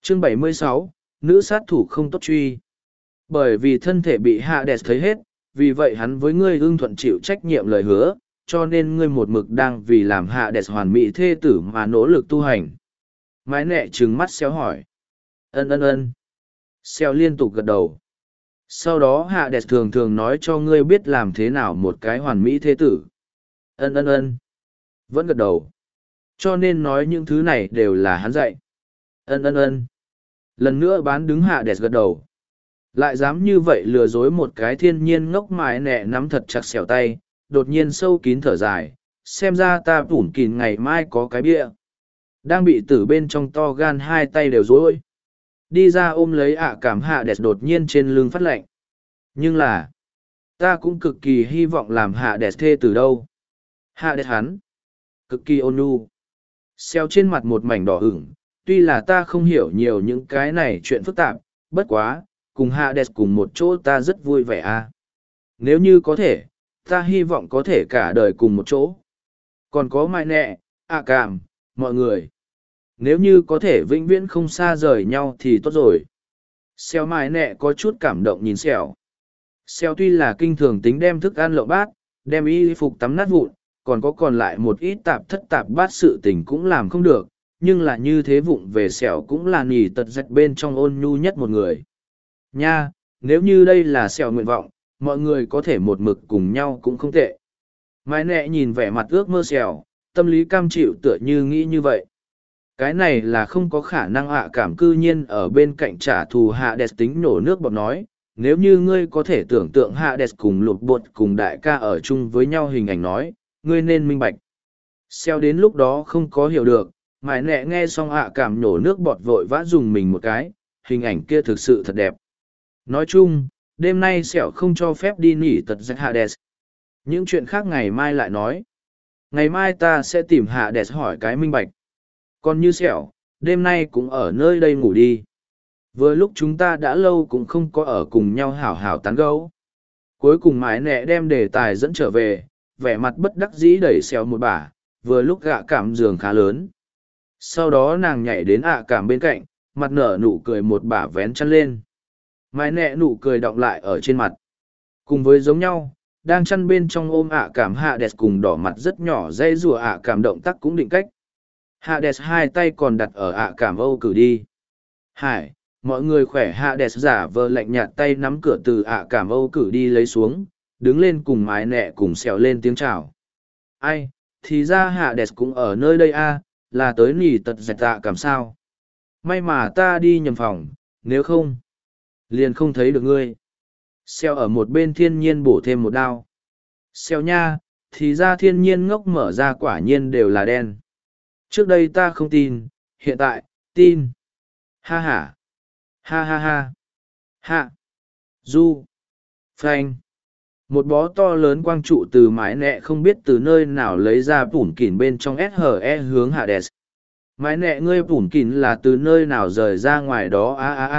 Chương 76, nữ sát thủ không tốt truy. Bởi vì thân thể bị Hades thấy hết, vì vậy hắn với ngươi ưng thuận chịu trách nhiệm lời hứa, cho nên ngươi một mực đang vì làm Hades hoàn mỹ thê tử mà nỗ lực tu hành. Mái nẹ trừng mắt xéo hỏi. Ân ân ân. Xéo liên tục gật đầu. Sau đó Hades thường thường nói cho ngươi biết làm thế nào một cái hoàn mỹ thê tử. Ân ân ân. Vẫn gật đầu. Cho nên nói những thứ này đều là hắn dạy. Ân ân ân. Lần nữa bán đứng Hades gật đầu. Lại dám như vậy lừa dối một cái thiên nhiên ngốc mài nẹ nắm thật chặt xẻo tay, đột nhiên sâu kín thở dài, xem ra ta tủn kín ngày mai có cái bia. Đang bị tử bên trong to gan hai tay đều rối. Đi ra ôm lấy cảm Hades đột nhiên trên lưng phát lạnh. Nhưng là, ta cũng cực kỳ hy vọng làm Hades thê từ đâu. Hades hắn, cực kỳ ôn nhu. Xeo trên mặt một mảnh đỏ ửng, tuy là ta không hiểu nhiều những cái này chuyện phức tạp, bất quá, cùng Hades cùng một chỗ ta rất vui vẻ à. Nếu như có thể, ta hy vọng có thể cả đời cùng một chỗ. Còn có Mai Nẹ, Cảm, mọi người. Nếu như có thể vĩnh viễn không xa rời nhau thì tốt rồi. Xeo Mai Nẹ có chút cảm động nhìn Xeo. Xeo tuy là kinh thường tính đem thức ăn lậu bát, đem y phục tắm nát vụn, còn lại một ít tạp thất tạp bát sự tình cũng làm không được, nhưng là như thế vụng về Xeo cũng là nỉ tật dạch bên trong ôn nhu nhất một người. Nha, nếu như đây là Xeo nguyện vọng, mọi người có thể một mực cùng nhau cũng không tệ. Mai Nẹ nhìn vẻ mặt ước mơ Xeo, tâm lý cam chịu tựa như nghĩ như vậy. Cái này là không có khả năng cảm cư nhiên ở bên cạnh trả thù Hades tính nổ nước bọt nói, nếu như ngươi có thể tưởng tượng Hades cùng lục bột cùng đại ca ở chung với nhau hình ảnh nói, ngươi nên minh bạch. Xeo đến lúc đó không có hiểu được, Mai Nẹ nghe xong cảm nổ nước bọt vội vã dùng mình một cái, hình ảnh kia thực sự thật đẹp. Nói chung, đêm nay Xeo không cho phép đi nỉ tật giặc Hades. Những chuyện khác ngày mai lại nói. Ngày mai ta sẽ tìm Hades hỏi cái minh bạch. Còn như Xeo, đêm nay cũng ở nơi đây ngủ đi. Vừa lúc chúng ta đã lâu cũng không có ở cùng nhau hảo hảo tán gẫu. Cuối cùng Mai Nẹ đem đề tài dẫn trở về, vẻ mặt bất đắc dĩ đẩy Xeo một bả, vừa lúc cảm giường khá lớn. Sau đó nàng nhảy đến cảm bên cạnh, mặt nở nụ cười một bả vén chăn lên. Mai Nẹ nụ cười đọng lại ở trên mặt. Cùng với giống nhau, đang chăn bên trong ôm cảm Hades cùng đỏ mặt rất nhỏ dây rùa cảm động tác cũng định cách. Hades hai tay còn đặt ở cảm âu cử đi. Hải, mọi người khỏe. Hades giả vờ lạnh nhạt tay nắm cửa từ cảm âu cử đi lấy xuống, đứng lên cùng Mai Nẹ cùng Xeo lên tiếng chào. Ai, thì ra Hades cũng ở nơi đây là tới nỉ tật dạch cảm sao. May mà ta đi nhầm phòng, nếu không, liền không thấy được ngươi. Xeo ở một bên thiên nhiên bổ thêm một đao. Xeo nha, thì ra thiên nhiên ngốc mở ra quả nhiên đều là đen. Trước đây ta không tin, hiện tại, tin. Ha ha. Ha ha ha. Hạ. Du. Phanh. Một bó to lớn quang trụ từ mái nẹ không biết từ nơi nào lấy ra bủn kỉn bên trong SHE hướng Hades. Mái nẹ ngươi bủn kỉn là từ nơi nào rời ra ngoài đó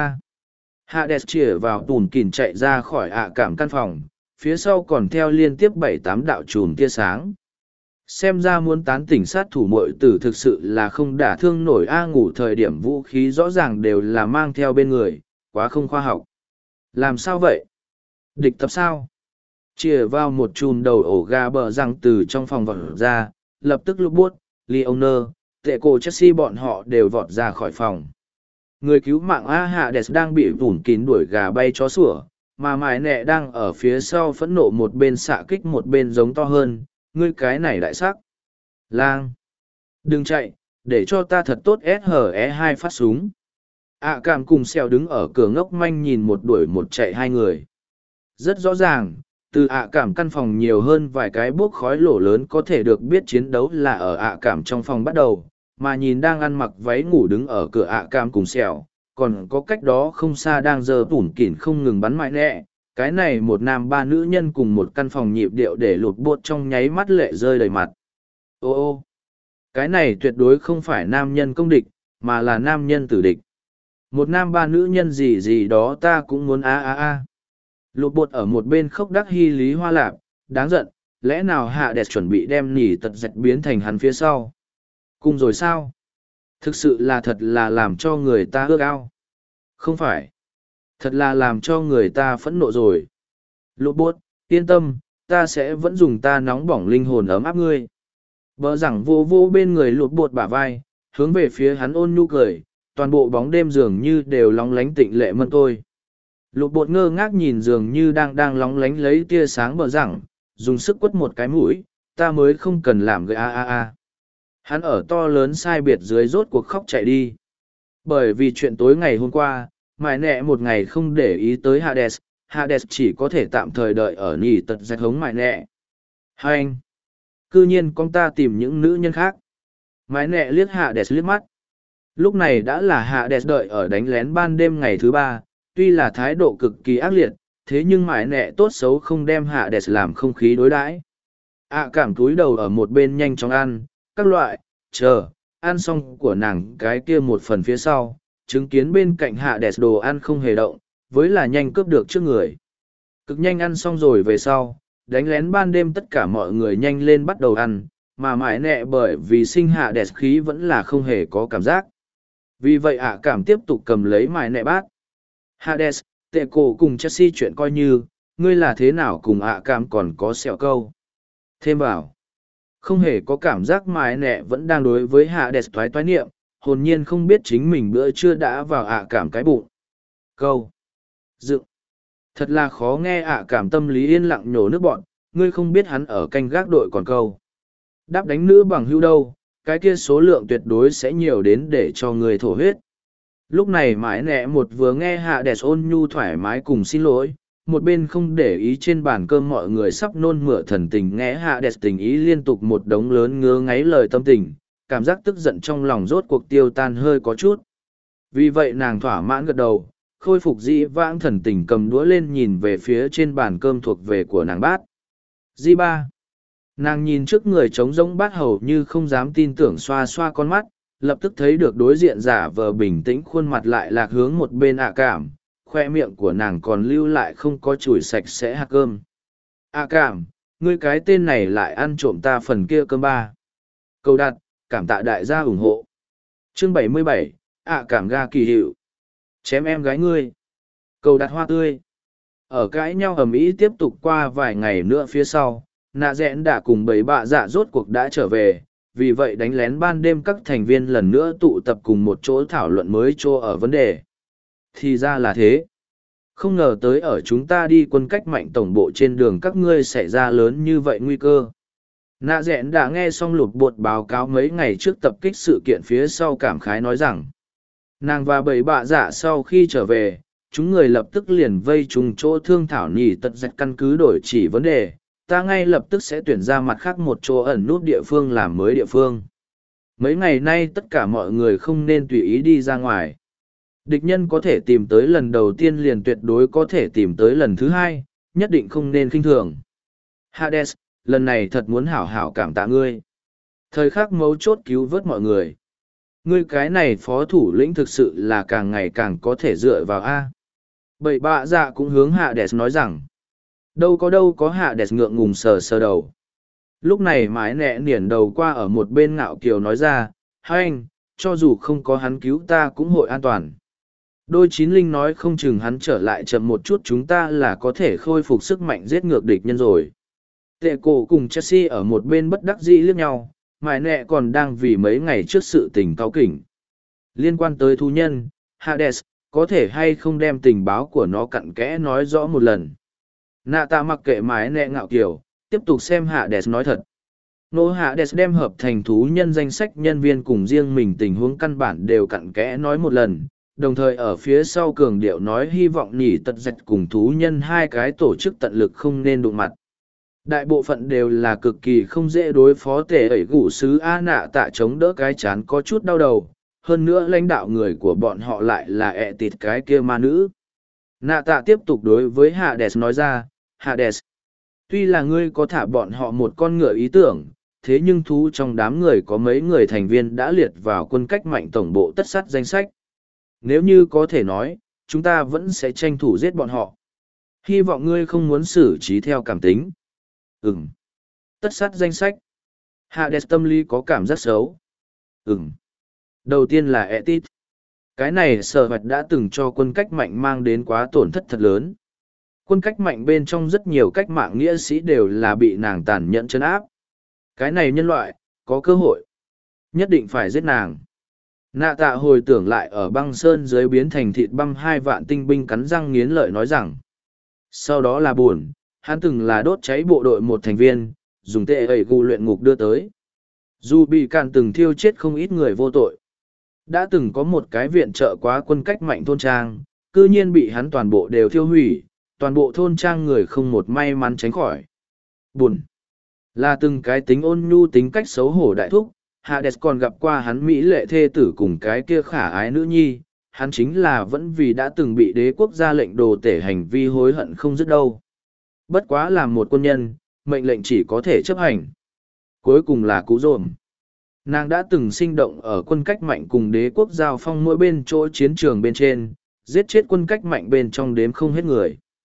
Hades chĩa vào bủn kỉn chạy ra khỏi cảm căn phòng, phía sau còn theo liên tiếp 7-8 đạo chùm tia sáng. Xem ra muốn tán tỉnh sát thủ muội tử thực sự là không đả thương nổi ngủ thời điểm vũ khí rõ ràng đều là mang theo bên người, quá không khoa học. Làm sao vậy? Địch tập sao? Chìa vào một chùm đầu ổ gà bờ răng từ trong phòng vọt ra, lập tức lúc buốt, Leoner, tệ cổ Chelsea bọn họ đều vọt ra khỏi phòng. Người cứu mạng Hades đang bị vủn kín đuổi gà bay chó sủa, mà Mai Nẹ đang ở phía sau phẫn nộ một bên xạ kích một bên giống to hơn, ngươi cái này đại sắc. Lang! Đừng chạy, để cho ta thật tốt SHE2 phát súng. Cảm cùng Xeo đứng ở cửa ngốc manh nhìn một đuổi một chạy hai người. Rất rõ ràng, từ cảm căn phòng nhiều hơn vài cái bốc khói lỗ lớn có thể được biết chiến đấu là ở cảm trong phòng bắt đầu, mà nhìn đang ăn mặc váy ngủ đứng ở cửa cảm cùng Xeo, còn có cách đó không xa đang giơ tủn kỉn không ngừng bắn Mai Nẹ. Cái này một nam ba nữ nhân cùng một căn phòng nhịp điệu để lụt bột trong nháy mắt lệ rơi đầy mặt. Ô, cái này tuyệt đối không phải nam nhân công địch, mà là nam nhân tử địch. Một nam ba nữ nhân gì gì đó ta cũng muốn Lụt bột ở một bên khóc đắc hy lý hoa lạp, đáng giận, lẽ nào Hades chuẩn bị đem nỉ tật dạch biến thành hắn phía sau. Cùng rồi sao? Thực sự là thật là làm cho người ta ước ao. Không phải. Thật là làm cho người ta phẫn nộ rồi. Lột bốt, yên tâm, ta sẽ vẫn dùng ta nóng bỏng linh hồn ấm áp ngươi. Bờ rằng vô vô bên người lột bột bả vai, hướng về phía hắn ôn nhu cười, toàn bộ bóng đêm dường như đều lóng lánh tịnh lệ mân tôi. Lột bột ngơ ngác nhìn dường như đang lóng lánh lấy tia sáng bờ rằng, dùng sức quất một cái mũi, ta mới không cần làm gợi a. Hắn ở to lớn sai biệt dưới rốt cuộc khóc chạy đi. Bởi vì chuyện tối ngày hôm qua, mải nẹ một ngày không để ý tới Hades chỉ có thể tạm thời đợi ở nhì tật dạch hống mải nẹ. Hai anh! Cư nhiên con ta tìm những nữ nhân khác. Mải nẹ liếc Hades liếc mắt. Lúc này đã là Hades đợi ở đánh lén ban đêm ngày thứ 3, tuy là thái độ cực kỳ ác liệt, thế nhưng mải nẹ tốt xấu không đem Hades làm không khí đối đãi. Cảm túi đầu ở một bên nhanh chóng ăn, các loại, ăn xong của nàng cái kia một phần phía sau, chứng kiến bên cạnh Hades đồ ăn không hề động, với là nhanh cướp được trước người. Cực nhanh ăn xong rồi về sau, đánh lén ban đêm tất cả mọi người nhanh lên bắt đầu ăn, mà mãi nẹ bởi vì sinh Hades khí vẫn là không hề có cảm giác. Vì vậy cảm tiếp tục cầm lấy mãi nẹ bát. Hades, tệ cổ cùng Chelsea chuyện coi như, ngươi là thế nào cùng cảm còn có sẹo câu. Thêm vào, không hề có cảm giác mãi nẹ vẫn đang đối với Hades thoái toái niệm, hồn nhiên không biết chính mình bữa trưa đã vào cảm cái bụng. Câu. Dựng. Thật là khó nghe cảm tâm lý yên lặng nhổ nước bọn, ngươi không biết hắn ở canh gác đội còn câu. Đáp đánh nữ bằng hưu đâu, cái kia số lượng tuyệt đối sẽ nhiều đến để cho người thổ huyết. Lúc này mãi nẹ một vừa nghe Hades ôn nhu thoải mái cùng xin lỗi, một bên không để ý trên bàn cơm mọi người sắp nôn mửa thần tình nghe Hades tình ý liên tục một đống lớn ngứa ngáy lời tâm tình, cảm giác tức giận trong lòng rốt cuộc tiêu tan hơi có chút. Vì vậy nàng thỏa mãn gật đầu, khôi phục dĩ vãng thần tình cầm đũa lên nhìn về phía trên bàn cơm thuộc về của nàng bát. Di ba. Nàng nhìn trước người trống rỗng bát hầu như không dám tin tưởng xoa xoa con mắt, lập tức thấy được đối diện giả vờ bình tĩnh khuôn mặt lại lạc hướng một bên cảm, khoe miệng của nàng còn lưu lại không có chùi sạch sẽ hạt cơm. Cảm, ngươi cái tên này lại ăn trộm ta phần kia cơm ba. Cầu đặt, cảm tạ đại gia ủng hộ. Chương 77, cảm ga kỳ hiệu. Chém em gái ngươi. Cầu đặt hoa tươi. Ở cãi nhau ầm ĩ tiếp tục qua vài ngày nữa phía sau, nạ rẽn đã cùng bầy bạ dạ rốt cuộc đã trở về, vì vậy đánh lén ban đêm các thành viên lần nữa tụ tập cùng một chỗ thảo luận mới chỗ ở vấn đề. Thì ra là thế. Không ngờ tới ở chúng ta đi quân cách mạnh tổng bộ trên đường các ngươi xảy ra lớn như vậy nguy cơ. Nạ rẽn đã nghe xong lụt bột báo cáo mấy ngày trước tập kích sự kiện phía sau cảm khái nói rằng, nàng và bảy bạ dạ sau khi trở về, chúng người lập tức liền vây trùng chỗ thương thảo nhì tật dạch căn cứ đổi chỉ vấn đề, ta ngay lập tức sẽ tuyển ra mặt khác một chỗ ẩn nút địa phương làm mới địa phương. Mấy ngày nay tất cả mọi người không nên tùy ý đi ra ngoài. Địch nhân có thể tìm tới lần đầu tiên liền tuyệt đối có thể tìm tới lần thứ hai, nhất định không nên khinh thường. Hades, lần này thật muốn hảo hảo cảm tạ ngươi. Thời khắc mấu chốt cứu vớt mọi người. Ngươi cái này phó thủ lĩnh thực sự là càng ngày càng có thể dựa vào A. Bậy bạ dạ cũng hướng Hades nói rằng, đâu có Hades ngượng ngùng sờ sờ đầu. Lúc này mái nẹ niển đầu qua ở một bên ngạo kiều nói ra, hai anh, cho dù không có hắn cứu ta cũng hội an toàn. Đôi chín linh nói không chừng hắn trở lại chậm một chút chúng ta là có thể khôi phục sức mạnh giết ngược địch nhân rồi. Tệ cổ cùng Chelsea ở một bên bất đắc dĩ liếc nhau, mải nẹ còn đang vì mấy ngày trước sự tình cáu kỉnh. Liên quan tới thú nhân, Hades, có thể hay không đem tình báo của nó cặn kẽ nói rõ một lần. Nạ tạ mặc kệ mái nẹ ngạo kiểu, tiếp tục xem Hades nói thật. Nô Hades đem hợp thành thú nhân danh sách nhân viên cùng riêng mình tình huống căn bản đều cặn kẽ nói một lần, đồng thời ở phía sau cường điệu nói hy vọng nhỉ tật dạch cùng thú nhân hai cái tổ chức tận lực không nên đụng mặt. Đại bộ phận đều là cực kỳ không dễ đối phó tể ẩy gụ sứ A nạ tạ chống đỡ cái chán có chút đau đầu, hơn nữa lãnh đạo người của bọn họ lại là ẹ tịt cái kia ma nữ. Nạ tạ tiếp tục đối với Hades nói ra, Hades, tuy là ngươi có thả bọn họ một con ngựa ý tưởng, thế nhưng thú trong đám người có mấy người thành viên đã liệt vào quân cách mạnh tổng bộ tất sắt danh sách. Nếu như có thể nói, chúng ta vẫn sẽ tranh thủ giết bọn họ. Hy vọng ngươi không muốn xử trí theo cảm tính. Tất sát danh sách. Hades tâm lý có cảm giác xấu. Đầu tiên là Etit. Cái này sở hoạch đã từng cho quân cách mạnh mang đến quá tổn thất thật lớn. Quân cách mạnh bên trong rất nhiều cách mạng nghĩa sĩ đều là bị nàng tàn nhẫn trấn áp. Cái này nhân loại, có cơ hội. Nhất định phải giết nàng. Nạ tạ hồi tưởng lại ở băng sơn dưới biến thành thịt băm 2 vạn tinh binh cắn răng nghiến lợi nói rằng. Sau đó là buồn, hắn từng là đốt cháy bộ đội một thành viên, dùng tệ ẩy gù luyện ngục đưa tới. Dù bị càn từng thiêu chết không ít người vô tội. Đã từng có một cái viện trợ quá quân cách mạnh thôn trang, cư nhiên bị hắn toàn bộ đều thiêu hủy, toàn bộ thôn trang người không một may mắn tránh khỏi. Buồn. Là từng cái tính ôn nhu tính cách xấu hổ đại thúc, Hades còn gặp qua hắn mỹ lệ thê tử cùng cái kia khả ái nữ nhi, hắn chính là vẫn vì đã từng bị đế quốc ra lệnh đồ tể hành vi hối hận không dứt đâu. Bất quá là một quân nhân, mệnh lệnh chỉ có thể chấp hành. Cuối cùng là Cú Dồn. Nàng đã từng sinh động ở quân cách mạnh cùng đế quốc giao phong mỗi bên chỗ chiến trường bên trên, giết chết quân cách mạnh bên trong đếm không hết người.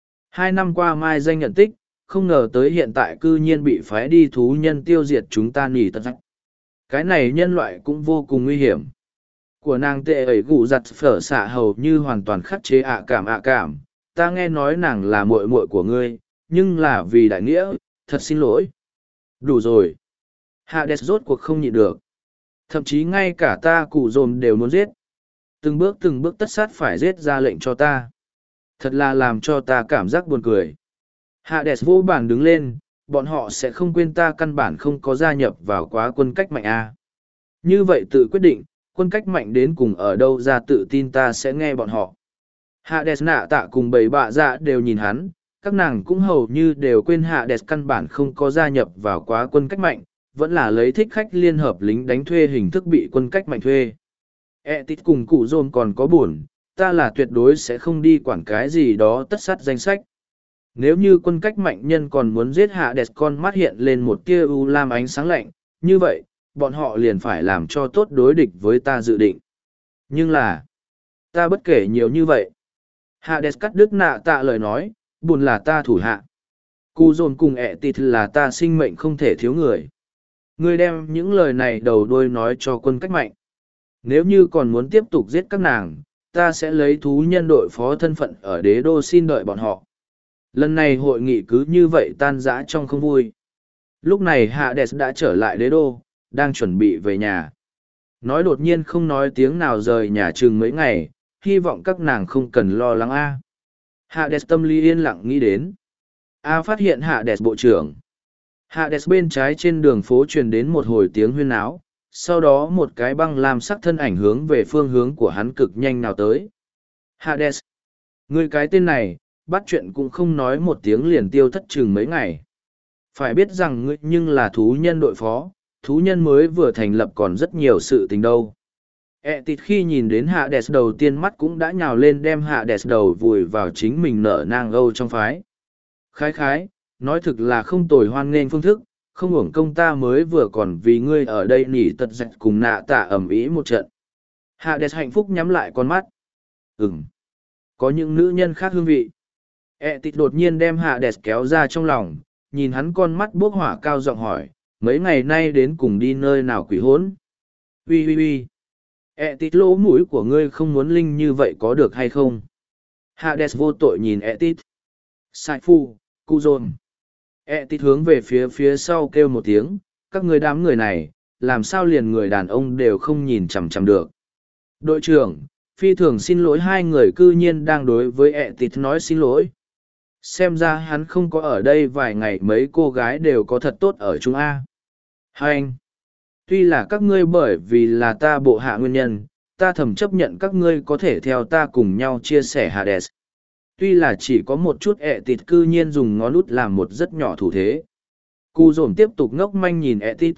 2 năm qua mai danh nhận tích, không ngờ tới hiện tại cư nhiên bị phái đi thú nhân tiêu diệt chúng ta nỉ tật rách. Cái này nhân loại cũng vô cùng nguy hiểm. Của nàng tệ ẩy gù giặt phở xạ hầu như hoàn toàn khắc chế ạ cảm. Ta nghe nói nàng là muội muội của ngươi, nhưng là vì đại nghĩa, thật xin lỗi. Đủ rồi. Hades rốt cuộc không nhịn được. Thậm chí ngay cả ta cụ dồn đều muốn giết. Từng bước tất sát phải giết ra lệnh cho ta. Thật là làm cho ta cảm giác buồn cười. Hades vô bản đứng lên, bọn họ sẽ không quên ta căn bản không có gia nhập vào quá quân cách mạnh A. Như vậy tự quyết định, quân cách mạnh đến cùng ở đâu ra tự tin ta sẽ nghe bọn họ. Hades nạ tạ cùng bầy bạ dạ đều nhìn hắn, các nàng cũng hầu như đều quên Hades căn bản không có gia nhập vào quá quân cách mạnh, vẫn là lấy thích khách liên hợp lính đánh thuê hình thức bị quân cách mạnh thuê. Etit cùng cụ dôm còn có buồn, ta là tuyệt đối sẽ không đi quản cái gì đó tất sát danh sách. Nếu như quân cách mạnh nhân còn muốn giết Hades, con mắt hiện lên một tia u lam ánh sáng lạnh, như vậy, bọn họ liền phải làm cho tốt đối địch với ta dự định. Nhưng là, ta bất kể nhiều như vậy. Hades cắt đứt nạ tạ lời nói, buồn là ta thủ hạ. Cụ dồn cùng Etit là ta sinh mệnh không thể thiếu người. Ngươi đem những lời này đầu đuôi nói cho quân cách mạnh. Nếu như còn muốn tiếp tục giết các nàng, ta sẽ lấy thú nhân đội phó thân phận ở đế đô xin đợi bọn họ. Lần này hội nghị cứ như vậy tan rã trong không vui. Lúc này Hades đã trở lại đế đô, đang chuẩn bị về nhà. Nói đột nhiên không nói tiếng nào rời nhà chừng mấy ngày, hy vọng các nàng không cần lo lắng A. Hades tâm lý yên lặng nghĩ đến. A phát hiện Hades bộ trưởng. Hades bên trái trên đường phố truyền đến một hồi tiếng huyên náo, sau đó một cái băng lam sắc thân ảnh hướng về phương hướng của hắn cực nhanh nào tới. Hades! Ngươi cái tên này, bắt chuyện cũng không nói một tiếng liền tiêu thất chừng mấy ngày. Phải biết rằng ngươi nhưng là thú nhân đội phó, thú nhân mới vừa thành lập còn rất nhiều sự tình đâu. Etit khi nhìn đến Hades đầu tiên mắt cũng đã nhào lên đem Hades đầu vùi vào chính mình nở nang âu trong phái. Khái, nói thực là không tồi hoan nghênh phương thức, không uổng công ta mới vừa còn vì ngươi ở đây nỉ tật dạch cùng nạ tạ ẩm ý một trận. Hades hạnh phúc nhắm lại con mắt. Có những nữ nhân khác hương vị. Etit đột nhiên đem Hades kéo ra trong lòng, nhìn hắn con mắt bốc hỏa cao giọng hỏi, mấy ngày nay đến cùng đi nơi nào quỷ hốn? Ui. Etit lỗ mũi của ngươi không muốn linh như vậy có được hay không? Hades vô tội nhìn Etit. Sai phu, cu dồn. Etit hướng về phía sau kêu một tiếng, các ngươi đám người này, làm sao liền người đàn ông đều không nhìn chằm chằm được. Đội trưởng, phi thường xin lỗi hai người cư nhiên đang đối với Etit nói xin lỗi. Xem ra hắn không có ở đây vài ngày mấy cô gái đều có thật tốt ở chúng A. Hai anh, tuy là các ngươi bởi vì là ta bộ hạ nguyên nhân, ta thầm chấp nhận các ngươi có thể theo ta cùng nhau chia sẻ Hades. Tuy là chỉ có một chút Etit cư nhiên dùng ngón út làm một rất nhỏ thủ thế. Cu dồn tiếp tục ngốc manh nhìn Etit.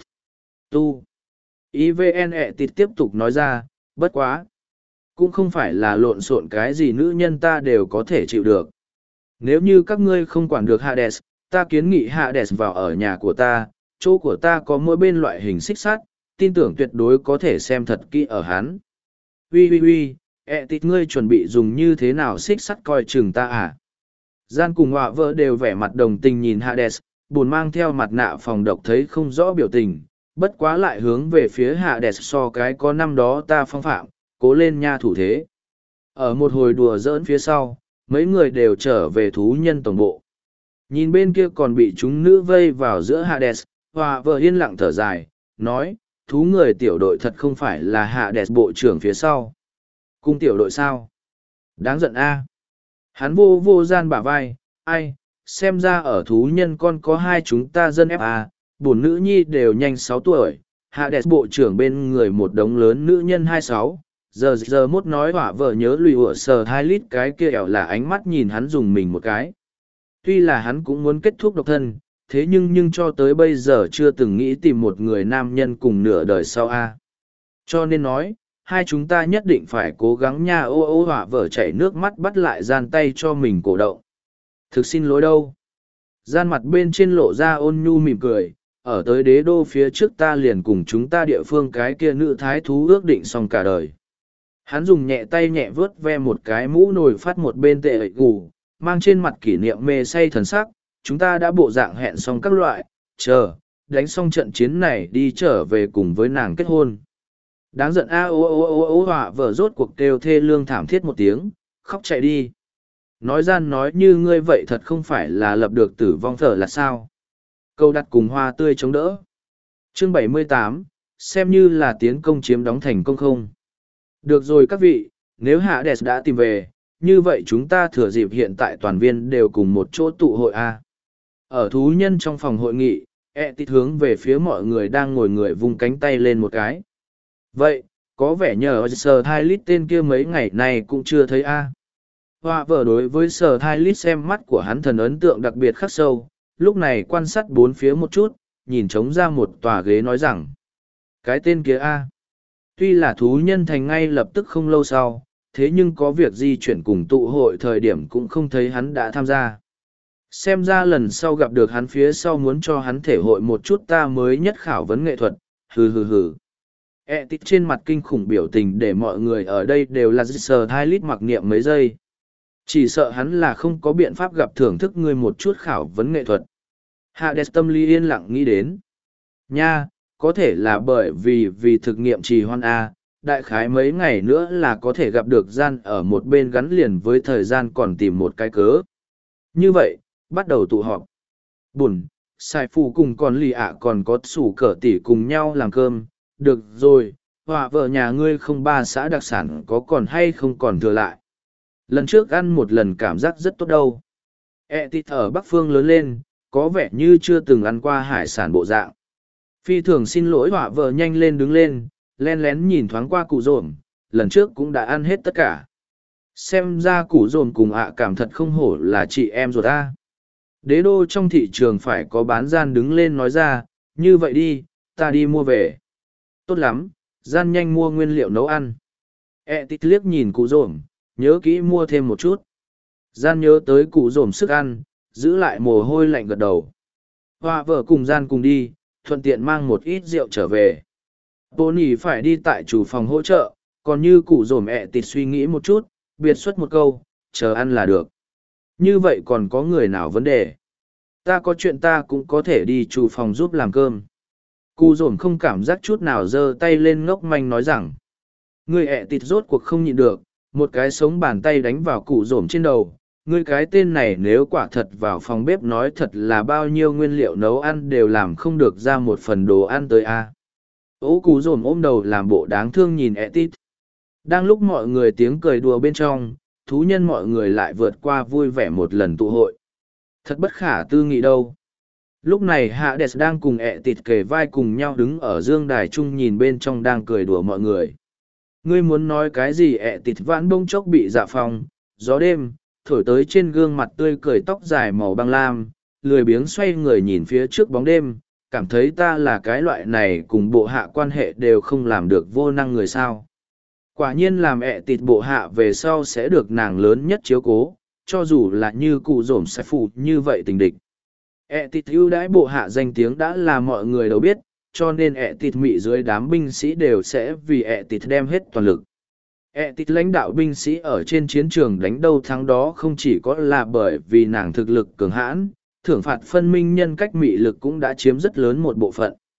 IVN Etit tiếp tục nói ra, bất quá. Cũng không phải là lộn xộn cái gì nữ nhân ta đều có thể chịu được. Nếu như các ngươi không quản được Hades, ta kiến nghị Hades vào ở nhà của ta, chỗ của ta có mỗi bên loại hình xích sắt, tin tưởng tuyệt đối có thể xem thật kỹ ở hắn. Ui, Etit ngươi chuẩn bị dùng như thế nào xích sắt coi chừng ta à? Gian cùng họa vợ đều vẻ mặt đồng tình nhìn Hades, buồn mang theo mặt nạ phòng độc thấy không rõ biểu tình, bất quá lại hướng về phía hạ đẹp so cái có năm đó ta phong phạm, cố lên nha thủ thế. Ở một hồi đùa giỡn phía sau, mấy người đều trở về thú nhân tổng bộ. Nhìn bên kia còn bị chúng nữ vây vào giữa Hades, Hòa vợ yên lặng thở dài, nói, thú người tiểu đội thật không phải là Hades bộ trưởng phía sau. Cung tiểu đội sao? Đáng giận a. Hắn vô vô gian bả vai, ai, xem ra ở thú nhân con có hai chúng ta dân FA, bổn nữ nhi đều nhanh 6 tuổi, Hades bộ trưởng bên người một đống lớn nữ nhân 26. Giờ mốt nói hỏa vợ nhớ lùi ủa sờ 2 lít cái kia ẻo là ánh mắt nhìn hắn dùng mình một cái. Tuy là hắn cũng muốn kết thúc độc thân, thế nhưng cho tới bây giờ chưa từng nghĩ tìm một người nam nhân cùng nửa đời sau a. Cho nên nói, hai chúng ta nhất định phải cố gắng nha. Ô hỏa vợ chảy nước mắt bắt lại gian tay cho mình cổ động. Thực xin lỗi đâu. Gian mặt bên trên lộ ra ôn nhu mỉm cười, ở tới đế đô phía trước ta liền cùng chúng ta địa phương cái kia nữ thái thú ước định xong cả đời. Hắn dùng nhẹ tay nhẹ vớt ve một cái mũ nồi phát một bên tệ ẩy gù, mang trên mặt kỷ niệm mê say thần sắc, chúng ta đã bộ dạng hẹn xong các loại, chờ, đánh xong trận chiến này đi trở về cùng với nàng kết hôn. Đáng giận a. Ô họa vợ rốt cuộc kêu thê lương thảm thiết một tiếng, khóc chạy đi. Nói gian nói như ngươi vậy thật không phải là lập được tử vong thở là sao. Câu đặt cùng hoa tươi chống đỡ. Chương 78, xem như là tiến công chiếm đóng thành công không. Được rồi các vị, nếu Hades đã tìm về, như vậy chúng ta thừa dịp hiện tại toàn viên đều cùng một chỗ tụ hội A. Ở thú nhân trong phòng hội nghị, Tít hướng về phía mọi người đang ngồi người vung cánh tay lên một cái. Vậy, có vẻ nhờ Sờ Thai Lít tên kia mấy ngày này cũng chưa thấy A. Hoa vợ đối với Sờ Thai Lít xem mắt của hắn thần ấn tượng đặc biệt khắc sâu, lúc này quan sát bốn phía một chút, nhìn trống ra một tòa ghế nói rằng. Cái tên kia A. Tuy là thú nhân thành ngay lập tức không lâu sau, thế nhưng có việc di chuyển cùng tụ hội thời điểm cũng không thấy hắn đã tham gia. Xem ra lần sau gặp được hắn phía sau muốn cho hắn thể hội một chút ta mới nhất khảo vấn nghệ thuật, hừ hừ hừ. Tít trên mặt kinh khủng biểu tình để mọi người ở đây đều là sờ thai lít mặc niệm mấy giây. Chỉ sợ hắn là không có biện pháp gặp thưởng thức người một chút khảo vấn nghệ thuật. Hades tâm lý yên lặng nghĩ đến. Nha, có thể là bởi vì thực nghiệm trì hoan A, đại khái mấy ngày nữa là có thể gặp được gian ở một bên gắn liền với thời gian còn tìm một cái cớ. Như vậy, bắt đầu tụ họp. Bùn, Sai Phu cùng con lì ạ còn có sủ cỡ tỉ cùng nhau làm cơm. Được rồi, họa vợ nhà ngươi không ba xã đặc sản có còn hay không còn thừa lại. Lần trước ăn một lần cảm giác rất tốt đâu. Tít ở Bắc Phương lớn lên, có vẻ như chưa từng ăn qua hải sản bộ dạng. Phi thường xin lỗi họa vợ nhanh lên đứng lên, len lén nhìn thoáng qua cụ rồm, lần trước cũng đã ăn hết tất cả. Xem ra cụ rồm cùng ạ cảm thật không hổ là chị em rồi ta. Đế đô trong thị trường phải có bán gian đứng lên nói ra, như vậy đi, ta đi mua về. Tốt lắm, gian nhanh mua nguyên liệu nấu ăn. Tít liếc nhìn cụ rồm, nhớ kỹ mua thêm một chút. Gian nhớ tới cụ rồm sức ăn, giữ lại mồ hôi lạnh gật đầu. Họa vợ cùng gian cùng đi, thuận tiện mang một ít rượu trở về. Tony phải đi tại chủ phòng hỗ trợ, còn như cụ rồm Tít suy nghĩ một chút, biệt xuất một câu, chờ ăn là được. Như vậy còn có người nào vấn đề? Ta có chuyện ta cũng có thể đi chủ phòng giúp làm cơm. Cụ rồm không cảm giác chút nào giơ tay lên ngốc manh nói rằng. Người Tít rốt cuộc không nhịn được, một cái sống bàn tay đánh vào cụ rồm trên đầu. Ngươi cái tên này nếu quả thật vào phòng bếp nói thật là bao nhiêu nguyên liệu nấu ăn đều làm không được ra một phần đồ ăn tới a. Ố cụ rồm ôm đầu làm bộ đáng thương nhìn Tít. Đang lúc mọi người tiếng cười đùa bên trong, thú nhân mọi người lại vượt qua vui vẻ một lần tụ hội. Thật bất khả tư nghị đâu. Lúc này Hades đang cùng Tít kề vai cùng nhau đứng ở dương đài trung nhìn bên trong đang cười đùa mọi người. Ngươi muốn nói cái gì? Tít vãn bông chốc bị dạ phòng, gió đêm, thổi tới trên gương mặt tươi cười, tóc dài màu băng lam, lười biếng xoay người nhìn phía trước bóng đêm, cảm thấy ta là cái loại này cùng bộ hạ quan hệ đều không làm được vô năng người sao. Quả nhiên làm Tít bộ hạ về sau sẽ được nàng lớn nhất chiếu cố, cho dù là như cụ rổm sai phụ như vậy tình địch. Tít ưu đãi bộ hạ danh tiếng đã là mọi người đều biết, cho nên Tít mị dưới đám binh sĩ đều sẽ vì Tít đem hết toàn lực. Tít lãnh đạo binh sĩ ở trên chiến trường đánh đâu thắng đó không chỉ có là bởi vì nàng thực lực cường hãn, thưởng phạt phân minh nhân cách mị lực cũng đã chiếm rất lớn một bộ phận.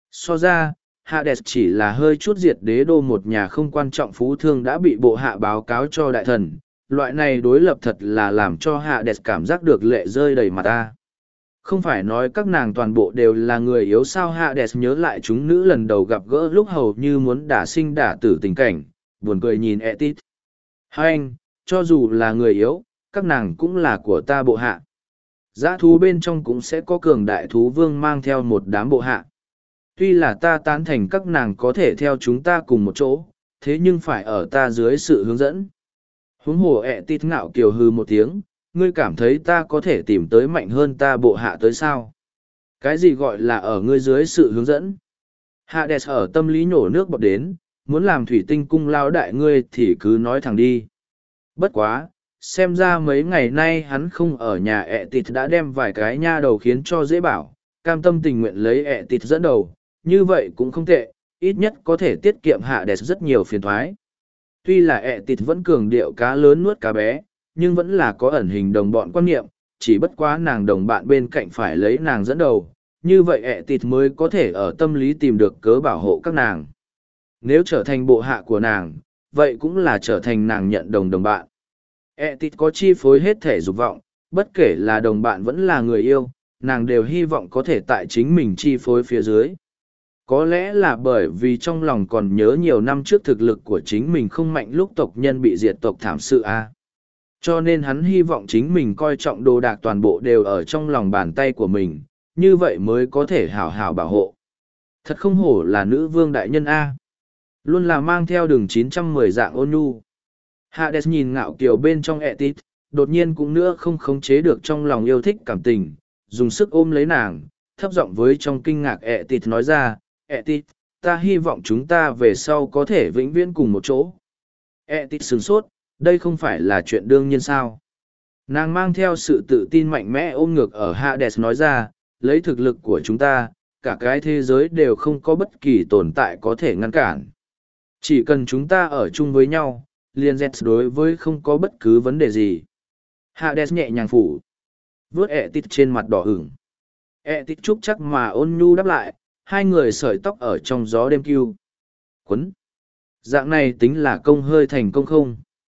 So ra, Hades chỉ là hơi chút diệt đế đô một nhà không quan trọng phú thương đã bị bộ hạ báo cáo cho đại thần. Loại này đối lập thật là làm cho Hades cảm giác được lệ rơi đầy mặt ta. Không phải nói các nàng toàn bộ đều là người yếu sao. Hades nhớ lại chúng nữ lần đầu gặp gỡ lúc hầu như muốn đả sinh đả tử tình cảnh, buồn cười nhìn Etit. Hai anh, cho dù là người yếu, các nàng cũng là của ta bộ hạ. Dã thú bên trong cũng sẽ có cường đại thú vương mang theo một đám bộ hạ. Tuy là ta tán thành các nàng có thể theo chúng ta cùng một chỗ, thế nhưng phải ở ta dưới sự hướng dẫn. Huống hồ Etit ngạo kiều hư một tiếng, ngươi cảm thấy ta có thể tìm tới mạnh hơn ta bộ hạ tới sao? Cái gì gọi là ở ngươi dưới sự hướng dẫn? Hades ở tâm lý nhổ nước bọt đến, muốn làm thủy tinh cung lao đại ngươi thì cứ nói thẳng đi. Bất quá, xem ra mấy ngày nay hắn không ở nhà Etit đã đem vài cái nha đầu khiến cho dễ bảo, cam tâm tình nguyện lấy Etit dẫn đầu, như vậy cũng không tệ, ít nhất có thể tiết kiệm Hades rất nhiều phiền thoái. Tuy là Etit vẫn cường điệu cá lớn nuốt cá bé, nhưng vẫn là có ẩn hình đồng bọn quan niệm, chỉ bất quá nàng đồng bạn bên cạnh phải lấy nàng dẫn đầu, như vậy Etit mới có thể ở tâm lý tìm được cớ bảo hộ các nàng. Nếu trở thành bộ hạ của nàng, vậy cũng là trở thành nàng nhận đồng đồng bạn. Etit có chi phối hết thể dục vọng, bất kể là đồng bạn vẫn là người yêu, nàng đều hy vọng có thể tại chính mình chi phối phía dưới. Có lẽ là bởi vì trong lòng còn nhớ nhiều năm trước thực lực của chính mình không mạnh lúc tộc nhân bị diệt tộc thảm sự a. Cho nên hắn hy vọng chính mình coi trọng đồ đạc toàn bộ đều ở trong lòng bàn tay của mình, như vậy mới có thể hảo hảo bảo hộ. Thật không hổ là nữ vương đại nhân A. Luôn là mang theo đường 910 dạng ôn nhu. Hades nhìn ngạo kiều bên trong Etit, đột nhiên cũng nữa không khống chế được trong lòng yêu thích cảm tình, dùng sức ôm lấy nàng, thấp giọng với trong kinh ngạc Etit nói ra, Etit, ta hy vọng chúng ta về sau có thể vĩnh viễn cùng một chỗ. Etit sửng sốt, đây không phải là chuyện đương nhiên sao. Nàng mang theo sự tự tin mạnh mẽ ôm ngược ở Hades nói ra, lấy thực lực của chúng ta, cả cái thế giới đều không có bất kỳ tồn tại có thể ngăn cản. Chỉ cần chúng ta ở chung với nhau, liền dẹt đối với không có bất cứ vấn đề gì. Hades nhẹ nhàng phủ, vuốt Etit trên mặt đỏ ửng. Etit chúc chắc mà ôn nhu đáp lại, hai người sợi tóc ở trong gió đêm kêu. Quấn! Dạng này tính là công hơi thành công không?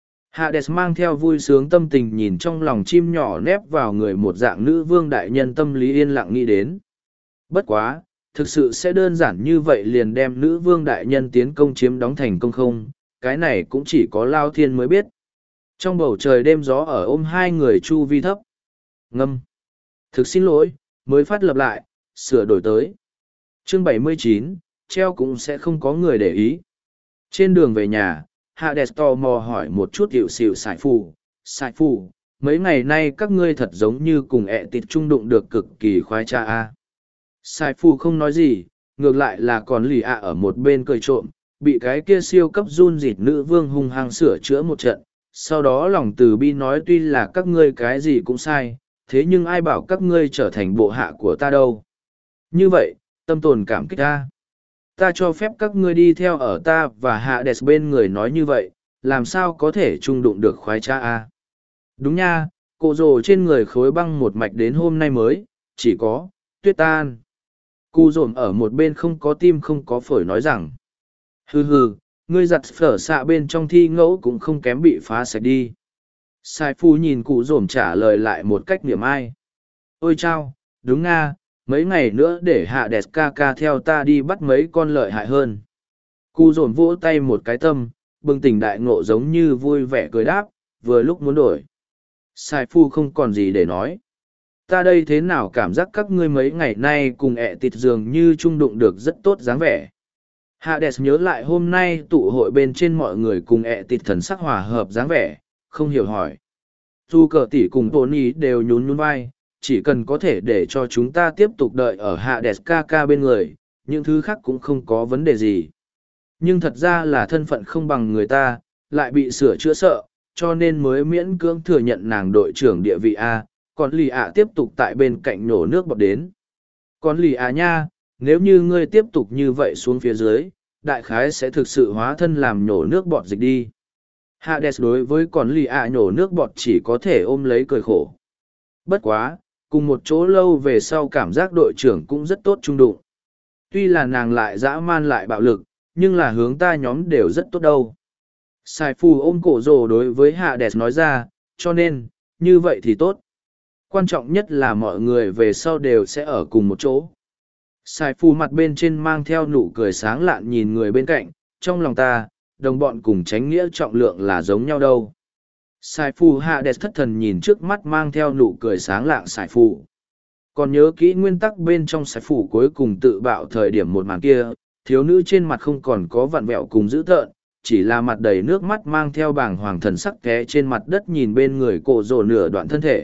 Hades mang theo vui sướng tâm tình nhìn trong lòng chim nhỏ nép vào người một dạng nữ vương đại nhân, tâm lý yên lặng nghĩ đến. Bất quá, thực sự sẽ đơn giản như vậy liền đem nữ vương đại nhân tiến công chiếm đóng thành công không, cái này cũng chỉ có Lao Thiên mới biết. Trong bầu trời đêm gió ở ôm hai người chu vi thấp. Ngâm. Thực xin lỗi, mới phát lập lại, sửa đổi tới. Chương 79, treo cũng sẽ không có người để ý. Trên đường về nhà, Hades tò mò hỏi một chút hiệu xịu Sải Phù, mấy ngày nay các ngươi thật giống như cùng Etit trung đụng được cực kỳ khoái cha a. Sải Phù không nói gì, ngược lại là còn lì ạ ở một bên cười trộm, bị cái kia siêu cấp run rịt nữ vương hung hăng sửa chữa một trận, sau đó lòng từ bi nói tuy là các ngươi cái gì cũng sai, thế nhưng ai bảo các ngươi trở thành bộ hạ của ta đâu. Như vậy, tâm tồn cảm kích ta. Ta cho phép các ngươi đi theo ở ta và Hades bên người nói như vậy, làm sao có thể trung đụng được khoái cha a? Đúng nha, cổ rồ trên người khối băng một mạch đến hôm nay mới, chỉ có, tuyết tan. Cụ dồn ở một bên không có tim không có phổi nói rằng, hừ hừ, ngươi giặt phở xạ bên trong thi ngẫu cũng không kém bị phá sạch đi. Sai phu nhìn cụ dồn trả lời lại một cách niềm ai. Ôi chao, đúng nga, mấy ngày nữa để Hades ca ca theo ta đi bắt mấy con lợi hại hơn. Cụ dồn vỗ tay một cái tâm, bừng tỉnh đại ngộ giống như vui vẻ cười đáp, vừa lúc muốn đổi. Sai phu không còn gì để nói. Ta đây thế nào cảm giác các ngươi mấy ngày nay cùng Etit dường như trung đụng được rất tốt dáng vẻ. Hades nhớ lại hôm nay tụ hội bên trên mọi người cùng Etit thần sắc hòa hợp dáng vẻ, không hiểu hỏi. Dù cờ tỷ cùng Tony đều nhún nhún vai, chỉ cần có thể để cho chúng ta tiếp tục đợi ở Hades ca ca bên người, những thứ khác cũng không có vấn đề gì. Nhưng thật ra là thân phận không bằng người ta, lại bị sửa chữa sợ, cho nên mới miễn cưỡng thừa nhận nàng đội trưởng địa vị A, còn lì ạ tiếp tục tại bên cạnh nổ nước bọt đến. Còn lì ạ nha, nếu như ngươi tiếp tục như vậy xuống phía dưới, đại khái sẽ thực sự hóa thân làm nổ nước bọt dịch đi. Hades đối với còn lì ạ nổ nước bọt chỉ có thể ôm lấy cười khổ. Bất quá, cùng một chỗ lâu về sau cảm giác đội trưởng cũng rất tốt trung đụng. Tuy là nàng lại dã man lại bạo lực, nhưng là hướng ta nhóm đều rất tốt đâu. Sai phù ôm cổ rồ đối với Hades nói ra, cho nên, như vậy thì tốt. Quan trọng nhất là mọi người về sau đều sẽ ở cùng một chỗ. Sai phù mặt bên trên mang theo nụ cười sáng lạn nhìn người bên cạnh, trong lòng ta, đồng bọn cùng tránh nghĩa trọng lượng là giống nhau đâu. Sai phù Hades thất thần nhìn trước mắt mang theo nụ cười sáng lạng Sai phù. Còn nhớ kỹ nguyên tắc bên trong Sai phù cuối cùng tự bạo thời điểm một màn kia, thiếu nữ trên mặt không còn có vặn vẹo cùng dữ tợn, chỉ là mặt đầy nước mắt mang theo bảng hoàng thần sắc té trên mặt đất nhìn bên người cổ rồ nửa đoạn thân thể.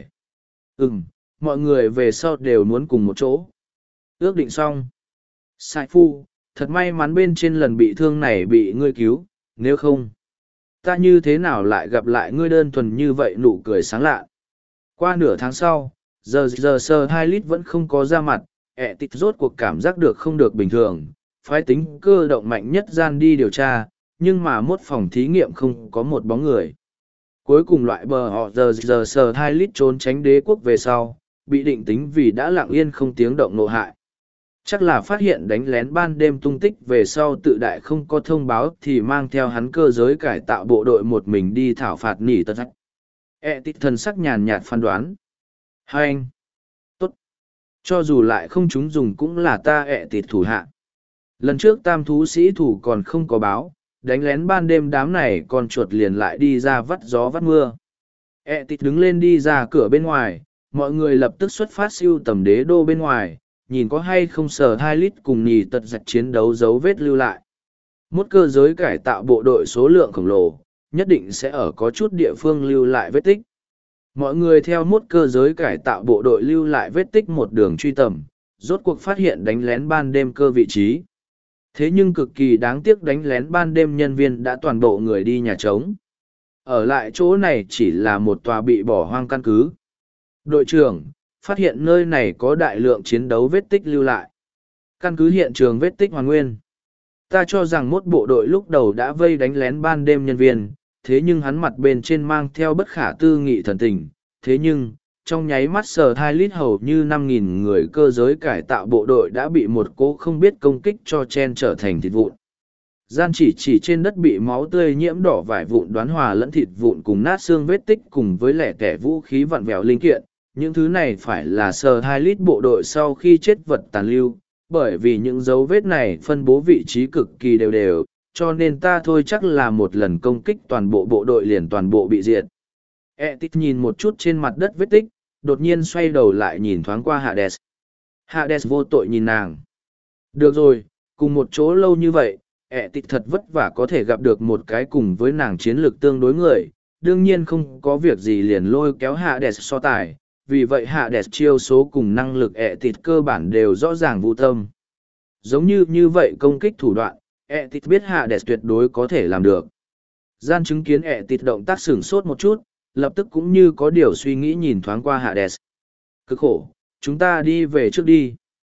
Mọi người về sau đều muốn cùng một chỗ. Ước định xong. Sai phu, thật may mắn bên trên lần bị thương này bị ngươi cứu, nếu không, ta như thế nào lại gặp lại ngươi đơn thuần như vậy nụ cười sáng lạ. Qua nửa tháng sau, giờ sơ 2 lít vẫn không có ra mặt, ẹ tịt rốt cuộc cảm giác được không được bình thường, phái tính cơ động mạnh nhất gian đi điều tra, nhưng mà mốt phòng thí nghiệm không có một bóng người. Cuối cùng loại bờ họ giờ sờ 2 lít trốn tránh đế quốc về sau, bị định tính vì đã lặng yên không tiếng động nộ hại. Chắc là phát hiện đánh lén ban đêm tung tích về sau tự đại không có thông báo thì mang theo hắn cơ giới cải tạo bộ đội một mình đi thảo phạt nỉ tật hạch. Tít thần sắc nhàn nhạt phán đoán. Hai anh. Tốt. Cho dù lại không chúng dùng cũng là ta tít thủ hạ. Lần trước tam thú sĩ thủ còn không có báo, đánh lén ban đêm đám này con chuột liền lại đi ra vắt gió vắt mưa. Tít đứng lên đi ra cửa bên ngoài, mọi người lập tức xuất phát siêu tầm đế đô bên ngoài, nhìn có hay không sờ 2 lít cùng nhì tật giặc chiến đấu dấu vết lưu lại. Một cơ giới cải tạo bộ đội số lượng khổng lồ, nhất định sẽ ở có chút địa phương lưu lại vết tích. Mọi người theo một cơ giới cải tạo bộ đội lưu lại vết tích một đường truy tầm, rốt cuộc phát hiện đánh lén ban đêm cơ vị trí. Thế nhưng cực kỳ đáng tiếc đánh lén ban đêm nhân viên đã toàn bộ người đi nhà trống. Ở lại chỗ này chỉ là một tòa bị bỏ hoang căn cứ. Đội trưởng, phát hiện nơi này có đại lượng chiến đấu vết tích lưu lại. Căn cứ hiện trường vết tích hoàn nguyên. Ta cho rằng một bộ đội lúc đầu đã vây đánh lén ban đêm nhân viên, thế nhưng hắn mặt bên trên mang theo bất khả tư nghị thần tình. Thế nhưng, trong nháy mắt sờ 2 lít hầu như 5.000 người cơ giới cải tạo bộ đội đã bị một cỗ không biết công kích cho chen trở thành thịt vụn. Gian chỉ trên đất bị máu tươi nhiễm đỏ vải vụn đoán hòa lẫn thịt vụn cùng nát xương vết tích cùng với lẻ tẻ vũ khí vặn vẹo linh kiện. Những thứ này phải là sờ 2 lít bộ đội sau khi chết vật tàn lưu, bởi vì những dấu vết này phân bố vị trí cực kỳ đều đều, cho nên ta thôi chắc là một lần công kích toàn bộ bộ đội liền toàn bộ bị diệt. Tít nhìn một chút trên mặt đất vết tích, đột nhiên xoay đầu lại nhìn thoáng qua Hades. Hades vô tội nhìn nàng. Được rồi, cùng một chỗ lâu như vậy, Tít thật vất vả có thể gặp được một cái cùng với nàng chiến lược tương đối người, đương nhiên không có việc gì liền lôi kéo Hades so tài. Vì vậy Hades chiêu số cùng năng lực Tít cơ bản đều rõ ràng vô tâm. Giống như vậy công kích thủ đoạn, Tít biết Hades tuyệt đối có thể làm được. Gian chứng kiến Tít động tác sửng sốt một chút, lập tức cũng như có điều suy nghĩ nhìn thoáng qua Hades. Cực khổ, chúng ta đi về trước đi.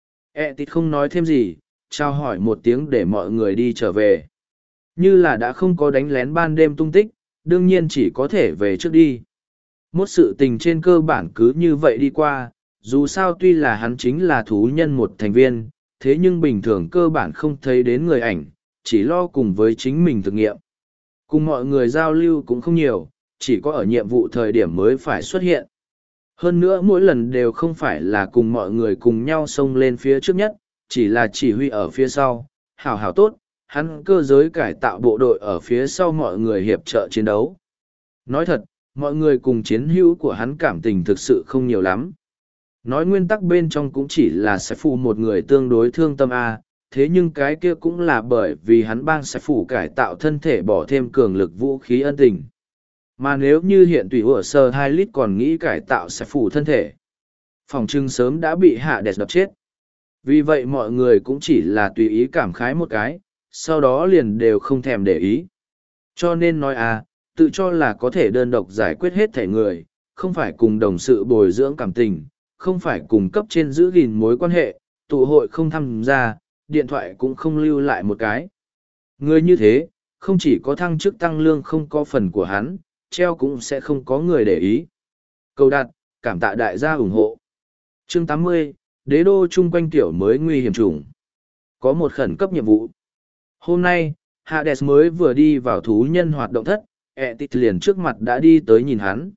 Tít không nói thêm gì, trao hỏi một tiếng để mọi người đi trở về. Như là đã không có đánh lén ban đêm tung tích, đương nhiên chỉ có thể về trước đi. Một sự tình trên cơ bản cứ như vậy đi qua, dù sao tuy là hắn chính là thú nhân một thành viên, thế nhưng bình thường cơ bản không thấy đến người ảnh, chỉ lo cùng với chính mình thực nghiệm. Cùng mọi người giao lưu cũng không nhiều, chỉ có ở nhiệm vụ thời điểm mới phải xuất hiện. Hơn nữa mỗi lần đều không phải là cùng mọi người cùng nhau xông lên phía trước nhất, chỉ là chỉ huy ở phía sau, hảo hảo tốt, hắn cơ giới cải tạo bộ đội ở phía sau mọi người hiệp trợ chiến đấu. Nói thật, mọi người cùng chiến hữu của hắn cảm tình thực sự không nhiều lắm. Nói nguyên tắc bên trong cũng chỉ là sẽ phụ một người tương đối thương tâm A, thế nhưng cái kia cũng là bởi vì hắn bang sẽ phụ cải tạo thân thể bỏ thêm cường lực vũ khí ân tình. Mà nếu như hiện tùy ở sơ 2 lít còn nghĩ cải tạo sẽ phụ thân thể, phòng trưng sớm đã bị Hades đập chết. Vì vậy mọi người cũng chỉ là tùy ý cảm khái một cái, sau đó liền đều không thèm để ý. Cho nên nói tự cho là có thể đơn độc giải quyết hết thể người, không phải cùng đồng sự bồi dưỡng cảm tình, không phải cùng cấp trên giữ gìn mối quan hệ, tụ hội không tham gia, điện thoại cũng không lưu lại một cái. Người như thế, không chỉ có thăng chức tăng lương không có phần của hắn, treo cũng sẽ không có người để ý. Cầu đặt, cảm tạ đại gia ủng hộ. Chương 80, Đế đô chung quanh tiểu mới nguy hiểm chủng. có một khẩn cấp nhiệm vụ. Hôm nay, Hades mới vừa đi vào thú nhân hoạt động thất, Etit liền trước mặt đã đi tới nhìn hắn.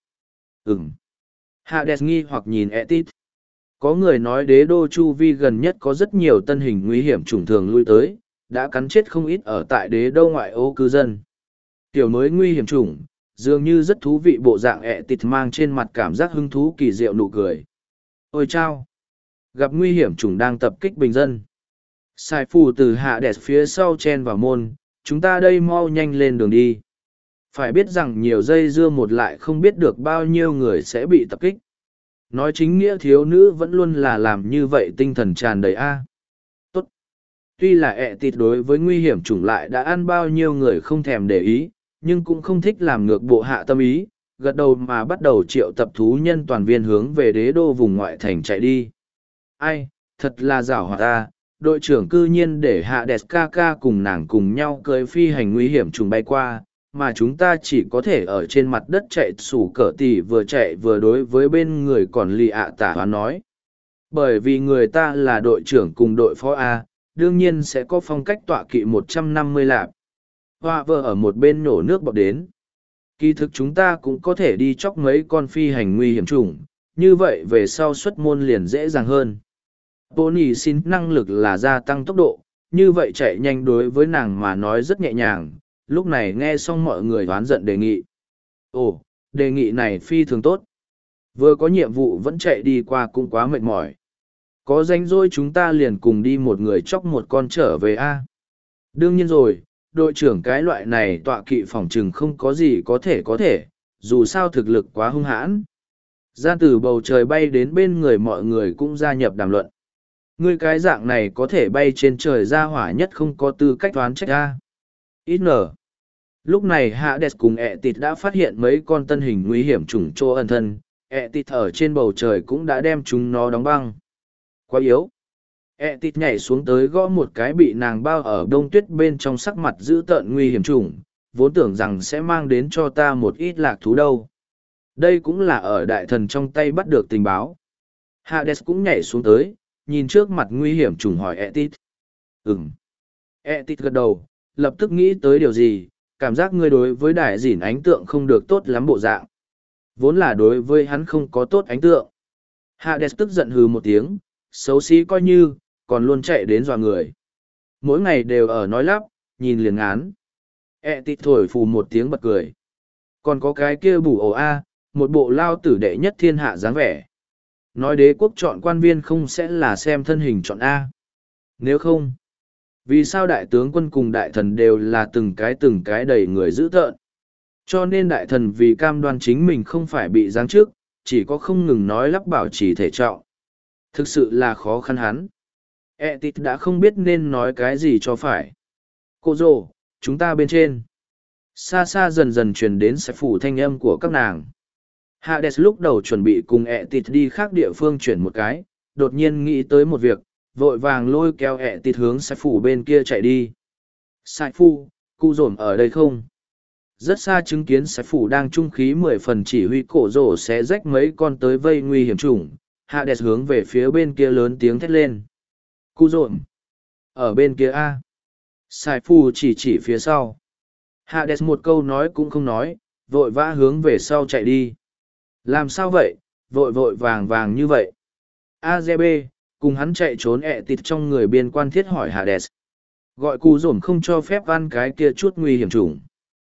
Hades nghi hoặc nhìn Etit. Có người nói đế đô chu vi gần nhất có rất nhiều tân hình nguy hiểm chủng thường lui tới, đã cắn chết không ít ở tại đế đô ngoại ô cư dân. Tiểu mới nguy hiểm chủng, dường như rất thú vị, bộ dạng Etit mang trên mặt cảm giác hứng thú kỳ diệu nụ cười. Ôi chao! Gặp nguy hiểm chủng đang tập kích bình dân. Sai phù từ Hades phía sau chen vào môn, chúng ta đây mau nhanh lên đường đi. Phải biết rằng nhiều dây dưa một lại không biết được bao nhiêu người sẽ bị tập kích. Nói chính nghĩa thiếu nữ vẫn luôn là làm như vậy, tinh thần tràn đầy A. Tốt. Tuy là Etit đối với nguy hiểm chủng lại đã ăn bao nhiêu người không thèm để ý, nhưng cũng không thích làm ngược bộ hạ tâm ý, gật đầu mà bắt đầu triệu tập thú nhân toàn viên hướng về đế đô vùng ngoại thành chạy đi. Ai, thật là giảo hoạt ta, đội trưởng cư nhiên để Hades ca ca cùng nàng cùng nhau cưỡi phi hành nguy hiểm trùng bay qua, mà chúng ta chỉ có thể ở trên mặt đất chạy sủ cỡ tỉ, vừa chạy vừa đối với bên người còn lì ạ tả hoán nói. Bởi vì người ta là đội trưởng cùng đội phó A, đương nhiên sẽ có phong cách tọa kỵ 150 lạp. Hoa vợ ở một bên nổ nước bọt đến. Kỳ thực chúng ta cũng có thể đi chóc mấy con phi hành nguy hiểm chủng, như vậy về sau xuất môn liền dễ dàng hơn. Pony xin năng lực là gia tăng tốc độ, như vậy chạy nhanh đối với nàng mà nói rất nhẹ nhàng. Lúc này nghe xong mọi người oán giận đề nghị. Ồ, đề nghị này phi thường tốt. Vừa có nhiệm vụ vẫn chạy đi qua cũng quá mệt mỏi. Có rảnh rỗi chúng ta liền cùng đi một người chóc một con trở về a. Đương nhiên rồi, đội trưởng cái loại này tọa kỵ phòng trừng không có gì có thể, dù sao thực lực quá hung hãn. Gian từ bầu trời bay đến bên người mọi người cũng gia nhập đàm luận. Ngươi cái dạng này có thể bay trên trời ra hỏa nhất không có tư cách toán trách ra. Ít nở. Lúc này Hades cùng Etit đã phát hiện mấy con tân hình nguy hiểm chủng chỗ ẩn thân. Etit ở trên bầu trời cũng đã đem chúng nó đóng băng. Quá yếu. Etit nhảy xuống tới gõ một cái bị nàng bao ở đông tuyết bên trong, sắc mặt dữ tợn nguy hiểm chủng, vốn tưởng rằng sẽ mang đến cho ta một ít lạc thú đâu. Đây cũng là ở đại thần trong tay bắt được tình báo. Hades cũng nhảy xuống tới, nhìn trước mặt nguy hiểm chủng hỏi Etit. Etit gật đầu, lập tức nghĩ tới điều gì, cảm giác ngươi đối với đại dỉn ánh tượng không được tốt lắm bộ dạng. Vốn là đối với hắn không có tốt ánh tượng. Hades tức giận hừ một tiếng, xấu xí coi như, còn luôn chạy đến dọa người. Mỗi ngày đều ở nói lắp, nhìn liền ngán. Etit thổi phù một tiếng bật cười. Còn có cái kia bù ổ A, một bộ lao tử đệ nhất thiên hạ dáng vẻ. Nói đế quốc chọn quan viên không sẽ là xem thân hình chọn A. Nếu không, vì sao đại tướng quân cùng đại thần đều là từng cái đầy người dữ tợn? Cho nên đại thần vì cam đoan chính mình không phải bị giáng trước, chỉ có không ngừng nói lắp bảo trì thể trọng. Thực sự là khó khăn hắn. Etit đã không biết nên nói cái gì cho phải. Cô dô, chúng ta bên trên. Xa xa dần dần truyền đến sẽ phủ thanh âm của các nàng. Hades lúc đầu chuẩn bị cùng Etit đi khác địa phương chuyển một cái, đột nhiên nghĩ tới một việc, vội vàng lôi kéo Etit hướng sai phủ bên kia chạy đi. Sai phủ, cụ rổm ở đây không? Rất xa chứng kiến sai phủ đang trung khí 10 phần chỉ huy cổ rổ sẽ rách mấy con tới vây nguy hiểm chủng. Hades hướng về phía bên kia lớn tiếng thét lên. Cụ rổm. Ở bên kia A. Sai phủ chỉ phía sau. Hades một câu nói cũng không nói, vội vã hướng về sau chạy đi. Làm sao vậy, vội vàng như vậy? AZB, cùng hắn chạy trốn Etit trong người biên quan thiết hỏi Hades. Gọi cụ rổm không cho phép ăn cái kia chút nguy hiểm chủng.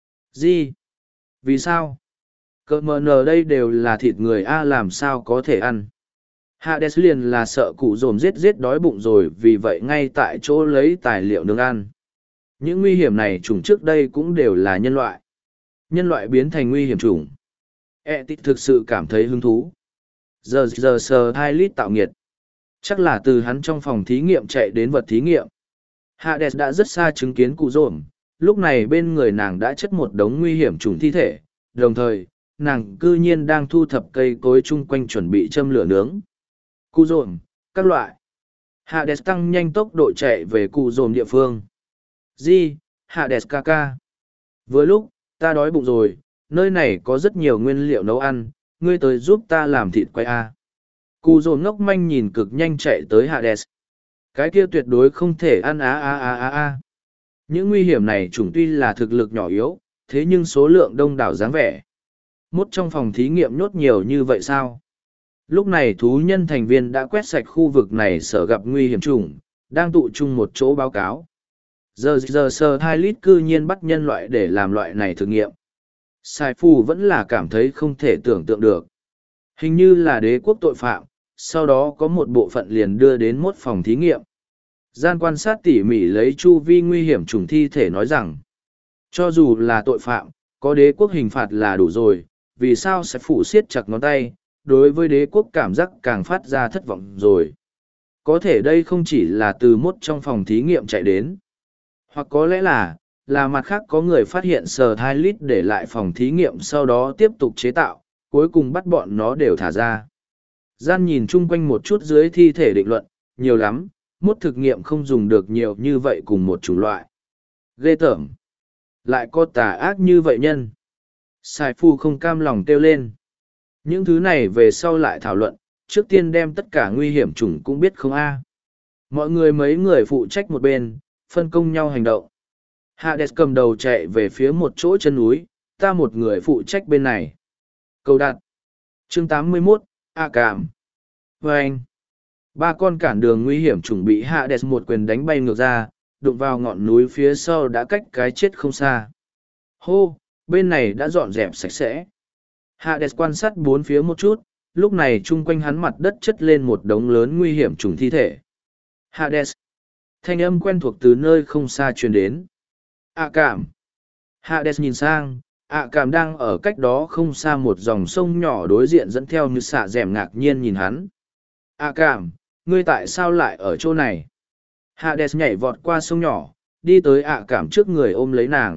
Gì? Vì sao? Cỡ mờ nờ đây đều là thịt người A, làm sao có thể ăn? Hades liền là sợ cụ rổm giết đói bụng rồi, vì vậy ngay tại chỗ lấy tài liệu nướng ăn. Những nguy hiểm này chủng trước đây cũng đều là nhân loại. Nhân loại biến thành nguy hiểm chủng. Etit thực sự cảm thấy hứng thú. Giờ sờ 2 lít tạo nghiệt. Chắc là từ hắn trong phòng thí nghiệm chạy đến vật thí nghiệm. Hades đã rất xa chứng kiến cụ rổm, lúc này bên người nàng đã chất một đống nguy hiểm chủng thi thể, đồng thời, nàng cư nhiên đang thu thập cây cối chung quanh chuẩn bị châm lửa nướng. Cụ rổm, các loại. Hades tăng nhanh tốc độ chạy về cụ rổm địa phương. Di, Hades ca ca. Vừa lúc, ta đói bụng rồi, nơi này có rất nhiều nguyên liệu nấu ăn, ngươi tới giúp ta làm thịt quay A. Cụ rổm ngốc manh nhìn cực nhanh chạy tới Hades. Cái kia tuyệt đối không thể ăn á á á á á. Những nguy hiểm này chủng tuy là thực lực nhỏ yếu, thế nhưng số lượng đông đảo dáng vẻ. Mốt trong phòng thí nghiệm nhốt nhiều như vậy sao? Lúc này thú nhân thành viên đã quét sạch khu vực này sở gặp nguy hiểm chủng, đang tụ chung một chỗ báo cáo. Giờ sờ hai lít cư nhiên bắt nhân loại để làm loại này thử nghiệm. Sai Phu vẫn là cảm thấy không thể tưởng tượng được. Hình như là đế quốc tội phạm, sau đó có một bộ phận liền đưa đến một phòng thí nghiệm. Gian quan sát tỉ mỉ lấy chu vi nguy hiểm trùng thi thể nói rằng, cho dù là tội phạm, có đế quốc hình phạt là đủ rồi, vì sao sẽ phụ siết chặt ngón tay, đối với đế quốc cảm giác càng phát ra thất vọng rồi. Có thể đây không chỉ là từ mốt trong phòng thí nghiệm chạy đến, hoặc có lẽ là mặt khác có người phát hiện sờ thai lít để lại phòng thí nghiệm sau đó tiếp tục chế tạo, cuối cùng bắt bọn nó đều thả ra. Gian nhìn chung quanh một chút dưới thi thể định luận, nhiều lắm, mốt thực nghiệm không dùng được nhiều như vậy cùng một chủng loại. Ghê tởm. Lại có tà ác như vậy nhân. Sai Phu không cam lòng kêu lên. Những thứ này về sau lại thảo luận, trước tiên đem tất cả nguy hiểm chủng cũng biết không a. Mọi người mấy người phụ trách một bên, phân công nhau hành động. Hades cầm đầu chạy về phía một chỗ chân núi, ta một người phụ trách bên này. Cầu đặt. Chương 81, A Cảm. Vâng. Ba con cản đường nguy hiểm chuẩn bị Hades một quyền đánh bay ngược ra, đụng vào ngọn núi phía sau đã cách cái chết không xa. Hô, bên này đã dọn dẹp sạch sẽ. Hades quan sát bốn phía một chút, lúc này chung quanh hắn mặt đất chất lên một đống lớn nguy hiểm trùng thi thể. Hades. Thanh âm quen thuộc từ nơi không xa truyền đến. A Cảm. Hades nhìn sang, A Cảm đang ở cách đó không xa một dòng sông nhỏ đối diện dẫn theo như xạ dẻm ngạc nhiên nhìn hắn. A Cảm, ngươi tại sao lại ở chỗ này? Hades nhảy vọt qua sông nhỏ, đi tới A Cảm trước người ôm lấy nàng.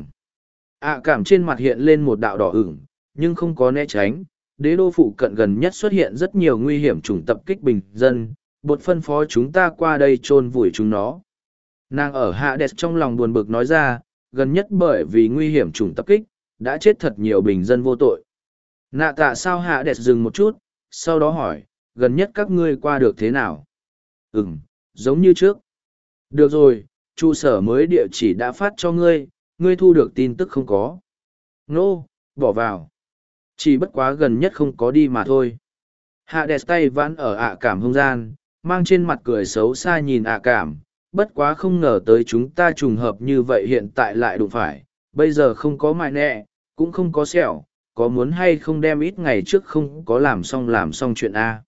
A Cảm trên mặt hiện lên một đạo đỏ ửng, nhưng không có né tránh. Đế đô phụ cận gần nhất xuất hiện rất nhiều nguy hiểm chủng tập kích bình dân, bột phân phó chúng ta qua đây chôn vùi chúng nó. Nàng ở Hades trong lòng buồn bực nói ra, gần nhất bởi vì nguy hiểm chủng tập kích, đã chết thật nhiều bình dân vô tội. Nạ tạ sao Hades dừng một chút, sau đó hỏi, gần nhất các ngươi qua được thế nào? Giống như trước. Được rồi, trụ sở mới địa chỉ đã phát cho ngươi, ngươi thu được tin tức không có. Nô, bỏ vào. Chỉ bất quá gần nhất không có đi mà thôi. Hades tay vãn ở ạ cảm hông gian, mang trên mặt cười xấu xa nhìn ạ cảm. Bất quá không ngờ tới chúng ta trùng hợp như vậy hiện tại lại đụng phải. Bây giờ không có mại nẹ, cũng không có sẹo, có muốn hay không đem ít ngày trước không có làm xong chuyện A.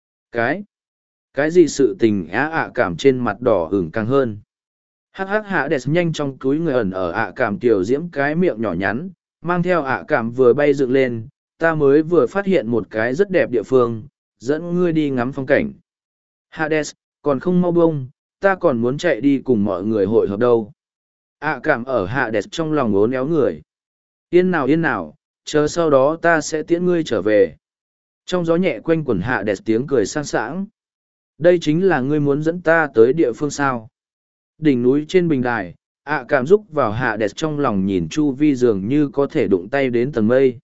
Cái gì sự tình ạ cảm trên mặt đỏ ửng càng hơn. Hades nhanh trong túi người ẩn ở ạ cảm tiểu diễm cái miệng nhỏ nhắn, mang theo ạ cảm vừa bay dựng lên, ta mới vừa phát hiện một cái rất đẹp địa phương, dẫn ngươi đi ngắm phong cảnh. Hades, còn không mau bông, ta còn muốn chạy đi cùng mọi người hội họp đâu. ạ cảm ở Hades trong lòng ốn éo người. Yên nào, chờ sau đó ta sẽ tiễn ngươi trở về. Trong gió nhẹ quanh quần Hades tiếng cười sang sảng. Đây chính là ngươi muốn dẫn ta tới địa phương sao. Đỉnh núi trên bình đài, ạ cảm rúc vào Hades trong lòng nhìn chu vi dường như có thể đụng tay đến tầng mây.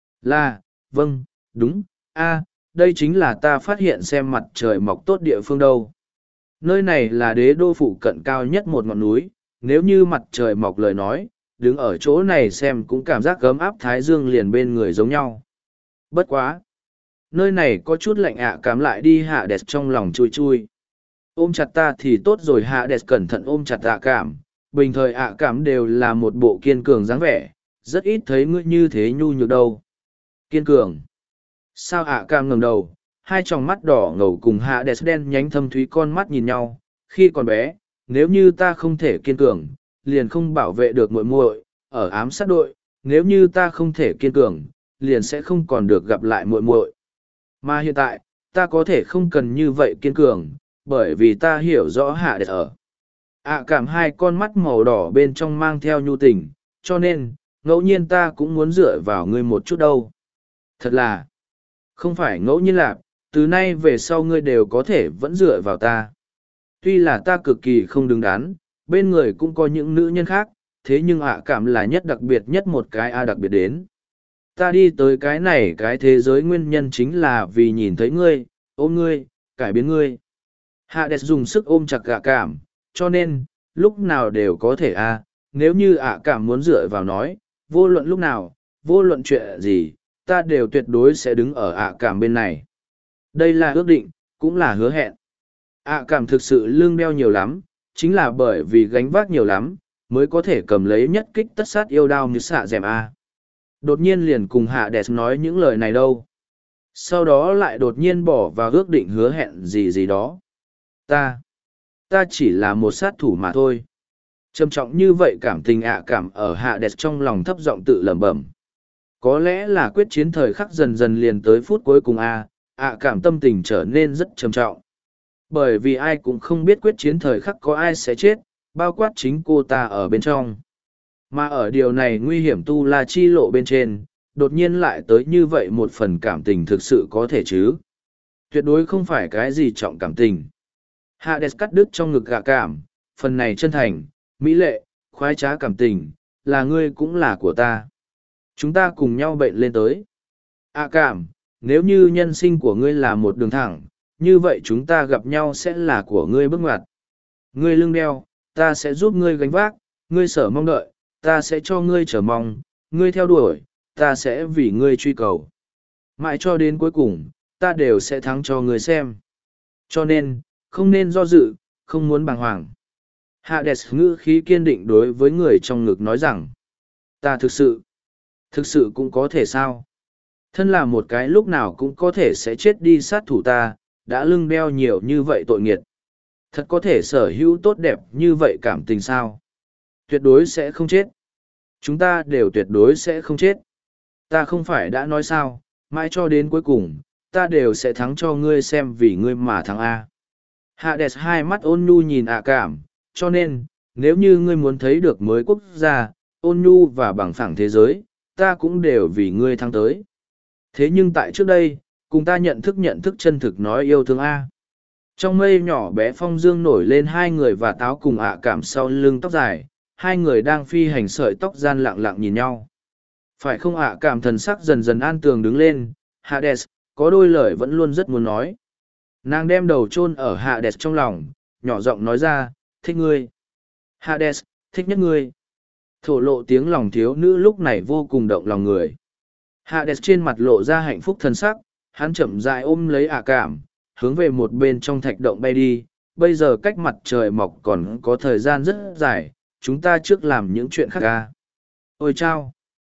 Vâng, đúng, đây chính là ta phát hiện xem mặt trời mọc tốt địa phương đâu. Nơi này là đế đô phụ cận cao nhất một ngọn núi, nếu như mặt trời mọc lời nói, đứng ở chỗ này xem cũng cảm giác gấm áp thái dương liền bên người giống nhau. Bất quá. Nơi này có chút lạnh ạ cảm lại đi Hades trong lòng chui chui. Ôm chặt ta thì tốt rồi Hades cẩn thận ôm chặt ạ cảm. Bình thời ạ cảm đều là một bộ kiên cường dáng vẻ, rất ít thấy ngươi như thế nhu nhược đâu. Kiên cường. Sao ạ cảm ngẩng đầu, hai tròng mắt đỏ ngầu cùng Hades đen nhánh thâm thúy con mắt nhìn nhau. Khi còn bé, nếu như ta không thể kiên cường, liền không bảo vệ được muội muội ở ám sát đội. Nếu như ta không thể kiên cường, liền sẽ không còn được gặp lại muội muội. Mà hiện tại, ta có thể không cần như vậy kiên cường, bởi vì ta hiểu rõ Hades ở. ạ cảm hai con mắt màu đỏ bên trong mang theo nhu tình, cho nên, ngẫu nhiên ta cũng muốn dựa vào ngươi một chút đâu. Thật là, không phải ngẫu nhiên lạc, từ nay về sau ngươi đều có thể vẫn dựa vào ta. Tuy là ta cực kỳ không đứng đắn, bên người cũng có những nữ nhân khác, thế nhưng ạ cảm là nhất đặc biệt nhất một cái đặc biệt đến. Ta đi tới cái này cái thế giới nguyên nhân chính là vì nhìn thấy ngươi, ôm ngươi, cải biến ngươi. Hades dùng sức ôm chặt ạ cảm, cho nên, lúc nào đều có thể nếu như ạ cảm muốn dựa vào nói, vô luận lúc nào, vô luận chuyện gì, ta đều tuyệt đối sẽ đứng ở ạ cảm bên này. Đây là ước định, cũng là hứa hẹn. ạ cảm thực sự lương đeo nhiều lắm, chính là bởi vì gánh vác nhiều lắm, mới có thể cầm lấy nhất kích tất sát yêu đao như xạ dẻm Đột nhiên liền cùng Hades nói những lời này đâu. Sau đó lại đột nhiên bỏ vào ước định hứa hẹn gì gì đó. Ta chỉ là một sát thủ mà thôi. Trầm trọng như vậy cảm tình cảm ở Hades trong lòng thấp giọng tự lẩm bẩm. Có lẽ là quyết chiến thời khắc dần dần liền tới phút cuối cùng cảm tâm tình trở nên rất trầm trọng. Bởi vì ai cũng không biết quyết chiến thời khắc có ai sẽ chết, bao quát chính cô ta ở bên trong. Mà ở điều này nguy hiểm tu la chi lộ bên trên, đột nhiên lại tới như vậy một phần cảm tình thực sự có thể chứ. Tuyệt đối không phải cái gì trọng cảm tình. Hades cắt đứt trong ngực gạ cảm, phần này chân thành, mỹ lệ, khoái trá cảm tình, là ngươi cũng là của ta. Chúng ta cùng nhau bệnh lên tới. Cảm, nếu như nhân sinh của ngươi là một đường thẳng, như vậy chúng ta gặp nhau sẽ là của ngươi bước ngoặt. Ngươi lưng đeo, ta sẽ giúp ngươi gánh vác, ngươi sở mong đợi, ta sẽ cho ngươi chờ mong, ngươi theo đuổi, ta sẽ vì ngươi truy cầu. Mãi cho đến cuối cùng, ta đều sẽ thắng cho ngươi xem. Cho nên, không nên do dự, không muốn bàng hoàng. Hades ngữ khí kiên định đối với người trong ngực nói rằng, ta thực sự cũng có thể sao? Thân là một cái lúc nào cũng có thể sẽ chết đi sát thủ ta, đã lưng đeo nhiều như vậy tội nghiệt. Thật có thể sở hữu tốt đẹp như vậy cảm tình sao? Tuyệt đối sẽ không chết. Chúng ta đều tuyệt đối sẽ không chết. Ta không phải đã nói sao, mãi cho đến cuối cùng, ta đều sẽ thắng cho ngươi xem vì ngươi mà thắng A. Hades hai mắt ôn nhu nhìn cảm, cho nên, nếu như ngươi muốn thấy được mới quốc gia, ôn nhu và bằng phẳng thế giới, ta cũng đều vì ngươi thắng tới. Thế nhưng tại trước đây, cùng ta nhận thức chân thực nói yêu thương A. Trong mây nhỏ bé phong dương nổi lên hai người và táo cùng cảm sau lưng tóc dài, hai người đang phi hành sợi tóc gian lặng lặng nhìn nhau. Phải không cảm thần sắc dần dần an tường đứng lên, Hades, có đôi lời vẫn luôn rất muốn nói. Nàng đem đầu chôn ở Hades trong lòng, nhỏ giọng nói ra, thích ngươi. Hades, thích nhất ngươi. Thổ lộ tiếng lòng thiếu nữ lúc này vô cùng động lòng người. Hades trên mặt lộ ra hạnh phúc thần sắc, hắn chậm rãi ôm lấy cảm, hướng về một bên trong thạch động bay đi. Bây giờ cách mặt trời mọc còn có thời gian rất dài, chúng ta trước làm những chuyện khác Ôi chao!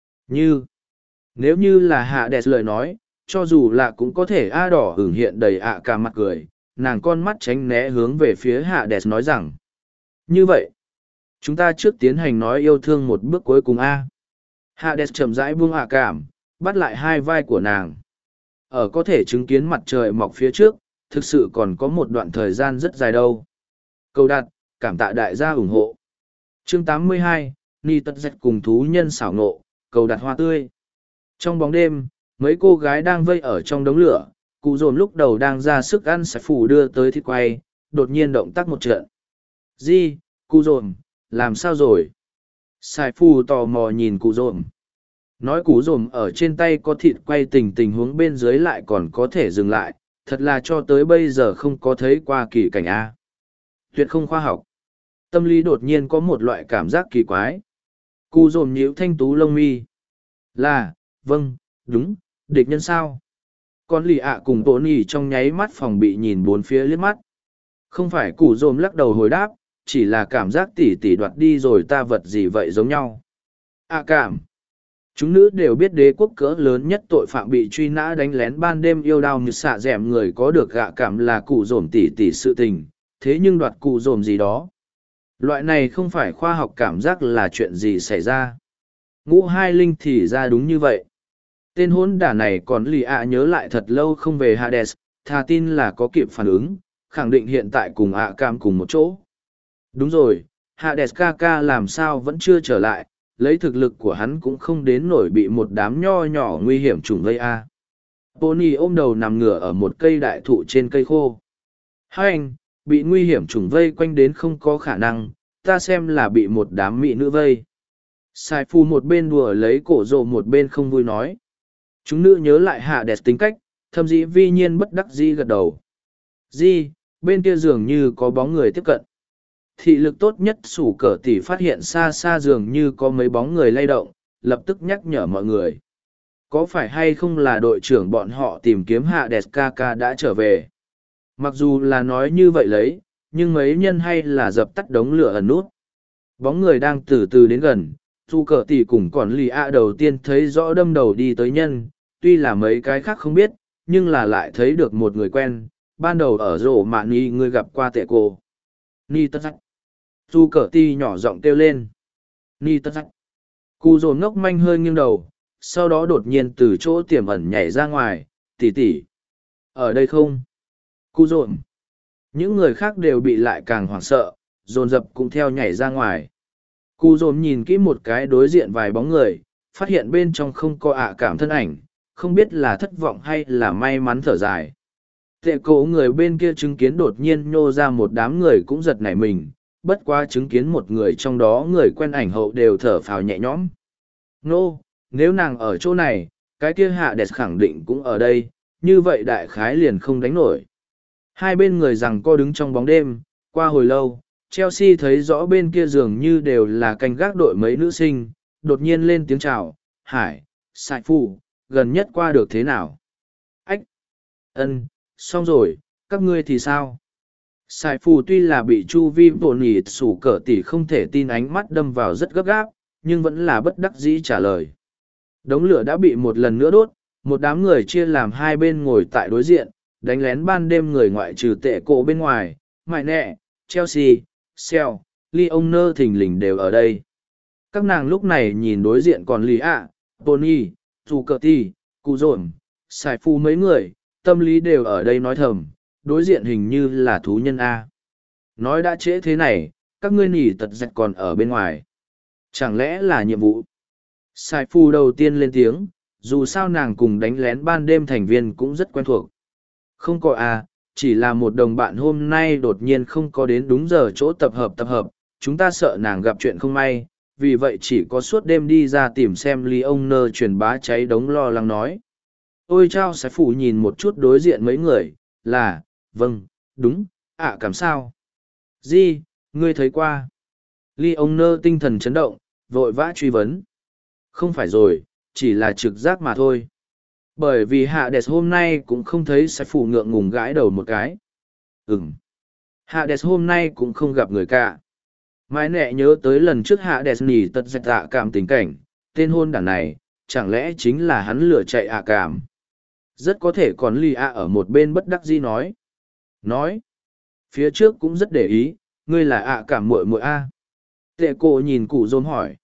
Nếu như là Hades lời nói, cho dù là cũng có thể đỏ hửng hiện đầy cả mặt cười, nàng con mắt tránh né hướng về phía Hades nói rằng. Như vậy, chúng ta trước tiến hành nói yêu thương một bước cuối cùng Hades chậm rãi buông cảm, bắt lại hai vai của nàng. Ở có thể chứng kiến mặt trời mọc phía trước, thực sự còn có một đoạn thời gian rất dài đâu. Cầu đặt, cảm tạ đại gia ủng hộ. Chương 82, Ni Tất Dạch cùng thú nhân xảo nộ, cầu đặt hoa tươi. Trong bóng đêm, mấy cô gái đang vây ở trong đống lửa, cụ dồn lúc đầu đang ra sức ăn sải phủ đưa tới thịt quay, đột nhiên động tác một trận. Di, cụ dồn, làm sao rồi? Sải phủ tò mò nhìn cụ dồn. Nói cụ dồn ở trên tay có thịt quay tình huống bên dưới lại còn có thể dừng lại, thật là cho tới bây giờ không có thấy qua kỳ cảnh A. Tuyệt không khoa học. Tâm lý đột nhiên có một loại cảm giác kỳ quái. Cụ dồn nhíu thanh tú lông mi. Vâng, đúng, địch nhân sao? Con lì cùng tổ nỉ trong nháy mắt phòng bị nhìn bốn phía liếc mắt. Không phải cụ dồn lắc đầu hồi đáp, chỉ là cảm giác tỉ đoạt đi rồi ta vật gì vậy giống nhau. Cảm. Chúng nữ đều biết đế quốc cỡ lớn nhất tội phạm bị truy nã đánh lén ban đêm yêu đao như xạ dẻm người có được cảm là cụ dồn tỉ sự tình, thế nhưng đoạt cụ dồn gì đó. Loại này không phải khoa học cảm giác là chuyện gì xảy ra. Ngũ hai linh thì ra đúng như vậy. Tên hôn đả này còn lì nhớ lại thật lâu không về Hades, thà tin là có kịp phản ứng, khẳng định hiện tại cùng cảm cùng một chỗ. Đúng rồi, Hades ca làm sao vẫn chưa trở lại, lấy thực lực của hắn cũng không đến nổi bị một đám nho nhỏ nguy hiểm trùng vây Pony ôm đầu nằm ngửa ở một cây đại thụ trên cây khô. Hai anh, bị nguy hiểm trùng vây quanh đến không có khả năng, ta xem là bị một đám mỹ nữ vây. Sai phu một bên đùa lấy cổ rồ một bên không vui nói. Chúng nữ nhớ lại Hades tính cách, thâm dĩ vi nhiên bất đắc dĩ gật đầu. Di, bên kia dường như có bóng người tiếp cận. Thị lực tốt nhất sủ cờ tỉ phát hiện xa xa dường như có mấy bóng người lay động, lập tức nhắc nhở mọi người. Có phải hay không là đội trưởng bọn họ tìm kiếm hạ đẹp ca ca đã trở về? Mặc dù là nói như vậy lấy, nhưng mấy nhân hay là dập tắt đống lửa ẩn nút. Bóng người đang từ từ đến gần, dù cờ tỉ cùng còn lì ạ đầu tiên thấy rõ đâm đầu đi tới nhân, tuy là mấy cái khác không biết, nhưng là lại thấy được một người quen, ban đầu ở rổ mạ ni người gặp qua tệ cô. Ni tất sắc. Dù cờ tỉ nhỏ giọng kêu lên. Ni tất sắc. Cụ dồn ngốc manh hơi nghiêng đầu, sau đó đột nhiên từ chỗ tiềm ẩn nhảy ra ngoài, tỉ tỉ. Ở đây không? Cụ dồn. Những người khác đều bị lại càng hoảng sợ, dồn dập cũng theo nhảy ra ngoài. Cụ dồn nhìn kỹ một cái đối diện vài bóng người, phát hiện bên trong không có ạ cảm thân ảnh, không biết là thất vọng hay là may mắn thở dài. Tệ cổ người bên kia chứng kiến đột nhiên nhô ra một đám người cũng giật nảy mình, bất quá chứng kiến một người trong đó người quen ảnh hậu đều thở phào nhẹ nhõm. Nô, nếu nàng ở chỗ này, cái kia hạ đẹp khẳng định cũng ở đây, như vậy đại khái liền không đánh nổi. Hai bên người rằng co đứng trong bóng đêm, qua hồi lâu, Chelsea thấy rõ bên kia dường như đều là canh gác đội mấy nữ sinh, đột nhiên lên tiếng chào, Hải, Sài Phu, gần nhất qua được thế nào? Ách! Ân, xong rồi, các ngươi thì sao? Sài Phu tuy là bị Chu Vi bộ nỉ sủ cỡ tỉ không thể tin ánh mắt đâm vào rất gấp gáp, nhưng vẫn là bất đắc dĩ trả lời. Đống lửa đã bị một lần nữa đốt, một đám người chia làm hai bên ngồi tại đối diện, đánh lén ban đêm người ngoại trừ tệ cổ bên ngoài, mại nẹ, Chelsea, Sel, Leoner thình lình đều ở đây. Các nàng lúc này nhìn đối diện còn Lý ạ, Tony, Dù Cờ Ti, Cụ Dồn, Sài Phu mấy người, tâm lý đều ở đây nói thầm, đối diện hình như là thú nhân A. Nói đã trễ thế này, các ngươi nỉ tật dạch còn ở bên ngoài. Chẳng lẽ là nhiệm vụ? Sài Phu đầu tiên lên tiếng, dù sao nàng cùng đánh lén ban đêm thành viên cũng rất quen thuộc. Không có à, chỉ là một đồng bạn hôm nay đột nhiên không có đến đúng giờ chỗ tập hợp, chúng ta sợ nàng gặp chuyện không may, vì vậy chỉ có suốt đêm đi ra tìm xem Lý ông nơ truyền bá cháy đống lo lắng nói. Ôi chao Sài Phủ nhìn một chút đối diện mấy người, là, vâng, đúng, ạ cảm sao? Gì, ngươi thấy qua? Lý ông nơ tinh thần chấn động, vội vã truy vấn. Không phải rồi, chỉ là trực giác mà thôi. Bởi vì hạ đẹp hôm nay cũng không thấy Sài Phủ ngượng ngùng gãi đầu một cái. Hạ đẹp hôm nay cũng không gặp người cả. Mãi nẹ nhớ tới lần trước hạ đẹp nỉ tật dạch ạ cảm tình cảnh, tên hôn đảng này, chẳng lẽ chính là hắn lừa chạy ạ cảm. Rất có thể còn lì ạ ở một bên bất đắc dĩ nói. Nói, phía trước cũng rất để ý, ngươi là ạ cảm muội muội a. Tệ cô nhìn cụ dồn hỏi.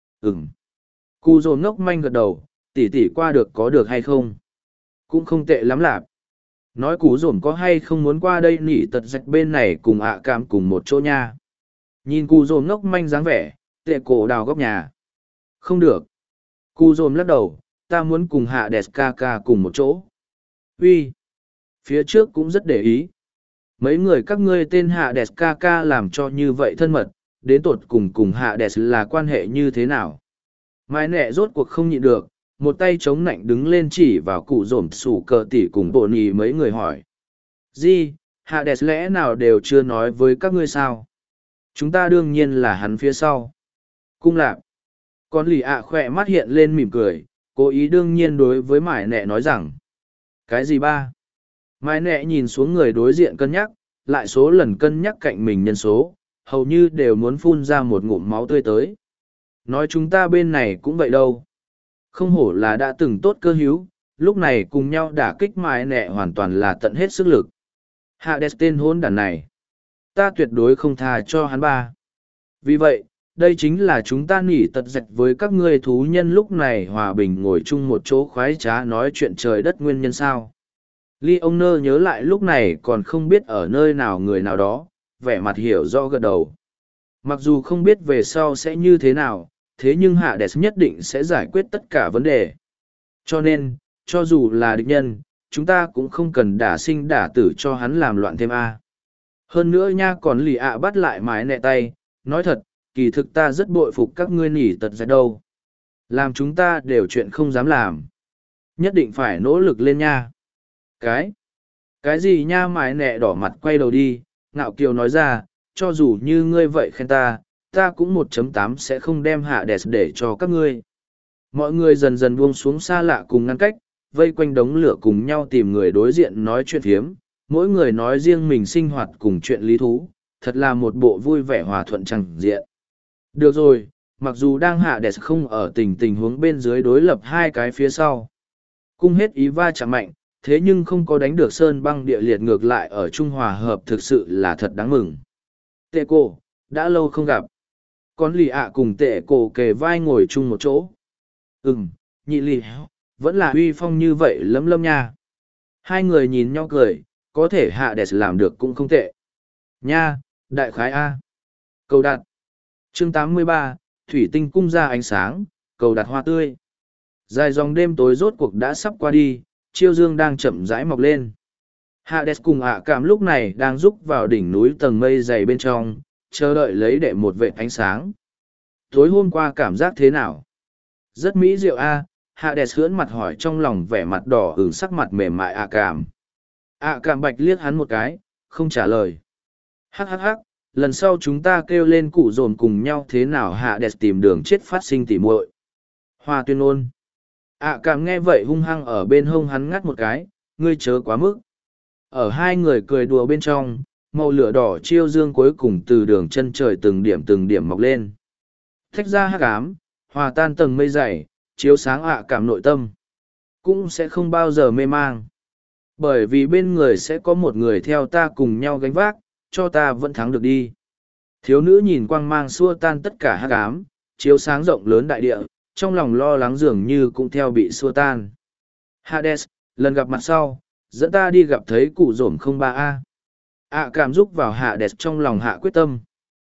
Cụ dồn ngốc manh gật đầu, tỉ tỉ qua được có được hay không? Cũng không tệ lắm lạp. Nói cụ dồn có hay không muốn qua đây nỉ tật dạch bên này cùng ạ cảm cùng một chỗ nha. Nhìn cụ dồn ngốc manh dáng vẻ, tệ cổ đào góc nhà. Không được. Cụ dồn lắc đầu, ta muốn cùng hạ đẹp ca ca cùng một chỗ. Uy, phía trước cũng rất để ý. Mấy người các ngươi tên hạ đẹp ca ca làm cho như vậy thân mật, đến tột cùng hạ đẹp là quan hệ như thế nào? Mai nẹ rốt cuộc không nhịn được, một tay chống nạnh đứng lên chỉ vào cụ dồn sủ cờ tỉ cùng bộ nì mấy người hỏi. Gì, hạ đẹp lẽ nào đều chưa nói với các ngươi sao? Chúng ta đương nhiên là hắn phía sau. Cung lạp. Con lì ạ khỏe mắt hiện lên mỉm cười, cố ý đương nhiên đối với mải nẹ nói rằng. Cái gì ba? Mải nẹ nhìn xuống người đối diện cân nhắc, lại số lần cân nhắc cạnh mình nhân số, hầu như đều muốn phun ra một ngụm máu tươi tới. Nói chúng ta bên này cũng vậy đâu. Không hổ là đã từng tốt cơ hữu, lúc này cùng nhau đả kích mải nẹ hoàn toàn là tận hết sức lực. Hạ đẹp tên hôn đàn này. Ta tuyệt đối không tha cho hắn ba. Vì vậy, đây chính là chúng ta nỉ tật dạch với các ngươi thú nhân lúc này hòa bình ngồi chung một chỗ khoái trá nói chuyện trời đất nguyên nhân sao. Ly ông nơ nhớ lại lúc này còn không biết ở nơi nào người nào đó, vẻ mặt hiểu rõ gật đầu. Mặc dù không biết về sau sẽ như thế nào, thế nhưng hạ đẹp nhất định sẽ giải quyết tất cả vấn đề. Cho nên, cho dù là địch nhân, chúng ta cũng không cần đả sinh đả tử cho hắn làm loạn thêm a. Hơn nữa nha còn lì ạ bắt lại mái nẹ tay, nói thật, kỳ thực ta rất bội phục các ngươi nỉ tật dạch đâu. Làm chúng ta đều chuyện không dám làm. Nhất định phải nỗ lực lên nha. Cái? Cái gì nha, mái nẹ đỏ mặt quay đầu đi, ngạo kiều nói ra, cho dù như ngươi vậy khen ta cũng 1.8 sẽ không đem hạ đẹp để cho các ngươi. Mọi người dần dần buông xuống xa lạ cùng ngăn cách, vây quanh đống lửa cùng nhau tìm người đối diện nói chuyện phiếm, mỗi người nói riêng mình sinh hoạt cùng chuyện lý thú, thật là một bộ vui vẻ hòa thuận chẳng diện. Được rồi, mặc dù đang hạ đẹp không ở tình huống bên dưới đối lập hai cái phía sau. Cung hết ý va chạm mạnh, thế nhưng không có đánh được sơn băng địa liệt, ngược lại ở Trung Hòa hợp thực sự là thật đáng mừng. Tệ cổ, đã lâu không gặp. Con lì ạ cùng tệ cổ kề vai ngồi chung một chỗ. Nhị lì, vẫn là uy phong như vậy lấm lâm nha. Hai người nhìn nhau cười, có thể hạ đẹp làm được cũng không tệ. Nha, đại khái A. Cầu đặt. Chương 83, Thủy tinh cung ra ánh sáng, cầu đặt hoa tươi. Dài dòng đêm tối rốt cuộc đã sắp qua đi, chiêu dương đang chậm rãi mọc lên. Hades cùng ạ cảm lúc này đang rúc vào đỉnh núi tầng mây dày bên trong, chờ đợi lấy đệ một vệt ánh sáng. Tối hôm qua cảm giác thế nào? Rất mỹ diệu a. Hades hưỡn mặt hỏi, trong lòng vẻ mặt đỏ ửng, sắc mặt mềm mại ạ cảm. ạ cảm bạch liếc hắn một cái, không trả lời. Hắc hắc hắc, lần sau chúng ta kêu lên cụ dồn cùng nhau thế nào? Hades tìm đường chết phát sinh tỉ muội. Hoa tuyên ôn. ạ cảm nghe vậy hung hăng ở bên hông hắn ngắt một cái, ngươi chớ quá mức. Ở hai người cười đùa bên trong, màu lửa đỏ chiêu dương cuối cùng từ đường chân trời từng điểm mọc lên. Thách ra hắc ám, hòa tan tầng mây dày, chiếu sáng ạ cảm nội tâm. Cũng sẽ không bao giờ mê mang. Bởi vì bên người sẽ có một người theo ta cùng nhau gánh vác, cho ta vẫn thắng được đi. Thiếu nữ nhìn quang mang xua tan tất cả hắc ám, chiếu sáng rộng lớn đại địa, trong lòng lo lắng dường như cũng theo bị xua tan. Hades, lần gặp mặt sau, dẫn ta đi gặp thấy cụ rổm 03A. ạ cảm giúp vào Hades trong lòng hạ quyết tâm.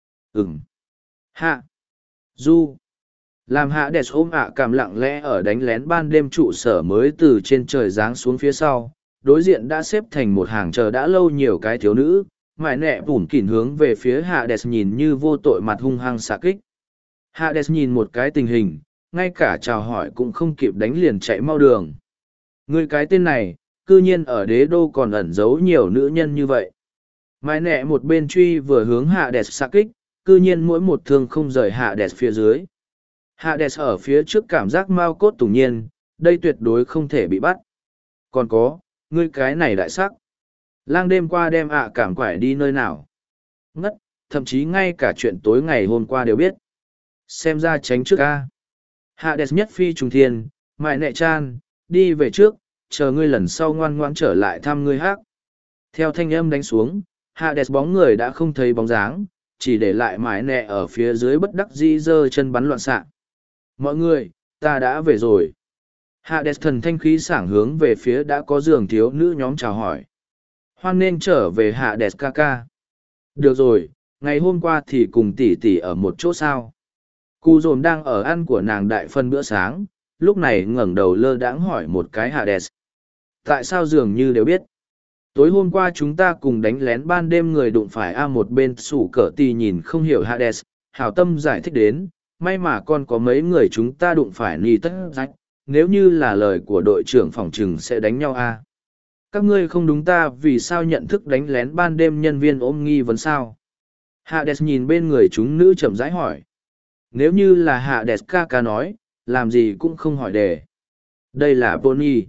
Hạ. Du. Làm Hades ôm ạ cảm lặng lẽ ở đánh lén ban đêm trụ sở mới từ trên trời giáng xuống phía sau, đối diện đã xếp thành một hàng chờ đã lâu nhiều cái thiếu nữ, mải nẹ bủn kỉn hướng về phía Hades nhìn như vô tội mặt hung hăng xạ kích. Hades nhìn một cái tình hình, ngay cả chào hỏi cũng không kịp đánh liền chạy mau đường. Ngươi cái tên này, cư nhiên ở đế đô còn ẩn giấu nhiều nữ nhân như vậy. Mái nẹ một bên truy vừa hướng Hades xạ kích, cư nhiên mỗi một thương không rời Hades phía dưới. Hades ở phía trước cảm giác mau cốt tủng nhiên, đây tuyệt đối không thể bị bắt. Còn có, ngươi cái này đại sắc. Lang đêm qua đem ạ cảm quải đi nơi nào. Ngất, thậm chí ngay cả chuyện tối ngày hôm qua đều biết. Xem ra tránh trước a. Hades nhất phi trùng thiên, mại nẹ chan, đi về trước, chờ ngươi lần sau ngoan ngoãn trở lại thăm ngươi hát. Theo thanh âm đánh xuống, Hades bóng người đã không thấy bóng dáng, chỉ để lại mái nẹ ở phía dưới bất đắc dĩ giơ chân bắn loạn xạ. Mọi người, ta đã về rồi. Hades thần thanh khí sảng hướng về phía đã có giường thiếu nữ nhóm chào hỏi. Hoan nên trở về Hades ca ca. Được rồi, ngày hôm qua thì cùng tỷ tỷ ở một chỗ sao. Cụ dồn đang ở ăn của nàng đại phân bữa sáng, lúc này ngẩng đầu lơ đãng hỏi một cái Hades. Tại sao dường như đều biết? Tối hôm qua chúng ta cùng đánh lén ban đêm người đụng phải một bên sủ cỡ tì nhìn không hiểu Hades, hảo tâm giải thích đến, may mà còn có mấy người chúng ta đụng phải nì tất rách, nếu như là lời của đội trưởng phòng trừng sẽ đánh nhau Các ngươi không đúng ta vì sao nhận thức đánh lén ban đêm nhân viên ôm nghi vấn sao? Hades nhìn bên người chúng nữ chậm rãi hỏi. Nếu như là Hades ca ca nói, làm gì cũng không hỏi đề. Đây là Pony.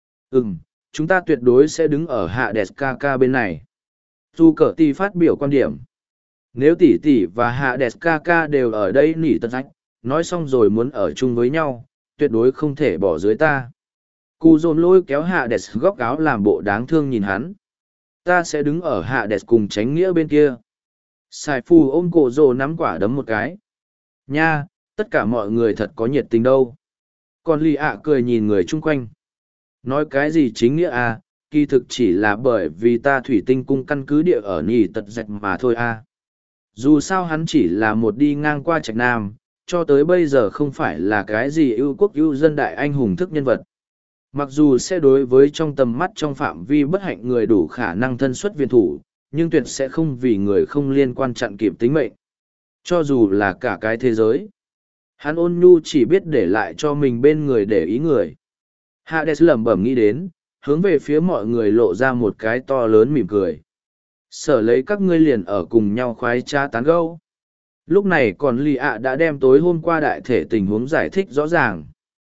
Chúng ta tuyệt đối sẽ đứng ở Hades ca ca bên này. Dù cỡ tỷ phát biểu quan điểm. Nếu tỷ tỷ và Hades ca ca đều ở đây nỉ tật rách, nói xong rồi muốn ở chung với nhau, tuyệt đối không thể bỏ dưới ta. Cụ dồn lôi kéo Hades góc áo làm bộ đáng thương nhìn hắn. Ta sẽ đứng ở Hades cùng tránh nghĩa bên kia. Sài phù ôm cổ rồ nắm quả đấm một cái. Nha, tất cả mọi người thật có nhiệt tình đâu. Còn lì ạ cười nhìn người chung quanh. Nói cái gì chính nghĩa kỳ thực chỉ là bởi vì ta thủy tinh cung căn cứ địa ở nỉ tật dạch mà thôi Dù sao hắn chỉ là một đi ngang qua trạch nam, cho tới bây giờ không phải là cái gì ưu quốc ưu dân đại anh hùng thức nhân vật. Mặc dù sẽ đối với trong tầm mắt trong phạm vi bất hạnh người đủ khả năng thân xuất viên thủ, nhưng tuyệt sẽ không vì người không liên quan chặn kịp tính mệnh. Cho dù là cả cái thế giới, hắn ôn nhu chỉ biết để lại cho mình bên người để ý người. Hades lẩm bẩm nghĩ đến, hướng về phía mọi người lộ ra một cái to lớn mỉm cười. Sở lấy các ngươi liền ở cùng nhau khoái trá tán gẫu. Lúc này còn lì ạ đã đem tối hôm qua đại thể tình huống giải thích rõ ràng.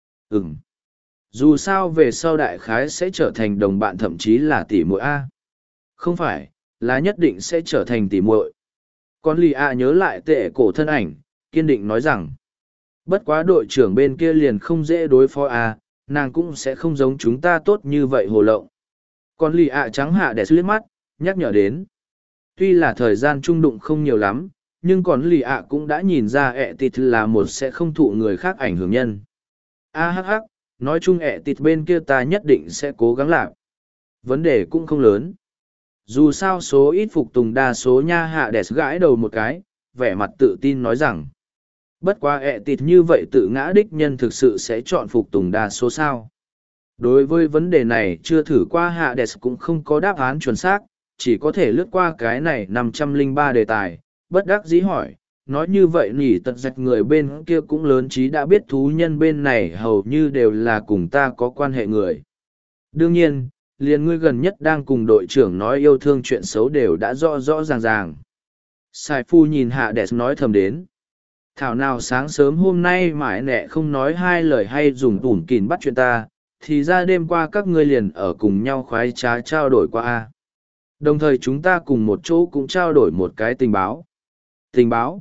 Dù sao về sau đại khái sẽ trở thành đồng bạn thậm chí là tỷ muội A. Không phải, là nhất định sẽ trở thành tỷ muội. Còn lì ạ nhớ lại tệ cổ thân ảnh, kiên định nói rằng, bất quá đội trưởng bên kia liền không dễ đối phó A, nàng cũng sẽ không giống chúng ta tốt như vậy hồ lộng. Còn lì ạ trắng hạ đẹp liếc mắt, nhắc nhở đến. Tuy là thời gian trung đụng không nhiều lắm, nhưng còn lì ạ cũng đã nhìn ra ẹ tịt là một sẽ không thụ người khác ảnh hưởng nhân. Hắc, nói chung ẹ tịt bên kia ta nhất định sẽ cố gắng làm. Vấn đề cũng không lớn. Dù sao số ít phục tùng đa số nha hạ đẹp gãi đầu một cái, vẻ mặt tự tin nói rằng. Bất quá ẹ tịt như vậy tự ngã đích nhân thực sự sẽ chọn phục tùng đa số sao. Đối với vấn đề này chưa thử qua hạ đẹp cũng không có đáp án chuẩn xác, chỉ có thể lướt qua cái này 503 đề tài, bất đắc dĩ hỏi, nói như vậy nỉ tật dạch người bên kia cũng lớn trí đã biết thú nhân bên này hầu như đều là cùng ta có quan hệ người. Đương nhiên, liền ngươi gần nhất đang cùng đội trưởng nói yêu thương chuyện xấu đều đã rõ rõ ràng ràng. Sai phu nhìn hạ đẹp nói thầm đến. Thảo nào sáng sớm hôm nay mãi nẹ không nói hai lời hay dùng tủn kỉn bắt chuyện ta, thì ra đêm qua các ngươi liền ở cùng nhau khoái trá trao đổi qua a. Đồng thời chúng ta cùng một chỗ cũng trao đổi một cái tình báo. Tình báo?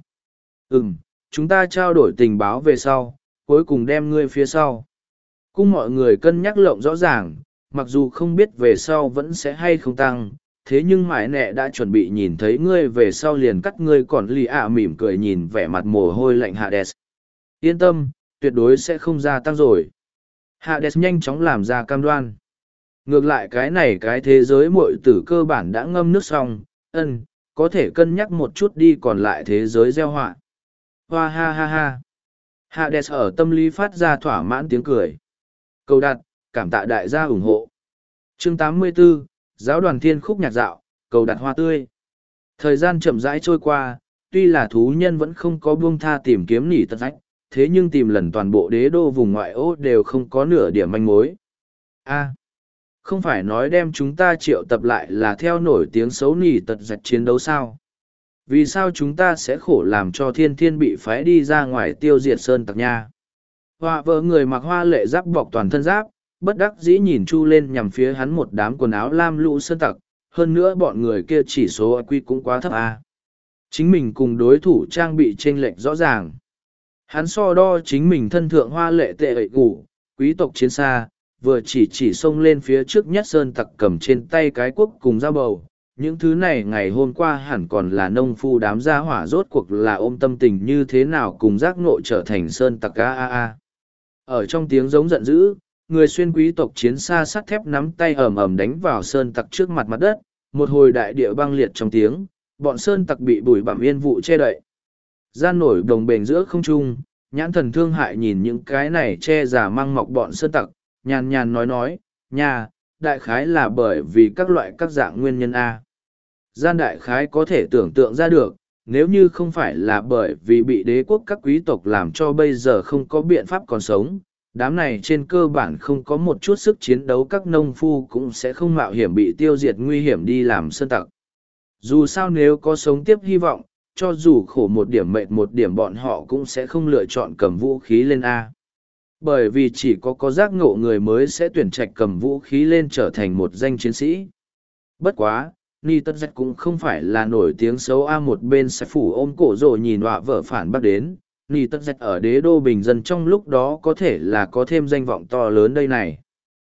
Chúng ta trao đổi tình báo về sau, cuối cùng đem ngươi phía sau. Cùng mọi người cân nhắc lộng rõ ràng, mặc dù không biết về sau vẫn sẽ hay không tăng, thế nhưng mãi nẹ đã chuẩn bị nhìn thấy ngươi về sau liền cắt ngươi còn lì ạ mỉm cười nhìn vẻ mặt mồ hôi lạnh Hades. Yên tâm, tuyệt đối sẽ không gia tăng rồi. Hades nhanh chóng làm ra cam đoan. Ngược lại cái này cái thế giới muội tử cơ bản đã ngâm nước xong, có thể cân nhắc một chút đi còn lại thế giới gieo họa. Hoa ha ha ha. Hades ở tâm lý phát ra thỏa mãn tiếng cười. Cầu đặt, cảm tạ đại gia ủng hộ. Chương 84, Giáo đoàn thiên khúc nhạc dạo, cầu đặt hoa tươi. Thời gian chậm rãi trôi qua, tuy là thú nhân vẫn không có buông tha tìm kiếm nỉ tật rách, thế nhưng tìm lần toàn bộ đế đô vùng ngoại ô đều không có nửa điểm manh mối. Không phải nói đem chúng ta triệu tập lại là theo nổi tiếng xấu nỉ tật rạch chiến đấu sao? Vì sao chúng ta sẽ khổ làm cho thiên thiên bị phái đi ra ngoài tiêu diệt sơn tặc nha? Họa vợ người mặc hoa lệ giáp bọc toàn thân giáp, bất đắc dĩ nhìn chu lên nhằm phía hắn một đám quần áo lam lũ sơn tặc, hơn nữa bọn người kia chỉ số IQ cũng quá thấp à. Chính mình cùng đối thủ trang bị chênh lệch rõ ràng. Hắn so đo chính mình thân thượng hoa lệ tệ ệ gủ, quý tộc chiến xa, vừa chỉ xông lên phía trước nhất sơn tặc cầm trên tay cái cuốc cùng dao bầu. Những thứ này ngày hôm qua hẳn còn là nông phu đám gia hỏa rốt cuộc là ôm tâm tình như thế nào cùng giác ngộ trở thành sơn tặc a. Ở trong tiếng giống giận dữ, người xuyên quý tộc chiến xa sắt thép nắm tay ầm ầm đánh vào sơn tặc trước mặt mặt đất, một hồi đại địa băng liệt trong tiếng, bọn sơn tặc bị bụi bặm yên vụ che đậy. Gian nổi đồng bền giữa không trung, nhãn thần thương hại nhìn những cái này che giả mang mọc bọn sơn tặc, nhàn nhàn nói, nhà, đại khái là bởi vì các loại các dạng nguyên nhân A. Gian đại khái có thể tưởng tượng ra được, nếu như không phải là bởi vì bị đế quốc các quý tộc làm cho bây giờ không có biện pháp còn sống, đám này trên cơ bản không có một chút sức chiến đấu các nông phu cũng sẽ không mạo hiểm bị tiêu diệt nguy hiểm đi làm sơn tặc. Dù sao nếu có sống tiếp hy vọng, cho dù khổ một điểm mệt một điểm bọn họ cũng sẽ không lựa chọn cầm vũ khí lên A. Bởi vì chỉ có giác ngộ người mới sẽ tuyển trạch cầm vũ khí lên trở thành một danh chiến sĩ. Bất quá, Ni Tất Dạch cũng không phải là nổi tiếng xấu A, một bên sẽ phủ ôm cổ rồi nhìn họa vợ phản bác đến. Ni Tất Dạch ở đế đô bình dân trong lúc đó có thể là có thêm danh vọng to lớn đây này.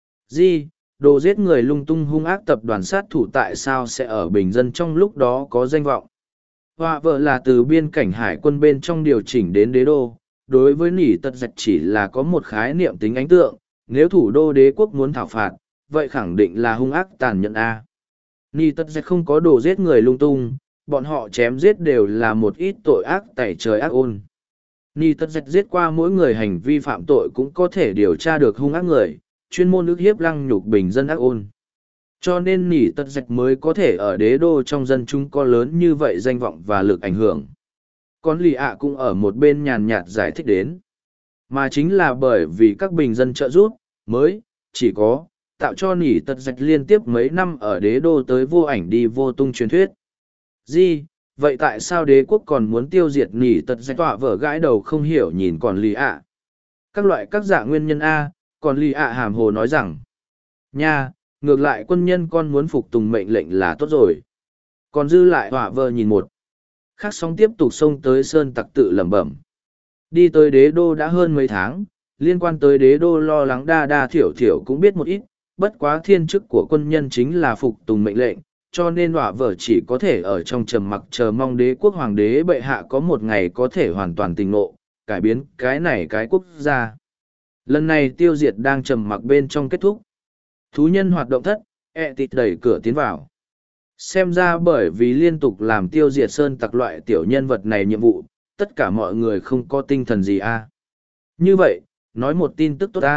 Đồ giết người lung tung hung ác tập đoàn sát thủ tại sao sẽ ở bình dân trong lúc đó có danh vọng? Họa vợ là từ biên cảnh hải quân bên trong điều chỉnh đến đế đô. Đối với nỉ tật dạch chỉ là có một khái niệm tính ấn tượng, nếu thủ đô đế quốc muốn thảo phạt, vậy khẳng định là hung ác tàn nhẫn A. Nỉ tật dạch không có đồ giết người lung tung, bọn họ chém giết đều là một ít tội ác tẩy trời ác ôn. Nỉ tật dạch giết qua mỗi người hành vi phạm tội cũng có thể điều tra được hung ác người, chuyên môn ức hiếp lăng nhục bình dân ác ôn. Cho nên nỉ tật dạch mới có thể ở đế đô trong dân chúng có lớn như vậy danh vọng và lực ảnh hưởng. Còn lì ạ cũng ở một bên nhàn nhạt giải thích đến. Mà chính là bởi vì các bình dân trợ giúp, mới, chỉ có, tạo cho nỉ tật dạch liên tiếp mấy năm ở đế đô tới vô ảnh đi vô tung truyền thuyết. Gì, vậy tại sao đế quốc còn muốn tiêu diệt nỉ tật dạch? Tọa vở gãi đầu không hiểu nhìn còn lì ạ. Các loại các dạng nguyên nhân A, còn lì ạ hàm hồ nói rằng, nha, ngược lại quân nhân con muốn phục tùng mệnh lệnh là tốt rồi. Còn dư lại họa vợ nhìn một khác sóng tiếp tục xông tới sơn tặc tự lẩm bẩm. Đi tới đế đô đã hơn mấy tháng, liên quan tới đế đô lo lắng đa đa thiểu thiểu cũng biết một ít, bất quá thiên chức của quân nhân chính là phục tùng mệnh lệnh, cho nên họa vợ chỉ có thể ở trong trầm mặc chờ mong đế quốc hoàng đế bệ hạ có một ngày có thể hoàn toàn tỉnh ngộ, cải biến cái này cái quốc gia. Lần này tiêu diệt đang trầm mặc bên trong kết thúc. Thú nhân hoạt động thất, tịt đẩy cửa tiến vào. Xem ra bởi vì liên tục làm tiêu diệt sơn tặc loại tiểu nhân vật này nhiệm vụ, tất cả mọi người không có tinh thần gì Như vậy, nói một tin tức tốt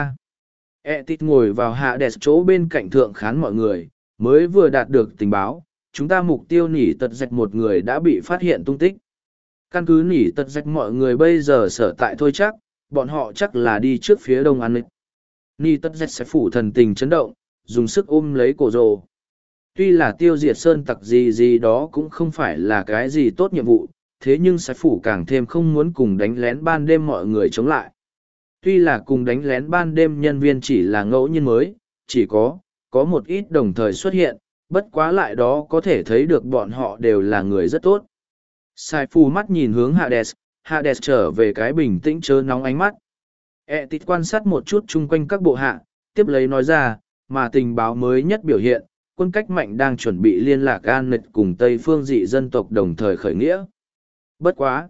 tịt ngồi vào hạ đẹp chỗ bên cạnh thượng khán mọi người, mới vừa đạt được tình báo, chúng ta mục tiêu nỉ tật dạch một người đã bị phát hiện tung tích. Căn cứ nỉ tật dạch mọi người bây giờ sở tại thôi chắc, bọn họ chắc là đi trước phía đông an lịch. Nỉ tật dạch sẽ phủ thần tình chấn động, dùng sức ôm lấy cổ rồ. Tuy là tiêu diệt sơn tặc gì gì đó cũng không phải là cái gì tốt nhiệm vụ, thế nhưng sẽ phủ càng thêm không muốn cùng đánh lén ban đêm mọi người chống lại. Tuy là cùng đánh lén ban đêm nhân viên chỉ là ngẫu nhiên mới, chỉ có một ít đồng thời xuất hiện, bất quá lại đó có thể thấy được bọn họ đều là người rất tốt. Sai phù mắt nhìn hướng Hades trở về cái bình tĩnh chớ nóng ánh mắt. Tít quan sát một chút chung quanh các bộ hạ, tiếp lấy nói ra, mà tình báo mới nhất biểu hiện, quân cách mạnh đang chuẩn bị liên lạc an nịch cùng Tây phương dị dân tộc đồng thời khởi nghĩa. Bất quá.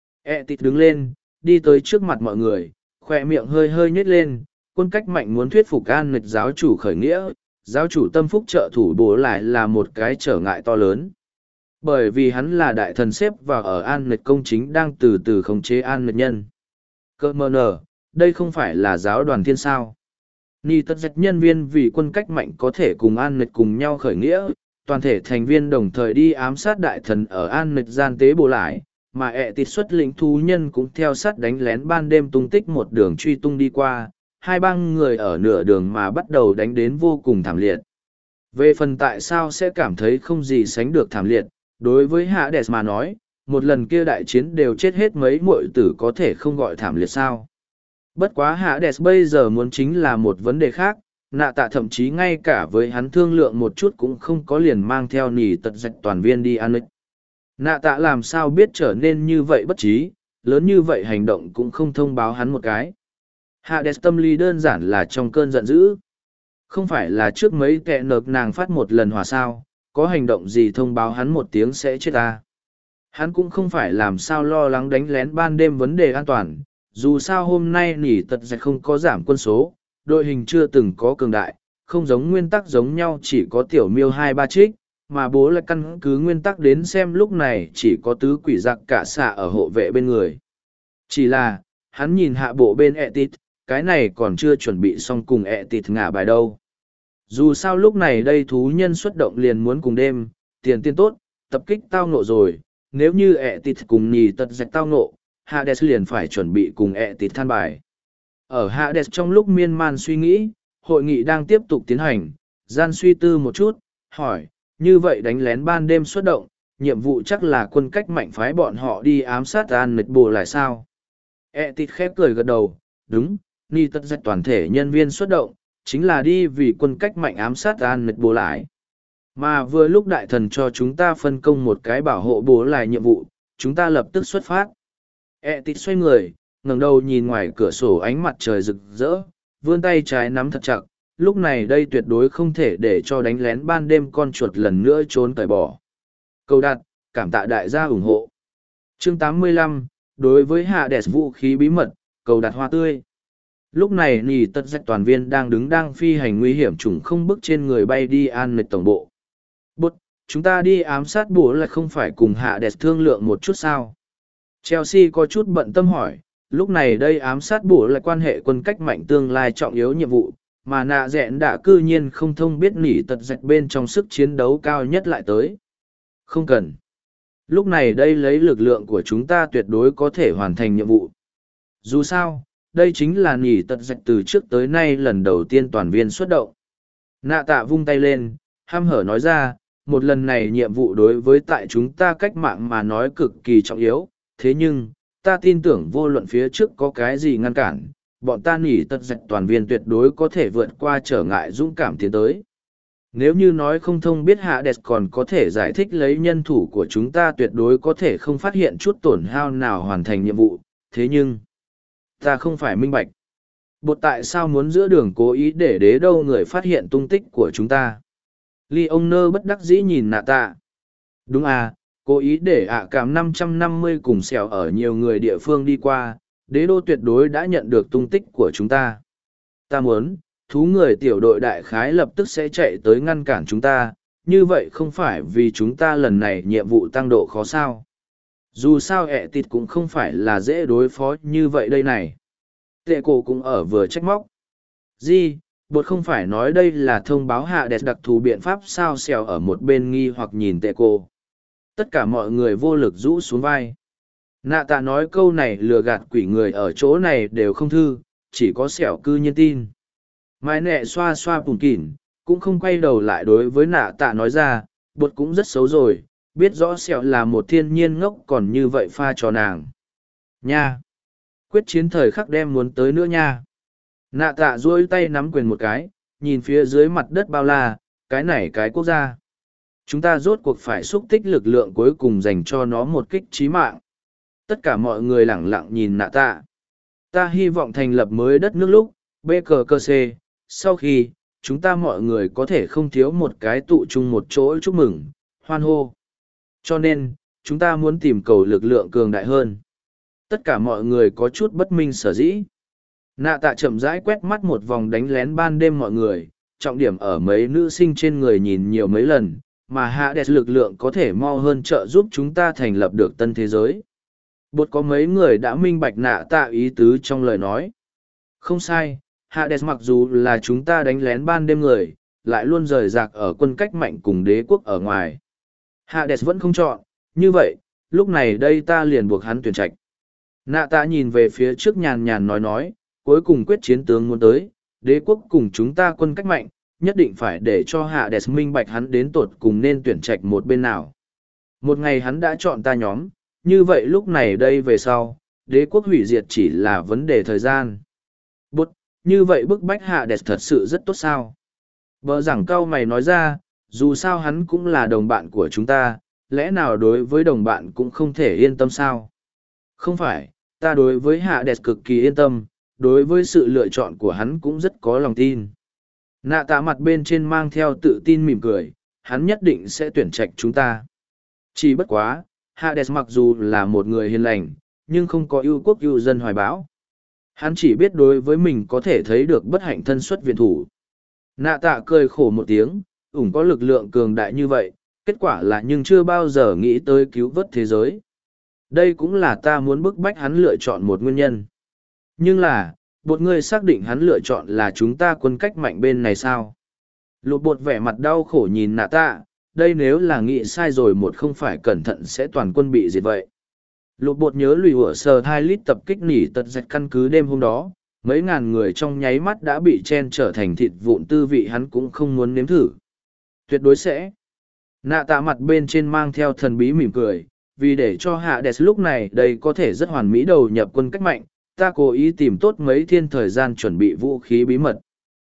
Tít đứng lên, đi tới trước mặt mọi người, khỏe miệng hơi hơi nhếch lên, quân cách mạnh muốn thuyết phục an nịch giáo chủ khởi nghĩa, giáo chủ tâm phúc trợ thủ bố lại là một cái trở ngại to lớn. Bởi vì hắn là đại thần xếp vào ở an nịch công chính đang từ từ khống chế an nịch nhân. Cơ mơ nở, đây không phải là giáo đoàn thiên sao. Ni tất dạch nhân viên vì quân cách mạnh có thể cùng an nịch cùng nhau khởi nghĩa, toàn thể thành viên đồng thời đi ám sát đại thần ở an nịch gian tế bổ lại, mà tịt xuất lĩnh thú nhân cũng theo sát đánh lén ban đêm tung tích một đường truy tung đi qua, hai băng người ở nửa đường mà bắt đầu đánh đến vô cùng thảm liệt. Về phần tại sao sẽ cảm thấy không gì sánh được thảm liệt, đối với Hades mà nói, một lần kia đại chiến đều chết hết mấy muội tử có thể không gọi thảm liệt sao. Bất quá Hades bây giờ muốn chính là một vấn đề khác, nạ tạ thậm chí ngay cả với hắn thương lượng một chút cũng không có liền mang theo nỉ tật dạch toàn viên đi an ích. Nạ tạ làm sao biết trở nên như vậy bất trí, lớn như vậy hành động cũng không thông báo hắn một cái. Hades tâm lý đơn giản là trong cơn giận dữ. Không phải là trước mấy kẻ nợp nàng phát một lần hòa sao, có hành động gì thông báo hắn một tiếng sẽ chết ta. Hắn cũng không phải làm sao lo lắng đánh lén ban đêm vấn đề an toàn, dù sao hôm nay nỉ tật dạch không có giảm quân số, đội hình chưa từng có cường đại, không giống nguyên tắc giống nhau chỉ có tiểu miêu 2-3 trích, mà bố lại căn cứ nguyên tắc đến xem lúc này chỉ có tứ quỷ giặc cả xạ ở hộ vệ bên người. Chỉ là, hắn nhìn hạ bộ bên Etit, cái này còn chưa chuẩn bị xong cùng Etit ngả bài đâu. Dù sao lúc này đây thú nhân xuất động liền muốn cùng đêm, tiền tiên tốt, tập kích tao ngộ rồi, nếu như Etit cùng nhì tật dạch tao ngộ, Hades liền phải chuẩn bị cùng Etit than bài. Ở Hades trong lúc miên man suy nghĩ, hội nghị đang tiếp tục tiến hành, gian suy tư một chút, hỏi, như vậy đánh lén ban đêm xuất động, nhiệm vụ chắc là quân cách mạnh phái bọn họ đi ám sát an nịch bồ lại sao? Etit khép cười gật đầu, đúng, ni tất dạch toàn thể nhân viên xuất động, chính là đi vì quân cách mạnh ám sát an nịch bồ lại. Mà vừa lúc đại thần cho chúng ta phân công một cái bảo hộ bố lại nhiệm vụ, chúng ta lập tức xuất phát. Etit xoay người, ngẩng đầu nhìn ngoài cửa sổ ánh mặt trời rực rỡ, vươn tay trái nắm thật chặt, lúc này đây tuyệt đối không thể để cho đánh lén ban đêm con chuột lần nữa trốn cởi bỏ. Cầu đặt, cảm tạ đại gia ủng hộ. Chương 85, đối với Hades vũ khí bí mật, cầu đặt hoa tươi. Lúc này nỉ tật dạch toàn viên đang phi hành nguy hiểm trùng không bước trên người bay đi an nịch tổng bộ. Bút, chúng ta đi ám sát bố lại không phải cùng Hades thương lượng một chút sao? Chelsea có chút bận tâm hỏi, lúc này đây ám sát bố lại quan hệ quân cách mạnh tương lai trọng yếu nhiệm vụ, mà nạ dẹn đã cư nhiên không thông biết nỉ tật dạch bên trong sức chiến đấu cao nhất lại tới. Không cần. Lúc này đây lấy lực lượng của chúng ta tuyệt đối có thể hoàn thành nhiệm vụ. Dù sao, đây chính là nỉ tật dạch từ trước tới nay lần đầu tiên toàn viên xuất động. Nạ tạ vung tay lên, hăm hở nói ra, một lần này nhiệm vụ đối với tại chúng ta cách mạng mà nói cực kỳ trọng yếu, thế nhưng, ta tin tưởng vô luận phía trước có cái gì ngăn cản, bọn ta nỉ tật dạch toàn viên tuyệt đối có thể vượt qua trở ngại dũng cảm tiến tới. Nếu như nói không thông biết hạ đẹp còn có thể giải thích lấy nhân thủ của chúng ta tuyệt đối có thể không phát hiện chút tổn hao nào hoàn thành nhiệm vụ, thế nhưng, ta không phải minh bạch. Bột tại sao muốn giữa đường cố ý để đế đâu người phát hiện tung tích của chúng ta? Ly ông nơ bất đắc dĩ nhìn nạ tạ. Đúng à, cố ý để cảm 550 cùng xèo ở nhiều người địa phương đi qua, đế đô tuyệt đối đã nhận được tung tích của chúng ta. Ta muốn, thú người tiểu đội đại khái lập tức sẽ chạy tới ngăn cản chúng ta, như vậy không phải vì chúng ta lần này nhiệm vụ tăng độ khó sao. Dù sao ẹ tịt cũng không phải là dễ đối phó như vậy đây này. Tệ cổ cũng ở vừa trách móc. Di, bột không phải nói đây là thông báo hạ đẹp đặc thù biện pháp sao xèo ở một bên nghi hoặc nhìn tệ cổ. Tất cả mọi người vô lực rũ xuống vai. Nạ tạ nói câu này lừa gạt quỷ người ở chỗ này đều không thư, chỉ có xẻo cư nhiên tin. Mai nẹ xoa xoa bùn kỉn, cũng không quay đầu lại đối với nạ tạ nói ra, bột cũng rất xấu rồi, biết rõ xẻo là một thiên nhiên ngốc còn như vậy pha cho nàng. Nha! Quyết chiến thời khắc đem muốn tới nữa nha. Nạ tạ duỗi tay nắm quyền một cái, nhìn phía dưới mặt đất bao la, cái này cái quốc gia. Chúng ta rốt cuộc phải xúc tích lực lượng cuối cùng dành cho nó một kích trí mạng. Tất cả mọi người lẳng lặng nhìn nạ tạ. Ta hy vọng thành lập mới đất nước lúc, BKKC, sau khi, chúng ta mọi người có thể không thiếu một cái tụ chung một chỗ chúc mừng, hoan hô. Cho nên, chúng ta muốn tìm cầu lực lượng cường đại hơn. Tất cả mọi người có chút bất minh sở dĩ. Nạ tạ chậm rãi quét mắt một vòng đánh lén ban đêm mọi người, trọng điểm ở mấy nữ sinh trên người nhìn nhiều mấy lần, mà hạ đẹp lực lượng có thể mau hơn trợ giúp chúng ta thành lập được tân thế giới. Bột có mấy người đã minh bạch nạ tạ ý tứ trong lời nói. Không sai, Hades mặc dù là chúng ta đánh lén ban đêm người, lại luôn rời rạc ở quân cách mạnh cùng đế quốc ở ngoài. Hades vẫn không chọn, như vậy, lúc này đây ta liền buộc hắn tuyển trạch. Nạ tạ nhìn về phía trước nhàn nhàn nói, cuối cùng quyết chiến tướng muốn tới, đế quốc cùng chúng ta quân cách mạnh, nhất định phải để cho Hades minh bạch hắn đến tột cùng nên tuyển trạch một bên nào. Một ngày hắn đã chọn ta nhóm, như vậy lúc này đây về sau, đế quốc hủy diệt chỉ là vấn đề thời gian. Bút, như vậy bức bách Hades thật sự rất tốt sao? Bờ giảng cao mày nói ra, dù sao hắn cũng là đồng bạn của chúng ta, lẽ nào đối với đồng bạn cũng không thể yên tâm sao? Không phải, ta đối với Hades cực kỳ yên tâm, đối với sự lựa chọn của hắn cũng rất có lòng tin. Nạ tạ mặt bên trên mang theo tự tin mỉm cười, hắn nhất định sẽ tuyển trạch chúng ta. Chỉ bất quá, Hades mặc dù là một người hiền lành, nhưng không có ưu quốc ưu dân hoài bão. Hắn chỉ biết đối với mình có thể thấy được bất hạnh thân xuất viện thủ. Nạ tạ cười khổ một tiếng, có lực lượng cường đại như vậy, kết quả là nhưng chưa bao giờ nghĩ tới cứu vớt thế giới. Đây cũng là ta muốn bức bách hắn lựa chọn một nguyên nhân. Nhưng là, bột ngươi xác định hắn lựa chọn là chúng ta quân cách mạnh bên này sao? Lục bột vẻ mặt đau khổ nhìn nạ tạ, đây nếu là nghĩ sai rồi một không phải cẩn thận sẽ toàn quân bị diệt vậy. Lục bột nhớ lùi hủa sờ 2 lít tập kích nỉ tật dạch căn cứ đêm hôm đó, mấy ngàn người trong nháy mắt đã bị chen trở thành thịt vụn tư vị hắn cũng không muốn nếm thử. Tuyệt đối sẽ. Nạ tạ mặt bên trên mang theo thần bí mỉm cười, vì để cho Hades lúc này đây có thể rất hoàn mỹ đầu nhập quân cách mạnh, ta cố ý tìm tốt mấy thiên thời gian chuẩn bị vũ khí bí mật.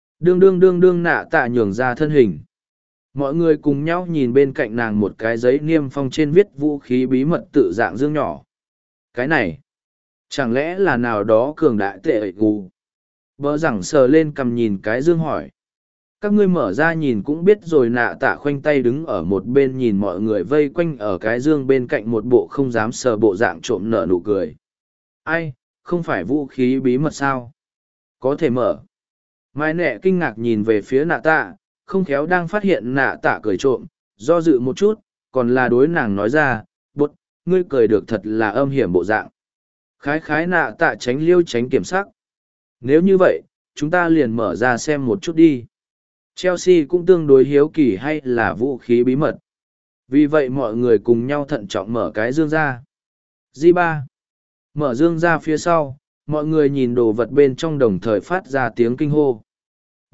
Đương nạ tạ nhường ra thân hình. Mọi người cùng nhau nhìn bên cạnh nàng một cái giấy niêm phong trên viết vũ khí bí mật tự dạng dương nhỏ. Cái này, chẳng lẽ là nào đó cường đại tệ ẩy gù? Bờ rằng sờ lên cầm nhìn cái dương hỏi. Các ngươi mở ra nhìn cũng biết rồi nạ tạ khoanh tay đứng ở một bên nhìn mọi người vây quanh ở cái dương bên cạnh một bộ không dám sờ bộ dạng trộm nở nụ cười. Ai, không phải vũ khí bí mật sao? Có thể mở. Mai nẹ kinh ngạc nhìn về phía nạ tạ, không khéo đang phát hiện nạ tạ cười trộm, do dự một chút, còn là đối nàng nói ra, bột, ngươi cười được thật là âm hiểm bộ dạng. Khái khái nạ tạ tránh liêu tránh kiểm sắc. Nếu như vậy, chúng ta liền mở ra xem một chút đi. Chelsea cũng tương đối hiếu kỳ hay là vũ khí bí mật. Vì vậy mọi người cùng nhau thận trọng mở cái dương ra. G3. Mở dương ra phía sau, mọi người nhìn đồ vật bên trong đồng thời phát ra tiếng kinh hô. Bút,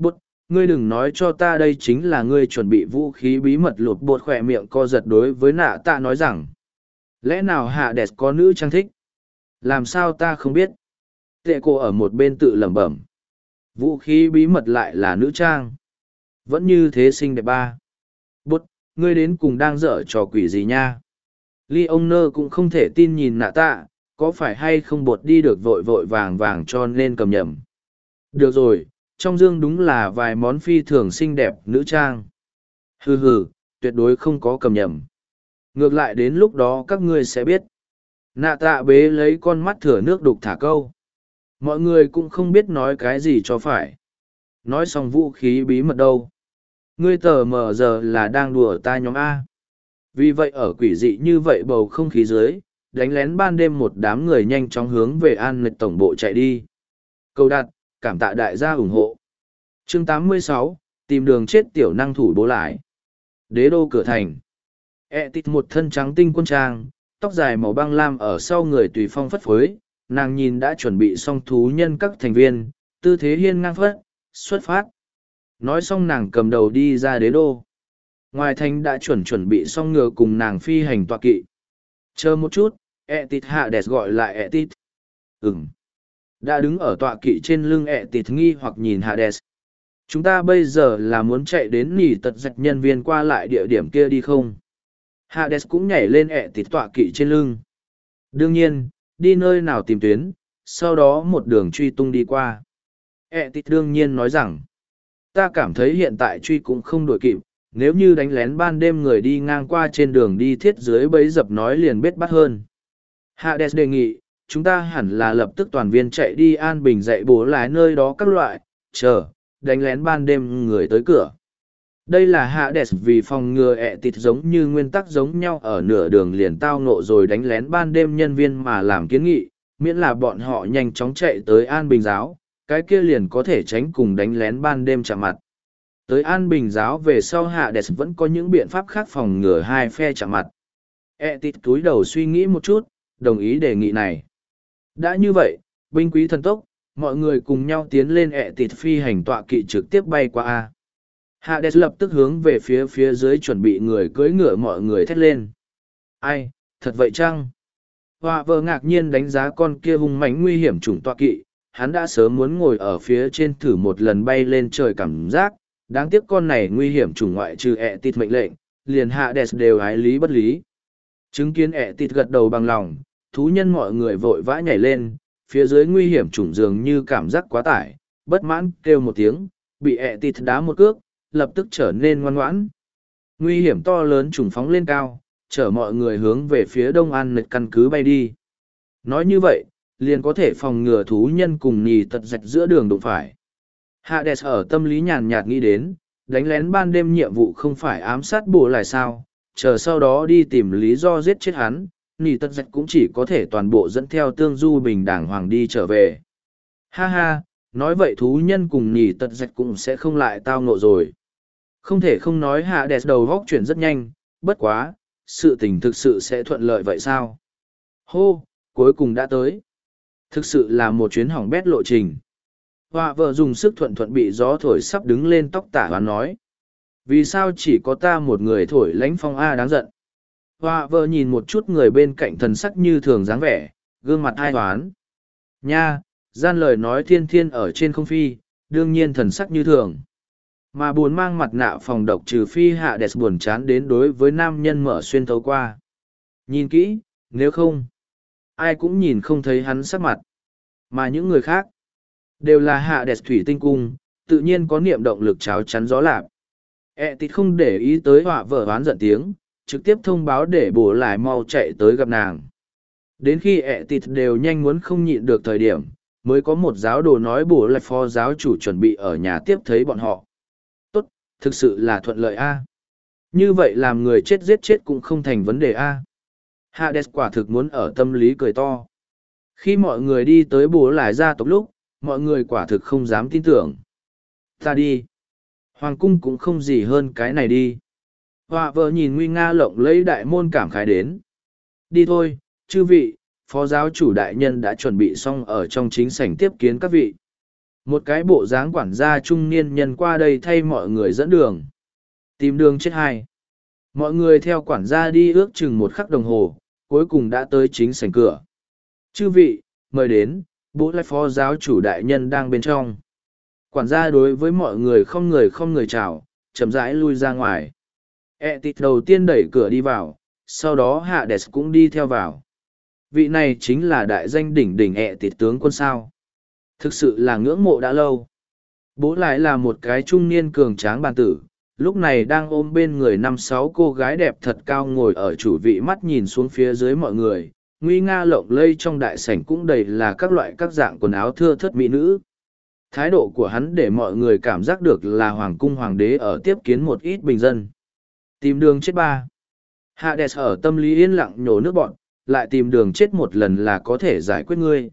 ngươi đừng nói cho ta đây chính là ngươi chuẩn bị vũ khí bí mật. Lột bột khỏe miệng co giật đối với nạ tạ nói rằng, lẽ nào hạ đẹp có nữ trang thích? Làm sao ta không biết? Tệ cô ở một bên tự lẩm bẩm. Vũ khí bí mật lại là nữ trang. Vẫn như thế xinh đẹp ba. Bút, ngươi đến cùng đang dở trò quỷ gì nha? Ly ông nơ cũng không thể tin nhìn nạ tạ, có phải hay không bột đi được vội vội vàng vàng cho nên cầm nhầm. Được rồi, trong dương đúng là vài món phi thường xinh đẹp nữ trang. Hừ hừ, tuyệt đối không có cầm nhầm. Ngược lại đến lúc đó các ngươi sẽ biết. Nạ tạ bế lấy con mắt thửa nước đục thả câu. Mọi người cũng không biết nói cái gì cho phải. Nói xong vũ khí bí mật đâu. Ngươi tờ mờ giờ là đang đùa ta nhóm A. Vì vậy ở quỷ dị như vậy bầu không khí dưới, đánh lén ban đêm một đám người nhanh chóng hướng về an lịch tổng bộ chạy đi. Câu đặt, cảm tạ đại gia ủng hộ. Chương 86, tìm đường chết tiểu năng thủ bố lại. Đế đô cửa thành. Tít một thân trắng tinh quân trang, tóc dài màu băng lam ở sau người tùy phong phất phới, nàng nhìn đã chuẩn bị xong thú nhân các thành viên, tư thế hiên ngang phất, xuất phát. Nói xong nàng cầm đầu đi ra đế đô. Ngoài thành đã chuẩn bị xong ngựa cùng nàng phi hành tọa kỵ. Chờ một chút, Tít hạ đẹp gọi lại Tít. Đã đứng ở tọa kỵ trên lưng Tít nghi hoặc nhìn Hades. Chúng ta bây giờ là muốn chạy đến nỉ tật dạch nhân viên qua lại địa điểm kia đi không? Hades cũng nhảy lên Tít tọa kỵ trên lưng. Đương nhiên, đi nơi nào tìm tuyến, sau đó một đường truy tung đi qua. Tít đương nhiên nói rằng, ta cảm thấy hiện tại truy cũng không đuổi kịp, nếu như đánh lén ban đêm người đi ngang qua trên đường đi thiết dưới bẫy dập nói liền bết bắt hơn. Hades đề nghị, chúng ta hẳn là lập tức toàn viên chạy đi an bình dạy bố lái nơi đó các loại, chờ, đánh lén ban đêm người tới cửa. Đây là Hades vì phòng ngừa Tít giống như nguyên tắc giống nhau ở nửa đường liền tao ngộ rồi đánh lén ban đêm nhân viên mà làm kiến nghị, miễn là bọn họ nhanh chóng chạy tới an bình giáo, cái kia liền có thể tránh cùng đánh lén ban đêm chạm mặt. Tới an bình giáo về sau Hades vẫn có những biện pháp khác phòng ngừa hai phe chạm mặt. Tít cúi đầu suy nghĩ một chút, đồng ý đề nghị này. Đã như vậy, binh quý thần tốc, mọi người cùng nhau tiến lên Tít phi hành tọa kỵ trực tiếp bay qua A. Hades lập tức hướng về phía dưới chuẩn bị người cưỡi ngựa mọi người thét lên. Ai, thật vậy chăng? Hoa vợ ngạc nhiên đánh giá con kia hung mãnh nguy hiểm chủng tọa kỵ, hắn đã sớm muốn ngồi ở phía trên thử một lần bay lên trời cảm giác, đáng tiếc con này nguy hiểm chủng ngoại trừ Tít mệnh lệnh, liền Hades đều ái lý bất lý. Chứng kiến Tít gật đầu bằng lòng, thú nhân mọi người vội vã nhảy lên, phía dưới nguy hiểm chủng dường như cảm giác quá tải, bất mãn kêu một tiếng, bị Tít đá một cước, lập tức trở nên ngoan ngoãn. Nguy hiểm to lớn trùng phóng lên cao, chở mọi người hướng về phía đông an nịch căn cứ bay đi. Nói như vậy, liền có thể phòng ngừa thú nhân cùng nhì tật dạch giữa đường đụng phải. Hades ở tâm lý nhàn nhạt nghĩ đến, đánh lén ban đêm nhiệm vụ không phải ám sát bổ lại sao, chờ sau đó đi tìm lý do giết chết hắn, nhì tật dạch cũng chỉ có thể toàn bộ dẫn theo tương du bình đảng hoàng đi trở về. Ha ha, nói vậy thú nhân cùng nhì tật dạch cũng sẽ không lại tao ngộ rồi. Không thể không nói Hades đầu góc chuyển rất nhanh, bất quá, sự tình thực sự sẽ thuận lợi vậy sao? Hô, cuối cùng đã tới. Thực sự là một chuyến hỏng bét lộ trình. Họa vợ dùng sức thuận bị gió thổi sắp đứng lên tóc tả và nói. Vì sao chỉ có ta một người thổi lánh phong A đáng giận? Họa vợ nhìn một chút người bên cạnh thần sắc như thường dáng vẻ, gương mặt ai hoán. Nha, gian lời nói thiên thiên ở trên không phi, đương nhiên thần sắc như thường. Mà buồn mang mặt nạ phòng độc trừ phi Hades buồn chán đến đối với nam nhân mở xuyên thấu qua. Nhìn kỹ, nếu không, ai cũng nhìn không thấy hắn sắc mặt. Mà những người khác, đều là Hades thủy tinh cung, tự nhiên có niệm động lực cháo chắn gió lạp. Tít không để ý tới họa vợ oán giận tiếng, trực tiếp thông báo để bổ lại mau chạy tới gặp nàng. Đến khi Tít đều nhanh muốn không nhịn được thời điểm, mới có một giáo đồ nói bổ lại phó giáo chủ chuẩn bị ở nhà tiếp thấy bọn họ. Tốt, thực sự là thuận lợi a. Như vậy làm người chết giết chết cũng không thành vấn đề a. Hades quả thực muốn ở tâm lý cười to. Khi mọi người đi tới bố lại gia tộc lúc, mọi người quả thực không dám tin tưởng. Ta đi. Hoàng cung cũng không gì hơn cái này đi. Họa vợ nhìn nguy nga lộng lấy đại môn cảm khái đến. Đi thôi, chư vị, phó giáo chủ đại nhân đã chuẩn bị xong ở trong chính sảnh tiếp kiến các vị. Một cái bộ dáng quản gia trung niên nhân qua đây thay mọi người dẫn đường. Tìm đường chết hai. Mọi người theo quản gia đi ước chừng một khắc đồng hồ, cuối cùng đã tới chính sảnh cửa. Chư vị, mời đến, bố lai phó giáo chủ đại nhân đang bên trong. Quản gia đối với mọi người không người chào, chậm rãi lui ra ngoài. Tịt đầu tiên đẩy cửa đi vào, sau đó Hades cũng đi theo vào. Vị này chính là đại danh đỉnh đỉnh Tịt tướng quân sao. Thực sự là ngưỡng mộ đã lâu. Bố lại là một cái trung niên cường tráng bàn tử, lúc này đang ôm bên người 5-6 cô gái đẹp thật cao ngồi ở chủ vị, mắt nhìn xuống phía dưới mọi người. Nguy nga lộng lây trong đại sảnh cũng đầy là các loại các dạng quần áo thưa thớt mỹ nữ. Thái độ của hắn để mọi người cảm giác được là hoàng cung hoàng đế ở tiếp kiến một ít bình dân. Tìm đường chết ba. Hades ở tâm lý yên lặng nhổ nước bọn, lại tìm đường chết một lần là có thể giải quyết ngươi.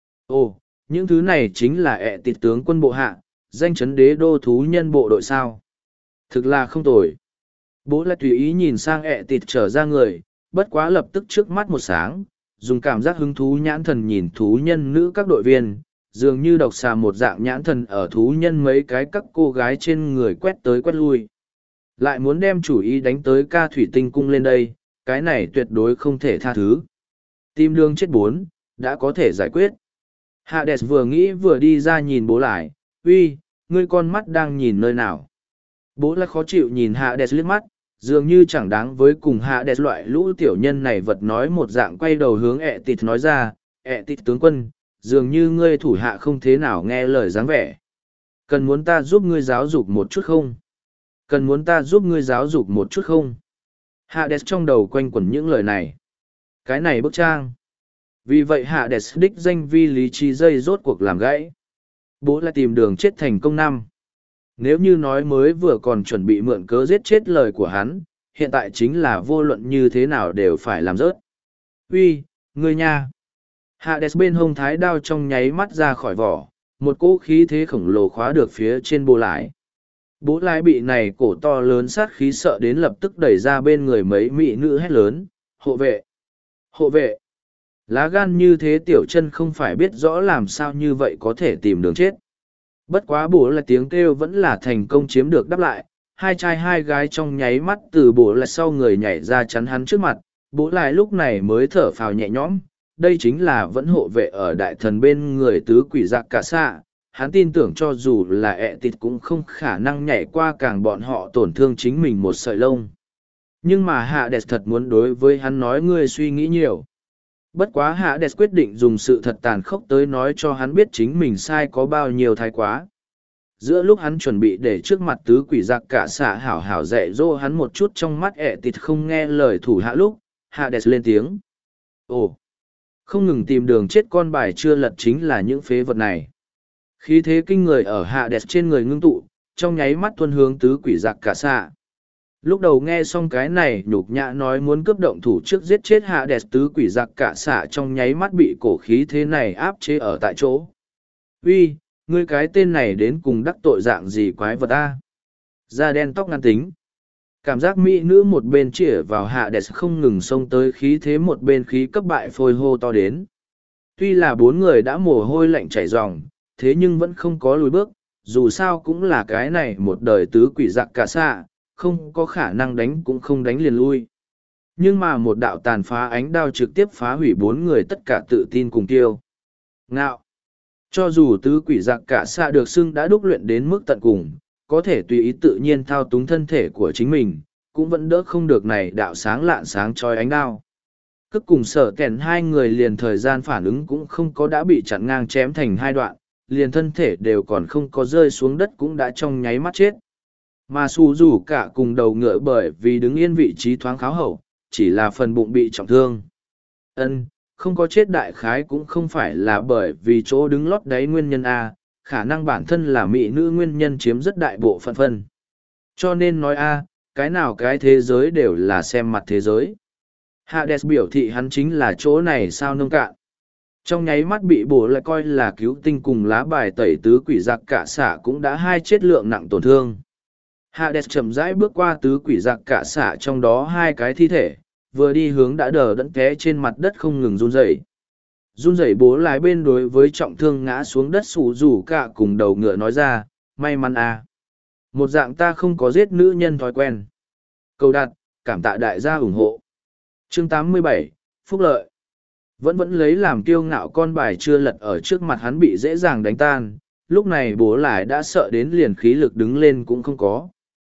Ồ, những thứ này chính là Tịt tướng quân bộ hạ, danh chấn đế đô thú nhân bộ đội sao. Thực là không tồi. Bố lại tùy ý nhìn sang Tịt trở ra người, bất quá lập tức trước mắt một sáng, dùng cảm giác hứng thú nhãn thần nhìn thú nhân nữ các đội viên, dường như độc xà một dạng nhãn thần ở thú nhân mấy cái các cô gái trên người quét tới quét lui. Lại muốn đem chủ ý đánh tới ca thủy tinh cung lên đây, cái này tuyệt đối không thể tha thứ. Tìm đường chết 4, đã có thể giải quyết. Hades vừa nghĩ vừa đi ra nhìn bố lại, uy, ngươi con mắt đang nhìn nơi nào. Bố lại khó chịu nhìn Hades liếc mắt, dường như chẳng đáng với cùng Hades loại lũ tiểu nhân này vật nói một dạng, quay đầu hướng Tịt nói ra, Tịt tướng quân, dường như ngươi thủ hạ không thế nào nghe lời dáng vẻ. Cần muốn ta giúp ngươi giáo dục một chút không? Cần muốn ta giúp ngươi giáo dục một chút không? Hades trong đầu quanh quẩn những lời này. Cái này bức trang. Vì vậy Hades đích danh vi lý trí dây rốt cuộc làm gãy. Bố lại tìm đường chết thành công năm. Nếu như nói mới vừa còn chuẩn bị mượn cớ giết chết lời của hắn, hiện tại chính là vô luận như thế nào đều phải làm rớt. Uy, ngươi nha. Hades bên hông thái đao trong nháy mắt ra khỏi vỏ, một cỗ khí thế khổng lồ khóa được phía trên bố lái. Bố lái bị này cổ to lớn sát khí sợ đến lập tức đẩy ra bên người mấy mỹ nữ hét lớn, hộ vệ, hộ vệ. Lá gan như thế tiểu chân không phải biết rõ làm sao như vậy có thể tìm đường chết. Bất quá bố là tiếng kêu vẫn là thành công chiếm được đáp lại, hai trai hai gái trong nháy mắt từ bố là sau người nhảy ra chắn hắn trước mặt, bố lại lúc này mới thở phào nhẹ nhõm. Đây chính là vẫn hộ vệ ở đại thần bên người tứ quỷ giặc cả xạ. Hắn tin tưởng cho dù là Tịt cũng không khả năng nhảy qua càng bọn họ tổn thương chính mình một sợi lông. Nhưng mà Hades thật muốn đối với hắn nói ngươi suy nghĩ nhiều. Bất quá Hades quyết định dùng sự thật tàn khốc tới nói cho hắn biết chính mình sai có bao nhiêu thái quá. Giữa lúc hắn chuẩn bị để trước mặt tứ quỷ giặc cả xạ hảo hảo dạy dỗ hắn một chút, trong mắt Tịt không nghe lời thủ hạ lúc, Hades lên tiếng. Ồ! Không ngừng tìm đường chết con bài chưa lật chính là những phế vật này. Khí thế kinh người ở Hades trên người ngưng tụ, trong nháy mắt tuân hướng tứ quỷ giặc cả xạ. Lúc đầu nghe xong cái này nhục nhã nói muốn cướp động thủ trước giết chết Hades, tứ quỷ giặc cả xạ trong nháy mắt bị cổ khí thế này áp chế ở tại chỗ. Uy, ngươi cái tên này đến cùng đắc tội dạng gì quái vật ta? Da đen tóc ngăn tính. Cảm giác mỹ nữ một bên chĩa vào Hades không ngừng xông tới khí thế, một bên khí cấp bại phôi hô to đến. Tuy là 4 người đã mồ hôi lạnh chảy ròng, thế nhưng vẫn không có lùi bước, dù sao cũng là cái này một đời tứ quỷ giặc cả xạ, không có khả năng đánh cũng không đánh liền lui. Nhưng mà một đạo tàn phá ánh đao trực tiếp phá hủy 4 người tất cả tự tin cùng tiêu ngạo. Cho dù tứ quỷ giặc cả xạ được xưng đã đúc luyện đến mức tận cùng, có thể tùy ý tự nhiên thao túng thân thể của chính mình, cũng vẫn đỡ không được này đạo sáng lạn sáng trói ánh đao. Cức cùng sở kèn hai người liền thời gian phản ứng cũng không có đã bị chặn ngang chém thành hai đoạn, liền thân thể đều còn không có rơi xuống đất cũng đã trong nháy mắt chết. Mà xù rủ cả cùng đầu ngựa bởi vì đứng yên vị trí thoáng kháo hậu, chỉ là phần bụng bị trọng thương. Không có chết đại khái cũng không phải là bởi vì chỗ đứng lót đáy nguyên nhân A, khả năng bản thân là mỹ nữ nguyên nhân chiếm rất đại bộ phận phân. Cho nên nói A, cái nào cái thế giới đều là xem mặt thế giới. Hades biểu thị hắn chính là chỗ này sao nông cạn. Trong nháy mắt bị bổ lại coi là cứu tinh cùng lá bài tẩy tứ quỷ giặc cả xạ cũng đã hai chết lượng nặng tổn thương. Hades chậm rãi bước qua tứ quỷ giặc cả xạ trong đó hai cái thi thể, vừa đi hướng đã đờ đẫn té trên mặt đất không ngừng run rẩy. run rẩy bố lái bên đối với trọng thương ngã xuống đất sủ rủ cả cùng đầu ngựa nói ra, may mắn à. Một dạng ta không có giết nữ nhân thói quen. Cầu đặt, cảm tạ đại gia ủng hộ. Chương 87, Phúc Lợi. Vẫn lấy làm kiêu ngạo con bài chưa lật ở trước mặt hắn bị dễ dàng đánh tan, lúc này bố lái đã sợ đến liền khí lực đứng lên cũng không có.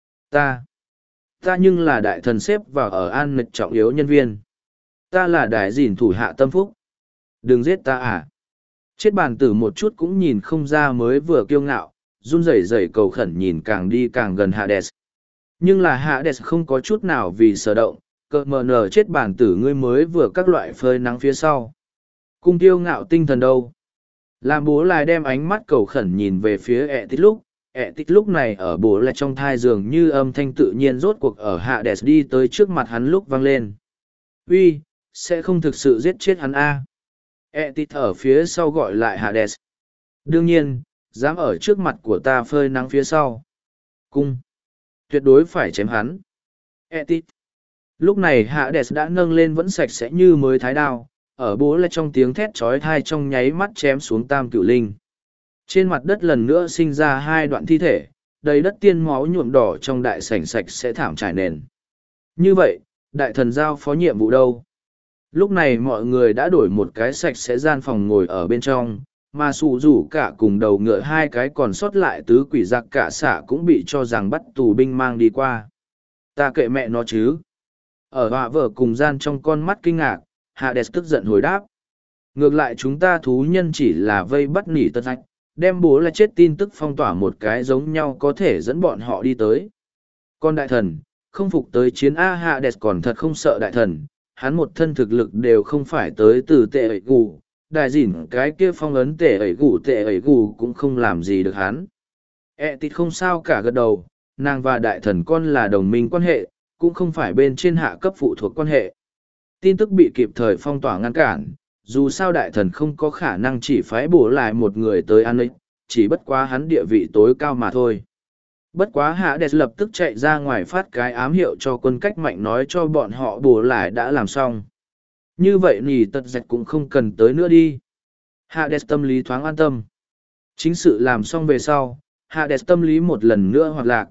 Ta nhưng là đại thần xếp vào ở an nịch trọng yếu nhân viên. Ta là đại dìn thủ hạ tâm phúc. Đừng giết ta à. Chết bàn tử một chút cũng nhìn không ra mới vừa kiêu ngạo, run rẩy cầu khẩn nhìn càng đi càng gần Hades. Nhưng là Hades không có chút nào vì sở động, cờ mờ nở chết bàn tử ngươi mới vừa các loại phơi nắng phía sau. Cung kiêu ngạo tinh thần đâu. Làm bố lại đem ánh mắt cầu khẩn nhìn về phía ẹ tích lúc này ở bố lại trong thai giường như âm thanh tự nhiên rốt cuộc ở Hades đi tới trước mặt hắn lúc vang lên. Uy, sẽ không thực sự giết chết hắn a. Ẹ tích ở phía sau gọi lại Hades. Đương nhiên, dám ở trước mặt của ta phơi nắng phía sau. Cung. Tuyệt đối phải chém hắn. Ẹ tích. Lúc này Hades đã nâng lên vẫn sạch sẽ như mới thái đao, ở bố lại trong tiếng thét chói tai trong nháy mắt chém xuống tam cửu linh. Trên mặt đất lần nữa sinh ra hai đoạn thi thể, đầy đất tiên máu nhuộm đỏ trong đại sảnh sạch sẽ thảm trải nền. Như vậy, đại thần giao phó nhiệm vụ đâu? Lúc này mọi người đã đổi một cái sạch sẽ gian phòng ngồi ở bên trong, mà sủ rủ cả cùng đầu ngựa hai cái còn sót lại tứ quỷ giặc cả xạ cũng bị cho rằng bắt tù binh mang đi qua. Ta kệ mẹ nó chứ. Ở họa vợ cùng gian trong con mắt kinh ngạc, Hades tức giận hồi đáp. Ngược lại chúng ta thú nhân chỉ là vây bắt nỉ tật ách, đem bố là chết tin tức phong tỏa một cái giống nhau có thể dẫn bọn họ đi tới. Con đại thần, không phục tới chiến A Hades còn thật không sợ đại thần, hắn một thân thực lực đều không phải tới từ tệ ẩy gù, đại dỉn cái kia phong ấn tệ ẩy gù cũng không làm gì được hắn. Tịt không sao cả gật đầu, nàng và đại thần con là đồng minh quan hệ, cũng không phải bên trên hạ cấp phụ thuộc quan hệ. Tin tức bị kịp thời phong tỏa ngăn cản, dù sao đại thần không có khả năng chỉ phái bổ lại một người tới an ninh, chỉ bất quá hắn địa vị tối cao mà thôi. Bất quá Hades lập tức chạy ra ngoài phát cái ám hiệu cho quân cách mạnh nói cho bọn họ bổ lại đã làm xong. Như vậy nỉ tật dạch cũng không cần tới nữa đi. Hades tâm lý thoáng an tâm. Chính sự làm xong về sau, Hades tâm lý một lần nữa hoạt lạc,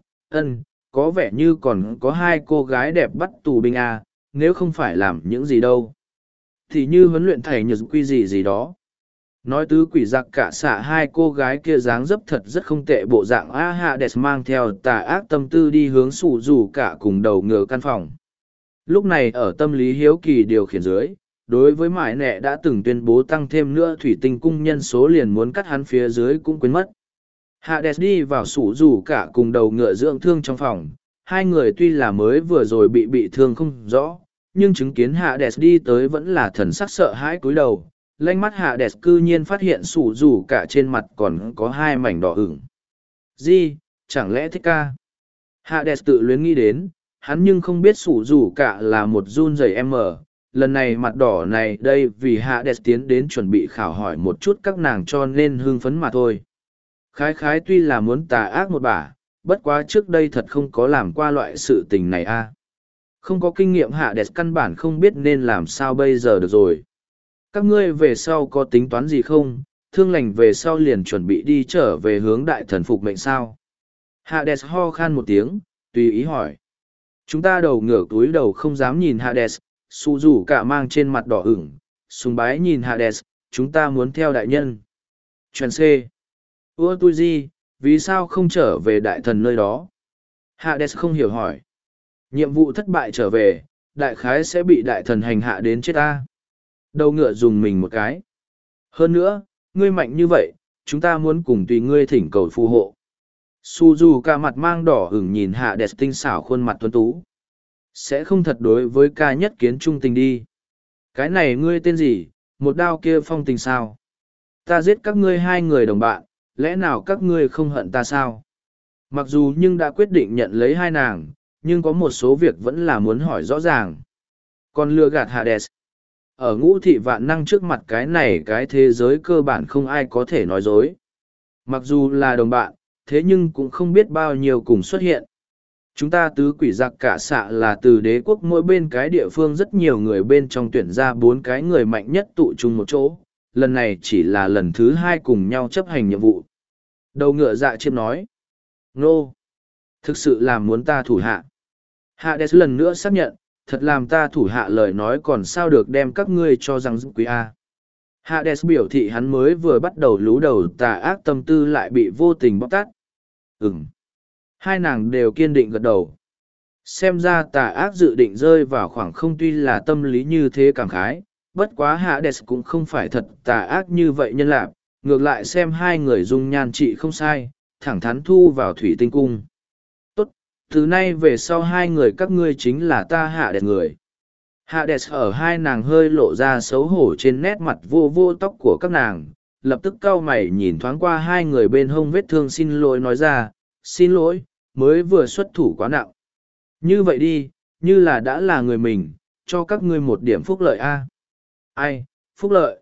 có vẻ như còn có hai cô gái đẹp bắt tù binh à, nếu không phải làm những gì đâu. Thì như huấn luyện thầy nhật quy gì đó. Nói tứ quỷ giặc cả xạ hai cô gái kia dáng dấp thật rất không tệ bộ dạng Hades mang theo tà ác tâm tư đi hướng sủ rủ cả cùng đầu ngựa căn phòng. Lúc này ở tâm lý hiếu kỳ điều khiển dưới, đối với mải nẹ đã từng tuyên bố tăng thêm nữa thủy tinh cung nhân số liền muốn cắt hắn phía dưới cũng quên mất. Hades đi vào sủ rủ cả cùng đầu ngựa dưỡng thương trong phòng, hai người tuy là mới vừa rồi bị thương không rõ, nhưng chứng kiến Hades đi tới vẫn là thần sắc sợ hãi cúi đầu. Lanh mắt Hades cư nhiên phát hiện sủ rủ cả trên mặt còn có hai mảnh đỏ ửng. Gì, chẳng lẽ thích ca? Hades tự luyến nghĩ đến, hắn nhưng không biết sủ rủ cả là một run rẩy em ở. Lần này mặt đỏ này đây vì Hades tiến đến chuẩn bị khảo hỏi một chút các nàng cho nên hưng phấn mà thôi. Khái tuy là muốn tà ác một bả, bất quá trước đây thật không có làm qua loại sự tình này a. Không có kinh nghiệm Hades căn bản không biết nên làm sao bây giờ được rồi. Các ngươi về sau có tính toán gì không? Thương lành về sau liền chuẩn bị đi trở về hướng đại thần phục mệnh sao? Hades ho khan một tiếng, tùy ý hỏi. Chúng ta đầu ngửa túi đầu không dám nhìn Hades, su rủ cả mang trên mặt đỏ ửng, sùng bái nhìn Hades, chúng ta muốn theo đại nhân. Chuyện C. Ủa tôi gì, vì sao không trở về đại thần nơi đó? Hades không hiểu hỏi. Nhiệm vụ thất bại trở về, đại khái sẽ bị đại thần hành hạ đến chết ta. Đầu ngựa dùng mình một cái. Hơn nữa, ngươi mạnh như vậy, chúng ta muốn cùng tùy ngươi thỉnh cầu phù hộ. Suzu cả mặt mang đỏ hửng nhìn Hades tinh xảo khuôn mặt tuấn tú. Sẽ không thật đối với ca nhất kiến trung tình đi. Cái này ngươi tên gì, một đao kia phong tình sao? Ta giết các ngươi hai người đồng bạn, lẽ nào các ngươi không hận ta sao? Mặc dù nhưng đã quyết định nhận lấy hai nàng, nhưng có một số việc vẫn là muốn hỏi rõ ràng. Còn lừa gạt Hades. Ở ngũ thị vạn năng trước mặt cái này cái thế giới cơ bản không ai có thể nói dối. Mặc dù là đồng bạn, thế nhưng cũng không biết bao nhiêu cùng xuất hiện. Chúng ta tứ quỷ giặc cả xạ là từ đế quốc mỗi bên cái địa phương rất nhiều người bên trong tuyển ra 4 cái người mạnh nhất tụ chung một chỗ, lần này chỉ là lần thứ hai cùng nhau chấp hành nhiệm vụ. Đầu ngựa dạ chiêm nói. Nô! Thực sự là muốn ta thủ hạ. Hades lần nữa xác nhận, thật làm ta thủ hạ lời nói còn sao được đem các ngươi cho rằng giúp quý A. Hades biểu thị hắn mới vừa bắt đầu lú đầu tà ác tâm tư lại bị vô tình bóc tát. Ừm. Hai nàng đều kiên định gật đầu. Xem ra tà ác dự định rơi vào khoảng không, tuy là tâm lý như thế cảm khái, bất quá Hades cũng không phải thật tà ác như vậy nhân lạc, ngược lại xem hai người dung nhan trị không sai, thẳng thắn thu vào thủy tinh cung. Tốt, từ nay về sau hai người các ngươi chính là ta Hades người. Hades ở hai nàng hơi lộ ra xấu hổ trên nét mặt vô vô tóc của các nàng, lập tức cau mày nhìn thoáng qua hai người bên hông vết thương, xin lỗi nói ra, xin lỗi, mới vừa xuất thủ quá nặng. Như vậy đi, như là đã là người mình, cho các ngươi một điểm phúc lợi a. Ai, phúc lợi?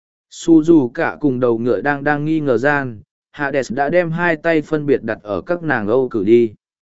Su dù cả cùng đầu ngựa đang nghi ngờ gian, Hades đã đem hai tay phân biệt đặt ở các nàng âu cử đi.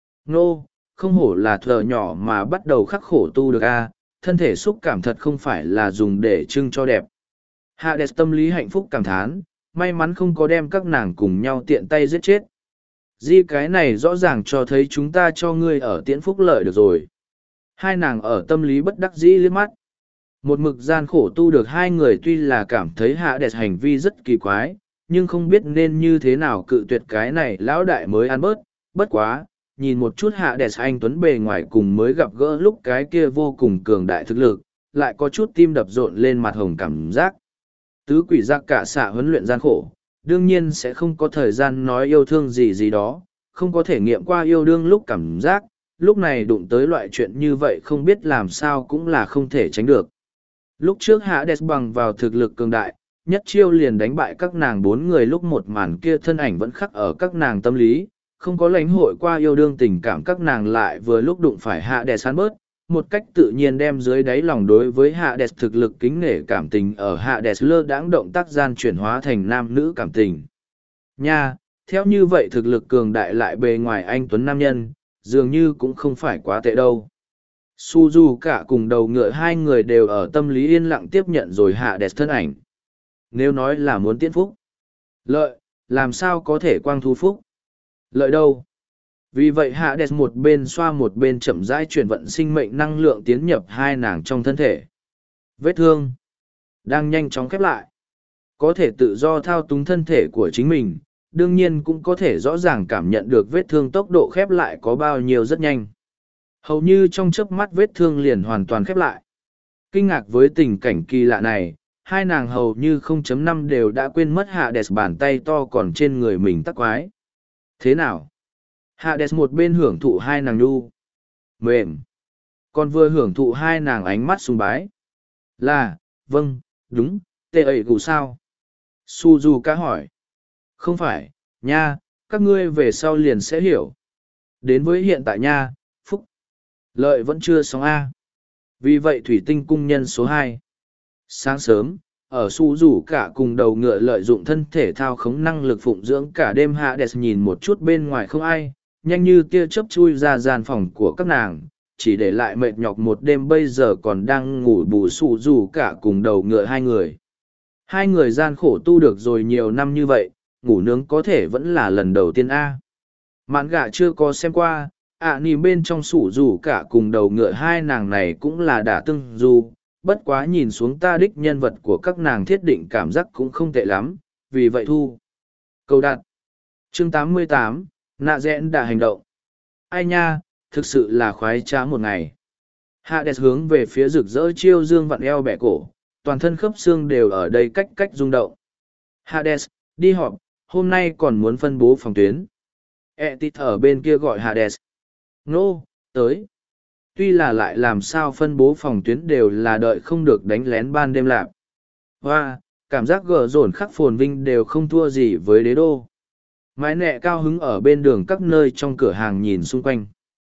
Nô, không hổ là thợ nhỏ mà bắt đầu khắc khổ tu được a, thân thể xúc cảm thật không phải là dùng để trưng cho đẹp. Hades tâm lý hạnh phúc cảm thán, may mắn không có đem các nàng cùng nhau tiện tay giết chết. Di cái này rõ ràng cho thấy chúng ta cho ngươi ở tiễn phúc lợi được rồi. Hai nàng ở tâm lý bất đắc dĩ liếc mắt. Một mực gian khổ tu được hai người tuy là cảm thấy Hades hành vi rất kỳ quái, nhưng không biết nên như thế nào cự tuyệt cái này lão đại mới ăn bớt. Bất quá, nhìn một chút Hades anh tuấn bề ngoài cùng mới gặp gỡ lúc cái kia vô cùng cường đại thực lực, lại có chút tim đập rộn lên mặt hồng cảm giác. Tứ quỷ giác cả xạ huấn luyện gian khổ, đương nhiên sẽ không có thời gian nói yêu thương gì gì đó, không có thể nghiệm qua yêu đương lúc cảm giác, lúc này đụng tới loại chuyện như vậy không biết làm sao cũng là không thể tránh được. Lúc trước Hades bằng vào thực lực cường đại, nhất chiêu liền đánh bại các nàng bốn người, lúc một màn kia thân ảnh vẫn khắc ở các nàng tâm lý, không có lãnh hội qua yêu đương tình cảm các nàng lại vừa lúc đụng phải Hades sán bớt, một cách tự nhiên đem dưới đáy lòng đối với Hades thực lực kính nể cảm tình ở Hades lơ đãng động tác gian chuyển hóa thành nam nữ cảm tình. Nha, theo như vậy thực lực cường đại lại bề ngoài anh tuấn nam nhân, dường như cũng không phải quá tệ đâu. Suzu cả cùng đầu ngựa hai người đều ở tâm lý yên lặng tiếp nhận rồi Hades thân ảnh. Nếu nói là muốn tiễn phúc, lợi, làm sao có thể quang thu phúc? Lợi đâu? Vì vậy Hades một bên xoa một bên chậm rãi chuyển vận sinh mệnh năng lượng tiến nhập hai nàng trong thân thể. Vết thương đang nhanh chóng khép lại. Có thể tự do thao túng thân thể của chính mình, đương nhiên cũng có thể rõ ràng cảm nhận được vết thương tốc độ khép lại có bao nhiêu rất nhanh. Hầu như trong chớp mắt vết thương liền hoàn toàn khép lại. Kinh ngạc với tình cảnh kỳ lạ này, hai nàng hầu như 0.5 đều đã quên mất Hades bàn tay to còn trên người mình tắc quái. Thế nào? Hades một bên hưởng thụ hai nàng nhu mềm, còn vừa hưởng thụ hai nàng ánh mắt sùng bái. Là, vâng, đúng, tệ ấy gù sao? Suzuka hỏi. Không phải, nha, các ngươi về sau liền sẽ hiểu. Đến với hiện tại nha, phúc, lợi vẫn chưa xong A. Vì vậy thủy tinh cung nhân số 2. Sáng sớm, ở Suzuka cùng đầu ngựa lợi dụng thân thể thao khống năng lực phụng dưỡng cả đêm, Hades nhìn một chút bên ngoài không ai, nhanh như tia chớp chui ra gian phòng của các nàng, chỉ để lại mệt nhọc một đêm bây giờ còn đang ngủ bù Suzuka cùng đầu ngựa hai người. Hai người gian khổ tu được rồi nhiều năm như vậy, ngủ nướng có thể vẫn là lần đầu tiên A. Mạn gạ chưa có xem qua, nhìn bên trong Suzuka cùng đầu ngựa hai nàng này cũng là đã từng dù, bất quá nhìn xuống ta đích nhân vật của các nàng thiết định cảm giác cũng không tệ lắm, vì vậy thu. Câu đặt. Chương 88, nạ rẽn đã hành động. Ai nha, thực sự là khoái trá một ngày. Hades hướng về phía rực rỡ chiêu dương vặn eo bẻ cổ, toàn thân khớp xương đều ở đây cách cách rung động. Hades, đi họp, hôm nay còn muốn phân bố phòng tuyến. Etit ở bên kia gọi Hades. Nô, tới. Tuy là lại làm sao phân bố phòng tuyến đều là đợi không được đánh lén ban đêm lạp. Hoa, cảm giác gờ dồn khắc phồn vinh đều không thua gì với đế đô. Mái nẹ cao hứng ở bên đường các nơi trong cửa hàng nhìn xung quanh.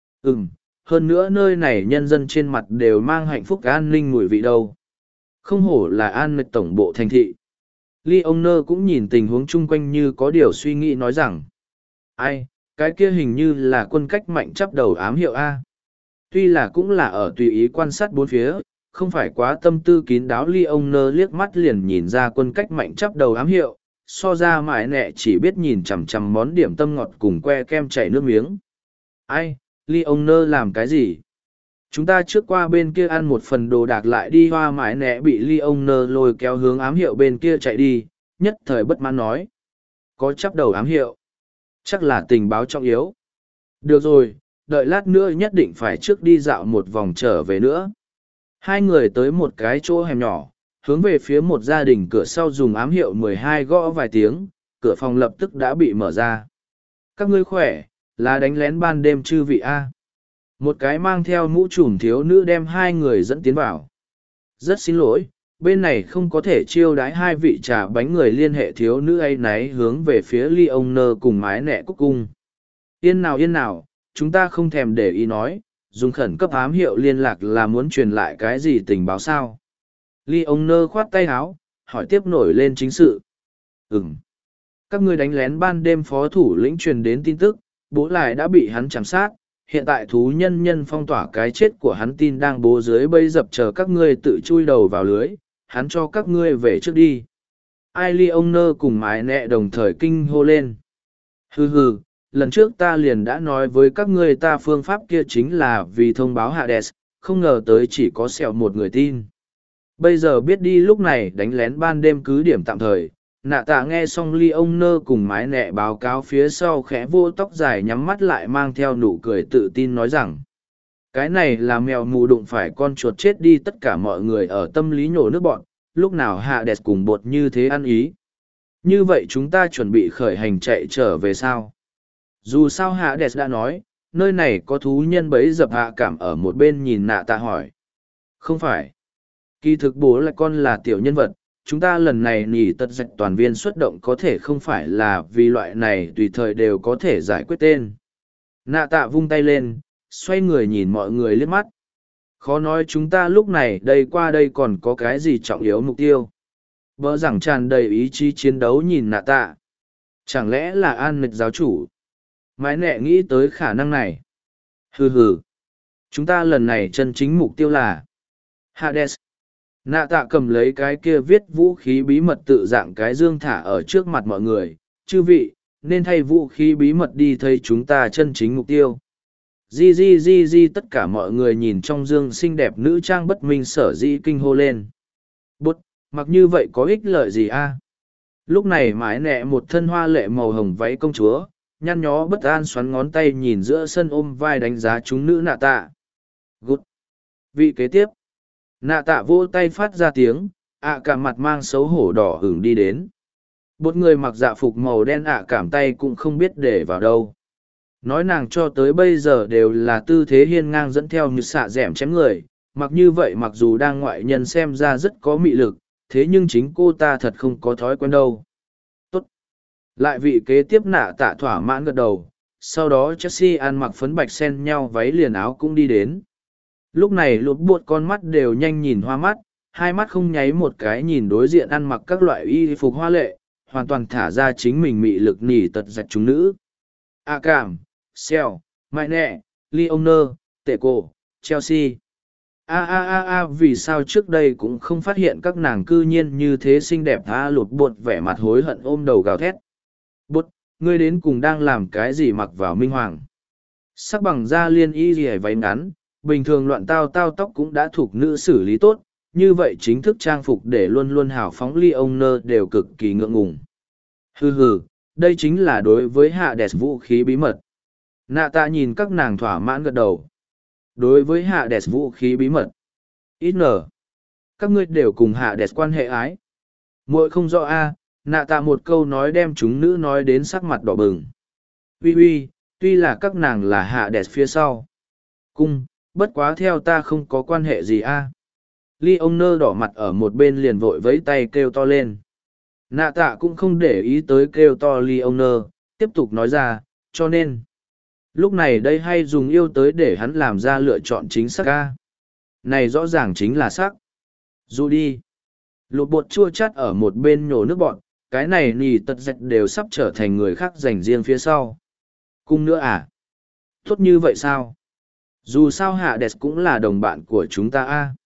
Hơn nữa nơi này nhân dân trên mặt đều mang hạnh phúc an ninh mùi vị đâu. Không hổ là an mệt tổng bộ thành thị. Lee ông nơ cũng nhìn tình huống chung quanh như có điều suy nghĩ nói rằng. Ai, cái kia hình như là quân cách mạnh chắp đầu ám hiệu A. Tuy là cũng là ở tùy ý quan sát bốn phía, không phải quá tâm tư kín đáo. Ly ông nơ liếc mắt liền nhìn ra quân cách mạnh chắp đầu ám hiệu, so ra mãi nẹ chỉ biết nhìn chằm chằm món điểm tâm ngọt cùng que kem chảy nước miếng. Ai, Ly ông nơ làm cái gì? Chúng ta trước qua bên kia ăn một phần đồ đạc lại đi. Hoa mãi nẹ bị Ly ông nơ lôi kéo hướng ám hiệu bên kia chạy đi, nhất thời bất mãn nói. Có chắp đầu ám hiệu. Chắc là tình báo trọng yếu. Được rồi, đợi lát nữa nhất định phải trước đi dạo một vòng trở về nữa. Hai người tới một cái chỗ hẻm nhỏ, hướng về phía một gia đình cửa sau dùng ám hiệu 12 gõ vài tiếng, cửa phòng lập tức đã bị mở ra. Các ngươi khỏe, là đánh lén ban đêm chư vị A. Một cái mang theo mũ trùm thiếu nữ đem hai người dẫn tiến vào. Rất xin lỗi, bên này không có thể chiêu đãi hai vị trà bánh. Người liên hệ thiếu nữ ấy náy hướng về phía Ly ông nơ cùng mái nẹ cúc cung. Yên nào, chúng ta không thèm để ý nói, dùng khẩn cấp ám hiệu liên lạc là muốn truyền lại cái gì tình báo sao. Ly ông nơ khoát tay áo, hỏi tiếp nổi lên chính sự. Các ngươi đánh lén ban đêm phó thủ lĩnh truyền đến tin tức, bố lại đã bị hắn chạm sát. Hiện tại thú nhân phong tỏa cái chết của hắn, tin đang bố dưới bây dập chờ các ngươi tự chui đầu vào lưới, hắn cho các ngươi về trước đi. Ai Ly ông nơ cùng mái nẹ đồng thời kinh hô lên. Hừ, lần trước ta liền đã nói với các ngươi ta phương pháp kia chính là vì thông báo Hades, không ngờ tới chỉ có sẹo một người tin. Bây giờ biết đi. Lúc này đánh lén ban đêm cứ điểm tạm thời. Nạ tạ nghe xong Ly ông nơ cùng mái nẹ báo cáo phía sau khẽ vô tóc dài nhắm mắt lại mang theo nụ cười tự tin nói rằng cái này là mèo mù đụng phải con chuột chết đi. Tất cả mọi người ở tâm lý nhổ nước bọn, lúc nào Hades cùng bột như thế ăn ý. Như vậy chúng ta chuẩn bị khởi hành chạy trở về sao? Dù sao Hades đã nói, nơi này có thú nhân bấy dập. Hạ cảm ở một bên nhìn nạ tạ hỏi. Không phải. Kỳ thực bố là con là tiểu nhân vật, chúng ta lần này nỉ tật dạch toàn viên xuất động có thể không phải là vì loại này tùy thời đều có thể giải quyết tên. Nạ tạ vung tay lên, xoay người nhìn mọi người liếc mắt. Khó nói chúng ta lúc này đây qua đây còn có cái gì trọng yếu mục tiêu. Vợ rằng tràn đầy ý chí chiến đấu nhìn nạ tạ. Chẳng lẽ là an nịch giáo chủ? Mái nẹ nghĩ tới khả năng này. Hừ. Chúng ta lần này chân chính mục tiêu là Hades. Nạ tạ cầm lấy cái kia viết vũ khí bí mật tự dạng cái dương thả ở trước mặt mọi người. Chư vị, nên thay vũ khí bí mật đi thấy chúng ta chân chính mục tiêu. Di tất cả mọi người nhìn trong dương xinh đẹp nữ trang bất minh sở dĩ kinh hô lên. Bút, mặc như vậy có ích lợi gì a? Lúc này mái nẹ một thân hoa lệ màu hồng váy công chúa, nhăn nhó bất an xoắn ngón tay nhìn giữa sân ôm vai đánh giá chúng nữ nạ tạ. Gút. Vị kế tiếp. Nạ tạ vỗ tay phát ra tiếng, cả mặt mang xấu hổ đỏ hửng đi đến. Một người mặc dạ phục màu đen cảm tay cũng không biết để vào đâu. Nói nàng cho tới bây giờ đều là tư thế hiên ngang dẫn theo như xạ dẻm chém người, mặc như vậy mặc dù đang ngoại nhân xem ra rất có mị lực, thế nhưng chính cô ta thật không có thói quen đâu. Tốt. Lại vị kế tiếp nạ tạ thỏa mãn gật đầu, sau đó Chelsea ăn mặc phấn bạch xen nhau váy liền áo cũng đi đến. Lúc này lụt buột con mắt đều nhanh nhìn hoa mắt, hai mắt không nháy một cái nhìn đối diện ăn mặc các loại y phục hoa lệ, hoàn toàn thả ra chính mình mị lực nỉ tật dạch chúng nữ. Cảm, Seo, Mai Nẹ, Leoner, Tệ Cổ, Chelsea. Vì sao trước đây cũng không phát hiện các nàng cư nhiên như thế xinh đẹp. Lụt buột vẻ mặt hối hận ôm đầu gào thét. Bút, ngươi đến cùng đang làm cái gì mặc vào minh hoàng? Sắc bằng da liên y rìa váy ngắn, bình thường loạn tao tóc cũng đã thuộc nữ xử lý tốt, như vậy chính thức trang phục để luôn luôn hào phóng Leoner đều cực kỳ ngượng ngùng. Hừ, đây chính là đối với Hades vũ khí bí mật. Nạ tạ nhìn các nàng thỏa mãn gật đầu. Đối với Hades vũ khí bí mật. Ít nở. Các ngươi đều cùng Hades quan hệ ái. Muội không rõ nạ tạ một câu nói đem chúng nữ nói đến sắc mặt đỏ bừng. Uy, tuy là các nàng là Hades phía sau. Cung, bất quá theo ta không có quan hệ gì Leoner đỏ mặt ở một bên liền vội vẫy tay kêu to lên. Nạ tạ cũng không để ý tới kêu to Leoner, tiếp tục nói ra, cho nên. Lúc này đây hay dùng yêu tới để hắn làm ra lựa chọn chính xác Này rõ ràng chính là sắc. Dù đi. Lụt bột chua chát ở một bên nhổ nước bọn, cái này nì tật dạch đều sắp trở thành người khác dành riêng phía sau. Cung nữa Tốt như vậy sao? Dù sao Hades cũng là đồng bạn của chúng ta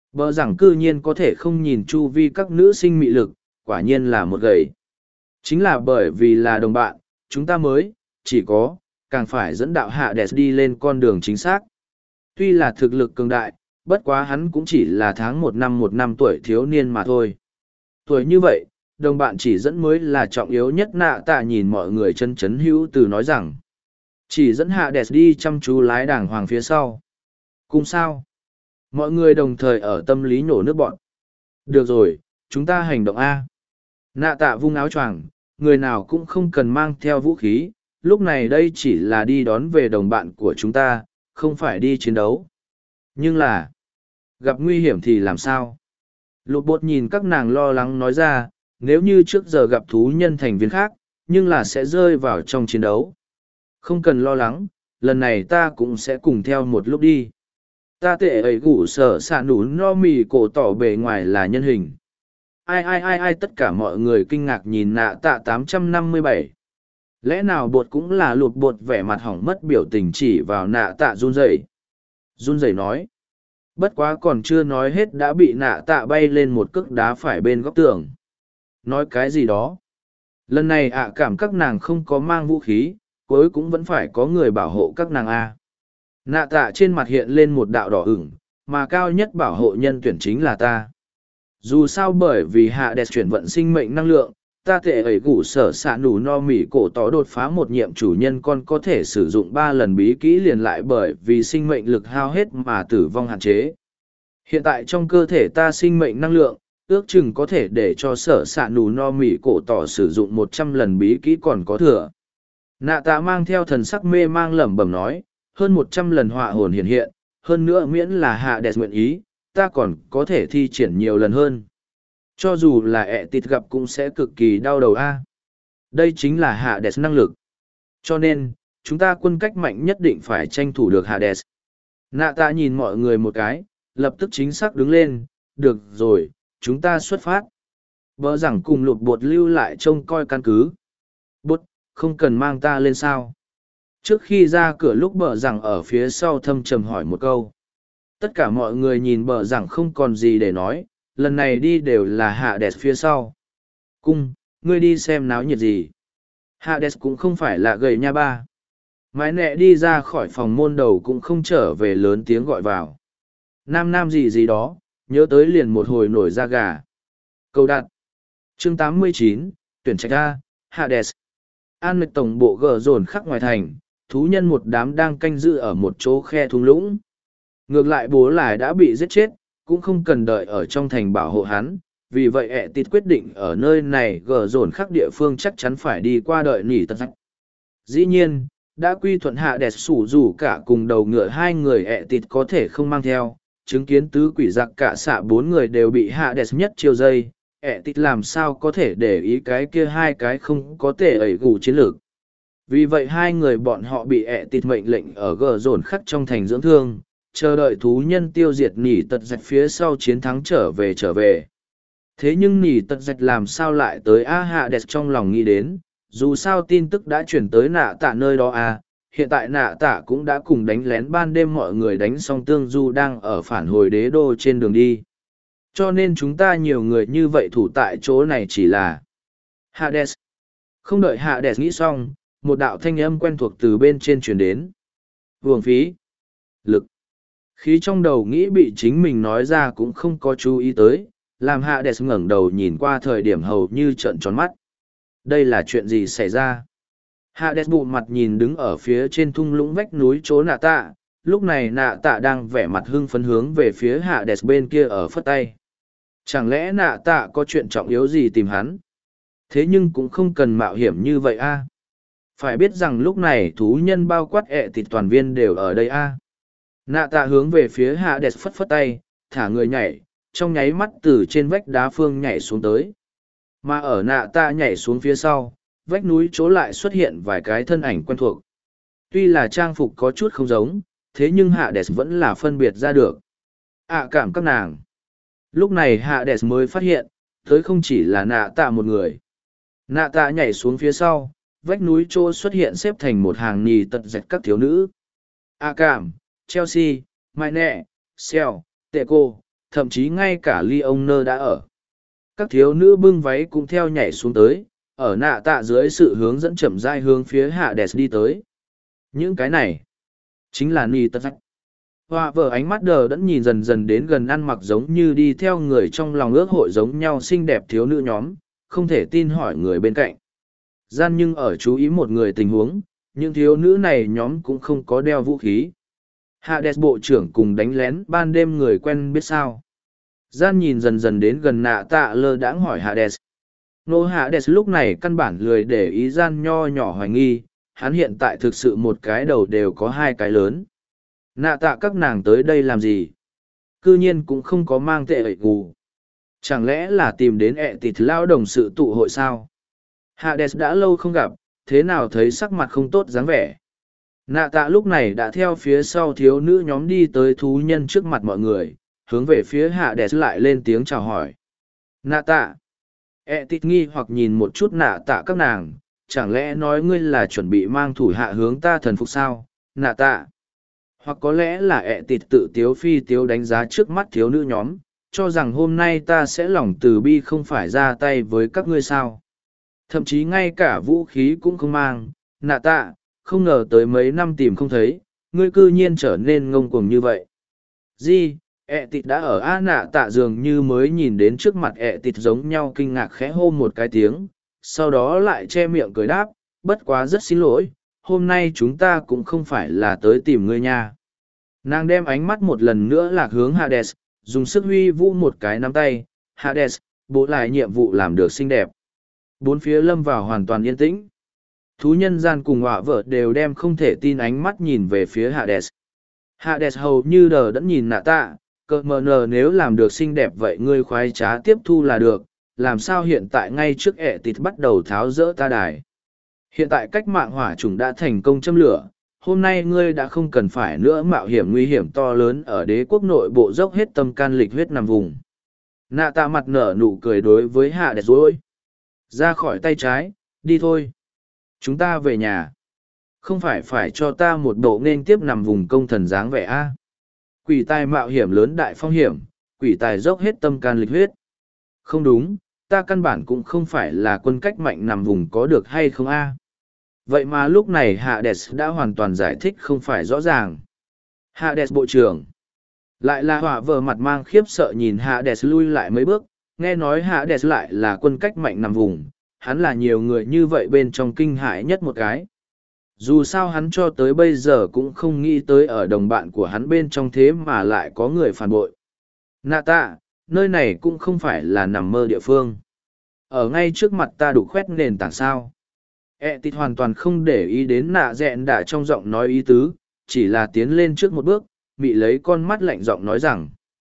Bờ rằng cư nhiên có thể không nhìn chu vi các nữ sinh mị lực, quả nhiên là một gầy. Chính là bởi vì là đồng bạn, chúng ta mới, chỉ có, càng phải dẫn đạo Hades đi lên con đường chính xác. Tuy là thực lực cường đại, bất quá hắn cũng chỉ là tháng một năm tuổi thiếu niên mà thôi. Tuổi như vậy, đồng bạn chỉ dẫn mới là trọng yếu nhất. Nạ tạ nhìn mọi người chân chấn hữu từ nói rằng, chỉ dẫn Hades đi chăm chú lái đàng hoàng phía sau. Cùng sao? Mọi người đồng thời ở tâm lý nhổ nước bọn. Được rồi, chúng ta hành động A. Nạ tạ vung áo choàng, người nào cũng không cần mang theo vũ khí, lúc này đây chỉ là đi đón về đồng bạn của chúng ta, không phải đi chiến đấu. Nhưng là, gặp nguy hiểm thì làm sao? Lục bột nhìn các nàng lo lắng nói ra, nếu như trước giờ gặp thú nhân thành viên khác, nhưng là sẽ rơi vào trong chiến đấu. Không cần lo lắng, lần này ta cũng sẽ cùng theo một lúc đi. Ta tệ ấy gủ sở xạ nú no mì cổ tỏ bề ngoài là nhân hình. Ai tất cả mọi người kinh ngạc nhìn nạ tạ 857. Lẽ nào bột cũng là lụt bột vẻ mặt hỏng mất biểu tình chỉ vào nạ tạ run rẩy. Run rẩy nói. Bất quá còn chưa nói hết đã bị nạ tạ bay lên một cước đá phải bên góc tường. Nói cái gì đó. Lần này cảm các nàng không có mang vũ khí, cuối cũng vẫn phải có người bảo hộ các nàng a. Nạ tạ trên mặt hiện lên một đạo đỏ ửng, mà cao nhất bảo hộ nhân tuyển chính là ta. Dù sao bởi vì Hades chuyển vận sinh mệnh năng lượng, ta thể ấy gủ sở xạ nủ no mỉ cổ tỏ đột phá một nhiệm chủ nhân con có thể sử dụng 3 lần bí kỹ liền lại bởi vì sinh mệnh lực hao hết mà tử vong hạn chế. Hiện tại trong cơ thể ta sinh mệnh năng lượng, ước chừng có thể để cho sở xạ nủ no mỉ cổ tỏ sử dụng 100 lần bí kỹ còn có thừa. Nạ tạ mang theo thần sắc mê mang lẩm bẩm nói, hơn 100 lần họa hồn hiện hiện, hơn nữa miễn là Hades nguyện ý, ta còn có thể thi triển nhiều lần hơn. Cho dù là tịt gặp cũng sẽ cực kỳ đau đầu a. Đây chính là Hades năng lực. Cho nên, chúng ta quân cách mạnh nhất định phải tranh thủ được Hades. Nạ tạ nhìn mọi người một cái, lập tức chính xác đứng lên, được rồi, chúng ta xuất phát. Vợ rằng cùng lục bột lưu lại trông coi căn cứ. Bột, không cần mang ta lên sao. Trước khi ra cửa lúc bờ rằng ở phía sau thâm trầm hỏi một câu. Tất cả mọi người nhìn bờ rằng không còn gì để nói, lần này đi đều là Hades phía sau. Cung, ngươi đi xem náo nhiệt gì. Hades cũng không phải là gầy nha ba. Mái nẹ đi ra khỏi phòng môn đầu cũng không trở về lớn tiếng gọi vào. Nam gì đó, nhớ tới liền một hồi nổi da gà. Câu đặt. Chương 89, tuyển trạch A, Hades. An mệt tổng bộ gờ dồn khắc ngoài thành, thú nhân một đám đang canh giữ ở một chỗ khe thung lũng. Ngược lại bố lại đã bị giết chết, cũng không cần đợi ở trong thành bảo hộ hắn, vì vậy tịt quyết định ở nơi này gờ dồn khắc địa phương chắc chắn phải đi qua đợi nỉ tật. Dĩ nhiên, đã quy thuận hạ đẹp sủ rủ cả cùng đầu ngựa hai người tịt có thể không mang theo, chứng kiến tứ quỷ giặc cả xạ 4 người đều bị hạ đẹp nhất chiêu dây, tịt làm sao có thể để ý cái kia hai cái không có thể ẩy gù chiến lược. Vì vậy hai người bọn họ bị tịt mệnh lệnh ở gờ dồn khắc trong thành dưỡng thương, chờ đợi thú nhân tiêu diệt nỉ tật dạch phía sau chiến thắng trở về. Thế nhưng nỉ tật dạch làm sao lại tới hạ đẹp trong lòng nghĩ đến, dù sao tin tức đã chuyển tới nạ tạ nơi đó hiện tại nạ tạ cũng đã cùng đánh lén ban đêm mọi người đánh xong tương du đang ở phản hồi đế đô trên đường đi. Cho nên chúng ta nhiều người như vậy thủ tại chỗ này chỉ là Hades. Không đợi Hades nghĩ xong, một đạo thanh âm quen thuộc từ bên trên truyền đến. Hưởng phí. Lực. Khí trong đầu nghĩ bị chính mình nói ra cũng không có chú ý tới, làm Hades ngẩng đầu nhìn qua thời điểm hầu như trợn tròn mắt. Đây là chuyện gì xảy ra? Hades bụ mặt nhìn đứng ở phía trên thung lũng vách núi chỗ nạ tạ, lúc này nạ tạ đang vẻ mặt hưng phấn hướng về phía Hades bên kia ở phất tay. Chẳng lẽ nạ tạ có chuyện trọng yếu gì tìm hắn? Thế nhưng cũng không cần mạo hiểm như vậy Phải biết rằng lúc này thú nhân bao quát thịt toàn viên đều ở đây Nạ tạ hướng về phía Hades phất phất tay, thả người nhảy, trong nháy mắt từ trên vách đá phương nhảy xuống tới. Mà ở nạ tạ nhảy xuống phía sau, vách núi chỗ lại xuất hiện vài cái thân ảnh quen thuộc. Tuy là trang phục có chút không giống, thế nhưng Hades vẫn là phân biệt ra được. Cảm các nàng. Lúc này Hades mới phát hiện, tới không chỉ là nạ tạ một người. Nạ tạ nhảy xuống phía sau, vách núi chỗ xuất hiện xếp thành một hàng nì tật dạch các thiếu nữ. Cảm, Chelsea, Mai Nẹ, Seo, Tệ Cô, thậm chí ngay cả ly ông nơ đã ở. Các thiếu nữ bưng váy cũng theo nhảy xuống tới, ở nạ tạ dưới sự hướng dẫn chậm rãi hướng phía Hades đi tới. Những cái này, chính là Ni Tật Dạch. Họa vợ ánh mắt đờ đẫn nhìn dần dần đến gần ăn mặc giống như đi theo người trong lòng ước hội giống nhau xinh đẹp thiếu nữ nhóm, không thể tin hỏi người bên cạnh. Gian nhưng ở chú ý một người tình huống, những thiếu nữ này nhóm cũng không có đeo vũ khí. Hades bộ trưởng cùng đánh lén ban đêm người quen biết sao. Gian nhìn dần dần đến gần nạ tạ lơ đãng hỏi Hades. Nô Hades lúc này căn bản lười để ý gian nho nhỏ hoài nghi, hắn hiện tại thực sự một cái đầu đều có hai cái lớn. Nạ tạ các nàng tới đây làm gì? Cư nhiên cũng không có mang tệ ẩy gù. Chẳng lẽ là tìm đến ẹ tịt lao đồng sự tụ hội sao? Hades đã lâu không gặp, thế nào thấy sắc mặt không tốt dáng vẻ. Nạ tạ lúc này đã theo phía sau thiếu nữ nhóm đi tới thú nhân trước mặt mọi người, hướng về phía Hades lại lên tiếng chào hỏi. Nạ tạ. ẹ tịt nghi hoặc nhìn một chút nạ tạ các nàng, chẳng lẽ nói ngươi là chuẩn bị mang thủ hạ hướng ta thần phục sao, nạ tạ? Hoặc có lẽ là ẹ tịt tự tiếu phi tiếu đánh giá trước mắt thiếu nữ nhóm, cho rằng hôm nay ta sẽ lòng từ bi không phải ra tay với các ngươi sao. Thậm chí ngay cả vũ khí cũng không mang, nạ tạ, không ngờ tới mấy năm tìm không thấy, ngươi cư nhiên trở nên ngông cuồng như vậy. Di, ẹ tịt đã ở á nạ tạ dường như mới nhìn đến trước mặt ẹ tịt giống nhau kinh ngạc khẽ hô một cái tiếng, sau đó lại che miệng cười đáp, bất quá rất xin lỗi, hôm nay chúng ta cũng không phải là tới tìm ngươi nha. Nàng đem ánh mắt một lần nữa lạc hướng Hades, dùng sức huy vũ một cái nắm tay, Hades, bố lại nhiệm vụ làm được xinh đẹp. Bốn phía lâm vào hoàn toàn yên tĩnh. Thú nhân gian cùng họa vợ đều đem không thể tin ánh mắt nhìn về phía Hades. Hades hầu như đờ đẫn nhìn nạ tạ, cợt mờ nờ nếu làm được xinh đẹp vậy ngươi khoái trá tiếp thu là được, làm sao hiện tại ngay trước ẹ tịt bắt đầu tháo rỡ ta đài. Hiện tại cách mạng hỏa chủng đã thành công châm lửa, hôm nay ngươi đã không cần phải nữa mạo hiểm nguy hiểm to lớn ở đế quốc nội bộ dốc hết tâm can lịch huyết nằm vùng. Nạ tạ mặt nở nụ cười đối với Hades rồi. Ra khỏi tay trái, đi thôi. Chúng ta về nhà. Không phải cho ta một bộ nên tiếp nằm vùng công thần dáng vẻ a. Quỷ tài mạo hiểm lớn đại phong hiểm, quỷ tài dốc hết tâm can lịch huyết. Không đúng, ta căn bản cũng không phải là quân cách mạnh nằm vùng có được hay không a. Vậy mà lúc này Hades đã hoàn toàn giải thích không phải rõ ràng. Hades bộ trưởng. Lại là họa vờ mặt mang khiếp sợ nhìn Hades lui lại mấy bước, nghe nói Hades lại là quân cách mạnh nằm vùng, hắn là nhiều người như vậy bên trong kinh hãi nhất một cái. Dù sao hắn cho tới bây giờ cũng không nghĩ tới ở đồng bạn của hắn bên trong thế mà lại có người phản bội. Nạ tạ, nơi này cũng không phải là nằm mơ địa phương. Ở ngay trước mặt ta đủ khoét nền tảng sao. E tịt hoàn toàn không để ý đến nạ dẹn đã trong giọng nói ý tứ, chỉ là tiến lên trước một bước, bị lấy con mắt lạnh giọng nói rằng.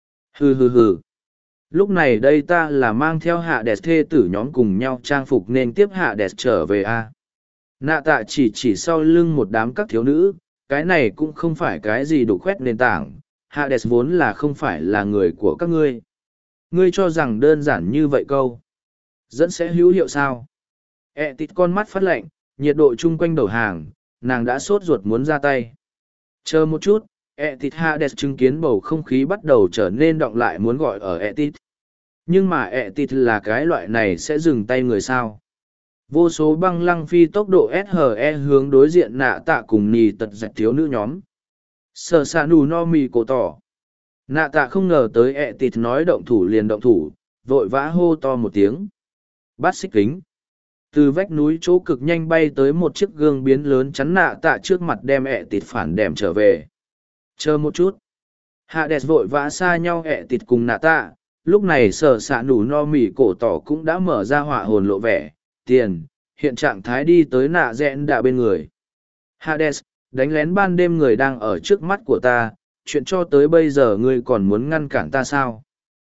Hừ hừ hừ. Lúc này đây ta là mang theo Hades thê tử nhóm cùng nhau trang phục nên tiếp Hades trở về a. Nạ tạ chỉ sau lưng một đám các thiếu nữ, cái này cũng không phải cái gì đủ khoét nền tảng, Hades vốn là không phải là người của các ngươi. Ngươi cho rằng đơn giản như vậy câu. Dẫn sẽ hữu hiệu sao? E tịt con mắt phát lạnh, nhiệt độ chung quanh đầu hàng, nàng đã sốt ruột muốn ra tay. Chờ một chút, E tịt Hades chứng kiến bầu không khí bắt đầu trở nên đọng lại muốn gọi ở E tịt. Nhưng mà E tịt là cái loại này sẽ dừng tay người sao? Vô số băng lăng phi tốc độ SHE hướng đối diện nạ tạ cùng nì tật dạch thiếu nữ nhóm. Sở xạ nù no mì cổ tỏ. Nạ tạ không ngờ tới ẹ tịt nói động thủ liền động thủ, vội vã hô to một tiếng. Bát xích kính. Từ vách núi chỗ cực nhanh bay tới một chiếc gương biến lớn chắn nạ tạ trước mặt đem ẹ tịt phản đèm trở về. Chờ một chút. Hades vội vã xa nhau ẹ tịt cùng nạ tạ. Lúc này sở xạ nù no mì cổ tỏ cũng đã mở ra họa hồn lộ vẻ. Tiền, hiện trạng thái đi tới nạ rẽn đạ bên người. Hades, đánh lén ban đêm người đang ở trước mắt của ta, chuyện cho tới bây giờ ngươi còn muốn ngăn cản ta sao?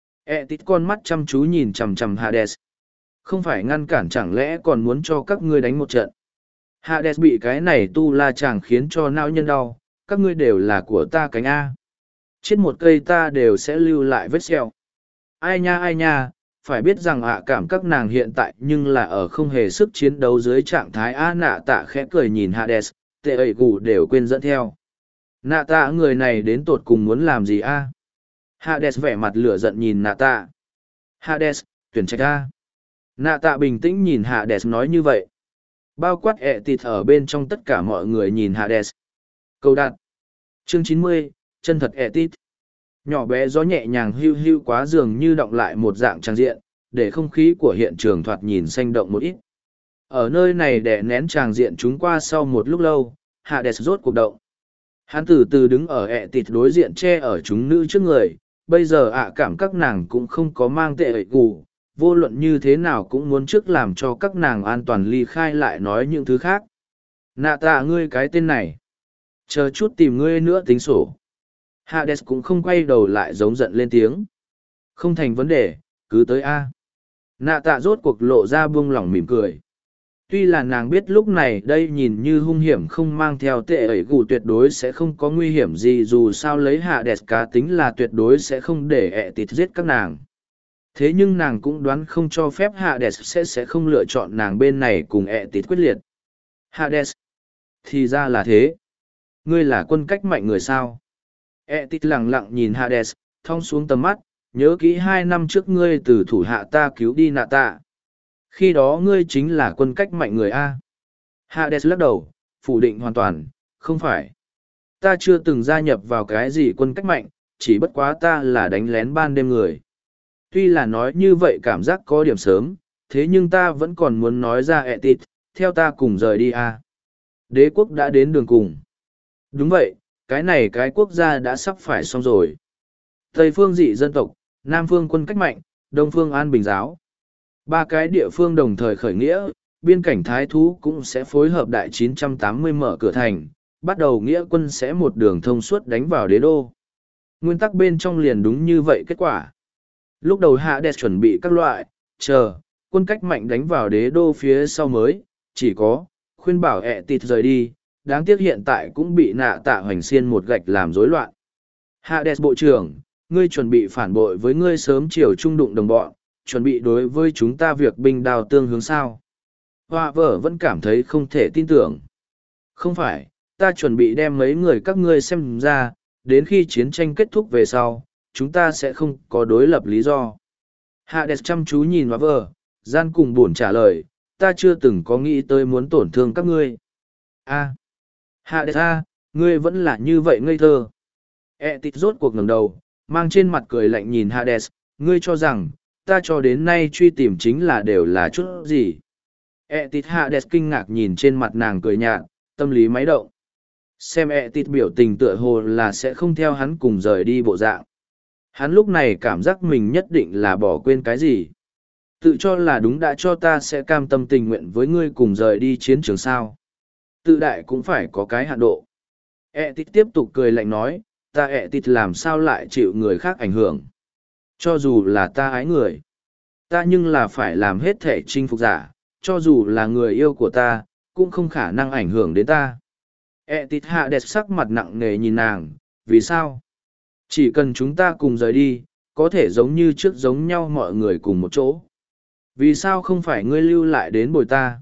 E tít con mắt chăm chú nhìn chằm chằm Hades. Không phải ngăn cản chẳng lẽ còn muốn cho các ngươi đánh một trận. Hades bị cái này tu la chàng khiến cho não nhân đau, các ngươi đều là của ta cánh A. Chết một cây ta đều sẽ lưu lại vết sẹo. Ai nha, phải biết rằng cảm các nàng hiện tại nhưng là ở không hề sức chiến đấu dưới trạng thái a. Nạ tạ khẽ cười nhìn Hades, tệ ẩy gù đều quên dẫn theo. Nạ tạ người này đến tột cùng muốn làm gì a? Hades vẻ mặt lửa giận nhìn nạ tạ. Hades, tuyển trạch ra. Nạ tạ bình tĩnh nhìn Hades nói như vậy. Bao quát ẹ tịt ở bên trong tất cả mọi người nhìn Hades. Câu đạt. Chương 90, chân thật ẹ tịt. Nhỏ bé gió nhẹ nhàng hưu hưu quá dường như động lại một dạng trang diện, để không khí của hiện trường thoạt nhìn xanh động một ít. Ở nơi này để nén tràng diện chúng qua sau một lúc lâu, Hades rốt cuộc động. Hắn từ từ đứng ở ẹ tịt đối diện che ở chúng nữ trước người, bây giờ cảm các nàng cũng không có mang tệ ẩy củ, vô luận như thế nào cũng muốn trước làm cho các nàng an toàn ly khai lại nói những thứ khác. Nạ tạ ngươi cái tên này. Chờ chút tìm ngươi nữa tính sổ. Hades cũng không quay đầu lại giống giận lên tiếng. Không thành vấn đề, cứ tới A. Nạ tạ rốt cuộc lộ ra buông lỏng mỉm cười. Tuy là nàng biết lúc này đây nhìn như hung hiểm không mang theo tệ ẩy gù tuyệt đối sẽ không có nguy hiểm gì dù sao lấy Hades cá tính là tuyệt đối sẽ không để ẹ tịt giết các nàng. Thế nhưng nàng cũng đoán không cho phép Hades sẽ không lựa chọn nàng bên này cùng ẹ tịt quyết liệt. Hades. Thì ra là thế. Ngươi là quân cách mạnh người sao? Ẹ tịt lặng lặng nhìn Hades, thong xuống tầm mắt, nhớ kỹ 2 năm trước ngươi từ thủ hạ ta cứu đi nạ tạ. Khi đó ngươi chính là quân cách mạnh người A. Hades lắc đầu, phủ định hoàn toàn, không phải. Ta chưa từng gia nhập vào cái gì quân cách mạnh, chỉ bất quá ta là đánh lén ban đêm người. Tuy là nói như vậy cảm giác có điểm sớm, thế nhưng ta vẫn còn muốn nói ra ẹ tịt, theo ta cùng rời đi A. Đế quốc đã đến đường cùng. Đúng vậy, cái này cái quốc gia đã sắp phải xong rồi. Tây phương dị dân tộc, Nam phương quân cách mạnh, Đông phương an bình giáo. 3 cái địa phương đồng thời khởi nghĩa, biên cảnh thái thú cũng sẽ phối hợp đại 980 mở cửa thành, bắt đầu nghĩa quân sẽ một đường thông suốt đánh vào đế đô. Nguyên tắc bên trong liền đúng như vậy kết quả. Lúc đầu Hades chuẩn bị các loại, quân cách mạnh đánh vào đế đô phía sau mới, chỉ có, khuyên bảo ẹ tịt rời đi, đáng tiếc hiện tại cũng bị nạ tạ hoành xiên một gạch làm rối loạn. Hades bộ trưởng, ngươi chuẩn bị phản bội với ngươi sớm chiều trung đụng đồng bọn, chuẩn bị đối với chúng ta việc binh đào tương hướng sao. Họa vở vẫn cảm thấy không thể tin tưởng. Không phải, ta chuẩn bị đem mấy người các ngươi xem ra, đến khi chiến tranh kết thúc về sau, chúng ta sẽ không có đối lập lý do. Hades chăm chú nhìn họa vở, gian cùng buồn trả lời, ta chưa từng có nghĩ tới muốn tổn thương các ngươi. Hades ngươi vẫn là như vậy ngây thơ. Tịt rốt cuộc ngẩng đầu, mang trên mặt cười lạnh nhìn Hades, ngươi cho rằng, ta cho đến nay truy tìm chính là đều là chút gì. Tịt Hades kinh ngạc nhìn trên mặt nàng cười nhạt, tâm lý máy động. Xem tịt biểu tình tựa hồ là sẽ không theo hắn cùng rời đi bộ dạng. Hắn lúc này cảm giác mình nhất định là bỏ quên cái gì. Tự cho là đúng đã cho ta sẽ cam tâm tình nguyện với ngươi cùng rời đi chiến trường sao. Tự đại cũng phải có cái hạn độ. Tịt tiếp tục cười lạnh nói, ta tịt làm sao lại chịu người khác ảnh hưởng. Cho dù là ta ái người, ta nhưng là phải làm hết thể chinh phục giả, cho dù là người yêu của ta, cũng không khả năng ảnh hưởng đến ta. Tịt Hades sắc mặt nặng nề nhìn nàng, vì sao? Chỉ cần chúng ta cùng rời đi, có thể giống như trước giống nhau mọi người cùng một chỗ. Vì sao không phải ngươi lưu lại đến bồi ta?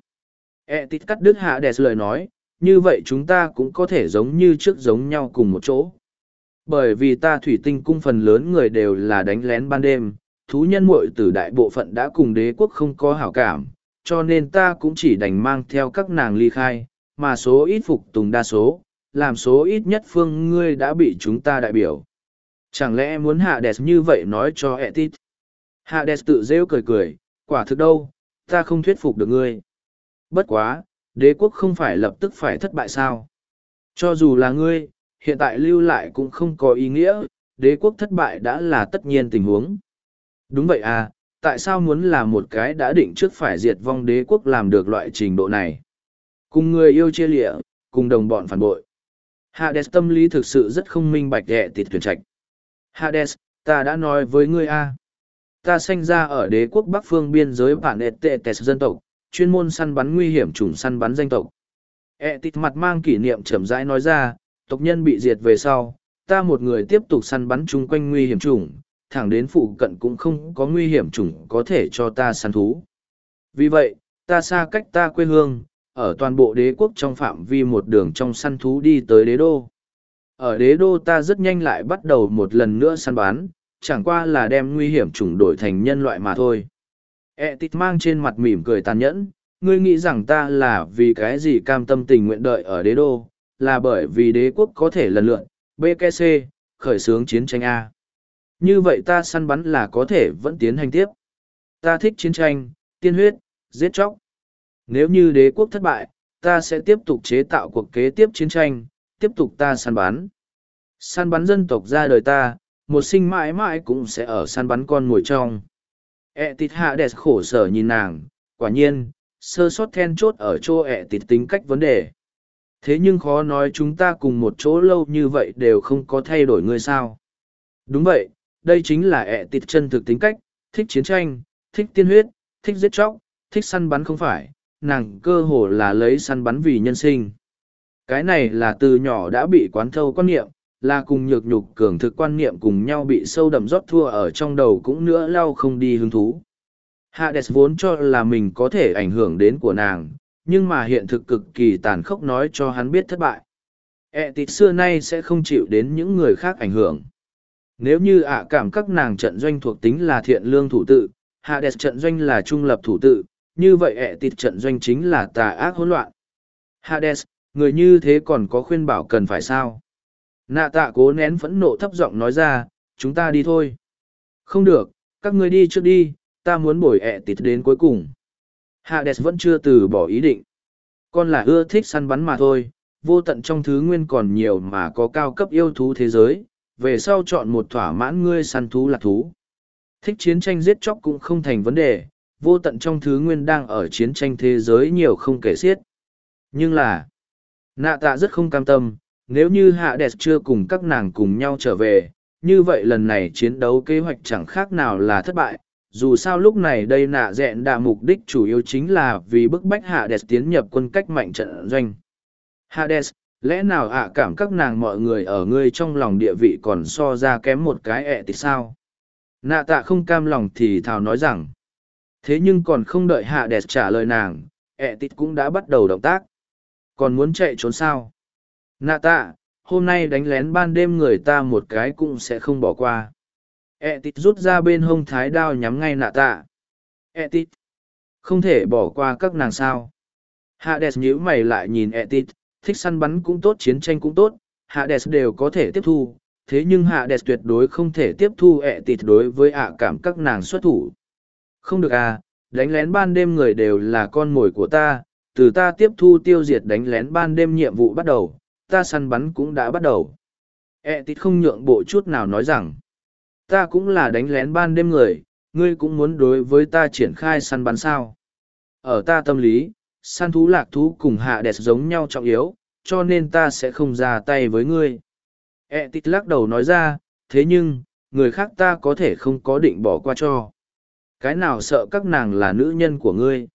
Tịt cắt đứt Hades lời nói, như vậy chúng ta cũng có thể giống như trước giống nhau cùng một chỗ. Bởi vì ta thủy tinh cung phần lớn người đều là đánh lén ban đêm, thú nhân muội tử đại bộ phận đã cùng đế quốc không có hảo cảm, cho nên ta cũng chỉ đành mang theo các nàng ly khai, mà số ít phục tùng đa số, làm số ít nhất phương ngươi đã bị chúng ta đại biểu. Chẳng lẽ muốn Hades như vậy nói cho Tịt? Hades tự rêu cười cười, quả thực đâu, ta không thuyết phục được ngươi. Bất quá, đế quốc không phải lập tức phải thất bại sao? Cho dù là ngươi, hiện tại lưu lại cũng không có ý nghĩa, đế quốc thất bại đã là tất nhiên tình huống. Đúng vậy à, tại sao muốn là một cái đã định trước phải diệt vong đế quốc làm được loại trình độ này? Cùng người yêu chia lịa, cùng đồng bọn phản bội. Hades tâm lý thực sự rất không minh bạch Tịt tuyển trạch. Hades, ta đã nói với ngươi a, ta sinh ra ở đế quốc Bắc phương biên giới bản Etetes dân tộc, chuyên môn săn bắn nguy hiểm chủng săn bắn danh tộc. Tịt mặt mang kỷ niệm chậm rãi nói ra, tộc nhân bị diệt về sau, ta một người tiếp tục săn bắn chung quanh nguy hiểm chủng, thẳng đến phụ cận cũng không có nguy hiểm chủng có thể cho ta săn thú. Vì vậy, ta xa cách ta quê hương, ở toàn bộ đế quốc trong phạm vi một đường trong săn thú đi tới đế đô. Ở đế đô ta rất nhanh lại bắt đầu một lần nữa săn bắn, chẳng qua là đem nguy hiểm chủng đổi thành nhân loại mà thôi. Tít mang trên mặt mỉm cười tàn nhẫn, ngươi nghĩ rằng ta là vì cái gì cam tâm tình nguyện đợi ở đế đô, là bởi vì đế quốc có thể lần lượt, BKC, khởi xướng chiến tranh A. Như vậy ta săn bắn là có thể vẫn tiến hành tiếp. Ta thích chiến tranh, tiên huyết, giết chóc. Nếu như đế quốc thất bại, ta sẽ tiếp tục chế tạo cuộc kế tiếp chiến tranh, tiếp tục ta săn bắn. Săn bắn dân tộc ra đời ta, một sinh mãi mãi cũng sẽ ở săn bắn con mồi trong. Tít Hades khổ sở nhìn nàng, quả nhiên, sơ sót then chốt ở chỗ Tít tính cách vấn đề. Thế nhưng khó nói chúng ta cùng một chỗ lâu như vậy đều không có thay đổi ngươi sao. Đúng vậy, đây chính là Tít chân thực tính cách, thích chiến tranh, thích tiên huyết, thích giết chóc, thích săn bắn không phải, nàng cơ hồ là lấy săn bắn vì nhân sinh. Cái này là từ nhỏ đã bị quán thâu quan niệm, là cùng nhược nhục cường thực quan niệm cùng nhau bị sâu đậm rót thua ở trong đầu cũng nữa lau không đi hứng thú. Hades vốn cho là mình có thể ảnh hưởng đến của nàng, nhưng mà hiện thực cực kỳ tàn khốc nói cho hắn biết thất bại. Tít xưa nay sẽ không chịu đến những người khác ảnh hưởng. Nếu như cảm các nàng trận doanh thuộc tính là thiện lương thủ tự, Hades trận doanh là trung lập thủ tự, như vậy Tít trận doanh chính là tà ác hỗn loạn. Hades, người như thế còn có khuyên bảo cần phải sao? Nạ tạ cố nén phẫn nộ thấp giọng nói ra, chúng ta đi thôi. Không được, các ngươi đi trước đi, ta muốn bồi Tít đến cuối cùng. Hades vẫn chưa từ bỏ ý định. Con là ưa thích săn bắn mà thôi, vô tận trong thứ nguyên còn nhiều mà có cao cấp yêu thú thế giới, về sau chọn một thỏa mãn ngươi săn thú lạc thú. Thích chiến tranh giết chóc cũng không thành vấn đề, vô tận trong thứ nguyên đang ở chiến tranh thế giới nhiều không kể xiết. Nhưng là, nạ tạ rất không cam tâm, nếu như Hades chưa cùng các nàng cùng nhau trở về, như vậy lần này chiến đấu kế hoạch chẳng khác nào là thất bại. Dù sao lúc này đây nạ dẹn đạ mục đích chủ yếu chính là vì bức bách Hades tiến nhập quân cách mạnh trận doanh. Hades, lẽ nào cảm các nàng mọi người ở ngươi trong lòng địa vị còn so ra kém một cái thì sao? Nạ tạ không cam lòng thì thào nói rằng. Thế nhưng còn không đợi Hades trả lời nàng, Tít cũng đã bắt đầu động tác. Còn muốn chạy trốn sao? Nạ tạ, hôm nay đánh lén ban đêm người ta một cái cũng sẽ không bỏ qua. Tít rút ra bên hông thái đao nhắm ngay nạ tạ. Tít, không thể bỏ qua các nàng sao? Hades nhíu mày lại nhìn Tít, thích săn bắn cũng tốt chiến tranh cũng tốt, Hades đều có thể tiếp thu, thế nhưng Hades tuyệt đối không thể tiếp thu Tít đối với cảm các nàng xuất thủ. Không được đánh lén ban đêm người đều là con mồi của ta, từ ta tiếp thu tiêu diệt đánh lén ban đêm nhiệm vụ bắt đầu, ta săn bắn cũng đã bắt đầu. Tít không nhượng bộ chút nào nói rằng, ta cũng là đánh lén ban đêm người, ngươi cũng muốn đối với ta triển khai săn bắn sao. Ở ta tâm lý, săn thú lạc thú cùng Hades giống nhau trọng yếu, cho nên ta sẽ không ra tay với ngươi. Tít lắc đầu nói ra, thế nhưng, người khác ta có thể không có định bỏ qua cho. Cái nào sợ các nàng là nữ nhân của ngươi.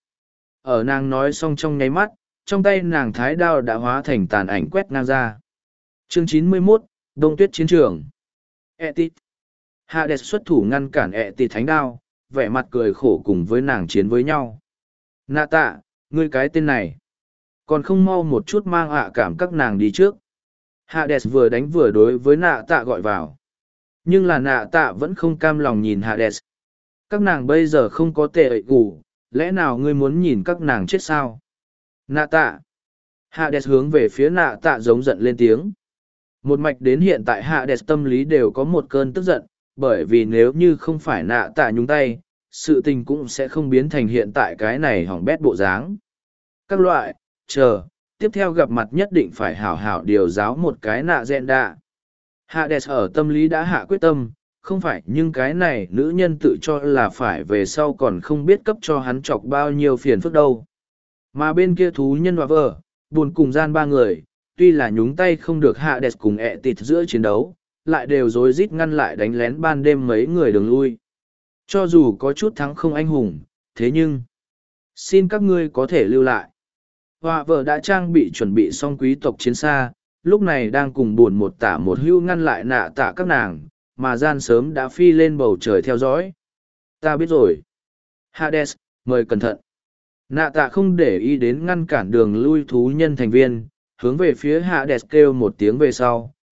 Ở nàng nói xong trong nháy mắt, trong tay nàng thái đao đã hóa thành tàn ảnh quét ngang ra. Chương 91, Đông Tuyết Chiến Trường. Tít. Hades xuất thủ ngăn cản Tít thánh đao, vẻ mặt cười khổ cùng với nàng chiến với nhau. Nạ tạ, ngươi cái tên này. Còn không mau một chút mang cảm các nàng đi trước. Hades vừa đánh vừa đối với nạ tạ gọi vào. Nhưng là nạ tạ vẫn không cam lòng nhìn Hades. Các nàng bây giờ không có tệ ậy củ, lẽ nào ngươi muốn nhìn các nàng chết sao? Nạ tạ. Hades hướng về phía nạ tạ giống giận lên tiếng. Một mạch đến hiện tại Hades tâm lý đều có một cơn tức giận, bởi vì nếu như không phải nạ tạ nhúng tay, sự tình cũng sẽ không biến thành hiện tại cái này hỏng bét bộ dáng. Các loại, chờ, tiếp theo gặp mặt nhất định phải hảo hảo điều giáo một cái nạ dẹn đạ. Hades ở tâm lý đã hạ quyết tâm, không phải nhưng cái này nữ nhân tự cho là phải về sau còn không biết cấp cho hắn chọc bao nhiêu phiền phức đâu. Mà bên kia thú nhân và vợ, buồn cùng gian ba người, tuy là nhúng tay không được Hades cùng Tít giữa chiến đấu, lại đều rối rít ngăn lại đánh lén ban đêm mấy người đường lui. Cho dù có chút thắng không anh hùng, thế nhưng, xin các ngươi có thể lưu lại. Họa vợ đã trang bị chuẩn bị xong quý tộc chiến xa, lúc này đang cùng buồn một tả một hưu ngăn lại nạ tạ các nàng, mà gian sớm đã phi lên bầu trời theo dõi. Ta biết rồi. Hades, mời cẩn thận. Nạ tạ không để ý đến ngăn cản đường lui thú nhân thành viên, hướng về phía Hades kêu một tiếng về sau,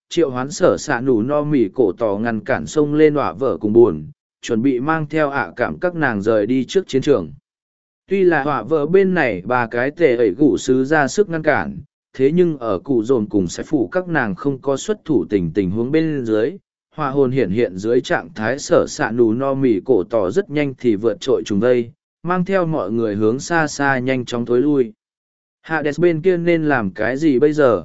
triệu hoán sở xạ nủ no mỉ cổ tỏ ngăn cản sông lên đọa vợ cùng buồn, chuẩn bị mang theo ạ cảm các nàng rời đi trước chiến trường. Tuy là họa vợ bên này ba cái tệ ẩy gụ sứ ra sức ngăn cản, thế nhưng ở cụ dồn cùng sẽ phụ các nàng không có xuất thủ tình huống bên dưới, họa hồn hiện dưới trạng thái sở xạ nù no mỉ cổ tỏ rất nhanh thì vượt trội chúng đây, mang theo mọi người hướng xa xa nhanh chóng thối lui. Hades bên kia nên làm cái gì bây giờ?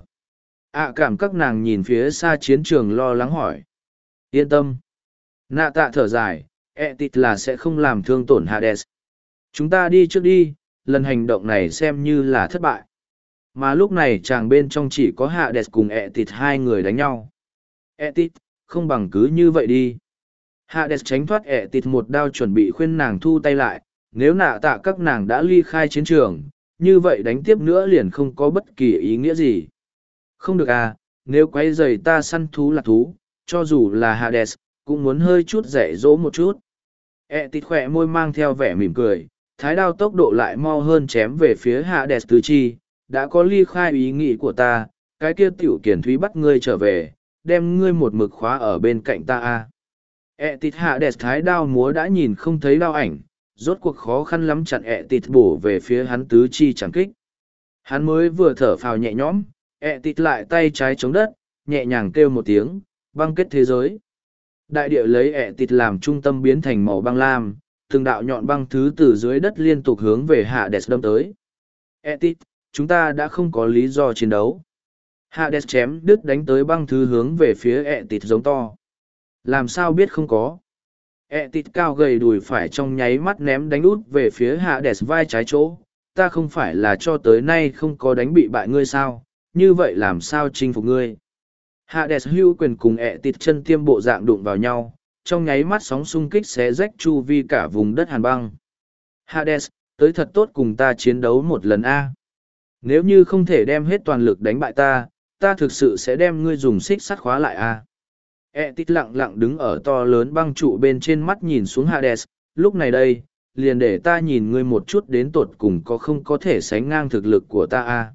ạ cảm các nàng nhìn phía xa chiến trường lo lắng hỏi. Yên tâm. Nạ tạ thở dài, tịt là sẽ không làm thương tổn Hades. Chúng ta đi trước đi, lần hành động này xem như là thất bại. Mà lúc này chàng bên trong chỉ có Hades cùng tịt hai người đánh nhau. Tịt, không bằng cứ như vậy đi. Hades tránh thoát tịt một đao chuẩn bị khuyên nàng thu tay lại, nếu nạ tạ các nàng đã ly khai chiến trường, như vậy đánh tiếp nữa liền không có bất kỳ ý nghĩa gì. Không được à, nếu quay rầy ta săn thú là thú, cho dù là Hades, cũng muốn hơi chút dạy dỗ một chút. Tịt khỏe môi mang theo vẻ mỉm cười, thái đao tốc độ lại mau hơn chém về phía Hades tứ chi, đã có ly khai ý nghĩ của ta, cái kia tiểu kiển thúy bắt ngươi trở về, đem ngươi một mực khóa ở bên cạnh ta a. Tịt Hades thái đao múa đã nhìn không thấy đao ảnh, rốt cuộc khó khăn lắm chặn tịt bổ về phía hắn tứ chi chẳng kích. Hắn mới vừa thở phào nhẹ nhõm, tịt lại tay trái chống đất, nhẹ nhàng kêu một tiếng, băng kết thế giới. Đại địa lấy tịt làm trung tâm biến thành màu băng lam, từng đạo nhọn băng thứ từ dưới đất liên tục hướng về Hades đâm tới. Tịt, chúng ta đã không có lý do chiến đấu. Hades chém đứt đánh tới băng thứ hướng về phía tịt giống to. Làm sao biết không có? Tịt cao gầy đùi phải trong nháy mắt ném đánh út về phía Hades vai trái chỗ. Ta không phải là cho tới nay không có đánh bị bại ngươi sao, như vậy làm sao chinh phục ngươi? Hades hưu quyền cùng tịt chân tiêm bộ dạng đụng vào nhau, trong nháy mắt sóng xung kích xé rách chu vi cả vùng đất hàn băng. Hades, tới thật tốt cùng ta chiến đấu một lần a. Nếu như không thể đem hết toàn lực đánh bại ta, ta thực sự sẽ đem ngươi dùng xích sắt khóa lại a. Tít lặng lặng đứng ở to lớn băng trụ bên trên mắt nhìn xuống Hades, lúc này đây, liền để ta nhìn ngươi một chút đến tột cùng có không có thể sánh ngang thực lực của ta a.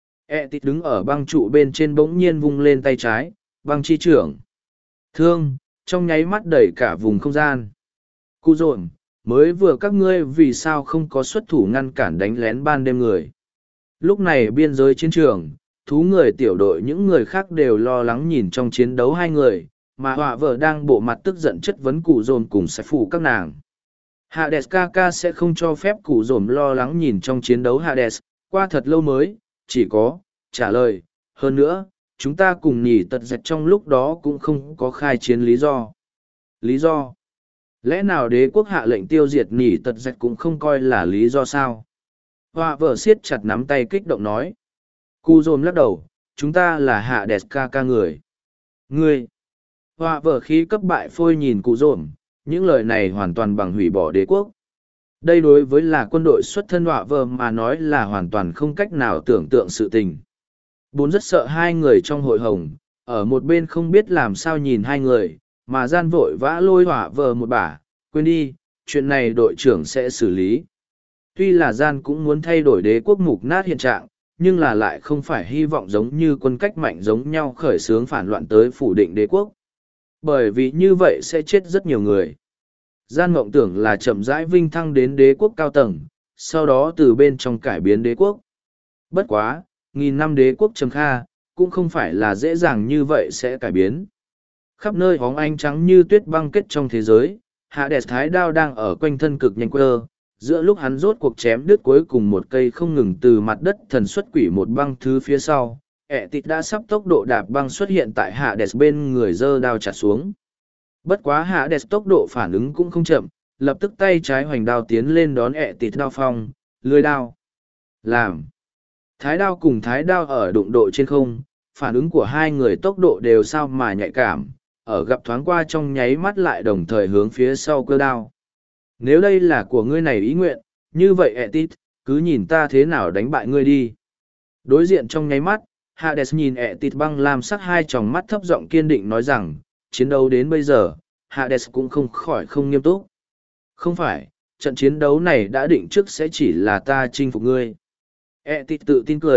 Tít đứng ở băng trụ bên trên bỗng nhiên vung lên tay trái, băng chi trưởng. Thương, trong nháy mắt đẩy cả vùng không gian. Cụ dồn, mới vừa các ngươi vì sao không có xuất thủ ngăn cản đánh lén ban đêm người. Lúc này biên giới chiến trường, thú người tiểu đội những người khác đều lo lắng nhìn trong chiến đấu hai người, mà họa vợ đang bộ mặt tức giận chất vấn cụ dồn cùng sẽ phụ các nàng. Hades ca sẽ không cho phép cụ dồn lo lắng nhìn trong chiến đấu Hades, qua thật lâu mới, chỉ có, trả lời, hơn nữa, chúng ta cùng nhỉ tật dạch trong lúc đó cũng không có khai chiến lý do. Lý do? Lẽ nào đế quốc hạ lệnh tiêu diệt nhỉ tật dạch cũng không coi là lý do sao? Họa vợ siết chặt nắm tay kích động nói. Cụ dồn lắc đầu, chúng ta là Hades ca người. Ngươi! Họa vợ khí cấp bại phôi nhìn cụ dồn, những lời này hoàn toàn bằng hủy bỏ đế quốc. Đây đối với là quân đội xuất thân họa vợ mà nói là hoàn toàn không cách nào tưởng tượng sự tình. Bốn rất sợ hai người trong hội hồng, ở một bên không biết làm sao nhìn hai người, mà gian vội vã lôi họa vợ một bả, quên đi, chuyện này đội trưởng sẽ xử lý. Tuy là gian cũng muốn thay đổi đế quốc mục nát hiện trạng, nhưng là lại không phải hy vọng giống như quân cách mạnh giống nhau khởi xướng phản loạn tới phủ định đế quốc. Bởi vì như vậy sẽ chết rất nhiều người. Gian mộng tưởng là chậm rãi vinh thăng đến đế quốc cao tầng, sau đó từ bên trong cải biến đế quốc. Bất quá, nghìn năm đế quốc trầm kha, cũng không phải là dễ dàng như vậy sẽ cải biến. Khắp nơi hóng ánh trắng như tuyết băng kết trong thế giới, Hades thái đao đang ở quanh thân cực nhanh quơ, giữa lúc hắn rốt cuộc chém đứt cuối cùng một cây không ngừng từ mặt đất thần xuất quỷ một băng thứ phía sau, tịt đã sắp tốc độ đạp băng xuất hiện tại Hades bên người giơ đao chặt xuống. Bất quá Hades tốc độ phản ứng cũng không chậm, lập tức tay trái hoành đao tiến lên đón tịt đao phong, lưới đao. Làm. Thái đao cùng thái đao ở đụng độ trên không, phản ứng của hai người tốc độ đều sao mà nhạy cảm, ở gặp thoáng qua trong nháy mắt lại đồng thời hướng phía sau cơ đao. Nếu đây là của ngươi này ý nguyện, như vậy Etit, cứ nhìn ta thế nào đánh bại ngươi đi. Đối diện trong nháy mắt, Hades nhìn Etit băng làm sắc hai tròng mắt thấp giọng kiên định nói rằng, chiến đấu đến bây giờ, Hades cũng không khỏi không nghiêm túc. Không phải, trận chiến đấu này đã định trước sẽ chỉ là ta chinh phục ngươi. Etit tự tin cười,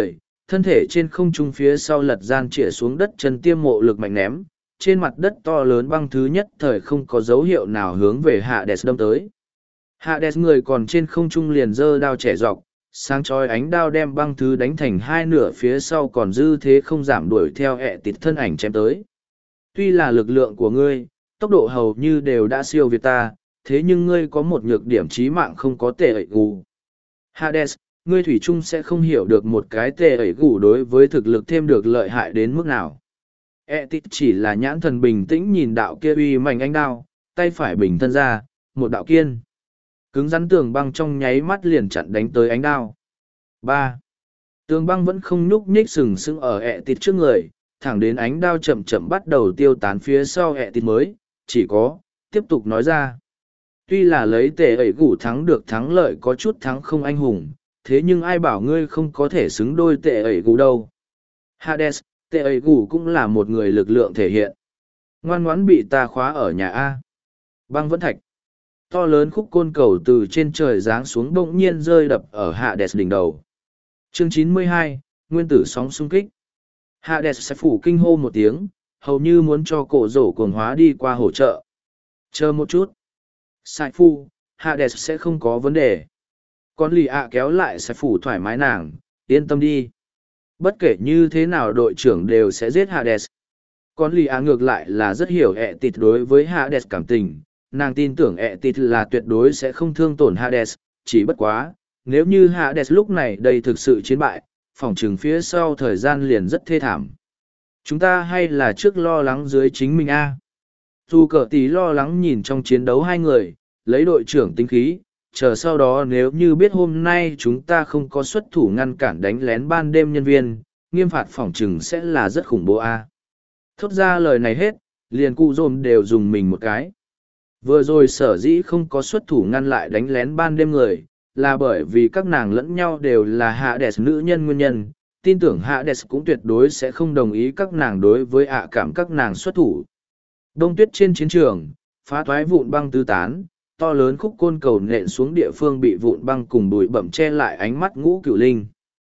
thân thể trên không trung phía sau lật gian chĩa xuống đất, chân tiêm mộ lực mạnh ném, trên mặt đất to lớn băng thứ nhất thời không có dấu hiệu nào hướng về Hades đâm tới. Hades người còn trên không trung liền giơ đao chẻ dọc, sáng chói ánh đao đem băng thứ đánh thành hai nửa, phía sau còn dư thế không giảm đuổi theo ẹ tịt thân ảnh chém tới. Tuy là lực lượng của ngươi, tốc độ hầu như đều đã siêu việt ta, thế nhưng ngươi có một nhược điểm chí mạng không có tệ ẩy gù. Hades, ngươi thủy chung sẽ không hiểu được một cái tệ ẩy gù đối với thực lực thêm được lợi hại đến mức nào. E tít chỉ là nhãn thần bình tĩnh nhìn đạo kia uy mạnh ánh đao, tay phải bình thân ra, một đạo kiên. Cứng rắn tường băng trong nháy mắt liền chặn đánh tới ánh đao. 3. Tường băng vẫn không nhúc nhích sừng sững ở E tít trước người, thẳng đến ánh đao chậm chậm bắt đầu tiêu tán phía sau E tít mới, chỉ có, tiếp tục nói ra. Tuy là lấy tệ ẩy gủ thắng được thắng lợi có chút thắng không anh hùng, thế nhưng ai bảo ngươi không có thể xứng đôi tệ ẩy gủ đâu. Hades, tệ ẩy gủ cũng là một người lực lượng thể hiện. Ngoan ngoãn bị ta khóa ở nhà A. Băng vẫn thạch. To lớn khúc côn cầu từ trên trời giáng xuống bỗng nhiên rơi đập ở Hades đỉnh đầu. Chương 92, Nguyên tử sóng xung kích. Hades sẽ phủ kinh hô một tiếng, hầu như muốn cho cổ rổ cuồng hóa đi qua hỗ trợ. Chờ một chút. Sai phu, Hades sẽ không có vấn đề. Con lì ạ kéo lại Sai phủ thoải mái nàng, yên tâm đi. Bất kể như thế nào đội trưởng đều sẽ giết Hades. Con lì ạ ngược lại là rất hiểu ẹ tịt đối với Hades cảm tình, nàng tin tưởng ẹ tịt là tuyệt đối sẽ không thương tổn Hades, chỉ bất quá, nếu như Hades lúc này đây thực sự chiến bại, phỏng chừng phía sau thời gian liền rất thê thảm. Chúng ta hay là trước lo lắng dưới chính mình a. Dù cờ tí lo lắng nhìn trong chiến đấu hai người, lấy đội trưởng tính khí, chờ sau đó nếu như biết hôm nay chúng ta không có xuất thủ ngăn cản đánh lén ban đêm nhân viên, nghiêm phạt phỏng chừng sẽ là rất khủng bố a. Thốt ra lời này hết, liền cụ dồn đều dùng mình một cái. Vừa rồi sở dĩ không có xuất thủ ngăn lại đánh lén ban đêm người, là bởi vì các nàng lẫn nhau đều là Hades nữ nhân nguyên nhân, tin tưởng Hades cũng tuyệt đối sẽ không đồng ý các nàng đối với ạ cảm các nàng xuất thủ. Đông tuyết trên chiến trường, phá thoái vụn băng tứ tán, to lớn khúc côn cầu nện xuống địa phương bị vụn băng cùng bụi bẩm che lại ánh mắt ngũ cửu linh.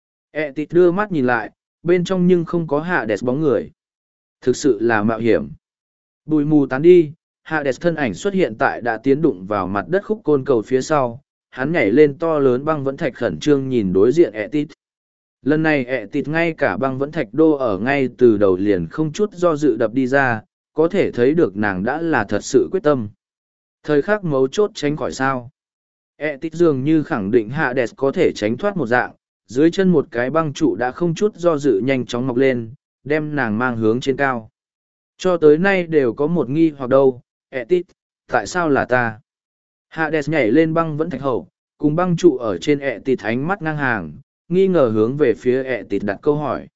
E tịt đưa mắt nhìn lại, bên trong nhưng không có Hades bóng người. Thực sự là mạo hiểm. Bụi mù tán đi, Hades thân ảnh xuất hiện tại đã tiến đụng vào mặt đất khúc côn cầu phía sau, hắn nhảy lên to lớn băng vẫn thạch khẩn trương nhìn đối diện E tịt. Lần này E tịt ngay cả băng vẫn thạch đô ở ngay từ đầu liền không chút do dự đập đi ra, có thể thấy được nàng đã là thật sự quyết tâm. Thời khắc mấu chốt tránh khỏi sao. E tít dường như khẳng định Hades có thể tránh thoát một dạng, dưới chân một cái băng trụ đã không chút do dự nhanh chóng mọc lên, đem nàng mang hướng trên cao. Cho tới nay đều có một nghi hoặc đâu, E tít, tại sao là ta? Hades nhảy lên băng vẫn thạch hậu, cùng băng trụ ở trên E tít ánh mắt ngang hàng, nghi ngờ hướng về phía E tít đặt câu hỏi.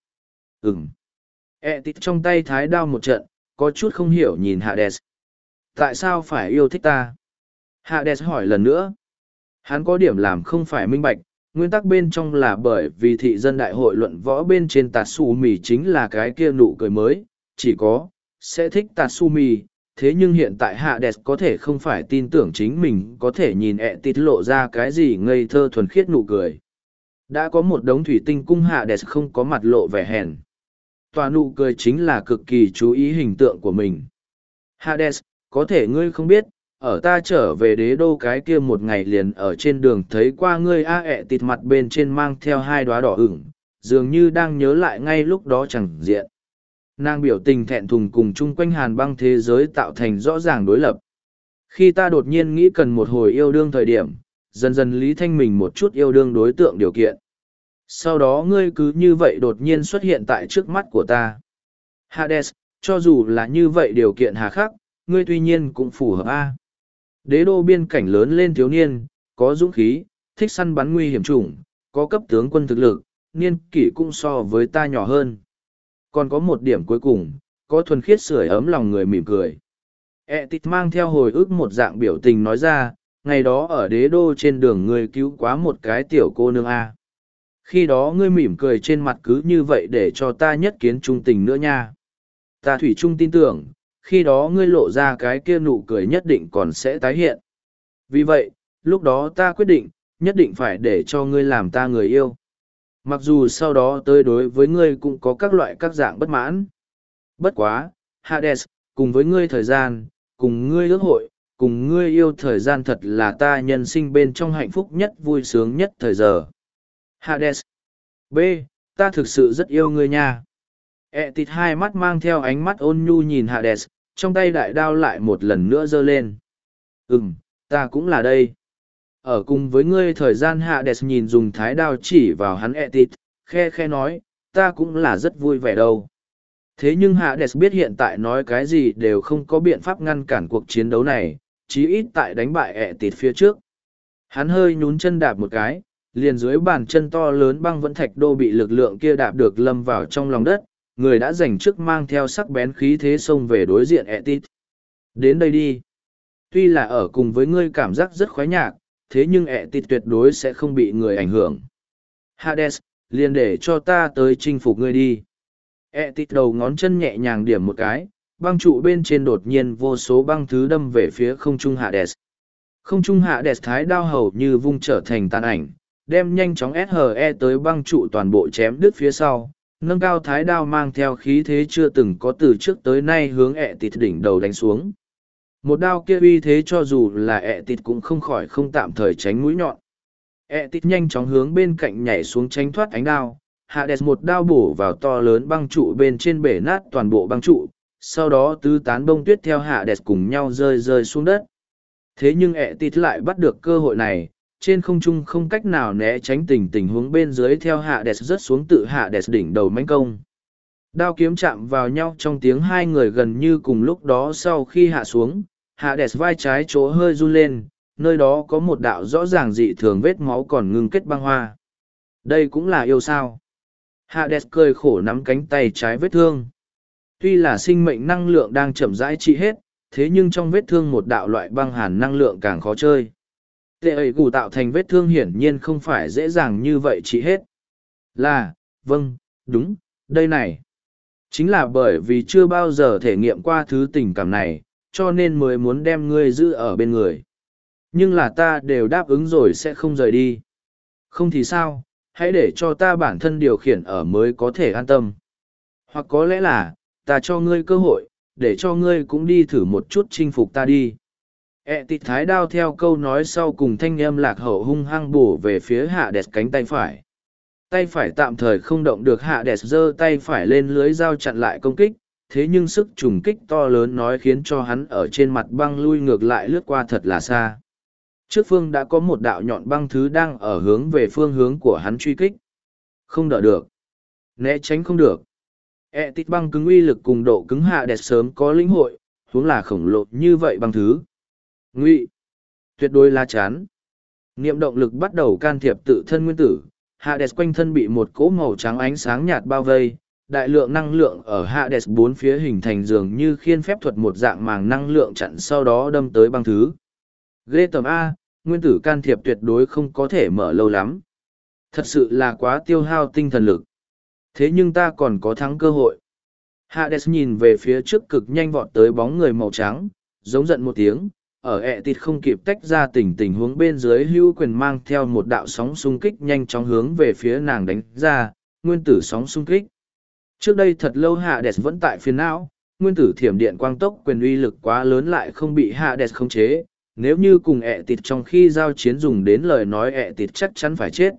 E tít trong tay thái đao một trận, có chút không hiểu nhìn Hades. Tại sao phải yêu thích ta? Hades hỏi lần nữa. Hắn có điểm làm không phải minh bạch, nguyên tắc bên trong là bởi vì thị dân đại hội luận võ bên trên Tatsumi chính là cái kia nụ cười mới, chỉ có, sẽ thích Tatsumi, thế nhưng hiện tại Hades có thể không phải tin tưởng chính mình có thể nhìn tiết lộ ra cái gì ngây thơ thuần khiết nụ cười. Đã có một đống thủy tinh cung Hades không có mặt lộ vẻ hèn. Tòa nụ cười chính là cực kỳ chú ý hình tượng của mình. Hades, có thể ngươi không biết, ở ta trở về đế đô cái kia một ngày liền ở trên đường thấy qua ngươi tịt mặt bên trên mang theo hai đóa đỏ ửng, dường như đang nhớ lại ngay lúc đó chẳng diện. Nàng biểu tình thẹn thùng cùng chung quanh hàn băng thế giới tạo thành rõ ràng đối lập. Khi ta đột nhiên nghĩ cần một hồi yêu đương thời điểm, dần dần lý thanh mình một chút yêu đương đối tượng điều kiện. Sau đó ngươi cứ như vậy đột nhiên xuất hiện tại trước mắt của ta. Hades, cho dù là như vậy điều kiện hà khắc, ngươi tuy nhiên cũng phù hợp a. Đế đô biên cảnh lớn lên thiếu niên, có dũng khí, thích săn bắn nguy hiểm chủng, có cấp tướng quân thực lực, niên kỷ cũng so với ta nhỏ hơn. Còn có một điểm cuối cùng, có thuần khiết sưởi ấm lòng người mỉm cười. Tít mang theo hồi ức một dạng biểu tình nói ra, ngày đó ở đế đô trên đường ngươi cứu quá một cái tiểu cô nương a. Khi đó ngươi mỉm cười trên mặt cứ như vậy để cho ta nhất kiến trung tình nữa nha. Ta thủy chung tin tưởng, khi đó ngươi lộ ra cái kia nụ cười nhất định còn sẽ tái hiện. Vì vậy, lúc đó ta quyết định, nhất định phải để cho ngươi làm ta người yêu. Mặc dù sau đó tới đối với ngươi cũng có các loại các dạng bất mãn. Bất quá, Hades, cùng với ngươi thời gian, cùng ngươi ước hội, cùng ngươi yêu thời gian thật là ta nhân sinh bên trong hạnh phúc nhất vui sướng nhất thời giờ. Hades. B. Ta thực sự rất yêu ngươi nha. Tịt hai mắt mang theo ánh mắt ôn nhu nhìn Hades, trong tay đại đao lại một lần nữa giơ lên. Ta cũng là đây. Ở cùng với ngươi thời gian Hades nhìn dùng thái đao chỉ vào hắn Tịt, khe khe nói, ta cũng là rất vui vẻ đâu. Thế nhưng Hades biết hiện tại nói cái gì đều không có biện pháp ngăn cản cuộc chiến đấu này, chí ít tại đánh bại Tịt phía trước. Hắn hơi nhún chân đạp một cái, liền dưới bàn chân to lớn băng vẫn thạch đô bị lực lượng kia đạp được lâm vào trong lòng đất, người đã giành trước mang theo sắc bén khí thế xông về đối diện Tịt. Đến đây đi. Tuy là ở cùng với ngươi cảm giác rất khoái nhạc, thế nhưng Tịt tuyệt đối sẽ không bị người ảnh hưởng. Hades, liền để cho ta tới chinh phục ngươi đi. Tịt đầu ngón chân nhẹ nhàng điểm một cái, băng trụ bên trên đột nhiên vô số băng thứ đâm về phía không trung Hades. Không trung Hades thái đao hầu như vung trở thành tàn ảnh, đem nhanh chóng SHE tới băng trụ toàn bộ chém đứt phía sau, nâng cao thái đao mang theo khí thế chưa từng có từ trước tới nay hướng Tịt đỉnh đầu đánh xuống. Một đao kia uy thế cho dù là Tịt cũng không khỏi không tạm thời tránh mũi nhọn. Tịt nhanh chóng hướng bên cạnh nhảy xuống tránh thoát ánh đao. Hades một đao bổ vào to lớn băng trụ bên trên bể nát toàn bộ băng trụ, sau đó tứ tán bông tuyết theo Hades cùng nhau rơi xuống đất. Thế nhưng Tịt lại bắt được cơ hội này, trên không trung không cách nào né tránh tình huống bên dưới theo Hades rớt xuống tự Hades đỉnh đầu mãnh công. Đao kiếm chạm vào nhau trong tiếng hai người gần như cùng lúc đó sau khi hạ xuống, Hades vai trái chỗ hơi run lên, nơi đó có một đạo rõ ràng dị thường vết máu còn ngưng kết băng hoa. Đây cũng là yêu sao. Hades cười khổ nắm cánh tay trái vết thương. Tuy là sinh mệnh năng lượng đang chậm rãi trị hết, thế nhưng trong vết thương một đạo loại băng hàn năng lượng càng khó chơi. Tệ ấy gù tạo thành vết thương hiển nhiên không phải dễ dàng như vậy trị hết. Vâng, đúng, đây này. Chính là bởi vì chưa bao giờ thể nghiệm qua thứ tình cảm này, cho nên mới muốn đem ngươi giữ ở bên người. Nhưng là ta đều đáp ứng rồi sẽ không rời đi. Không thì sao, hãy để cho ta bản thân điều khiển ở mới có thể an tâm. Hoặc có lẽ là, ta cho ngươi cơ hội, để cho ngươi cũng đi thử một chút chinh phục ta đi. Tịt thái đao theo câu nói sau cùng thanh âm lạc hậu hung hăng bổ về phía Hades cánh tay phải. Tay phải tạm thời không động được Hades giơ tay phải lên lưới dao chặn lại công kích, thế nhưng sức trùng kích to lớn nói khiến cho hắn ở trên mặt băng lui ngược lại lướt qua thật là xa. Trước phương đã có một đạo nhọn băng thứ đang ở hướng về phương hướng của hắn truy kích. Không đỡ được. Né tránh không được. Tịt băng cứng uy lực cùng độ cứng Hades sớm có lĩnh hội, huống là khổng lồ như vậy băng thứ. Ngụy. Tuyệt đối lá chắn. Niệm động lực bắt đầu can thiệp tự thân nguyên tử. Hades quanh thân bị một cỗ màu trắng ánh sáng nhạt bao vây, đại lượng năng lượng ở Hades bốn phía hình thành dường như khiên phép thuật một dạng màng năng lượng chặn sau đó đâm tới băng thứ. Ghê tầm A, nguyên tử can thiệp tuyệt đối không có thể mở lâu lắm. Thật sự là quá tiêu hao tinh thần lực. Thế nhưng ta còn có thắng cơ hội. Hades nhìn về phía trước cực nhanh vọt tới bóng người màu trắng, giống giận một tiếng, ở Tịt không kịp tách ra tình huống bên dưới hữu quyền mang theo một đạo sóng xung kích nhanh chóng hướng về phía nàng đánh ra, nguyên tử sóng xung kích. Trước đây thật lâu Hades vẫn tại phiền não, nguyên tử thiểm điện quang tốc quyền uy lực quá lớn lại không bị Hades khống chế, nếu như cùng Tịt trong khi giao chiến dùng đến lời nói Tịt chắc chắn phải chết.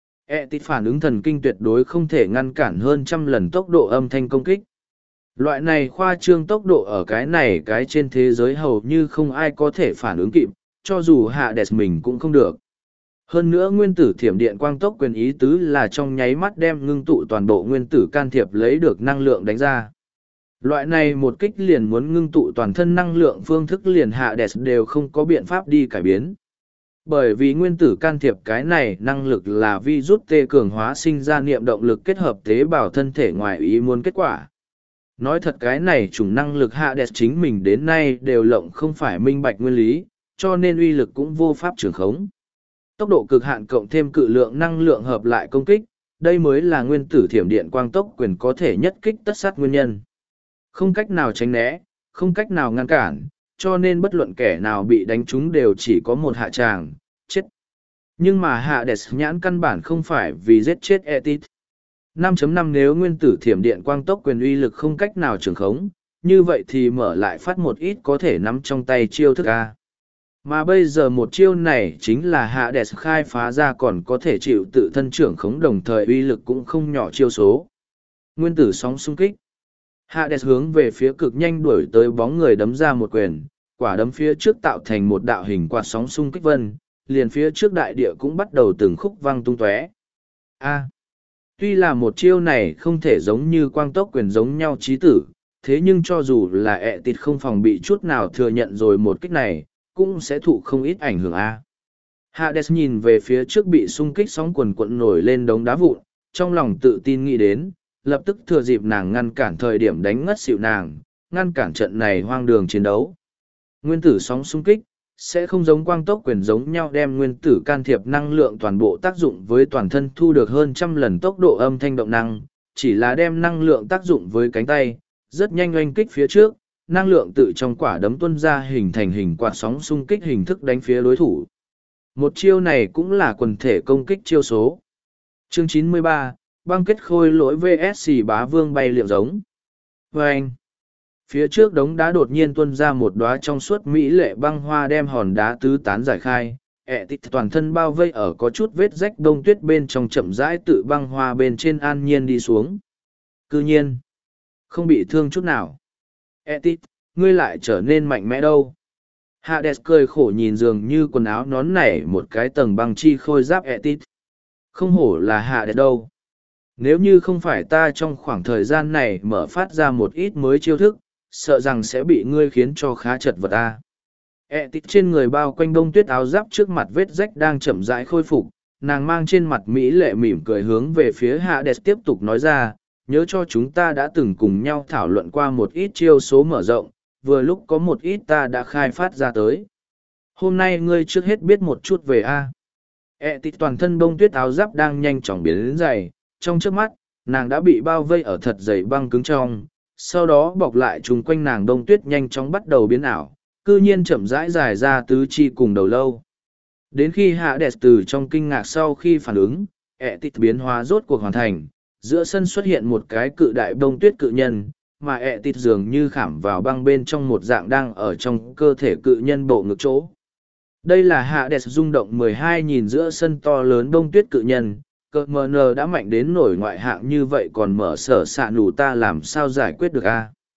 Tịt phản ứng thần kinh tuyệt đối không thể ngăn cản hơn 100 lần tốc độ âm thanh công kích. Loại này khoa trương tốc độ ở cái trên thế giới hầu như không ai có thể phản ứng kịp, cho dù Hades mình cũng không được. Hơn nữa nguyên tử thiểm điện quang tốc quyền ý tứ là trong nháy mắt đem ngưng tụ toàn bộ nguyên tử can thiệp lấy được năng lượng đánh ra. Loại này một kích liền muốn ngưng tụ toàn thân năng lượng phương thức liền Hades đều không có biện pháp đi cải biến. Bởi vì nguyên tử can thiệp cái này năng lực là virus tê cường hóa sinh ra niệm động lực kết hợp tế bào thân thể ngoài ý muốn kết quả. Nói thật cái này chủng năng lực Hades chính mình đến nay đều lộng không phải minh bạch nguyên lý, cho nên uy lực cũng vô pháp trường khống. Tốc độ cực hạn cộng thêm cự lượng năng lượng hợp lại công kích, đây mới là nguyên tử thiểm điện quang tốc quyền có thể nhất kích tất sát nguyên nhân. Không cách nào tránh né, không cách nào ngăn cản, cho nên bất luận kẻ nào bị đánh trúng đều chỉ có một hạ tràng, chết. Nhưng mà Hades nhãn căn bản không phải vì giết chết Etit. 5.5 Nếu nguyên tử thiểm điện quang tốc quyền uy lực không cách nào trường khống, như vậy thì mở lại phát một ít có thể nắm trong tay chiêu thức A. Mà bây giờ một chiêu này chính là Hades khai phá ra còn có thể chịu tự thân trưởng khống đồng thời uy lực cũng không nhỏ chiêu số. Nguyên tử sóng xung kích. Hades hướng về phía cực nhanh đuổi tới bóng người đấm ra một quyền, quả đấm phía trước tạo thành một đạo hình quạt sóng xung kích vân, liền phía trước đại địa cũng bắt đầu từng khúc văng tung tóe. Tuy là một chiêu này không thể giống như quang tốc quyền giống nhau chí tử, thế nhưng cho dù là Etit không phòng bị chút nào thừa nhận rồi một kích này, cũng sẽ thụ không ít ảnh hưởng Hades nhìn về phía trước bị xung kích sóng quần quận nổi lên đống đá vụn, trong lòng tự tin nghĩ đến, lập tức thừa dịp nàng ngăn cản thời điểm đánh ngất xỉu nàng, ngăn cản trận này hoang đường chiến đấu. Nguyên tử sóng xung kích, sẽ không giống quang tốc quyền giống nhau đem nguyên tử can thiệp năng lượng toàn bộ tác dụng với toàn thân thu được hơn 100 lần tốc độ âm thanh động năng, chỉ là đem năng lượng tác dụng với cánh tay, rất nhanh oanh kích phía trước, năng lượng tự trong quả đấm tuôn ra hình thành hình quạt sóng xung kích hình thức đánh phía đối thủ. Một chiêu này cũng là quần thể công kích chiêu số. Chương 93, băng kết khôi lỗi vs bá vương bay liệm giống. Vâng! Phía trước đống đá đột nhiên tuôn ra một đóa trong suốt mỹ lệ băng hoa đem hòn đá tứ tán giải khai. Etit toàn thân bao vây ở có chút vết rách đông tuyết bên trong chậm rãi tự băng hoa bên trên an nhiên đi xuống. Cư nhiên! Không bị thương chút nào. Etit, ngươi lại trở nên mạnh mẽ đâu. Hades cười khổ nhìn dường như quần áo nón nảy một cái tầng băng chi khôi giáp Etit. Không hổ là Hades đâu. Nếu như không phải ta trong khoảng thời gian này mở phát ra một ít mới chiêu thức, sợ rằng sẽ bị ngươi khiến cho khá chật vật ta. Etit trên người bao quanh bông tuyết áo giáp trước mặt vết rách đang chậm rãi khôi phục, nàng mang trên mặt mỹ lệ mỉm cười hướng về phía Hades tiếp tục nói ra, nhớ cho chúng ta đã từng cùng nhau thảo luận qua một ít chiêu số mở rộng, vừa lúc có một ít ta đã khai phát ra tới. Hôm nay ngươi trước hết biết một chút về Etit toàn thân bông tuyết áo giáp đang nhanh chóng biến đến dày, trong trước mắt, nàng đã bị bao vây ở thật dày băng cứng trong, sau đó bọc lại chung quanh nàng đông tuyết nhanh chóng bắt đầu biến ảo, cư nhiên chậm rãi dài ra tứ chi cùng đầu lâu. Đến khi Hades từ trong kinh ngạc sau khi phản ứng, Etit biến hóa rốt cuộc hoàn thành, giữa sân xuất hiện một cái cự đại đông tuyết cự nhân, mà Etit dường như khảm vào băng bên trong một dạng đang ở trong cơ thể cự nhân bộ ngực chỗ. Đây là Hades rung động 12 nhìn giữa sân to lớn đông tuyết cự nhân, cờ mờ nờ đã mạnh đến nổi ngoại hạng như vậy còn mở sở xạ nủ ta làm sao giải quyết được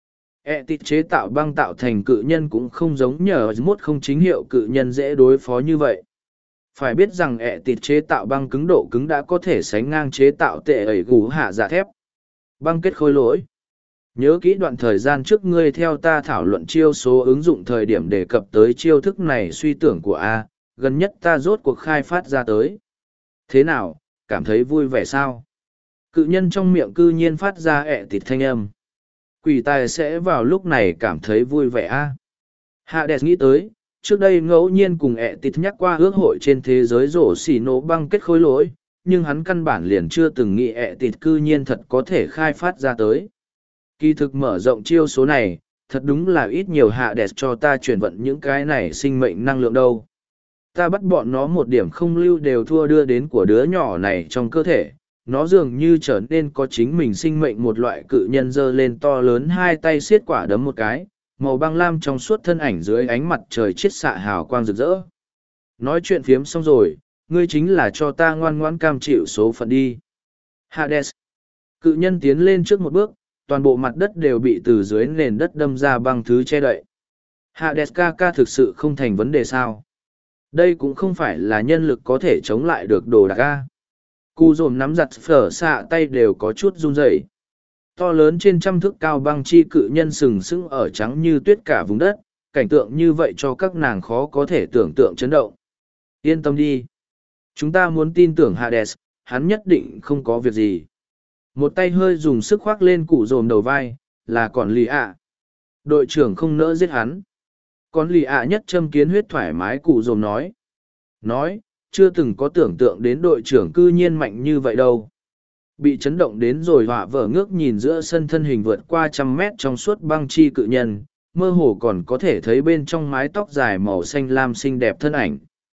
Etit chế tạo băng tạo thành cự nhân cũng không giống nhờ mốt không chính hiệu cự nhân dễ đối phó như vậy. Phải biết rằng Etit chế tạo băng cứng độ cứng đã có thể sánh ngang chế tạo tệ ẩy gù hạ giả thép. Băng kết khôi lỗi. Nhớ kỹ đoạn thời gian trước ngươi theo ta thảo luận chiêu số ứng dụng thời điểm đề cập tới chiêu thức này suy tưởng của gần nhất ta rốt cuộc khai phát ra tới. Thế nào, cảm thấy vui vẻ sao? Cự nhân trong miệng cư nhiên phát ra Etit thanh âm. Quỷ tài sẽ vào lúc này cảm thấy vui vẻ Hades nghĩ tới, trước đây ngẫu nhiên cùng Etit nhắc qua ước hội trên thế giới rổ xỉ nổ băng kết khối lỗi, nhưng hắn căn bản liền chưa từng nghĩ Etit cư nhiên thật có thể khai phát ra tới. Kỳ thực mở rộng chiêu số này, thật đúng là ít nhiều Hades cho ta chuyển vận những cái này sinh mệnh năng lượng đâu. Ta bắt bọn nó một điểm không lưu đều thua đưa đến của đứa nhỏ này trong cơ thể. Nó dường như trở nên có chính mình sinh mệnh một loại cự nhân dơ lên to lớn hai tay xiết quả đấm một cái, màu băng lam trong suốt thân ảnh dưới ánh mặt trời chiết xạ hào quang rực rỡ. Nói chuyện phiếm xong rồi, ngươi chính là cho ta ngoan ngoãn cam chịu số phận đi. Hades. Cự nhân tiến lên trước một bước, toàn bộ mặt đất đều bị từ dưới nền đất đâm ra băng thứ che đậy. Hades ca thực sự không thành vấn đề sao. Đây cũng không phải là nhân lực có thể chống lại được đồ đạc Cụ dồn nắm giặt phở xạ tay đều có chút run rẩy. To lớn trên trăm thước cao băng chi cự nhân sừng sững ở trắng như tuyết cả vùng đất, cảnh tượng như vậy cho các nàng khó có thể tưởng tượng chấn động. Yên tâm đi. Chúng ta muốn tin tưởng Hades, hắn nhất định không có việc gì. Một tay hơi dùng sức khoác lên cụ dồn đầu vai, là còn lì Đội trưởng không nỡ giết hắn. Còn lì nhất châm kiến huyết thoải mái cụ dồn nói, chưa từng có tưởng tượng đến đội trưởng cư nhiên mạnh như vậy đâu. Bị chấn động đến rồi họa vở ngước nhìn giữa sân thân hình vượt qua 100 mét trong suốt băng chi cự nhân, mơ hồ còn có thể thấy bên trong mái tóc dài màu xanh lam xinh đẹp thân ảnh.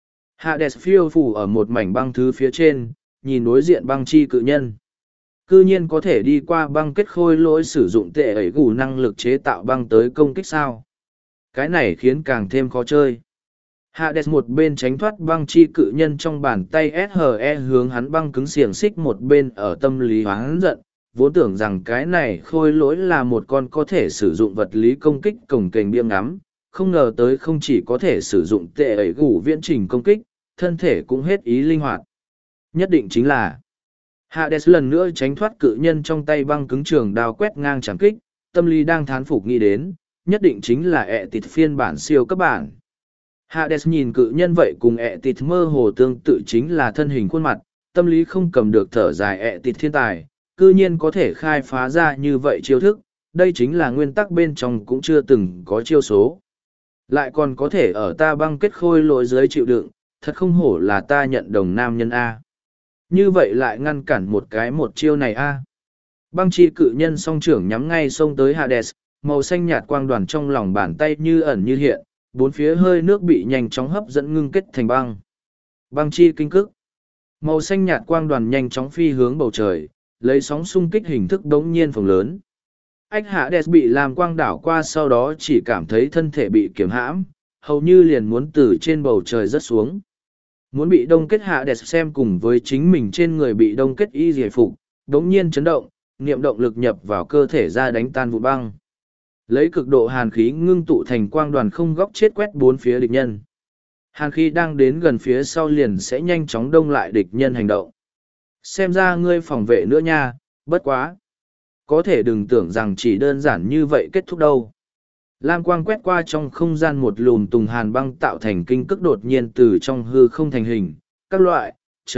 Hades phiêu phủ ở một mảnh băng thứ phía trên, nhìn đối diện băng chi cự nhân. Cư nhiên có thể đi qua băng kết khôi lỗi sử dụng tệ ẩy gù năng lực chế tạo băng tới công kích sao. Cái này khiến càng thêm khó chơi. Hades một bên tránh thoát băng chi cự nhân trong bàn tay SHE hướng hắn băng cứng xiềng xích một bên ở tâm lý hoáng giận, vốn tưởng rằng cái này khôi lỗi là một con có thể sử dụng vật lý công kích cồng kềnh biêm ngắm, không ngờ tới không chỉ có thể sử dụng tệ ẩy gù viễn trình công kích, thân thể cũng hết ý linh hoạt. Nhất định chính là Hades lần nữa tránh thoát cự nhân trong tay băng cứng trường đao quét ngang chẳng kích, tâm lý đang thán phục nghĩ đến, nhất định chính là ẹ tịt phiên bản siêu cấp bản. Hades nhìn cự nhân vậy cùng ẹ tịt mơ hồ tương tự chính là thân hình khuôn mặt, tâm lý không cầm được thở dài ẹ tịt thiên tài, cư nhiên có thể khai phá ra như vậy chiêu thức, đây chính là nguyên tắc bên trong cũng chưa từng có chiêu số. Lại còn có thể ở ta băng kết khôi lỗi dưới chịu đựng, thật không hổ là ta nhận đồng nam nhân A. Như vậy lại ngăn cản một chiêu này A. Băng chi cự nhân song trưởng nhắm ngay xông tới Hades, màu xanh nhạt quang đoàn trong lòng bàn tay như ẩn như hiện, bốn phía hơi nước bị nhanh chóng hấp dẫn ngưng kết thành băng. Băng chi kinh cức. Màu xanh nhạt quang đoàn nhanh chóng phi hướng bầu trời, lấy sóng xung kích hình thức đống nhiên phồng lớn. Ách Hades bị làm quang đảo qua sau đó chỉ cảm thấy thân thể bị kiềm hãm, hầu như liền muốn từ trên bầu trời rớt xuống. Muốn bị đông kết Hades xem cùng với chính mình trên người bị đông kết y giải phục, đống nhiên chấn động, niệm động lực nhập vào cơ thể ra đánh tan vụ băng. Lấy cực độ hàn khí ngưng tụ thành quang đoàn không góc chết quét bốn phía địch nhân. Hàn khí đang đến gần phía sau liền sẽ nhanh chóng đông lại địch nhân hành động. Xem ra ngươi phòng vệ nữa nha, bất quá. Có thể đừng tưởng rằng chỉ đơn giản như vậy kết thúc đâu. Lam quang quét qua trong không gian một lùm tùng hàn băng tạo thành kinh cức đột nhiên từ trong hư không thành hình. Các loại,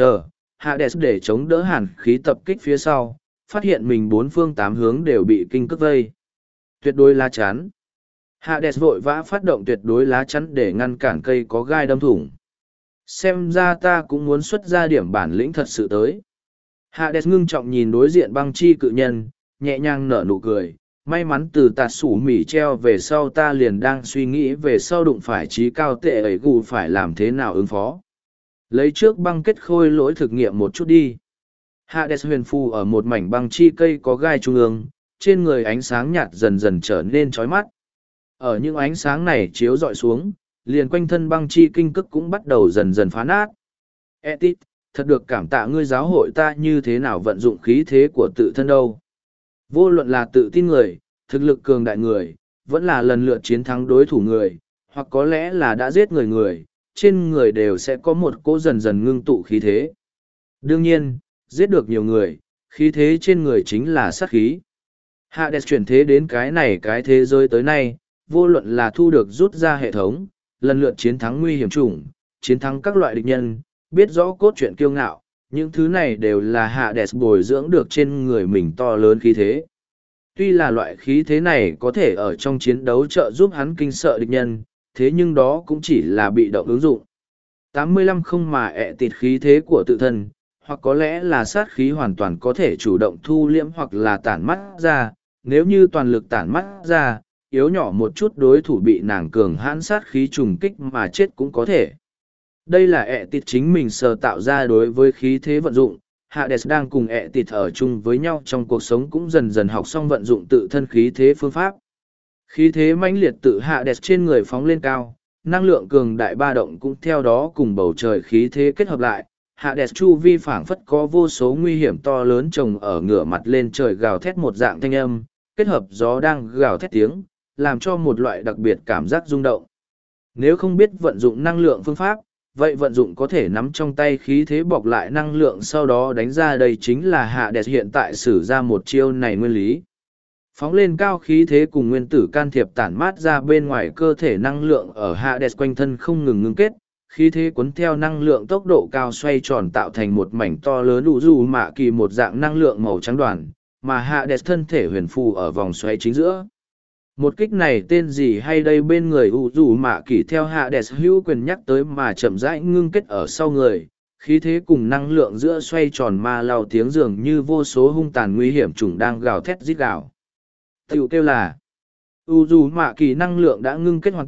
Hades để chống đỡ hàn khí tập kích phía sau, phát hiện mình bốn phương tám hướng đều bị kinh cức vây. Tuyệt đối lá chắn. Hades vội vã phát động tuyệt đối lá chắn để ngăn cản cây có gai đâm thủng. Xem ra ta cũng muốn xuất ra điểm bản lĩnh thật sự tới. Hades ngưng trọng nhìn đối diện băng chi cự nhân, nhẹ nhàng nở nụ cười. May mắn từ tạt sủ mỉ treo về sau ta liền đang suy nghĩ về sau đụng phải trí cao tệ ấy gù phải làm thế nào ứng phó. Lấy trước băng kết khôi lỗi thực nghiệm một chút đi. Hades huyền phù ở một mảnh băng chi cây có gai trung ương, trên người ánh sáng nhạt dần dần trở nên chói mắt. Ở những ánh sáng này chiếu dọi xuống, liền quanh thân băng chi kinh cức cũng bắt đầu dần dần phá nát. Etit, thật được cảm tạ ngươi giáo hội ta như thế nào vận dụng khí thế của tự thân đâu. Vô luận là tự tin người, thực lực cường đại người, vẫn là lần lượt chiến thắng đối thủ người, hoặc có lẽ là đã giết người, trên người đều sẽ có một cỗ dần dần ngưng tụ khí thế. Đương nhiên, giết được nhiều người, khí thế trên người chính là sát khí. Hades chuyển thế đến cái thế giới tới nay, vô luận là thu được rút ra hệ thống, lần lượt chiến thắng nguy hiểm chủng, chiến thắng các loại địch nhân, biết rõ cốt truyện kiêu ngạo, những thứ này đều là Hades bồi dưỡng được trên người mình to lớn khí thế. Tuy là loại khí thế này có thể ở trong chiến đấu trợ giúp hắn kinh sợ địch nhân, thế nhưng đó cũng chỉ là bị động ứng dụng. 85 không mà ẹ tịt khí thế của tự thân, hoặc có lẽ là sát khí hoàn toàn có thể chủ động thu liễm hoặc là tản mắt ra, nếu như toàn lực tản mắt ra, yếu nhỏ một chút đối thủ bị nàng cường hãn sát khí trùng kích mà chết cũng có thể. Đây là ẹ tịt chính mình sờ tạo ra đối với khí thế vận dụng, Hades đang cùng ẹ tịt ở chung với nhau trong cuộc sống cũng dần dần học xong vận dụng tự thân khí thế phương pháp. Khí thế mãnh liệt tự Hades trên người phóng lên cao, năng lượng cường đại ba động cũng theo đó cùng bầu trời khí thế kết hợp lại. Hades chu vi phảng phất có vô số nguy hiểm to lớn trồng ở ngửa mặt lên trời gào thét một dạng thanh âm, kết hợp gió đang gào thét tiếng, làm cho một loại đặc biệt cảm giác rung động. Nếu không biết vận dụng năng lượng phương pháp, vậy vận dụng có thể nắm trong tay khí thế bọc lại năng lượng sau đó đánh ra, đây chính là Hades hiện tại sử ra một chiêu này nguyên lý. Phóng lên cao khí thế cùng nguyên tử can thiệp tản mát ra bên ngoài cơ thể năng lượng ở Hades quanh thân không ngừng ngưng kết, khí thế cuốn theo năng lượng tốc độ cao xoay tròn tạo thành một mảnh to lớn đủ dù mạ kỳ một dạng năng lượng màu trắng đoàn, mà Hades thân thể huyền phù ở vòng xoay chính giữa. Một kích này tên gì hay đây bên người u dù mạ kỳ theo Hades hữu quyền nhắc tới mà chậm rãi ngưng kết ở sau người, khí thế cùng năng lượng giữa xoay tròn ma lao tiếng dường như vô số hung tàn nguy hiểm chủng đang gào thét rít gào. Tiểu kêu là u dù mạ kỳ năng lượng đã ngưng kết hoàn tất,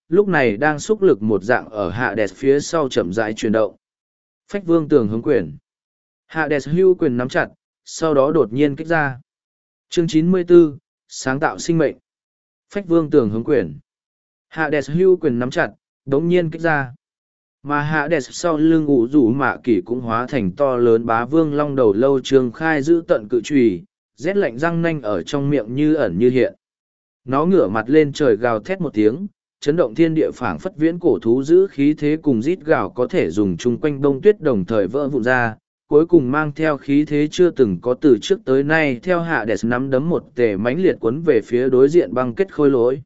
lúc này đang xúc lực một dạng ở Hades phía sau chậm rãi chuyển động. Phách vương tường hướng quyền. Hades hưu quyền nắm chặt, sau đó đột nhiên kích ra. Chương 94, sáng tạo sinh mệnh. Phách vương tường hướng quyền. Hades hưu quyền nắm chặt, đống nhiên kích ra. Mà Hades sau lưng ủ rủ mạ kỷ cũng hóa thành to lớn bá vương long đầu lâu trường khai giữ tận cự trùy, rét lạnh răng nanh ở trong miệng như ẩn như hiện. Nó ngửa mặt lên trời gào thét một tiếng, chấn động thiên địa phảng phất viễn cổ thú giữ khí thế cùng rít gào có thể dùng chung quanh đông tuyết đồng thời vỡ vụn ra, cuối cùng mang theo khí thế chưa từng có từ trước tới nay theo Hades nắm đấm một tề mãnh liệt quấn về phía đối diện băng kết khôi lỗi.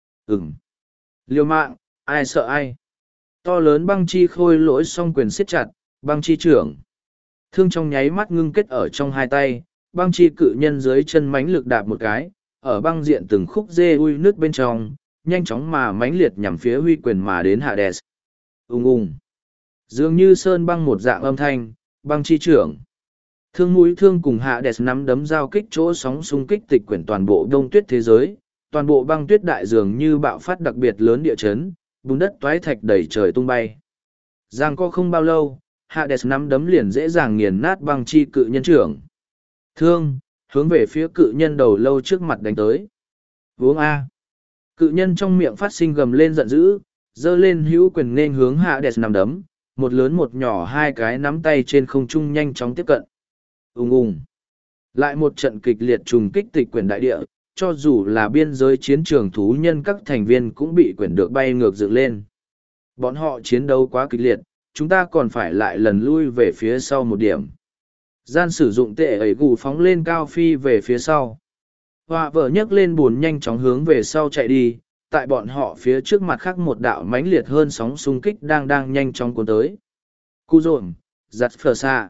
Liều mạng, ai sợ ai. To lớn băng chi khôi lỗi song quyền siết chặt, băng chi trưởng. Thương trong nháy mắt ngưng kết ở trong hai tay, băng chi cự nhân dưới chân mãnh lực đạp một cái, ở băng diện từng khúc dê ui nước bên trong, nhanh chóng mà mãnh liệt nhằm phía huy quyền mà đến Hades. Ung ung. Dường như sơn băng một dạng âm thanh, băng chi trưởng. Thương mũi thương cùng Hades nắm đấm giao kích chỗ sóng xung kích tịch quyển toàn bộ đông tuyết thế giới, toàn bộ băng tuyết đại dường như bạo phát đặc biệt lớn địa chấn, bùn đất toái thạch đầy trời tung bay. Giang co không bao lâu, Hades nắm đấm liền dễ dàng nghiền nát băng chi cự nhân trưởng. Thương, hướng về phía cự nhân đầu lâu trước mặt đánh tới. Uống A. Cự nhân trong miệng phát sinh gầm lên giận dữ, giơ lên hữu quyền nên hướng Hades nắm đấm, một lớn một nhỏ hai cái nắm tay trên không trung nhanh chóng tiếp cận. Ùng ùng. Lại một trận kịch liệt trùng kích tịch quyển đại địa, cho dù là biên giới chiến trường thú nhân các thành viên cũng bị quyển được bay ngược dựng lên. Bọn họ chiến đấu quá kịch liệt, chúng ta còn phải lại lần lui về phía sau một điểm. Gian sử dụng tệ ấy gù phóng lên cao phi về phía sau. Họa vợ nhấc lên buồn nhanh chóng hướng về sau chạy đi, tại bọn họ phía trước mặt khác một đạo mãnh liệt hơn sóng xung kích đang nhanh chóng cuốn tới. Cu rộn, giặt phở xa.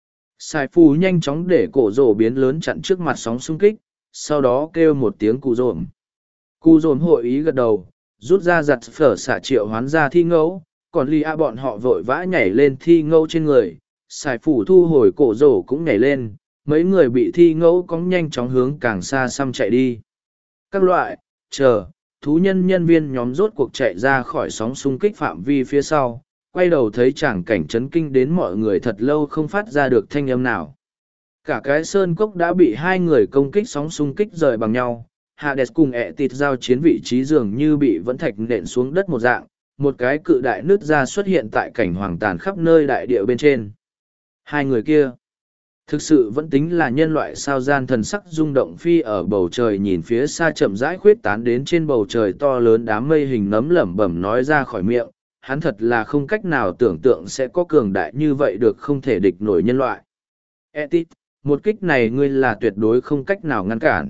Sai phù nhanh chóng để cổ rổ biến lớn chặn trước mặt sóng xung kích, sau đó kêu một tiếng cụ rộn. Cụ rộn hội ý gật đầu, rút ra giặt phở xạ triệu hoán ra thi ngẫu, còn lì a bọn họ vội vã nhảy lên thi ngẫu trên người. Sai phủ thu hồi cổ rổ cũng nhảy lên, mấy người bị thi ngẫu cóng nhanh chóng hướng càng xa xăm chạy đi. Các loại, thú nhân nhân viên nhóm rốt cuộc chạy ra khỏi sóng xung kích phạm vi phía sau, quay đầu thấy tràng cảnh chấn kinh đến mọi người thật lâu không phát ra được thanh âm nào. Cả cái sơn cốc đã bị hai người công kích sóng xung kích rời bằng nhau. Hades cùng ẹ tịt giao chiến vị trí dường như bị vẫn thạch nện xuống đất một dạng, một cái cự đại nứt ra xuất hiện tại cảnh hoàng tàn khắp nơi đại địa bên trên. Hai người kia, thực sự vẫn tính là nhân loại sao. Gian thần sắc rung động phi ở bầu trời nhìn phía xa chậm rãi khuyết tán đến trên bầu trời to lớn đám mây hình nấm lẩm bẩm nói ra khỏi miệng, hắn thật là không cách nào tưởng tượng sẽ có cường đại như vậy được không thể địch nổi nhân loại. Etit, một kích này ngươi là tuyệt đối không cách nào ngăn cản.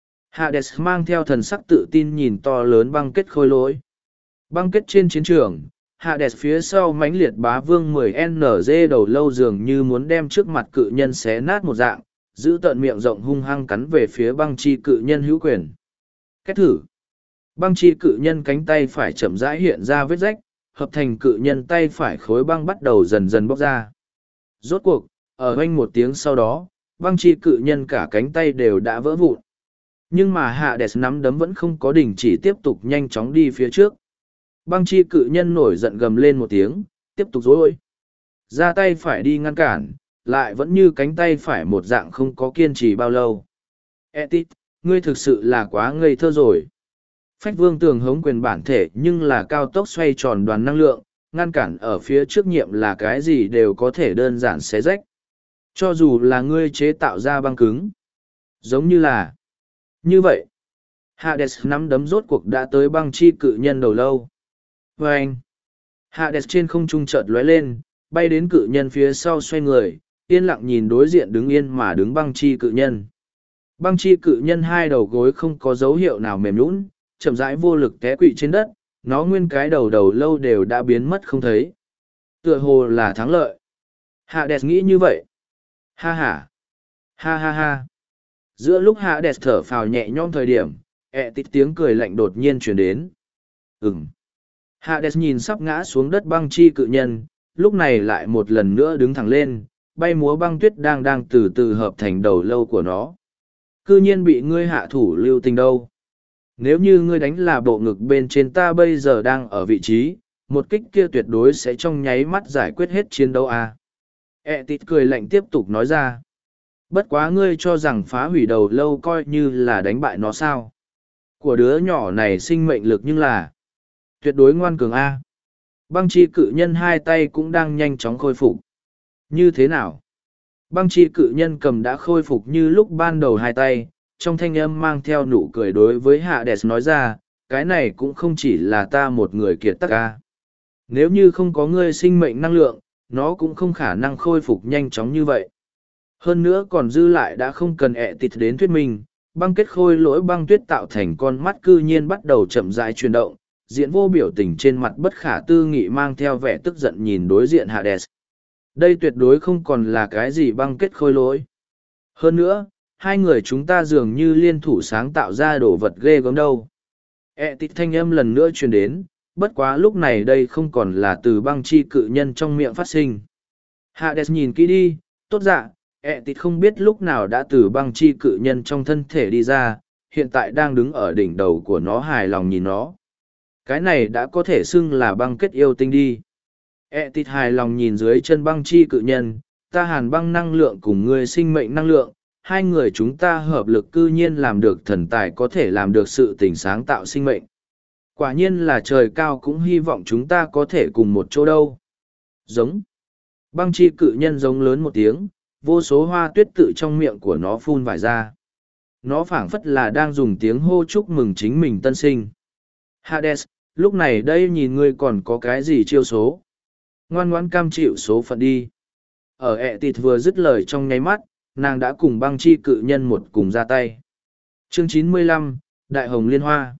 Hades mang theo thần sắc tự tin nhìn to lớn băng kết khôi lỗi. Băng kết trên chiến trường, Hades phía sau mãnh liệt bá vương 10NG đầu lâu dường như muốn đem trước mặt cự nhân xé nát một dạng, giữ tận miệng rộng hung hăng cắn về phía băng chi cự nhân hữu quyền. Kết thử. Băng chi cự nhân cánh tay phải chậm rãi hiện ra vết rách, hợp thành cự nhân tay phải khối băng bắt đầu dần dần bóc ra. Rốt cuộc, ở oanh một tiếng sau đó, băng chi cự nhân cả cánh tay đều đã vỡ vụn. Nhưng mà Hades nắm đấm vẫn không có đình chỉ tiếp tục nhanh chóng đi phía trước. Băng chi cự nhân nổi giận gầm lên một tiếng, tiếp tục dối. Ra tay phải đi ngăn cản, lại vẫn như cánh tay phải một dạng không có kiên trì bao lâu. Etit, ngươi thực sự là quá ngây thơ rồi. Phách vương tường hống quyền bản thể nhưng là cao tốc xoay tròn đoàn năng lượng, ngăn cản ở phía trước nhiệm là cái gì đều có thể đơn giản xé rách. Cho dù là ngươi chế tạo ra băng cứng. Giống như là. Như vậy. Hades nắm đấm rốt cuộc đã tới băng chi cự nhân đầu lâu. Vâng! Hades trên không trung chợt lóe lên, bay đến cự nhân phía sau xoay người, yên lặng nhìn đối diện đứng yên mà đứng băng chi cự nhân. Băng chi cự nhân hai đầu gối không có dấu hiệu nào mềm nhũn, chậm rãi vô lực té quỵ trên đất, nó nguyên cái đầu lâu đều đã biến mất không thấy. Tựa hồ là thắng lợi. Hades nghĩ như vậy. Ha ha! Ha ha ha! Giữa lúc Hades thở phào nhẹ nhõm thời điểm, tít tiếng cười lạnh đột nhiên chuyển đến. Hades nhìn sắp ngã xuống đất băng chi cự nhân, lúc này lại một lần nữa đứng thẳng lên, bay múa băng tuyết đang từ từ hợp thành đầu lâu của nó. Cư nhiên bị ngươi hạ thủ lưu tình đâu. Nếu như ngươi đánh là bộ ngực bên trên ta bây giờ đang ở vị trí, một kích kia tuyệt đối sẽ trong nháy mắt giải quyết hết chiến đấu à. Tịt cười lạnh tiếp tục nói ra. Bất quá ngươi cho rằng phá hủy đầu lâu coi như là đánh bại nó sao. Của đứa nhỏ này sinh mệnh lực nhưng là tuyệt đối ngoan cường a. Băng chi cự nhân hai tay cũng đang nhanh chóng khôi phục. Như thế nào? Băng chi cự nhân cầm đã khôi phục như lúc ban đầu hai tay, trong thanh âm mang theo nụ cười đối với Hades nói ra, cái này cũng không chỉ là ta một người kiệt tác ca. Nếu như không có ngươi sinh mệnh năng lượng, nó cũng không khả năng khôi phục nhanh chóng như vậy. Hơn nữa còn dư lại đã không cần Tịt đến thuyết minh, băng kết khôi lỗi băng tuyết tạo thành con mắt cư nhiên bắt đầu chậm rãi chuyển động, diện vô biểu tình trên mặt bất khả tư nghị mang theo vẻ tức giận nhìn đối diện Hades. Đây tuyệt đối không còn là cái gì băng kết khôi lỗi. Hơn nữa, hai người chúng ta dường như liên thủ sáng tạo ra đồ vật ghê gớm đâu. Tịt thanh âm lần nữa truyền đến, bất quá lúc này đây không còn là từ băng chi cự nhân trong miệng phát sinh. Hades nhìn kỹ đi, tốt dạ, Tịt không biết lúc nào đã từ băng chi cự nhân trong thân thể đi ra, hiện tại đang đứng ở đỉnh đầu của nó hài lòng nhìn nó. Cái này đã có thể xưng là băng kết yêu tinh đi. Tịt hài lòng nhìn dưới chân băng chi cự nhân, ta hàn băng năng lượng cùng ngươi sinh mệnh năng lượng, hai người chúng ta hợp lực cư nhiên làm được thần tài có thể làm được sự tỉnh sáng tạo sinh mệnh. Quả nhiên là trời cao cũng hy vọng chúng ta có thể cùng một chỗ đâu. Giống. Băng chi cự nhân giống lớn một tiếng, vô số hoa tuyết tự trong miệng của nó phun vải ra. Nó phảng phất là đang dùng tiếng hô chúc mừng chính mình tân sinh. Hades, lúc này đây nhìn ngươi còn có cái gì chiêu số. Ngoan ngoãn cam chịu số phận đi. Ở Tịt vừa dứt lời trong nháy mắt, nàng đã cùng băng chi cự nhân một cùng ra tay. Chương 95, Đại Hồng Liên Hoa.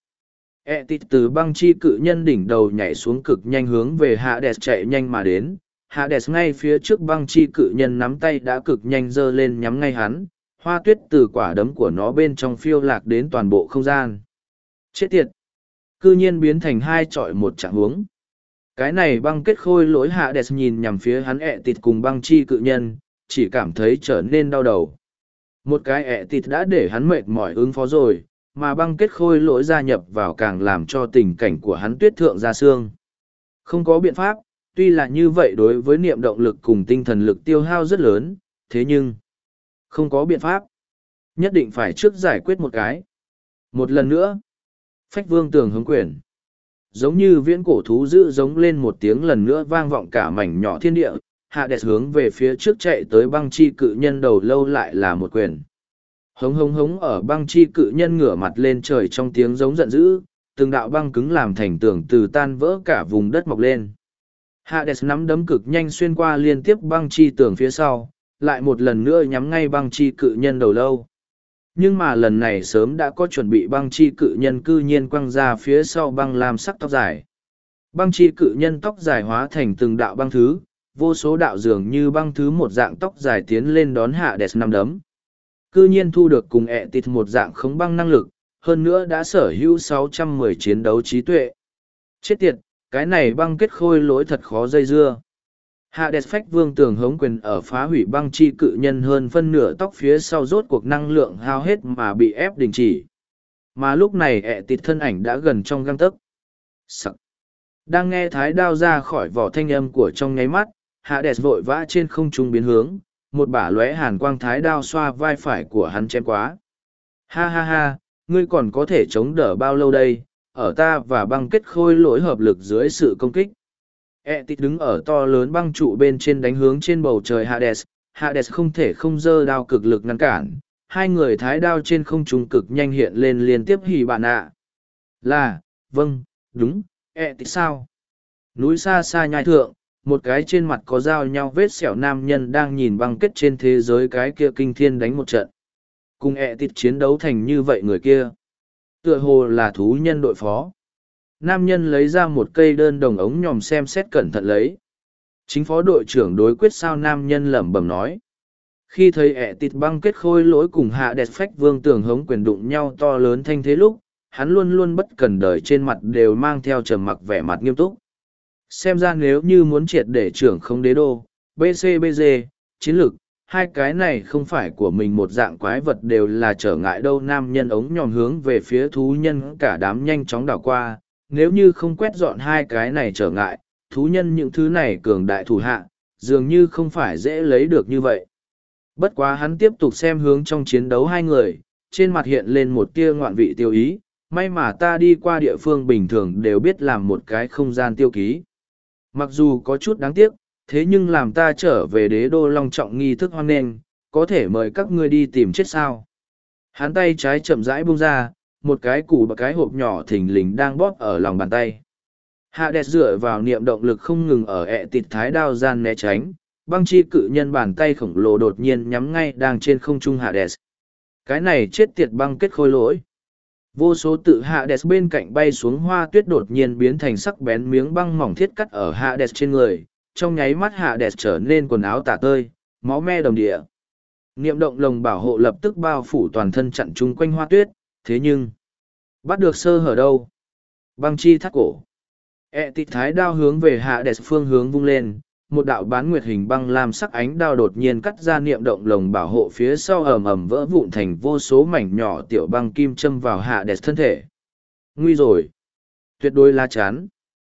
Tịt từ băng chi cự nhân đỉnh đầu nhảy xuống cực nhanh hướng về Hades chạy nhanh mà đến. Hades ngay phía trước băng chi cự nhân nắm tay đã cực nhanh giơ lên nhắm ngay hắn, hoa tuyết từ quả đấm của nó bên trong phiêu lạc đến toàn bộ không gian. Chết tiệt! Cư nhiên biến thành hai chọi một trạng huống. Cái này băng kết khôi lỗi Hades nhìn nhằm phía hắn Tịt cùng băng chi cự nhân, chỉ cảm thấy trở nên đau đầu. Một cái Tịt đã để hắn mệt mỏi ứng phó rồi, mà băng kết khôi lỗi gia nhập vào càng làm cho tình cảnh của hắn tuyết thượng ra xương. Không có biện pháp, tuy là như vậy đối với niệm động lực cùng tinh thần lực tiêu hao rất lớn, thế nhưng không có biện pháp. Nhất định phải trước giải quyết một cái. Một lần nữa, Phách Vương Tường hướng quyền. Giống như viễn cổ thú dữ giống lên một tiếng lần nữa vang vọng cả mảnh nhỏ thiên địa, Hades hướng về phía trước chạy tới băng chi cự nhân đầu lâu lại là một quyền. Hống hống hống ở băng chi cự nhân ngửa mặt lên trời trong tiếng giống giận dữ, từng đạo băng cứng làm thành tường từ tan vỡ cả vùng đất mọc lên. Hades nắm đấm cực nhanh xuyên qua liên tiếp băng chi tường phía sau, lại một lần nữa nhắm ngay băng chi cự nhân đầu lâu. Nhưng mà lần này sớm đã có chuẩn bị băng chi cự nhân cư nhiên quăng ra phía sau băng lam sắc tóc dài. Băng chi cự nhân tóc dài hóa thành từng đạo băng thứ, vô số đạo dường như băng thứ một dạng tóc dài tiến lên đón Hades nắm đấm. Cư nhiên thu được cùng Tịt một dạng khống băng năng lực, hơn nữa đã sở hữu 610 chiến đấu trí tuệ. Chết tiệt, cái này băng kết khôi lỗi thật khó dây dưa. Hades Phách Vương Tường hống quyền ở phá hủy băng chi cự nhân hơn phân nửa tóc phía sau rốt cuộc năng lượng hao hết mà bị ép đình chỉ. Mà lúc này Tịt thân ảnh đã gần trong găng tấc. Sắc. Đang nghe thái đao ra khỏi vỏ thanh âm của trong nháy mắt, Hades vội vã trên không trung biến hướng, một bả lóe hàn quang thái đao xoa vai phải của hắn chém quá. Ha ha ha, ngươi còn có thể chống đỡ bao lâu đây, ở ta và băng kết khôi lỗi hợp lực dưới sự công kích. Tịt đứng ở to lớn băng trụ bên trên đánh hướng trên bầu trời Hades. Hades không thể không giơ đao cực lực ngăn cản, hai người thái đao trên không trung cực nhanh hiện lên liên tiếp hỉ bạn ạ. Là, vâng, đúng, Tịt sao? Núi xa xa nhai thượng, một cái trên mặt có dao nhau vết sẹo nam nhân đang nhìn băng kết trên thế giới cái kia kinh thiên đánh một trận. Cùng Tịt chiến đấu thành như vậy người kia. Tựa hồ là thú nhân đội phó. Nam nhân lấy ra một cây đơn đồng ống nhòm xem xét cẩn thận lấy. Chính phó đội trưởng đối quyết sao nam nhân lẩm bẩm nói. Khi thấy Tịt băng kết khôi lỗi cùng Hades Phách Vương Tường hống quyền đụng nhau to lớn thanh thế lúc, hắn luôn luôn bất cần đời trên mặt đều mang theo trầm mặc vẻ mặt nghiêm túc. Xem ra nếu như muốn triệt để trưởng không đế đô, BCBG, chiến lược, hai cái này không phải của mình một dạng quái vật đều là trở ngại đâu. Nam nhân ống nhòm hướng về phía thú nhân cả đám nhanh chóng đảo qua, nếu như không quét dọn hai cái này trở ngại, thú nhân những thứ này cường đại thủ hạ, dường như không phải dễ lấy được như vậy. Bất quá hắn tiếp tục xem hướng trong chiến đấu hai người, trên mặt hiện lên một tia ngoạn vị tiêu ý, may mà ta đi qua địa phương bình thường đều biết làm một cái không gian tiêu ký. Mặc dù có chút đáng tiếc, thế nhưng làm ta trở về đế đô long trọng nghi thức hoan nghênh, có thể mời các ngươi đi tìm chết sao. Hắn tay trái chậm rãi buông ra, một cái củ và cái hộp nhỏ thình lình đang bóp ở lòng bàn tay. Hades dựa vào niệm động lực không ngừng ở ẹ tịt thái đao gian né tránh, băng chi cự nhân bàn tay khổng lồ đột nhiên nhắm ngay đang trên không trung Hades. Cái này chết tiệt băng kết khôi lỗi. Vô số tự Hades bên cạnh bay xuống hoa tuyết đột nhiên biến thành sắc bén miếng băng mỏng thiết cắt ở Hades trên người, trong nháy mắt Hades trở nên quần áo tả tơi, máu me đồng địa. Niệm động lồng bảo hộ lập tức bao phủ toàn thân chặn chung quanh hoa tuyết, thế nhưng bắt được sơ hở đâu? Băng chi thắt cổ. Tịt thái đao hướng về Hades phương hướng vung lên, một đạo bán nguyệt hình băng lam sắc ánh đao đột nhiên cắt ra niệm động lồng bảo hộ phía sau ầm ầm vỡ vụn thành vô số mảnh nhỏ tiểu băng kim châm vào Hades thân thể. Nguy rồi! Tuyệt đối lá chắn!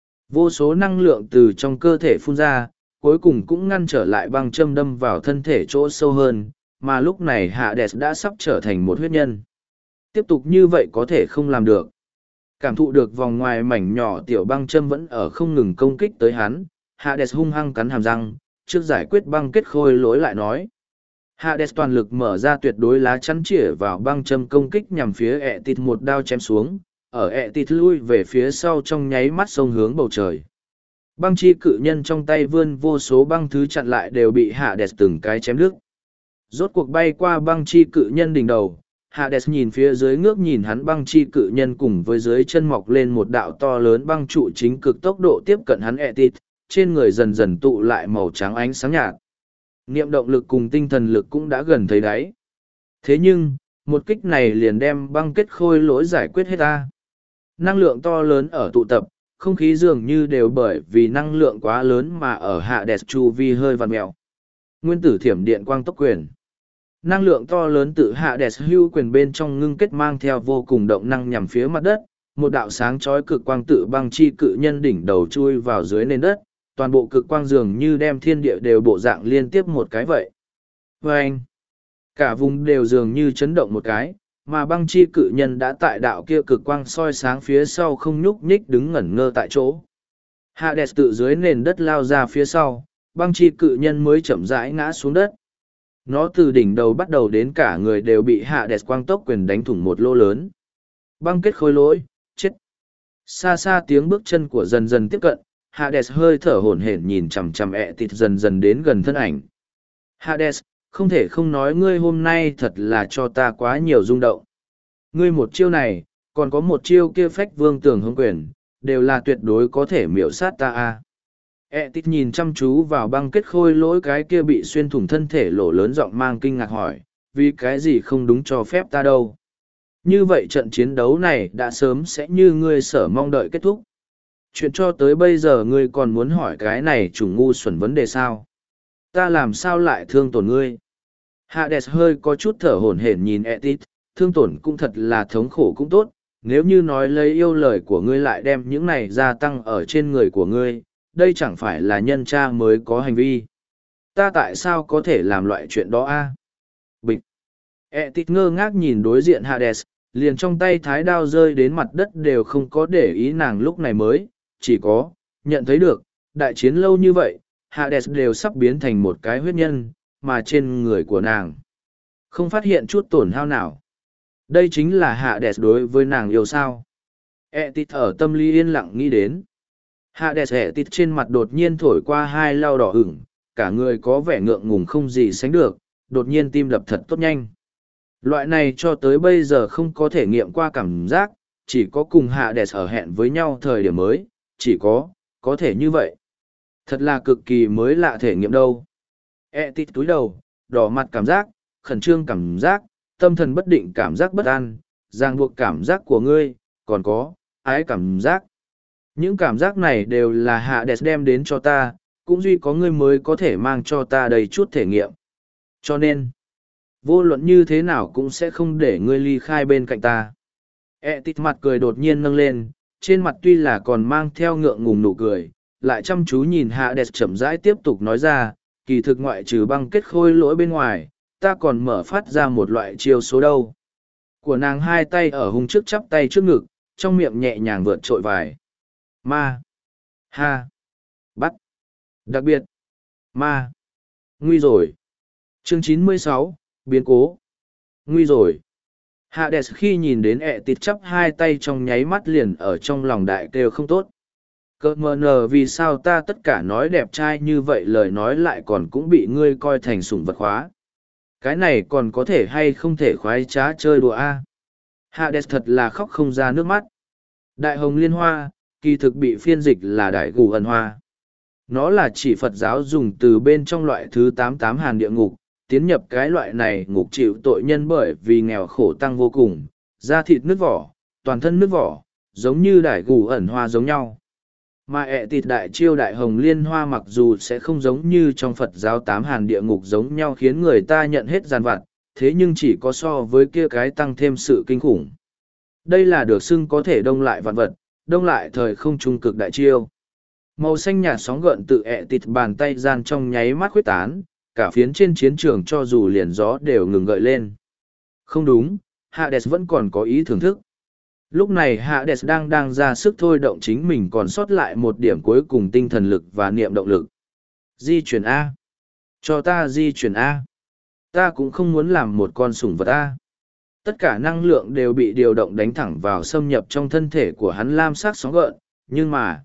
Vô số năng lượng từ trong cơ thể phun ra, cuối cùng cũng ngăn trở lại băng châm đâm vào thân thể chỗ sâu hơn, mà lúc này Hades đã sắp trở thành một huyết nhân. Tiếp tục như vậy có thể không làm được. Cảm thụ được vòng ngoài mảnh nhỏ tiểu băng châm vẫn ở không ngừng công kích tới hắn, Hades hung hăng cắn hàm răng, trước giải quyết băng kết khôi lỗi lại nói. Hades toàn lực mở ra tuyệt đối lá chắn chĩa vào băng châm công kích nhằm phía ẹ tịt một đao chém xuống, ở ẹ tịt lui về phía sau trong nháy mắt sông hướng bầu trời. Băng chi cự nhân trong tay vươn vô số băng thứ chặn lại đều bị Hades từng cái chém đứt. Rốt cuộc bay qua băng chi cự nhân đỉnh đầu, Hades nhìn phía dưới ngước nhìn hắn băng chi cự nhân cùng với dưới chân mọc lên một đạo to lớn băng trụ chính cực tốc độ tiếp cận hắn Etit, trên người dần dần tụ lại màu trắng ánh sáng nhạt. Niệm động lực cùng tinh thần lực cũng đã gần thấy đáy. Thế nhưng, một kích này liền đem băng kết khôi lỗi giải quyết hết ta. Năng lượng to lớn ở tụ tập, không khí dường như đều bởi vì năng lượng quá lớn mà ở Hades chu vi hơi vặn mèo. Nguyên tử thiểm điện quang tốc quyền. Năng lượng to lớn tự Hades hưu quyền bên trong ngưng kết mang theo vô cùng động năng nhằm phía mặt đất, một đạo sáng chói cực quang tự băng chi cự nhân đỉnh đầu chui vào dưới nền đất, toàn bộ cực quang dường như đem thiên địa đều bộ dạng liên tiếp một cái vậy. Và anh, cả vùng đều dường như chấn động một cái, mà băng chi cự nhân đã tại đạo kia cực quang soi sáng phía sau không nhúc nhích đứng ngẩn ngơ tại chỗ. Hades tự dưới nền đất lao ra phía sau, băng chi cự nhân mới chậm rãi ngã xuống đất. Nó từ đỉnh đầu bắt đầu đến cả người đều bị Hades quang tốc quyền đánh thủng một lỗ lớn. Băng kết khôi lỗi, chết. Xa xa tiếng bước chân của dần dần tiếp cận, Hades hơi thở hổn hển nhìn chằm chằm Etit dần dần đến gần thân ảnh. Hades, không thể không nói ngươi hôm nay thật là cho ta quá nhiều rung động. Ngươi một chiêu này, còn có một chiêu kia phách vương tường hông quyền, đều là tuyệt đối có thể miểu sát ta a. Etit nhìn chăm chú vào băng kết khôi lỗi cái kia bị xuyên thủng thân thể lỗ lớn giọng mang kinh ngạc hỏi, vì cái gì không đúng cho phép ta đâu. Như vậy trận chiến đấu này đã sớm sẽ như ngươi sở mong đợi kết thúc. Chuyện cho tới bây giờ ngươi còn muốn hỏi cái này chủ ngu xuẩn vấn đề sao? Ta làm sao lại thương tổn ngươi? Hades hơi có chút thở hổn hển nhìn Etit, thương tổn cũng thật là thống khổ cũng tốt, nếu như nói lấy yêu lời của ngươi lại đem những này gia tăng ở trên người của ngươi, đây chẳng phải là nhân cha mới có hành vi. Ta tại sao có thể làm loại chuyện đó a? Bịch. Etit ngơ ngác nhìn đối diện Hades, liền trong tay thái đao rơi đến mặt đất đều không có để ý nàng lúc này mới, chỉ có, nhận thấy được, đại chiến lâu như vậy, Hades đều sắp biến thành một cái huyết nhân, mà trên người của nàng không phát hiện chút tổn hao nào. Đây chính là Hades đối với nàng yêu sao. Etit ở tâm lý yên lặng nghĩ đến. Hades Etit trên mặt đột nhiên thổi qua hai lau đỏ ửng, cả người có vẻ ngượng ngùng không gì sánh được, đột nhiên tim đập thật tốt nhanh. Loại này cho tới bây giờ không có thể nghiệm qua cảm giác, chỉ có cùng Hades ở hẹn với nhau thời điểm mới, chỉ có thể như vậy. Thật là cực kỳ mới lạ thể nghiệm đâu. Etit túi đầu, đỏ mặt cảm giác, khẩn trương cảm giác, tâm thần bất định cảm giác bất an, ràng buộc cảm giác của ngươi, còn có, ái cảm giác. Những cảm giác này đều là Hades đem đến cho ta, cũng duy có ngươi mới có thể mang cho ta đầy chút thể nghiệm. Cho nên, vô luận như thế nào cũng sẽ không để ngươi ly khai bên cạnh ta. Tít mặt cười đột nhiên nâng lên, trên mặt tuy là còn mang theo ngượng ngùng nụ cười, lại chăm chú nhìn Hades chậm rãi tiếp tục nói ra, kỳ thực ngoại trừ băng kết khôi lỗi bên ngoài, ta còn mở phát ra một loại chiêu số đâu. Của nàng hai tay ở hung trước chắp tay trước ngực, trong miệng nhẹ nhàng vượt trội vài. Ma. Ha. Bắt. Đặc biệt. Ma. Nguy rồi. Chương 96, biến cố. Nguy rồi. Hades khi nhìn đến Tít chắp hai tay trong nháy mắt liền ở trong lòng đại kêu không tốt. Cơ mờ nờ vì sao ta tất cả nói đẹp trai như vậy lời nói lại còn cũng bị ngươi coi thành sủng vật khóa. Cái này còn có thể hay không thể khoái trá chơi đùa a? Hades thật là khóc không ra nước mắt. Đại hồng liên hoa, kỳ thực bị phiên dịch là đại gù ẩn hoa. Nó là chỉ Phật giáo dùng từ bên trong loại thứ 88 hàn địa ngục, tiến nhập cái loại này ngục chịu tội nhân bởi vì nghèo khổ tăng vô cùng, da thịt nứt vỏ, toàn thân nứt vỏ, giống như đại gù ẩn hoa giống nhau. Mà tịt đại chiêu đại hồng liên hoa mặc dù sẽ không giống như trong Phật giáo 8 hàn địa ngục giống nhau khiến người ta nhận hết gian vặt, thế nhưng chỉ có so với kia cái tăng thêm sự kinh khủng. Đây là được xưng có thể đông lại vạn vật, đông lại thời không trung cực đại chiêu. Màu xanh nhạt sóng gợn tự tịt bàn tay gian trong nháy mắt khuếch tán, cả phiến trên chiến trường cho dù liền gió đều ngừng gợi lên. Không đúng, Hades vẫn còn có ý thưởng thức. Lúc này Hades đang ra sức thôi động chính mình còn sót lại một điểm cuối cùng tinh thần lực và niệm động lực. Di chuyển A. Cho ta di chuyển A. Ta cũng không muốn làm một con sủng vật A. Tất cả năng lượng đều bị điều động đánh thẳng vào xâm nhập trong thân thể của hắn lam sắc sóng gợn, nhưng mà...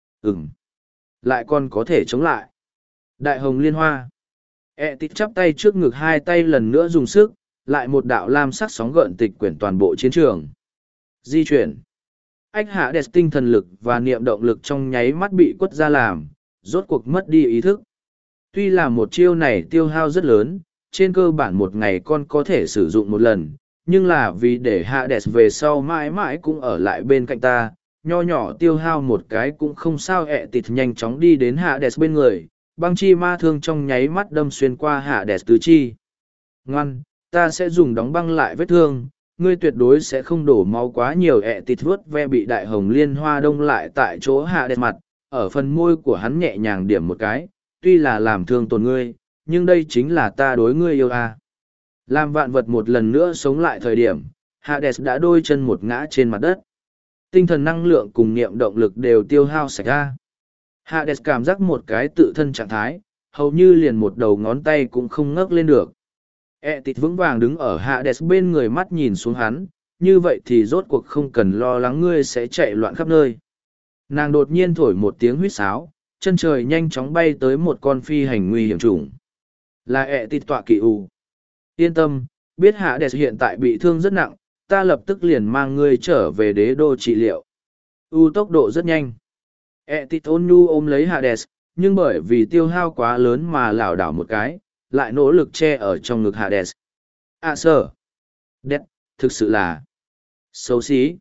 lại còn có thể chống lại. Đại hồng liên hoa. Tít chắp tay trước ngực hai tay lần nữa dùng sức, lại một đạo lam sắc sóng gợn tịch quyển toàn bộ chiến trường. Di chuyển. Ách hạ đẹp tinh thần lực và niệm động lực trong nháy mắt bị quất ra làm, rốt cuộc mất đi ý thức. Tuy là một chiêu này tiêu hao rất lớn, trên cơ bản một ngày con có thể sử dụng một lần, nhưng là vì để Hades về sau mãi mãi cũng ở lại bên cạnh ta, nho nhỏ tiêu hao một cái cũng không sao. Tịt nhanh chóng đi đến Hades bên người, băng chi ma thương trong nháy mắt đâm xuyên qua Hades tứ chi. Ngoan, ta sẽ dùng đóng băng lại vết thương, ngươi tuyệt đối sẽ không đổ máu quá nhiều. Tịt vuốt ve bị đại hồng liên hoa đông lại tại chỗ Hades mặt, ở phần môi của hắn nhẹ nhàng điểm một cái, tuy là làm thương tổn ngươi, nhưng đây chính là ta đối ngươi yêu à. Làm vạn vật một lần nữa sống lại thời điểm, Hades đã đôi chân một ngã trên mặt đất. Tinh thần năng lượng cùng niệm động lực đều tiêu hao sạch ra. Hades cảm giác một cái tự thân trạng thái, hầu như liền một đầu ngón tay cũng không ngấc lên được. Tịt vững vàng đứng ở Hades bên người mắt nhìn xuống hắn, như vậy thì rốt cuộc không cần lo lắng ngươi sẽ chạy loạn khắp nơi. Nàng đột nhiên thổi một tiếng huýt sáo, chân trời nhanh chóng bay tới một con phi hành nguy hiểm chủng. Là Tịt tọa kỵ ù. Yên tâm, biết Hades hiện tại bị thương rất nặng, ta lập tức liền mang ngươi trở về đế đô trị liệu. Tốc độ rất nhanh. Tịt ôn nhu ôm lấy Hades, nhưng bởi vì tiêu hao quá lớn mà lảo đảo một cái, lại nỗ lực che ở trong ngực Hades. Sở. Đét, thực sự là xấu xí.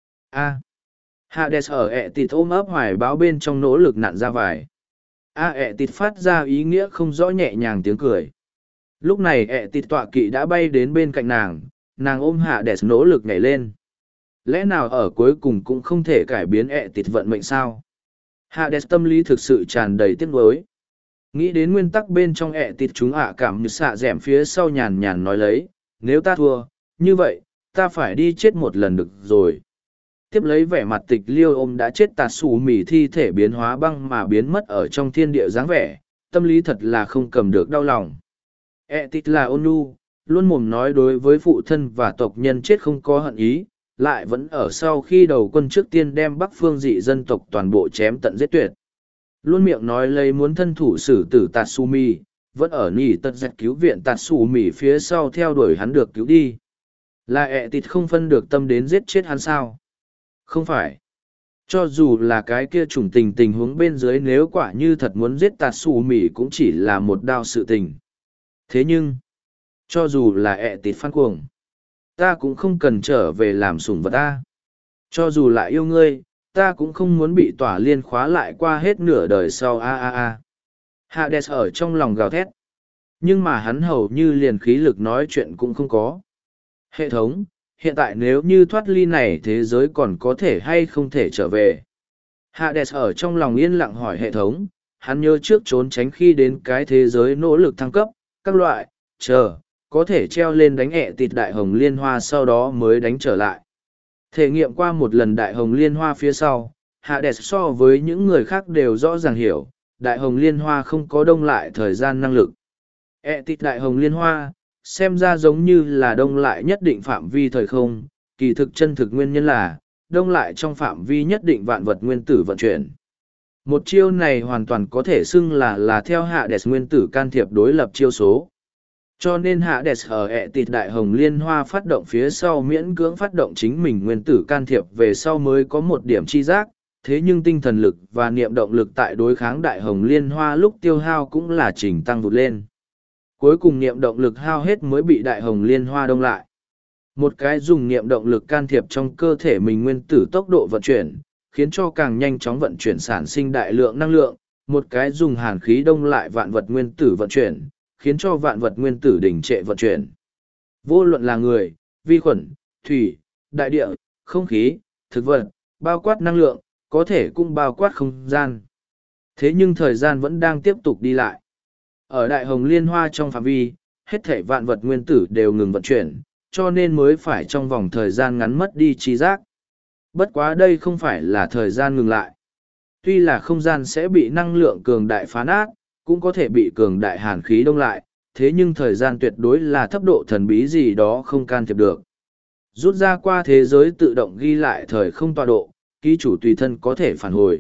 Hades ở Tịt ôm ấp hoài báo bên trong nỗ lực nặn ra vải. Tịt phát ra ý nghĩa không rõ nhẹ nhàng tiếng cười. Lúc này Tịt tọa kỵ đã bay đến bên cạnh nàng ôm Hades nỗ lực nhảy lên. Lẽ nào ở cuối cùng cũng không thể cải biến Tịt vận mệnh sao? Hades tâm lý thực sự tràn đầy tiếc nuối. Nghĩ đến nguyên tắc bên trong Tịt chúng cảm như xạ dẻm phía sau nhàn nhàn nói lấy, nếu ta thua, như vậy, ta phải đi chết một lần được rồi. Tiếp lấy vẻ mặt tịch liêu ôm đã chết tạt xù mỉ thi thể biến hóa băng mà biến mất ở trong thiên địa dáng vẻ, tâm lý thật là không cầm được đau lòng. Tịt là ôn nhu, luôn mồm nói đối với phụ thân và tộc nhân chết không có hận ý, lại vẫn ở sau khi đầu quân trước tiên đem Bắc phương dị dân tộc toàn bộ chém tận giết tuyệt. Luôn miệng nói lấy muốn thân thủ xử tử Tatsumi, vẫn ở nỉ tật giật cứu viện Tatsumi phía sau theo đuổi hắn được cứu đi. Là Tịt không phân được tâm đến giết chết hắn sao? Không phải. Cho dù là cái kia chủng tình huống bên dưới nếu quả như thật muốn giết Tatsumi cũng chỉ là một đao sự tình. Thế nhưng, cho dù là Tịt phan cuồng, ta cũng không cần trở về làm sủng vật ta. Cho dù lại yêu ngươi, ta cũng không muốn bị tỏa liên khóa lại qua hết nửa đời sau. Hades ở trong lòng gào thét. Nhưng mà hắn hầu như liền khí lực nói chuyện cũng không có. Hệ thống, hiện tại nếu như thoát ly này thế giới còn có thể hay không thể trở về? Hades ở trong lòng yên lặng hỏi hệ thống, hắn nhớ trước trốn tránh khi đến cái thế giới nỗ lực thăng cấp, các loại, có thể treo lên đánh ẹ tịt đại hồng liên hoa sau đó mới đánh trở lại. Thể nghiệm qua một lần đại hồng liên hoa phía sau, Hades so với những người khác đều rõ ràng hiểu, đại hồng liên hoa không có đông lại thời gian năng lực. Ẹ tịt đại hồng liên hoa, xem ra giống như là đông lại nhất định phạm vi thời không, kỳ thực chân thực nguyên nhân là, đông lại trong phạm vi nhất định vạn vật nguyên tử vận chuyển. Một chiêu này hoàn toàn có thể xưng là theo Hades nguyên tử can thiệp đối lập chiêu số. Cho nên Hades ở ẹ tịt đại hồng liên hoa phát động phía sau miễn cưỡng phát động chính mình nguyên tử can thiệp về sau mới có một điểm chi giác, thế nhưng tinh thần lực và niệm động lực tại đối kháng đại hồng liên hoa lúc tiêu hao cũng là trình tăng vụt lên. Cuối cùng niệm động lực hao hết mới bị đại hồng liên hoa đông lại. Một cái dùng niệm động lực can thiệp trong cơ thể mình nguyên tử tốc độ vận chuyển, khiến cho càng nhanh chóng vận chuyển sản sinh đại lượng năng lượng, một cái dùng hàn khí đông lại vạn vật nguyên tử vận chuyển, khiến cho vạn vật nguyên tử đình trệ vận chuyển. Vô luận là người, vi khuẩn, thủy, đại địa, không khí, thực vật, bao quát năng lượng, có thể cũng bao quát không gian. Thế nhưng thời gian vẫn đang tiếp tục đi lại. Ở đại hồng liên hoa trong phạm vi, hết thảy vạn vật nguyên tử đều ngừng vận chuyển, cho nên mới phải trong vòng thời gian ngắn mất đi trí giác. Bất quá đây không phải là thời gian ngừng lại. Tuy là không gian sẽ bị năng lượng cường đại phá nát, cũng có thể bị cường đại hàn khí đông lại, thế nhưng thời gian tuyệt đối là thấp độ thần bí gì đó không can thiệp được. Rút ra qua thế giới tự động ghi lại thời không tọa độ, ký chủ tùy thân có thể phản hồi.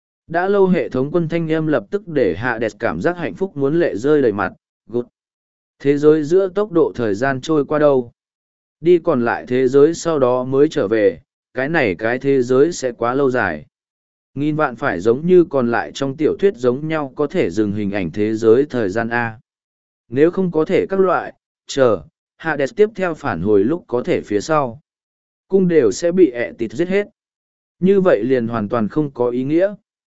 Đã lâu hệ thống quân thanh âm lập tức để Hades cảm giác hạnh phúc muốn lệ rơi đầy mặt. Good. Thế giới giữa tốc độ thời gian trôi qua đâu? Đi còn lại thế giới sau đó mới trở về, cái thế giới sẽ quá lâu dài. Nghìn vạn phải giống như còn lại trong tiểu thuyết giống nhau có thể dừng hình ảnh thế giới thời gian A. Nếu không có thể các loại, Hades tiếp theo phản hồi lúc có thể phía sau. Cung đều sẽ bị ẹ tịt giết hết. Như vậy liền hoàn toàn không có ý nghĩa.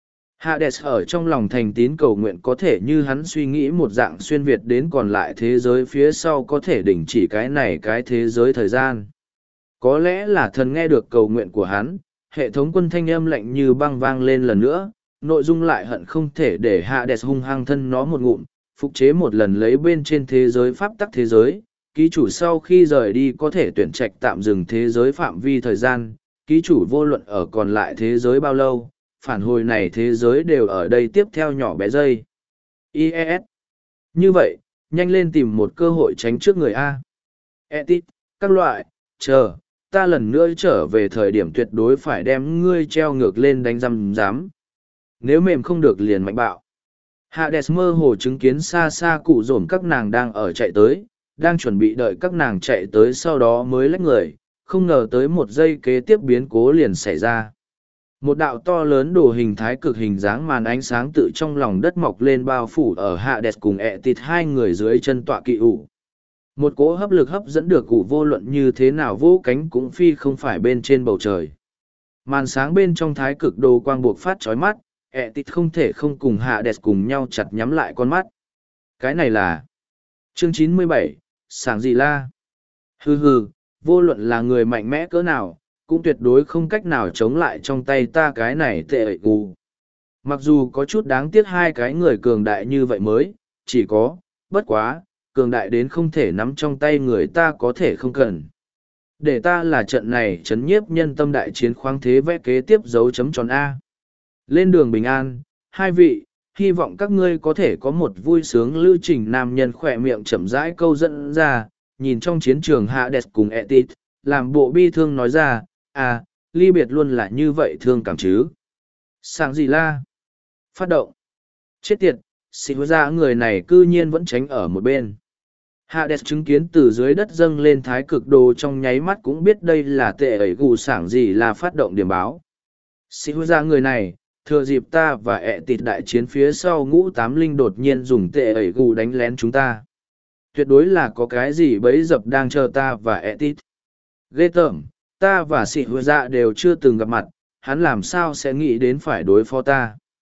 Hades ở trong lòng thành tín cầu nguyện có thể như hắn suy nghĩ một dạng xuyên Việt đến còn lại thế giới phía sau có thể đình chỉ cái thế giới thời gian. Có lẽ là thần nghe được cầu nguyện của hắn, hệ thống quân thanh âm lạnh như băng vang lên lần nữa, nội dung lại hận không thể để Hades hung hăng thân nó một ngụm, phục chế một lần lấy bên trên thế giới pháp tắc thế giới. Ký chủ sau khi rời đi có thể tuyển trạch tạm dừng thế giới phạm vi thời gian, ký chủ vô luận ở còn lại thế giới bao lâu, phản hồi này thế giới đều ở đây tiếp theo nhỏ bé giây. IES. Như vậy, nhanh lên tìm một cơ hội tránh trước người A. Etit, các loại, ta lần nữa trở về thời điểm tuyệt đối phải đem ngươi treo ngược lên đánh răm. Nếu mềm không được liền mạnh bạo. Hades mơ hồ chứng kiến xa xa cụ dồn các nàng đang ở chạy tới, đang chuẩn bị đợi các nàng chạy tới sau đó mới lách người, không ngờ tới một giây kế tiếp biến cố liền xảy ra. Một đạo to lớn đồ hình thái cực hình dáng màn ánh sáng tự trong lòng đất mọc lên bao phủ ở Hades cùng ẹ tịt hai người dưới chân tọa kỵ ủ. Một cỗ hấp lực hấp dẫn được cụ vô luận như thế nào vỗ cánh cũng phi không phải bên trên bầu trời. Màn sáng bên trong thái cực đồ quang buộc phát chói mắt, ẹ tịt không thể không cùng Hades cùng nhau chặt nhắm lại con mắt. Cái này là chương 97, Sảng gì la? Hừ, vô luận là người mạnh mẽ cỡ nào, cũng tuyệt đối không cách nào chống lại trong tay ta cái này tệ ẩy gù. Mặc dù có chút đáng tiếc hai cái người cường đại như vậy mới, chỉ có, bất quá, cường đại đến không thể nắm trong tay người ta có thể không cần. Để ta là trận này chấn nhiếp nhân tâm đại chiến khoáng thế vẽ kế tiếp dấu chấm tròn A. Lên đường bình an, hai vị, hy vọng các ngươi có thể có một vui sướng lưu trình. Nam nhân khỏe miệng chậm rãi câu dẫn ra, nhìn trong chiến trường Hades cùng Etit, làm bộ bi thương nói ra, ly biệt luôn là như vậy thương cảm chứ. Sảng gì la? Phát động. Chết tiệt, xịt ra người này cư nhiên vẫn tránh ở một bên. Hades chứng kiến từ dưới đất dâng lên thái cực đồ trong nháy mắt cũng biết đây là tệ ẩy gù sảng gì là phát động điểm báo. Xịt ra người này, thừa dịp ta và ẹ tịt đại chiến phía sau ngũ tám linh đột nhiên dùng tệ ẩy gù đánh lén chúng ta. Tuyệt đối là có cái gì bấy dập đang chờ ta và ẹ tịt. Ghê tởm, ta và xịt dạ đều chưa từng gặp mặt, hắn làm sao sẽ nghĩ đến phải đối phó ta.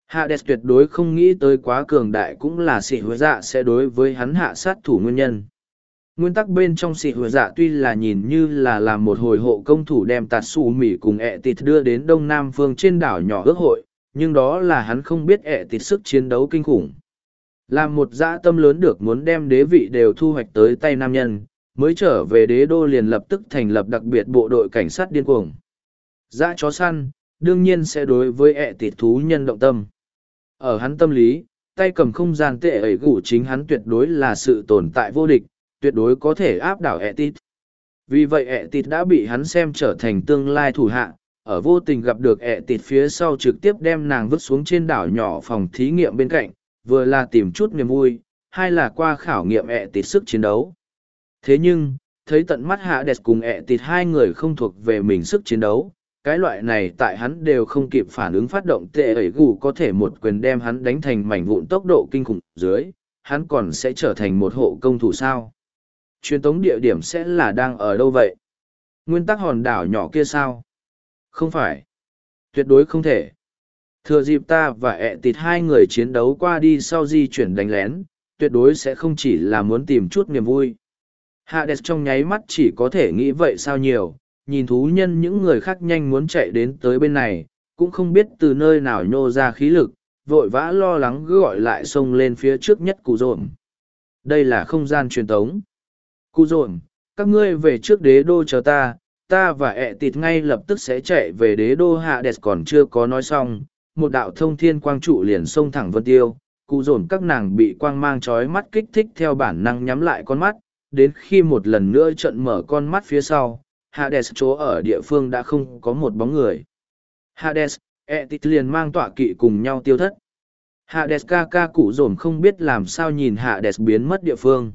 Hades tuyệt đối không nghĩ tới quá cường đại cũng là sĩ hứa dạ sẽ đối với hắn hạ sát thủ nguyên nhân. Nguyên tắc bên trong sĩ hứa dạ tuy là nhìn như là làm một hồi hộ công thủ đem tạt xù mỉ cùng ẹ tịt đưa đến đông nam phương trên đảo nhỏ ước hội, nhưng đó là hắn không biết ẹ tịt sức chiến đấu kinh khủng. Làm một dã tâm lớn được muốn đem đế vị đều thu hoạch tới tay nam nhân, mới trở về đế đô liền lập tức thành lập đặc biệt bộ đội cảnh sát điên cuồng. Dã chó săn, đương nhiên sẽ đối với ẹ tịt thú nhân động tâm. Ở hắn tâm lý, tay cầm không gian tệ ấy gủ chính hắn tuyệt đối là sự tồn tại vô địch, tuyệt đối có thể áp đảo ẹ tịt. Vì vậy ẹ tịt đã bị hắn xem trở thành tương lai thủ hạ, ở vô tình gặp được ẹ tịt phía sau trực tiếp đem nàng vứt xuống trên đảo nhỏ phòng thí nghiệm bên cạnh, vừa là tìm chút niềm vui, hai là qua khảo nghiệm ẹ tịt sức chiến đấu. Thế nhưng, thấy tận mắt Hades cùng ẹ tịt hai người không thuộc về mình sức chiến đấu, cái loại này tại hắn đều không kịp phản ứng phát động tệ ẩy gù có thể một quyền đem hắn đánh thành mảnh vụn tốc độ kinh khủng dưới, hắn còn sẽ trở thành một hộ công thủ sao. Truyền tống địa điểm sẽ là đang ở đâu vậy? Nguyên tắc hòn đảo nhỏ kia sao? Không phải. Tuyệt đối không thể. Thừa dịp ta và ẹ tịt hai người chiến đấu qua đi sau di chuyển đánh lén, tuyệt đối sẽ không chỉ là muốn tìm chút niềm vui. Hades trong nháy mắt chỉ có thể nghĩ vậy sao nhiều, nhìn thú nhân những người khác nhanh muốn chạy đến tới bên này, cũng không biết từ nơi nào nhô ra khí lực, vội vã lo lắng gọi lại xông lên phía trước nhất cụ rộn. Đây là không gian truyền tống. Cụ rộn, các ngươi về trước đế đô chờ ta và ẹ tịt ngay lập tức sẽ chạy về đế đô. Hades còn chưa có nói xong, một đạo thông thiên quang trụ liền xông thẳng vân tiêu, cụ rộn các nàng bị quang mang chói mắt kích thích theo bản năng nhắm lại con mắt, đến khi một lần nữa trận mở con mắt phía sau, Hades chỗ ở địa phương đã không có một bóng người. Hades, Etit liền mang tọa kỵ cùng nhau tiêu thất. Hades ca ca cụ rổm không biết làm sao nhìn Hades biến mất địa phương.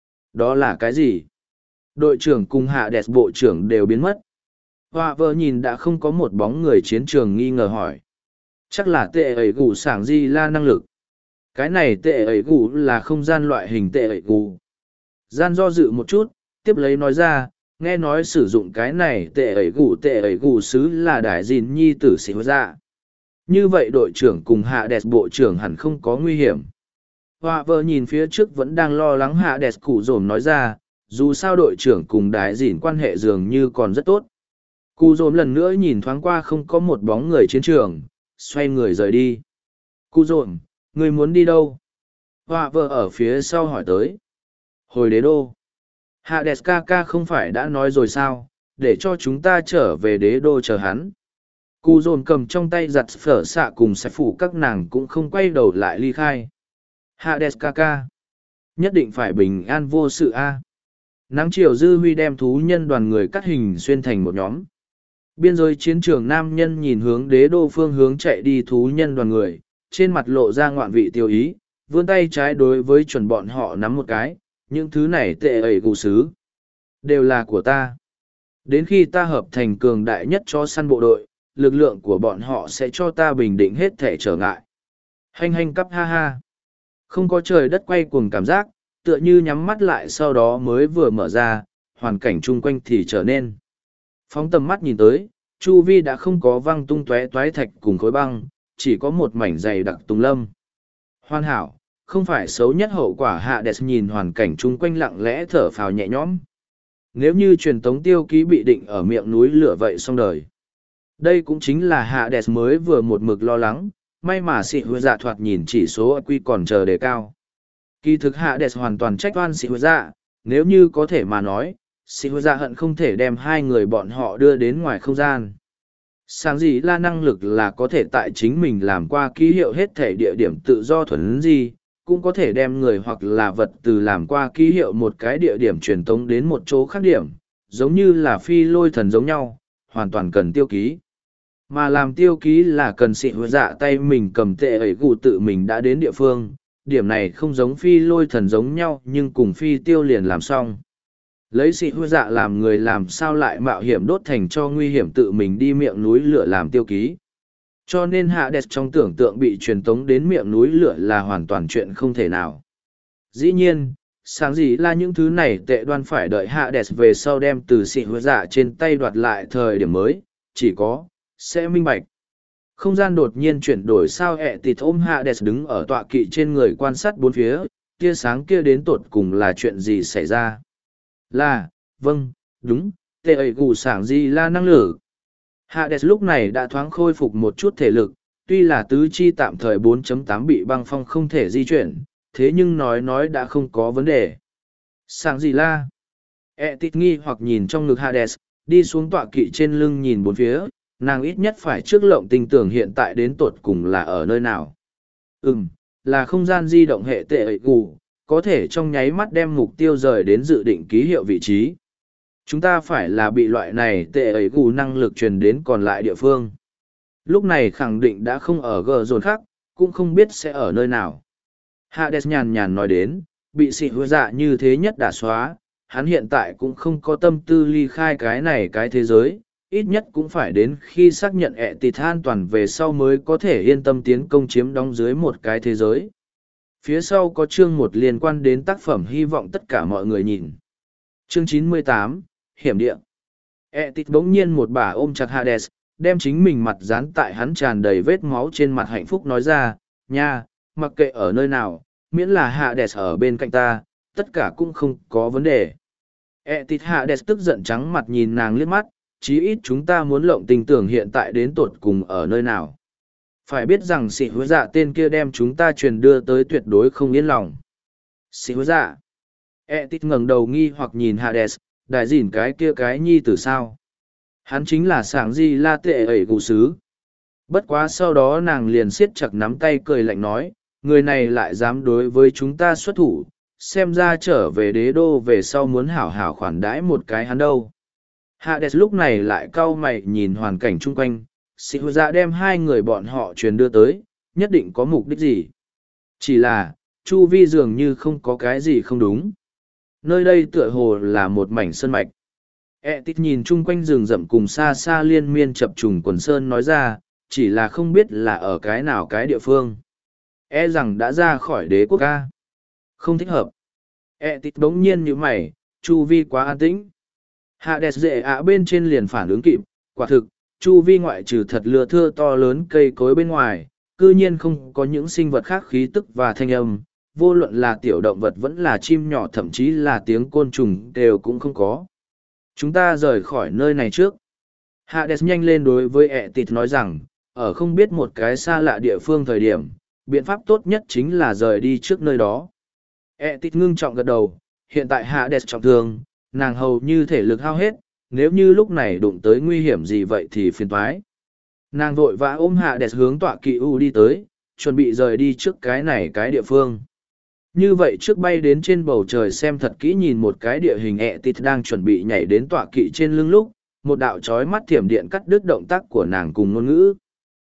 Đó là cái gì? Đội trưởng cùng Hades bộ trưởng đều biến mất. Hoa vợ nhìn đã không có một bóng người chiến trường nghi ngờ hỏi. Chắc là tệ ẩy gù sảng di la năng lực. Cái này tệ ẩy gù là không gian loại hình tệ ẩy gù. Gian do dự một chút, tiếp lấy nói ra, nghe nói sử dụng cái này tệ ẩy gù sứ là đại dìn nhi tử sĩ ra. Như vậy đội trưởng cùng Hades bộ trưởng hẳn không có nguy hiểm. Hoa vợ nhìn phía trước vẫn đang lo lắng Hades cụ rổm nói ra, dù sao đội trưởng cùng đại dìn quan hệ dường như còn rất tốt. Cụ rổm lần nữa nhìn thoáng qua không có một bóng người chiến trường, xoay người rời đi. Cụ rổm, người muốn đi đâu? Hoa vợ ở phía sau hỏi tới. Hồi đế đô. Hades ca ca không phải đã nói rồi sao, để cho chúng ta trở về đế đô chờ hắn. Cụ dồn cầm trong tay giặt phở xạ cùng sẽ phủ các nàng cũng không quay đầu lại ly khai. Hades ca ca. Nhất định phải bình an vô sự a. Nắng chiều dư huy đem thú nhân đoàn người cắt hình xuyên thành một nhóm. Biên giới chiến trường nam nhân nhìn hướng đế đô phương hướng chạy đi thú nhân đoàn người, trên mặt lộ ra ngoạn vị tiêu ý, vươn tay trái đối với chuẩn bọn họ nắm một cái. Những thứ này tệ ẩy gù sứ đều là của ta. Đến khi ta hợp thành cường đại nhất cho săn bộ đội, lực lượng của bọn họ sẽ cho ta bình định hết thể trở ngại. Hành hành cắp ha ha. Không có trời đất quay cuồng cảm giác, tựa như nhắm mắt lại sau đó mới vừa mở ra, hoàn cảnh chung quanh thì trở nên. Phóng tầm mắt nhìn tới, chu vi đã không có văng tung tóe toái thạch cùng khối băng, chỉ có một mảnh dày đặc tùng lâm. Hoàn hảo. Không phải xấu nhất hậu quả. Hades nhìn hoàn cảnh chung quanh lặng lẽ thở phào nhẹ nhõm. Nếu như truyền tống tiêu ký bị định ở miệng núi lửa vậy xong đời. Đây cũng chính là Hades mới vừa một mực lo lắng, may mà sĩ hứa dạ thoạt nhìn chỉ số IQ còn chờ đề cao. Kỳ thực Hades hoàn toàn trách oan sĩ hứa dạ, nếu như có thể mà nói, sĩ hứa dạ hận không thể đem hai người bọn họ đưa đến ngoài không gian. Sáng gì là năng lực là có thể tại chính mình làm qua ký hiệu hết thể địa điểm tự do thuần gì, cũng có thể đem người hoặc là vật từ làm qua ký hiệu một cái địa điểm truyền tống đến một chỗ khác điểm, giống như là phi lôi thần giống nhau, hoàn toàn cần tiêu ký. Mà làm tiêu ký là cần sĩ hứa dạ tay mình cầm tệ ấy gù tự mình đã đến địa phương, điểm này không giống phi lôi thần giống nhau nhưng cùng phi tiêu liền làm xong. Lấy sĩ hứa dạ làm người làm sao lại mạo hiểm đốt thành cho nguy hiểm tự mình đi miệng núi lửa làm tiêu ký. Cho nên Hades trong tưởng tượng bị truyền tống đến miệng núi lửa là hoàn toàn chuyện không thể nào. Dĩ nhiên, sáng gì là những thứ này tệ đoan phải đợi Hades về sau đem từ sĩ hứa dạ trên tay đoạt lại thời điểm mới, chỉ có, sẽ minh bạch. Không gian đột nhiên chuyển đổi sao ẹ tịt ôm Hades đứng ở tọa kỵ trên người quan sát bốn phía, tia sáng kia đến tột cùng là chuyện gì xảy ra? Là, vâng, đúng, tệ ẩy gù sảng gì là năng lực. Hades lúc này đã thoáng khôi phục một chút thể lực, tuy là tứ chi tạm thời 4.8 bị băng phong không thể di chuyển, thế nhưng nói đã không có vấn đề. Sảng gì la? E tít nghi hoặc nhìn trong ngực Hades, đi xuống tọa kỵ trên lưng nhìn bốn phía, nàng ít nhất phải trước lộng tình tưởng hiện tại đến tột cùng là ở nơi nào. Là không gian di động hệ tệ ẩy gù, có thể trong nháy mắt đem mục tiêu rời đến dự định ký hiệu vị trí. Chúng ta phải là bị loại này tệ ẩy gù năng lực truyền đến còn lại địa phương. Lúc này khẳng định đã không ở gờ dồn khác, cũng không biết sẽ ở nơi nào. Hades nhàn nhàn nói đến, bị xị hứa dạ như thế nhất đã xóa, hắn hiện tại cũng không có tâm tư ly khai cái này cái thế giới, ít nhất cũng phải đến khi xác nhận ẹ tịt an toàn về sau mới có thể yên tâm tiến công chiếm đóng dưới một cái thế giới. Phía sau có chương một liên quan đến tác phẩm hy vọng tất cả mọi người nhìn. Chương 98, Hiểm địa. ẹ tịt bỗng nhiên một bà ôm chặt Hades, đem chính mình mặt dán tại hắn tràn đầy vết máu trên mặt hạnh phúc nói ra, nha, mặc kệ ở nơi nào, miễn là Hades ở bên cạnh ta, tất cả cũng không có vấn đề. Tịt Hades tức giận trắng mặt nhìn nàng liếc mắt, chí ít chúng ta muốn lộng tình tưởng hiện tại đến tột cùng ở nơi nào. Phải biết rằng sĩ hứa dạ tên kia đem chúng ta truyền đưa tới tuyệt đối không yên lòng. Sĩ hứa dạ. Tịt ngẩng đầu nghi hoặc nhìn Hades, đại dỉn cái kia cái nhi tử sao. Hắn chính là sảng di la tệ ẩy gù sứ. Bất quá sau đó nàng liền siết chặt nắm tay cười lạnh nói, người này lại dám đối với chúng ta xuất thủ, xem ra trở về đế đô về sau muốn hảo hảo khoản đãi một cái hắn đâu. Hades lúc này lại cau mày nhìn hoàn cảnh chung quanh, sĩ hứa dạ đem hai người bọn họ truyền đưa tới, nhất định có mục đích gì. Chỉ là, chu vi dường như không có cái gì không đúng. Nơi đây tựa hồ là một mảnh sơn mạch. Tít nhìn chung quanh rừng rậm cùng xa xa liên miên chập trùng quần sơn nói ra, chỉ là không biết là ở cái nào cái địa phương. Rằng đã ra khỏi đế quốc ca. Không thích hợp. Tít đống nhiên như mày, chu vi quá an tĩnh. Hades dễ ạ bên trên liền phản ứng kịp, quả thực, chu vi ngoại trừ thật lừa thưa to lớn cây cối bên ngoài, cư nhiên không có những sinh vật khác khí tức và thanh âm, vô luận là tiểu động vật vẫn là chim nhỏ thậm chí là tiếng côn trùng đều cũng không có. Chúng ta rời khỏi nơi này trước. Hades nhanh lên đối với Tít nói rằng, ở không biết một cái xa lạ địa phương thời điểm, biện pháp tốt nhất chính là rời đi trước nơi đó. Tít ngưng trọng gật đầu, hiện tại Hades trọng thương, nàng hầu như thể lực hao hết, nếu như lúc này đụng tới nguy hiểm gì vậy thì phiền toái. Nàng vội vã ôm Hades hướng tọa kỵ U đi tới, chuẩn bị rời đi trước cái này cái địa phương. Như vậy trước bay đến trên bầu trời xem thật kỹ nhìn một cái địa hình Tít đang chuẩn bị nhảy đến tọa kỵ trên lưng lúc, một đạo chói mắt thiểm điện cắt đứt động tác của nàng cùng ngôn ngữ.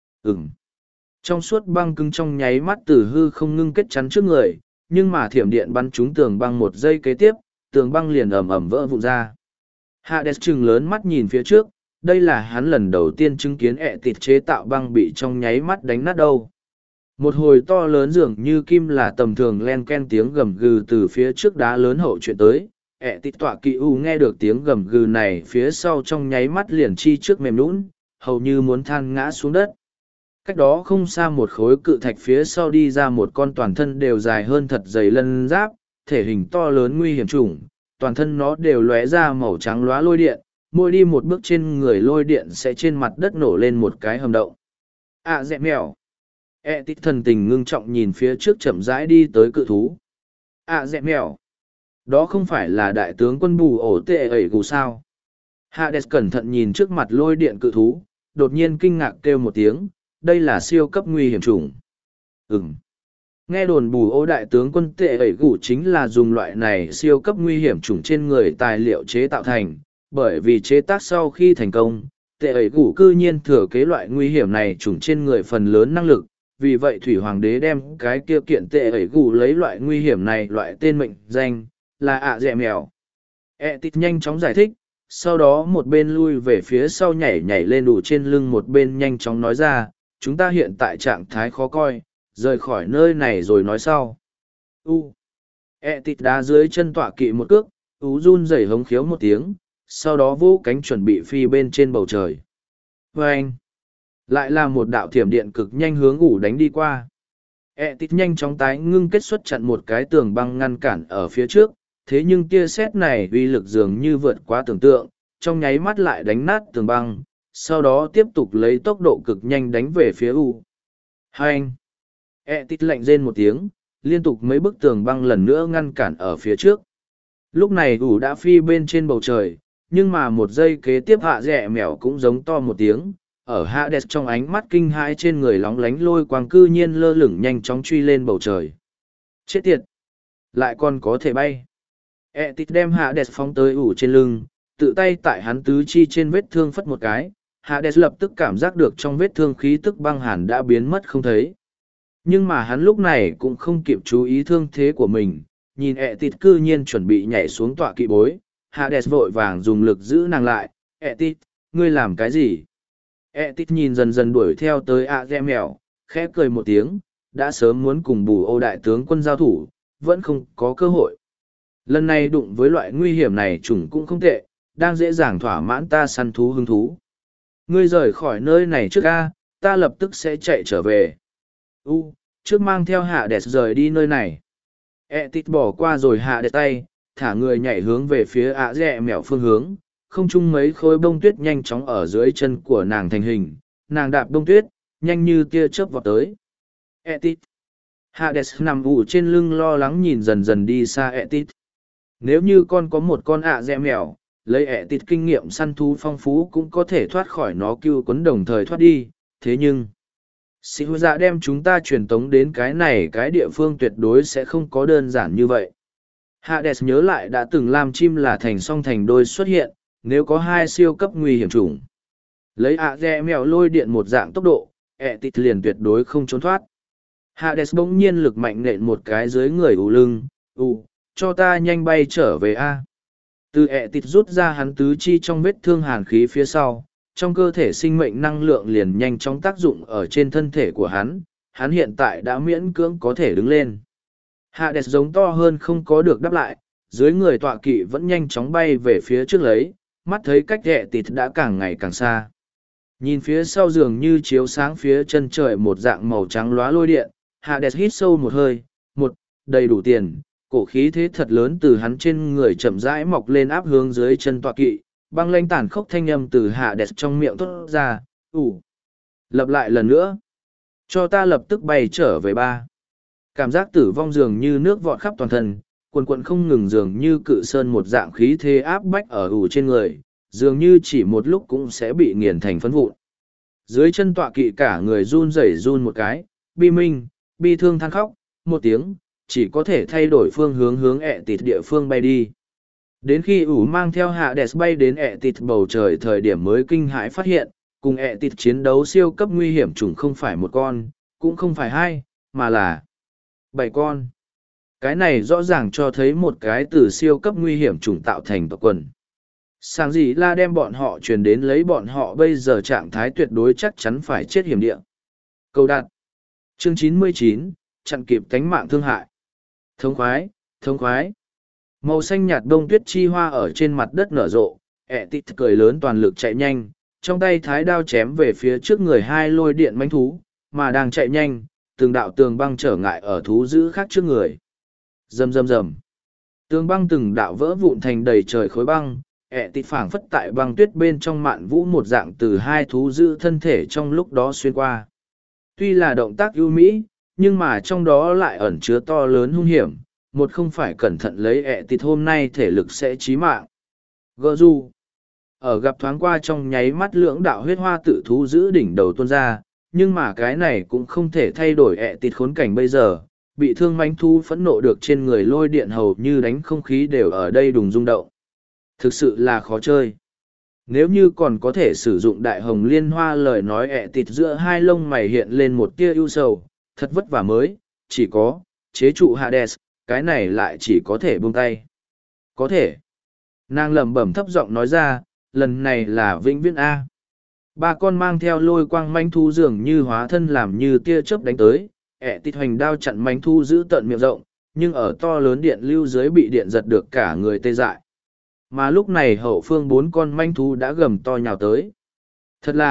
Trong suốt băng cứng trong nháy mắt từ hư không ngưng kết chắn trước người, nhưng mà thiểm điện bắn trúng tường băng một giây kế tiếp, tường băng liền ầm ầm vỡ vụn ra. Hades trừng lớn mắt nhìn phía trước, đây là hắn lần đầu tiên chứng kiến Tít chế tạo băng bị trong nháy mắt đánh nát đâu. Một hồi to lớn dường như kim là tầm thường len ken tiếng gầm gừ từ phía trước đá lớn hậu chuyện tới. Tít tọa kỵ U nghe được tiếng gầm gừ này phía sau trong nháy mắt liền chi trước mềm nũng, hầu như muốn than ngã xuống đất. Cách đó không xa một khối cự thạch phía sau đi ra một con toàn thân đều dài hơn thật dày lân giáp, thể hình to lớn nguy hiểm chủng, toàn thân nó đều lóe ra màu trắng lóa lôi điện, mỗi đi một bước trên người lôi điện sẽ trên mặt đất nổ lên một cái hầm động. Dẹ mèo. Tít thần tình ngưng trọng nhìn phía trước chậm rãi đi tới cự thú. Dẹ mèo. Đó không phải là đại tướng quân bù ổ tệ ẩy gù sao. Hades cẩn thận nhìn trước mặt lôi điện cự thú, đột nhiên kinh ngạc kêu một tiếng, đây là siêu cấp nguy hiểm chủng. Nghe đồn bù ổ đại tướng quân tệ ẩy gù chính là dùng loại này siêu cấp nguy hiểm chủng trên người tài liệu chế tạo thành, bởi vì chế tác sau khi thành công, tệ ẩy gù cư nhiên thừa kế loại nguy hiểm này chủng trên người phần lớn năng lực. Vì vậy thủy hoàng đế đem cái kia kiện tệ ẩy gù lấy loại nguy hiểm này loại tên mệnh danh là dẹ mèo. Tít nhanh chóng giải thích, sau đó một bên lui về phía sau nhảy lên đủ trên lưng một bên nhanh chóng nói ra, chúng ta hiện tại trạng thái khó coi, rời khỏi nơi này rồi nói sau. Tít đá dưới chân tọa kỵ một cước, run rẩy hống khiếu một tiếng, sau đó vỗ cánh chuẩn bị phi bên trên bầu trời. Vâng! Lại là một đạo thiểm điện cực nhanh hướng ủ đánh đi qua. Tít nhanh chóng tái ngưng kết xuất chặn một cái tường băng ngăn cản ở phía trước, thế nhưng tia sét này uy lực dường như vượt quá tưởng tượng, trong nháy mắt lại đánh nát tường băng, sau đó tiếp tục lấy tốc độ cực nhanh đánh về phía U. Hai anh! Tít lạnh rên một tiếng, liên tục mấy bức tường băng lần nữa ngăn cản ở phía trước. Lúc này U đã phi bên trên bầu trời, nhưng mà một giây kế tiếp hạ rẻ mèo cũng giống to một tiếng. Ở Hades trong ánh mắt kinh hãi trên người lóng lánh lôi quang cư nhiên lơ lửng nhanh chóng truy lên bầu trời. Chết tiệt! Lại còn có thể bay. Tít đem Hades phóng tới ủ trên lưng, tự tay tại hắn tứ chi trên vết thương phất một cái. Hades lập tức cảm giác được trong vết thương khí tức băng hàn đã biến mất không thấy. Nhưng mà hắn lúc này cũng không kịp chú ý thương thế của mình, nhìn Tít cư nhiên chuẩn bị nhảy xuống tọa kỵ bối. Hades vội vàng dùng lực giữ nàng lại. Tít, ngươi làm cái gì? Tít nhìn dần dần đuổi theo tới mèo, khẽ cười một tiếng, đã sớm muốn cùng bù ô đại tướng quân giao thủ, vẫn không có cơ hội. Lần này đụng với loại nguy hiểm này chủng cũng không tệ, đang dễ dàng thỏa mãn ta săn thú hứng thú. Ngươi rời khỏi nơi này trước ta lập tức sẽ chạy trở về. Trước mang theo Hades rời đi nơi này. Tít bỏ qua rồi Hades tay, thả người nhảy hướng về phía mèo phương hướng. Không chung mấy khối bông tuyết nhanh chóng ở dưới chân của nàng thành hình, nàng đạp bông tuyết, nhanh như tia chớp vọt tới. Tít. Hades nằm ủ trên lưng lo lắng nhìn dần dần đi xa Tít. Nếu như con có một con mèo, lấy Tít kinh nghiệm săn thú phong phú cũng có thể thoát khỏi nó cưu quấn đồng thời thoát đi, thế nhưng sĩ hữu dạ đem chúng ta truyền tống đến cái địa phương tuyệt đối sẽ không có đơn giản như vậy. Hades nhớ lại đã từng làm chim là thành song thành đôi xuất hiện, nếu có hai siêu cấp nguy hiểm chủng. Lấy mèo lôi điện một dạng tốc độ, Tít liền tuyệt đối không trốn thoát. Hades bỗng nhiên lực mạnh nện một cái dưới người ủ lưng, cho ta nhanh bay trở về a. Từ Tít rút ra hắn tứ chi trong vết thương hàn khí phía sau, trong cơ thể sinh mệnh năng lượng liền nhanh chóng tác dụng ở trên thân thể của hắn hiện tại đã miễn cưỡng có thể đứng lên. Hades giống to hơn không có được đáp lại, dưới người tọa kỵ vẫn nhanh chóng bay về phía trước lấy, mắt thấy cách Tít đã càng ngày càng xa. Nhìn phía sau giường như chiếu sáng phía chân trời một dạng màu trắng lóa lôi điện, Hades hít sâu một hơi, đầy đủ tiền, cổ khí thế thật lớn từ hắn trên người chậm rãi mọc lên áp hướng dưới chân tọa kỵ, băng lanh tàn khốc thanh âm từ Hades trong miệng thốt ra, Lập lại lần nữa. Cho ta lập tức bay trở về ba. Cảm giác tử vong dường như nước vọt khắp toàn thân, quần quần không ngừng dường như cự sơn một dạng khí thế áp bách ở trên người, dường như chỉ một lúc cũng sẽ bị nghiền thành phấn vụn. Dưới chân tọa kỵ cả người run rẩy run một cái, bi thương than khóc, một tiếng, chỉ có thể thay đổi phương hướng Tít địa phương bay đi. Đến khi mang theo Hades bay đến Tít bầu trời thời điểm mới kinh hãi phát hiện, cùng Tít chiến đấu siêu cấp nguy hiểm chủng không phải một con, cũng không phải hai, mà là 7 con. Cái này rõ ràng cho thấy một cái từ siêu cấp nguy hiểm chủng tạo thành tộc quần. Sáng gì la đem bọn họ truyền đến lấy bọn họ bây giờ trạng thái tuyệt đối chắc chắn phải chết hiểm địa. Câu đặt. Chương 99, chặn kịp tánh mạng thương hại. Thống khoái. Màu xanh nhạt đông tuyết chi hoa ở trên mặt đất nở rộ, Tít cười lớn toàn lực chạy nhanh, trong tay thái đao chém về phía trước người hai lôi điện mãnh thú, mà đang chạy nhanh, từng đạo tường băng trở ngại ở thú dữ khác trước người. Rầm. Tường băng từng đạo vỡ vụn thành đầy trời khối băng, Tít phảng phất tại băng tuyết bên trong mạn vũ một dạng từ hai thú dữ thân thể trong lúc đó xuyên qua. Tuy là động tác ưu mỹ, nhưng mà trong đó lại ẩn chứa to lớn hung hiểm, một không phải cẩn thận lấy Tít hôm nay thể lực sẽ chí mạng. Gỡ du. Ở gặp thoáng qua trong nháy mắt lưỡng đạo huyết hoa tự thú giữ đỉnh đầu tuôn ra, nhưng mà cái này cũng không thể thay đổi Tít khốn cảnh bây giờ, bị thương mãnh thú phẫn nộ được trên người lôi điện hầu như đánh không khí đều ở đây đùng rung động. Thực sự là khó chơi. Nếu như còn có thể sử dụng đại hồng liên hoa lời nói Tít giữa hai lông mày hiện lên một tia ưu sầu, thật vất vả mới, chỉ có, chế trụ Hades, cái này lại chỉ có thể buông tay. Có thể. Nàng lẩm bẩm thấp giọng nói ra, lần này là vĩnh viễn A. Ba con mang theo lôi quang manh thu dường như hóa thân làm như tia chớp đánh tới, Tít hoành đao chặn manh thu giữ tận miệng rộng, nhưng ở to lớn điện lưu dưới bị điện giật được cả người tê dại. Mà lúc này hậu phương 4 con manh thú đã gầm to nhào tới. Thật là,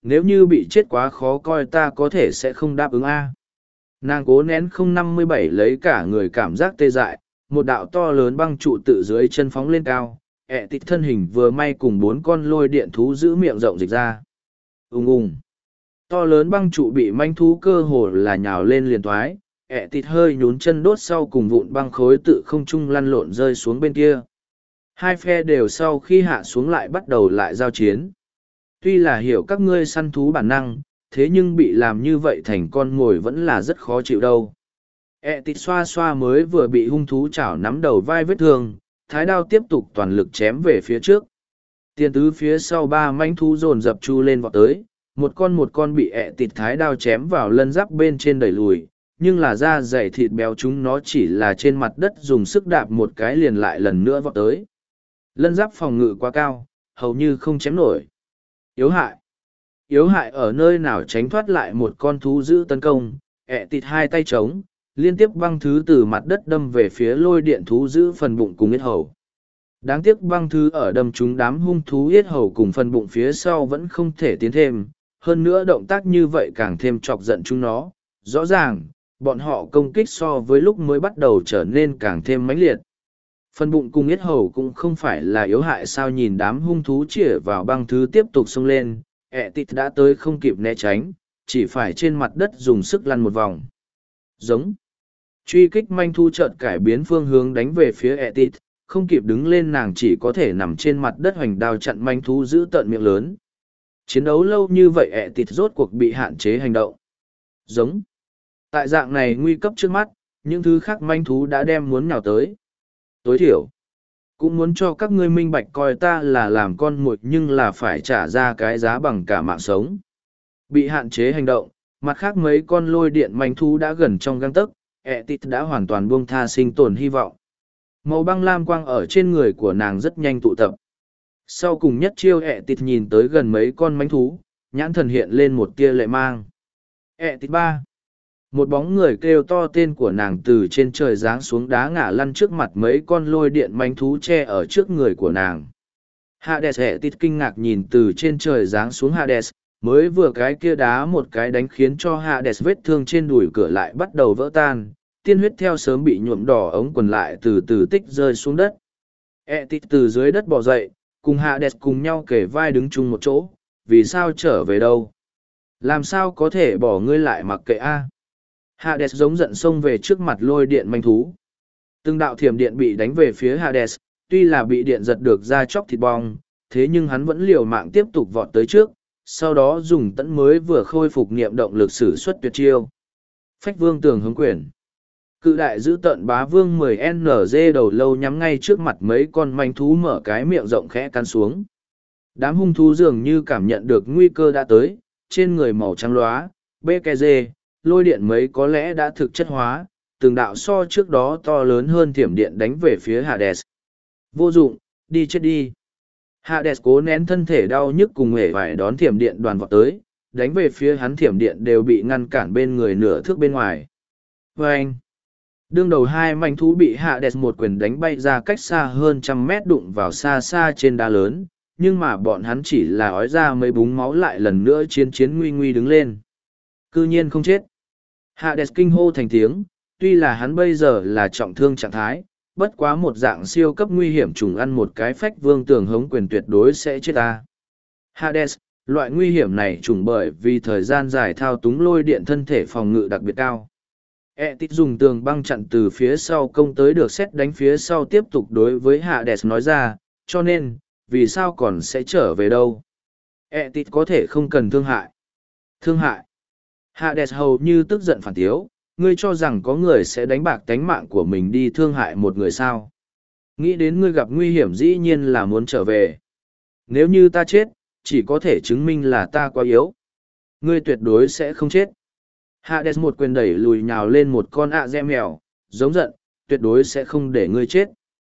nếu như bị chết quá khó coi ta có thể sẽ không đáp ứng a. Nàng cố nén 057 lấy cả người cảm giác tê dại, một đạo to lớn băng trụ tự dưới chân phóng lên cao, ẹ tịt thân hình vừa may cùng 4 con lôi điện thú giữ miệng rộng dịch ra. Ùng ùng. To lớn băng trụ bị manh thú cơ hồ là nhào lên liền thoái, ẹ tịt hơi nhún chân đốt sau cùng vụn băng khối tự không trung lăn lộn rơi xuống bên kia. Hai phe đều sau khi hạ xuống lại bắt đầu lại giao chiến. Tuy là hiểu các ngươi săn thú bản năng, thế nhưng bị làm như vậy thành con mồi vẫn là rất khó chịu đâu. E tịt xoa xoa mới vừa bị hung thú chảo nắm đầu vai vết thương, thái đao tiếp tục toàn lực chém về phía trước. Tiền tứ phía sau 3 manh thú dồn dập chu lên vọt tới, một con bị ẹ tịt thái đao chém vào lân giáp bên trên đẩy lùi, nhưng là da dày thịt béo chúng nó chỉ là trên mặt đất dùng sức đạp một cái liền lại lần nữa vọt tới. Lân giáp phòng ngự quá cao, hầu như không chém nổi. Yếu hại ở nơi nào tránh thoát lại một con thú giữ tấn công, ẹ tịt hai tay trống, liên tiếp băng thứ từ mặt đất đâm về phía lôi điện thú giữ phần bụng cùng yết hầu. Đáng tiếc băng thứ ở đâm chúng đám hung thú yết hầu cùng phần bụng phía sau vẫn không thể tiến thêm, hơn nữa động tác như vậy càng thêm chọc giận chúng nó. Rõ ràng, bọn họ công kích so với lúc mới bắt đầu trở nên càng thêm mãnh liệt. Phần bụng cùng yết hầu cũng không phải là yếu hại sao nhìn đám hung thú chĩa vào băng thứ tiếp tục xông lên, ẹ tịt đã tới không kịp né tránh, chỉ phải trên mặt đất dùng sức lăn một vòng. Giống. Truy kích manh thu chợt cải biến phương hướng đánh về phía ẹ tịt, không kịp đứng lên nàng chỉ có thể nằm trên mặt đất hoành đao chặn manh thú giữ tận miệng lớn. Chiến đấu lâu như vậy ẹ tịt rốt cuộc bị hạn chế hành động. Giống. Tại dạng này nguy cấp trước mắt, những thứ khác manh thú đã đem muốn nhào tới. Tối thiểu, cũng muốn cho các ngươi minh bạch coi ta là làm con mồi nhưng là phải trả ra cái giá bằng cả mạng sống. Bị hạn chế hành động, mặt khác mấy con lôi điện manh thú đã gần trong găng tấc, ẹ tịt đã hoàn toàn buông tha sinh tồn hy vọng. Màu băng lam quang ở trên người của nàng rất nhanh tụ tập. Sau cùng nhất chiêu ẹ tịt nhìn tới gần mấy con manh thú, nhãn thần hiện lên một tia lệ mang. Ẹ tịt 3. Một bóng người kêu to tên của nàng từ trên trời giáng xuống đá ngã lăn trước mặt mấy con lôi điện manh thú che ở trước người của nàng. Hades ẹ tịt kinh ngạc nhìn từ trên trời giáng xuống Hades, mới vừa cái kia đá một cái đánh khiến cho Hades vết thương trên đùi cửa lại bắt đầu vỡ tan, tiên huyết theo sớm bị nhuộm đỏ ống quần lại từ từ tích rơi xuống đất. ẹ tịt từ dưới đất bò dậy, cùng Hades cùng nhau kể vai đứng chung một chỗ, vì sao trở về đâu? Làm sao có thể bỏ ngươi lại mặc kệ a? Hades giống giận xông về trước mặt lôi điện manh thú. Từng đạo thiểm điện bị đánh về phía Hades, tuy là bị điện giật được ra chóc thịt bong, thế nhưng hắn vẫn liều mạng tiếp tục vọt tới trước, sau đó dùng tẫn mới vừa khôi phục niệm động lực sử xuất tuyệt chiêu. Phách vương tường hướng quyền. Cự đại giữ tận bá vương 10NG đầu lâu nhắm ngay trước mặt mấy con manh thú mở cái miệng rộng khẽ cắn xuống. Đám hung thú dường như cảm nhận được nguy cơ đã tới, trên người màu trắng lóa, BKG, lôi điện mấy có lẽ đã thực chất hóa, từng đạo so trước đó to lớn hơn thiểm điện đánh về phía Hades. Vô dụng, đi chết đi. Hades cố nén thân thể đau nhức cùng hề phải đón thiểm điện đoàn vọt tới, đánh về phía hắn thiểm điện đều bị ngăn cản bên người nửa thước bên ngoài. Vâng! Đương đầu hai manh thú bị Hades một quyền đánh bay ra cách xa hơn 100 mét đụng vào xa xa trên đá lớn, nhưng mà bọn hắn chỉ là ói ra mấy búng máu lại lần nữa chiến nguy nguy đứng lên. Cư nhiên không chết. Hades kinh hô thành tiếng, tuy là hắn bây giờ là trọng thương trạng thái, bất quá một dạng siêu cấp nguy hiểm trùng ăn một cái phách vương tường hống quyền tuyệt đối sẽ chết ta. Hades, loại nguy hiểm này trùng bởi vì thời gian dài thao túng lôi điện thân thể phòng ngự đặc biệt cao. Tít dùng tường băng chặn từ phía sau công tới được xét đánh phía sau tiếp tục đối với Hades nói ra, cho nên, vì sao còn sẽ trở về đâu? Tít có thể không cần thương hại. Thương hại. Hades hầu như tức giận phản tiếu, ngươi cho rằng có người sẽ đánh bạc tánh mạng của mình đi thương hại một người sao? Nghĩ đến ngươi gặp nguy hiểm dĩ nhiên là muốn trở về. Nếu như ta chết, chỉ có thể chứng minh là ta quá yếu. Ngươi tuyệt đối sẽ không chết. Hades một quyền đẩy lùi nhào lên một con gem mèo, giống giận, tuyệt đối sẽ không để ngươi chết.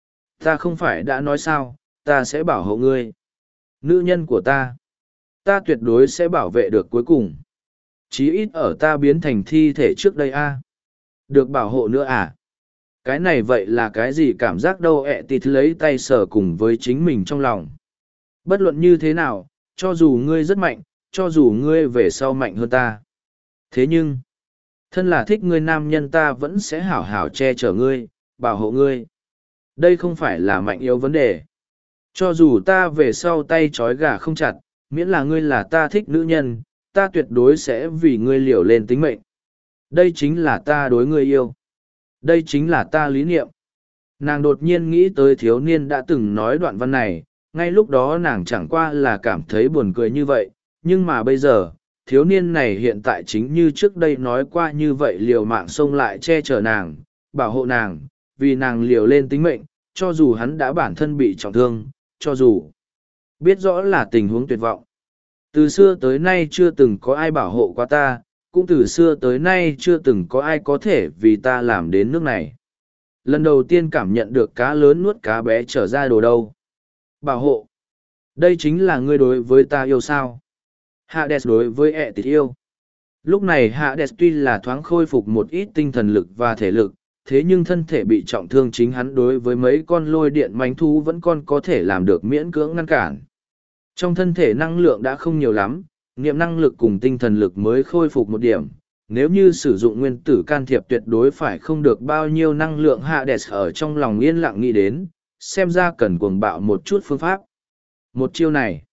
Ta không phải đã nói sao, ta sẽ bảo hộ ngươi. Nữ nhân của ta tuyệt đối sẽ bảo vệ được cuối cùng. Chí ít ở ta biến thành thi thể trước đây a. Được bảo hộ nữa à? Cái này vậy là cái gì cảm giác đâu? Tít lấy tay sờ cùng với chính mình trong lòng. Bất luận như thế nào, cho dù ngươi rất mạnh, cho dù ngươi về sau mạnh hơn ta. Thế nhưng, thân là thích ngươi nam nhân ta vẫn sẽ hảo hảo che chở ngươi, bảo hộ ngươi. Đây không phải là mạnh yếu vấn đề. Cho dù ta về sau tay trói gà không chặt, miễn là ngươi là ta thích nữ nhân, ta tuyệt đối sẽ vì ngươi liều lên tính mệnh. Đây chính là ta đối ngươi yêu. Đây chính là ta lý niệm. Nàng đột nhiên nghĩ tới thiếu niên đã từng nói đoạn văn này, ngay lúc đó nàng chẳng qua là cảm thấy buồn cười như vậy, nhưng mà bây giờ, thiếu niên này hiện tại chính như trước đây nói qua như vậy liều mạng xông lại che chở nàng, bảo hộ nàng, vì nàng liều lên tính mệnh, cho dù hắn đã bản thân bị trọng thương, cho dù biết rõ là tình huống tuyệt vọng. Từ xưa tới nay chưa từng có ai bảo hộ qua ta, cũng từ xưa tới nay chưa từng có ai có thể vì ta làm đến nước này. Lần đầu tiên cảm nhận được cá lớn nuốt cá bé trở ra đồ đâu. Bảo hộ. Đây chính là ngươi đối với ta yêu sao. Hades đối với ẹ tịt yêu. Lúc này Hades tuy là thoáng khôi phục một ít tinh thần lực và thể lực, thế nhưng thân thể bị trọng thương chính hắn đối với mấy con lôi điện mánh thú vẫn còn có thể làm được miễn cưỡng ngăn cản. Trong thân thể năng lượng đã không nhiều lắm, niệm năng lực cùng tinh thần lực mới khôi phục một điểm. Nếu như sử dụng nguyên tử can thiệp tuyệt đối phải không được bao nhiêu năng lượng Hades ở trong lòng yên lặng nghĩ đến, xem ra cần cuồng bạo một chút phương pháp. Một chiêu này.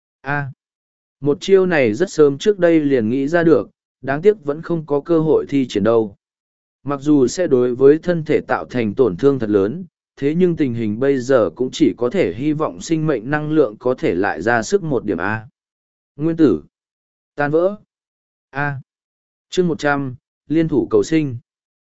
Một chiêu này rất sớm trước đây liền nghĩ ra được, đáng tiếc vẫn không có cơ hội thi triển đâu. Mặc dù sẽ đối với thân thể tạo thành tổn thương thật lớn, thế nhưng tình hình bây giờ cũng chỉ có thể hy vọng sinh mệnh năng lượng có thể lại ra sức một điểm A. Nguyên tử. Tan vỡ. Chương 100, liên thủ cầu sinh.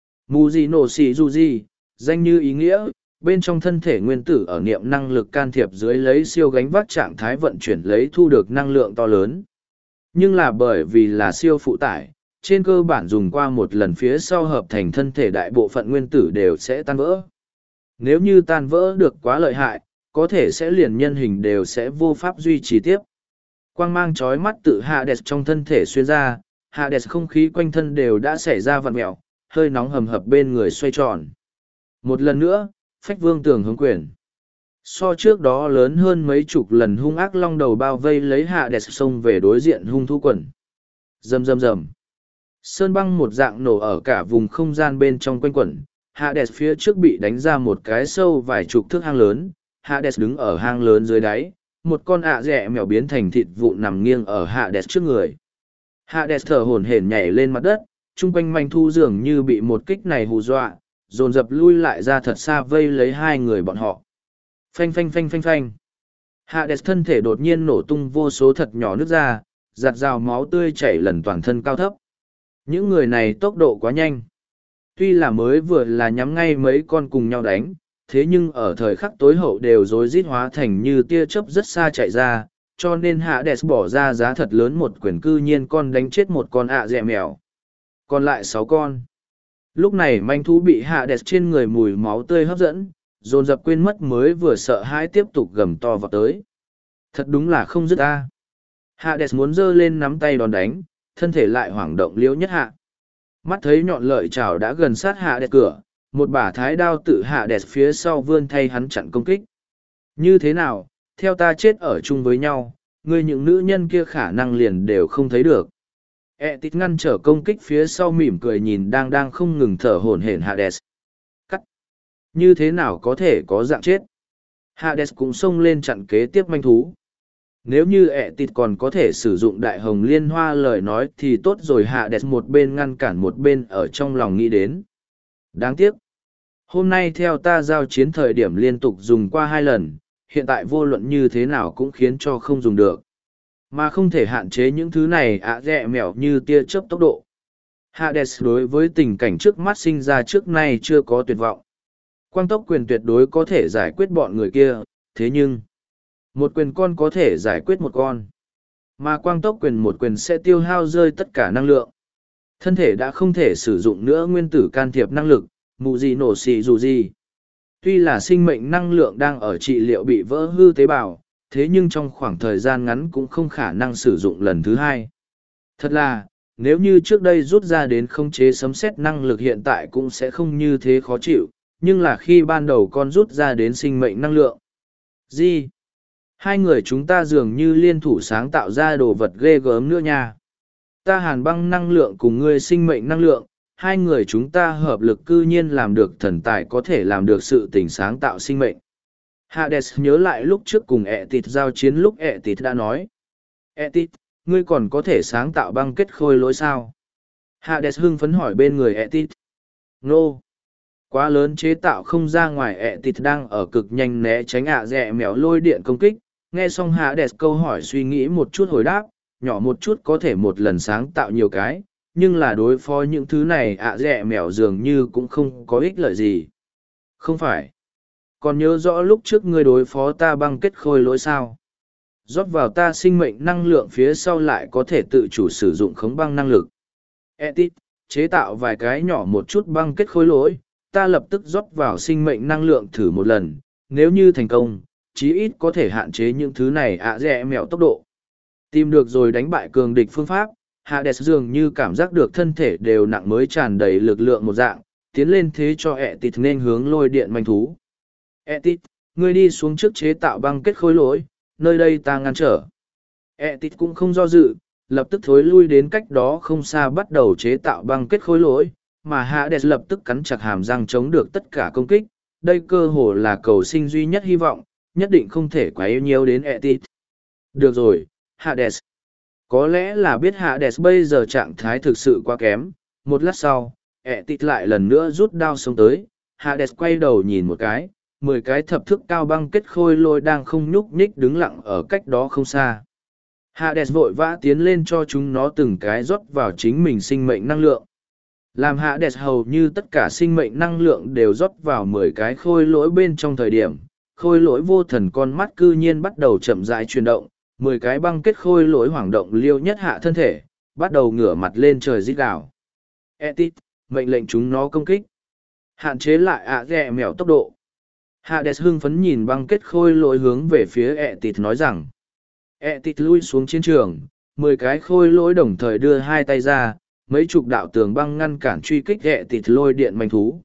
Mujino Shizuji, danh như ý nghĩa, bên trong thân thể nguyên tử ở niệm năng lực can thiệp dưới lấy siêu gánh vác trạng thái vận chuyển lấy thu được năng lượng to lớn. Nhưng là bởi vì là siêu phụ tải, trên cơ bản dùng qua một lần phía sau hợp thành thân thể đại bộ phận nguyên tử đều sẽ tan vỡ. Nếu như tan vỡ được quá lợi hại, có thể sẽ liền nhân hình đều sẽ vô pháp duy trì tiếp. Quang mang chói mắt tự Hades trong thân thể xuyên ra, Hades không khí quanh thân đều đã xảy ra vặn mẹo, hơi nóng hầm hập bên người xoay tròn. Một lần nữa, phách vương tường hướng quyền. So trước đó lớn hơn mấy chục lần hung ác long đầu bao vây lấy Hades xông về đối diện hung thú quần. Rầm rầm rầm. Sơn băng một dạng nổ ở cả vùng không gian bên trong quanh quẩn. Hades phía trước bị đánh ra một cái sâu vài chục thước hang lớn. Hades đứng ở hang lớn dưới đáy. Một con dẹ mèo biến thành thịt vụn nằm nghiêng ở Hades trước người. Hades thở hổn hển nhảy lên mặt đất, chung quanh manh thu dường như bị một kích này hù dọa, dồn dập lui lại ra thật xa vây lấy hai người bọn họ. Phanh phanh phanh phanh phanh. Hades thân thể đột nhiên nổ tung vô số thật nhỏ nước ra, giạt rào máu tươi chảy lần toàn thân cao thấp. Những người này tốc độ quá nhanh. Tuy là mới vừa là nhắm ngay mấy con cùng nhau đánh, thế nhưng ở thời khắc tối hậu đều rối rít hóa thành như tia chớp rất xa chạy ra, cho nên Hades bỏ ra giá thật lớn một quyền cư nhiên con đánh chết một con dẹ mèo. Còn lại 6 con. Lúc này manh thú bị Hades trên người mùi máu tươi hấp dẫn, dồn dập quên mất mới vừa sợ hãi tiếp tục gầm to vào tới. Thật đúng là không dứt ta. Hades muốn giơ lên nắm tay đòn đánh, thân thể lại hoảng động liễu nhất hạ. Mắt thấy nhọn lợi chảo đã gần sát Hades cửa, một bả thái đao tự Hades phía sau vươn thay hắn chặn công kích. Như thế nào, theo ta chết ở chung với nhau, ngươi những nữ nhân kia khả năng liền đều không thấy được. Tít ngăn trở công kích phía sau mỉm cười nhìn đang không ngừng thở hổn hển Hades. Cắt! Như thế nào có thể có dạng chết? Hades cũng xông lên chặn kế tiếp manh thú. Nếu như Tít còn có thể sử dụng đại hồng liên hoa lời nói thì tốt rồi. Hades một bên ngăn cản một bên ở trong lòng nghĩ đến. Đáng tiếc. Hôm nay theo ta giao chiến thời điểm liên tục dùng qua 2 lần, hiện tại vô luận như thế nào cũng khiến cho không dùng được. Mà không thể hạn chế những thứ này dẹ mèo như tia chớp tốc độ. Hades đối với tình cảnh trước mắt sinh ra trước nay chưa có tuyệt vọng. Quang tốc quyền tuyệt đối có thể giải quyết bọn người kia, thế nhưng một quyền con có thể giải quyết một con. Mà quang tốc quyền một quyền sẽ tiêu hao rơi tất cả năng lượng. Thân thể đã không thể sử dụng nữa nguyên tử can thiệp năng lực, mù gì nổ xì dù gì. Tuy là sinh mệnh năng lượng đang ở trị liệu bị vỡ hư tế bào, thế nhưng trong khoảng thời gian ngắn cũng không khả năng sử dụng lần thứ 2. Thật là, nếu như trước đây rút ra đến khống chế sấm sét năng lực hiện tại cũng sẽ không như thế khó chịu, nhưng là khi ban đầu con rút ra đến sinh mệnh năng lượng. Gì? Hai người chúng ta dường như liên thủ sáng tạo ra đồ vật ghê gớm nữa nha. Ta hàn băng năng lượng cùng ngươi sinh mệnh năng lượng, hai người chúng ta hợp lực cư nhiên làm được thần tài có thể làm được sự tình sáng tạo sinh mệnh. Hades nhớ lại lúc trước cùng Etit giao chiến lúc Etit đã nói. Etit, ngươi còn có thể sáng tạo băng kết khôi lỗi sao? Hades hưng phấn hỏi bên người Etit. Nô! Quá lớn chế tạo không ra ngoài Etit đang ở cực nhanh né tránh dẹ mèo lôi điện công kích. Nghe xong Hades câu hỏi suy nghĩ một chút hồi đáp, nhỏ một chút có thể một lần sáng tạo nhiều cái, nhưng là đối phó những thứ này dẹ mèo dường như cũng không có ích lợi gì. Không phải. Còn nhớ rõ lúc trước ngươi đối phó ta băng kết khôi lỗi sao? Rót vào ta sinh mệnh năng lượng phía sau lại có thể tự chủ sử dụng khống băng năng lực. Etit, chế tạo vài cái nhỏ một chút băng kết khôi lỗi, ta lập tức rót vào sinh mệnh năng lượng thử một lần, nếu như thành công, chí ít có thể hạn chế những thứ này dẹ mèo tốc độ. Tìm được rồi đánh bại cường địch phương pháp, Hades dường như cảm giác được thân thể đều nặng mới tràn đầy lực lượng một dạng, tiến lên thế cho Etit nên hướng lôi điện manh thú. Etit, ngươi đi xuống trước chế tạo băng kết khôi lỗi, nơi đây ta ngăn trở. Etit cũng không do dự, lập tức thối lui đến cách đó không xa bắt đầu chế tạo băng kết khôi lỗi, mà Hades lập tức cắn chặt hàm răng chống được tất cả công kích. Đây cơ hồ là cầu sinh duy nhất hy vọng, nhất định không thể quấy nhiễu đến Etit. Được rồi, Hades. Có lẽ là biết Hades bây giờ trạng thái thực sự quá kém, một lát sau, Etit lại lần nữa rút đao xông tới, Hades quay đầu nhìn một cái, 10 cái thập thức cao băng kết khôi lôi đang không nhúc nhích đứng lặng ở cách đó không xa. Hades vội vã tiến lên cho chúng nó từng cái rót vào chính mình sinh mệnh năng lượng. Làm Hades hầu như tất cả sinh mệnh năng lượng đều rót vào 10 cái khôi lỗi bên trong thời điểm, khôi lỗi vô thần con mắt cư nhiên bắt đầu chậm rãi chuyển động, 10 cái băng kết khôi lỗi hoảng động liêu nhất hạ thân thể, bắt đầu ngửa mặt lên trời rít gào. Etit, mệnh lệnh chúng nó công kích. Hạn chế lại dẹ mèo tốc độ. Hades hưng phấn nhìn băng kết khôi lỗi hướng về phía Etit nói rằng. Etit lui xuống chiến trường, 10 cái khôi lỗi đồng thời đưa hai tay ra, mấy chục đạo tường băng ngăn cản truy kích Etit lôi điện manh thú.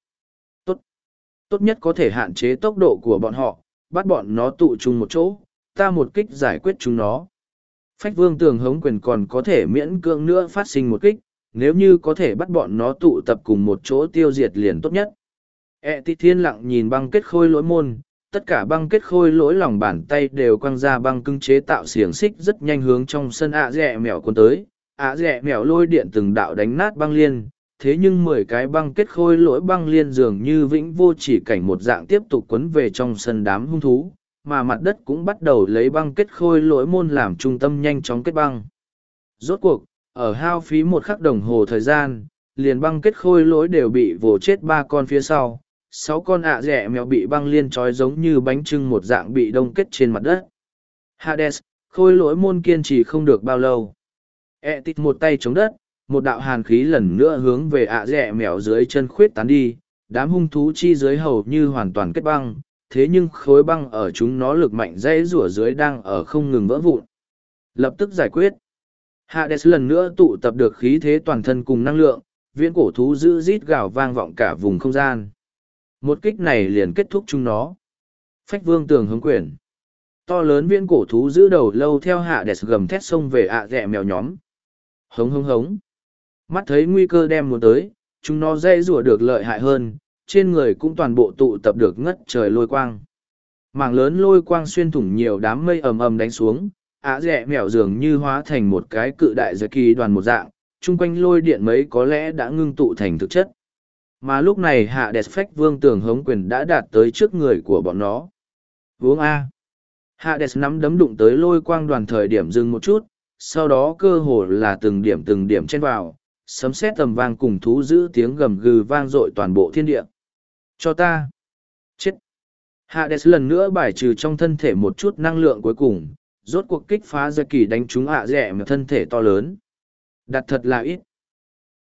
Tốt nhất có thể hạn chế tốc độ của bọn họ, bắt bọn nó tụ chung một chỗ, ta một kích giải quyết chúng nó. Phách vương tường hống quyền còn có thể miễn cưỡng nữa phát sinh một kích, nếu như có thể bắt bọn nó tụ tập cùng một chỗ tiêu diệt liền tốt nhất. Etit thiên lặng nhìn băng kết khôi lỗi môn, tất cả băng kết khôi lỗi lòng bàn tay đều quăng ra băng cứng chế tạo xiềng xích rất nhanh hướng trong sân dẹ mèo cuốn tới. Dẹ mèo lôi điện từng đạo đánh nát băng liên, thế nhưng 10 cái băng kết khôi lỗi băng liên dường như vĩnh vô chỉ cảnh một dạng tiếp tục quấn về trong sân đám hung thú, mà mặt đất cũng bắt đầu lấy băng kết khôi lỗi môn làm trung tâm nhanh chóng kết băng. Rốt cuộc, ở hao phí một khắc đồng hồ thời gian, liền băng kết khôi lỗi đều bị vồ chết 3 con phía sau, 6 con dẹ mèo bị băng liên trói giống như bánh trưng một dạng bị đông kết trên mặt đất. Hades, khôi lỗi môn kiên trì không được bao lâu. Etit một tay chống đất, một đạo hàn khí lần nữa hướng về dẹ mèo dưới chân khuyết tán đi, đám hung thú chi dưới hầu như hoàn toàn kết băng, thế nhưng khối băng ở chúng nó lực mạnh dãy rủa dưới đang ở không ngừng vỡ vụn. Lập tức giải quyết. Hades lần nữa tụ tập được khí thế toàn thân cùng năng lượng, viễn cổ thú dữ rít gào vang vọng cả vùng không gian. Một kích này liền kết thúc chúng nó. Phách vương tường hướng quyền. To lớn viễn cổ thú giữ đầu lâu theo Hades gầm thét xông về dẹ mèo nhóm. Hống hống hống. Mắt thấy nguy cơ đem muốn tới, chúng nó dễ rủa được lợi hại hơn, trên người cũng toàn bộ tụ tập được ngất trời lôi quang. Mảng lớn lôi quang xuyên thủng nhiều đám mây ầm ầm đánh xuống, dẹ mèo dường như hóa thành một cái cự đại giới kỳ đoàn một dạng, chung quanh lôi điện mấy có lẽ đã ngưng tụ thành thực chất. Mà lúc này Hades phách vương tường hống quyền đã đạt tới trước người của bọn nó. Uống A. Hades nắm đấm đụng tới lôi quang đoàn thời điểm dừng một chút, sau đó cơ hồ là từng điểm chen vào, sấm sét tầm vang cùng thú giữ tiếng gầm gừ vang dội toàn bộ thiên địa. Cho ta. Chết. Hades lần nữa bài trừ trong thân thể một chút năng lượng cuối cùng, rốt cuộc kích phá ra kỳ đánh trúng dẹ mà thân thể to lớn. Đặt thật là ít.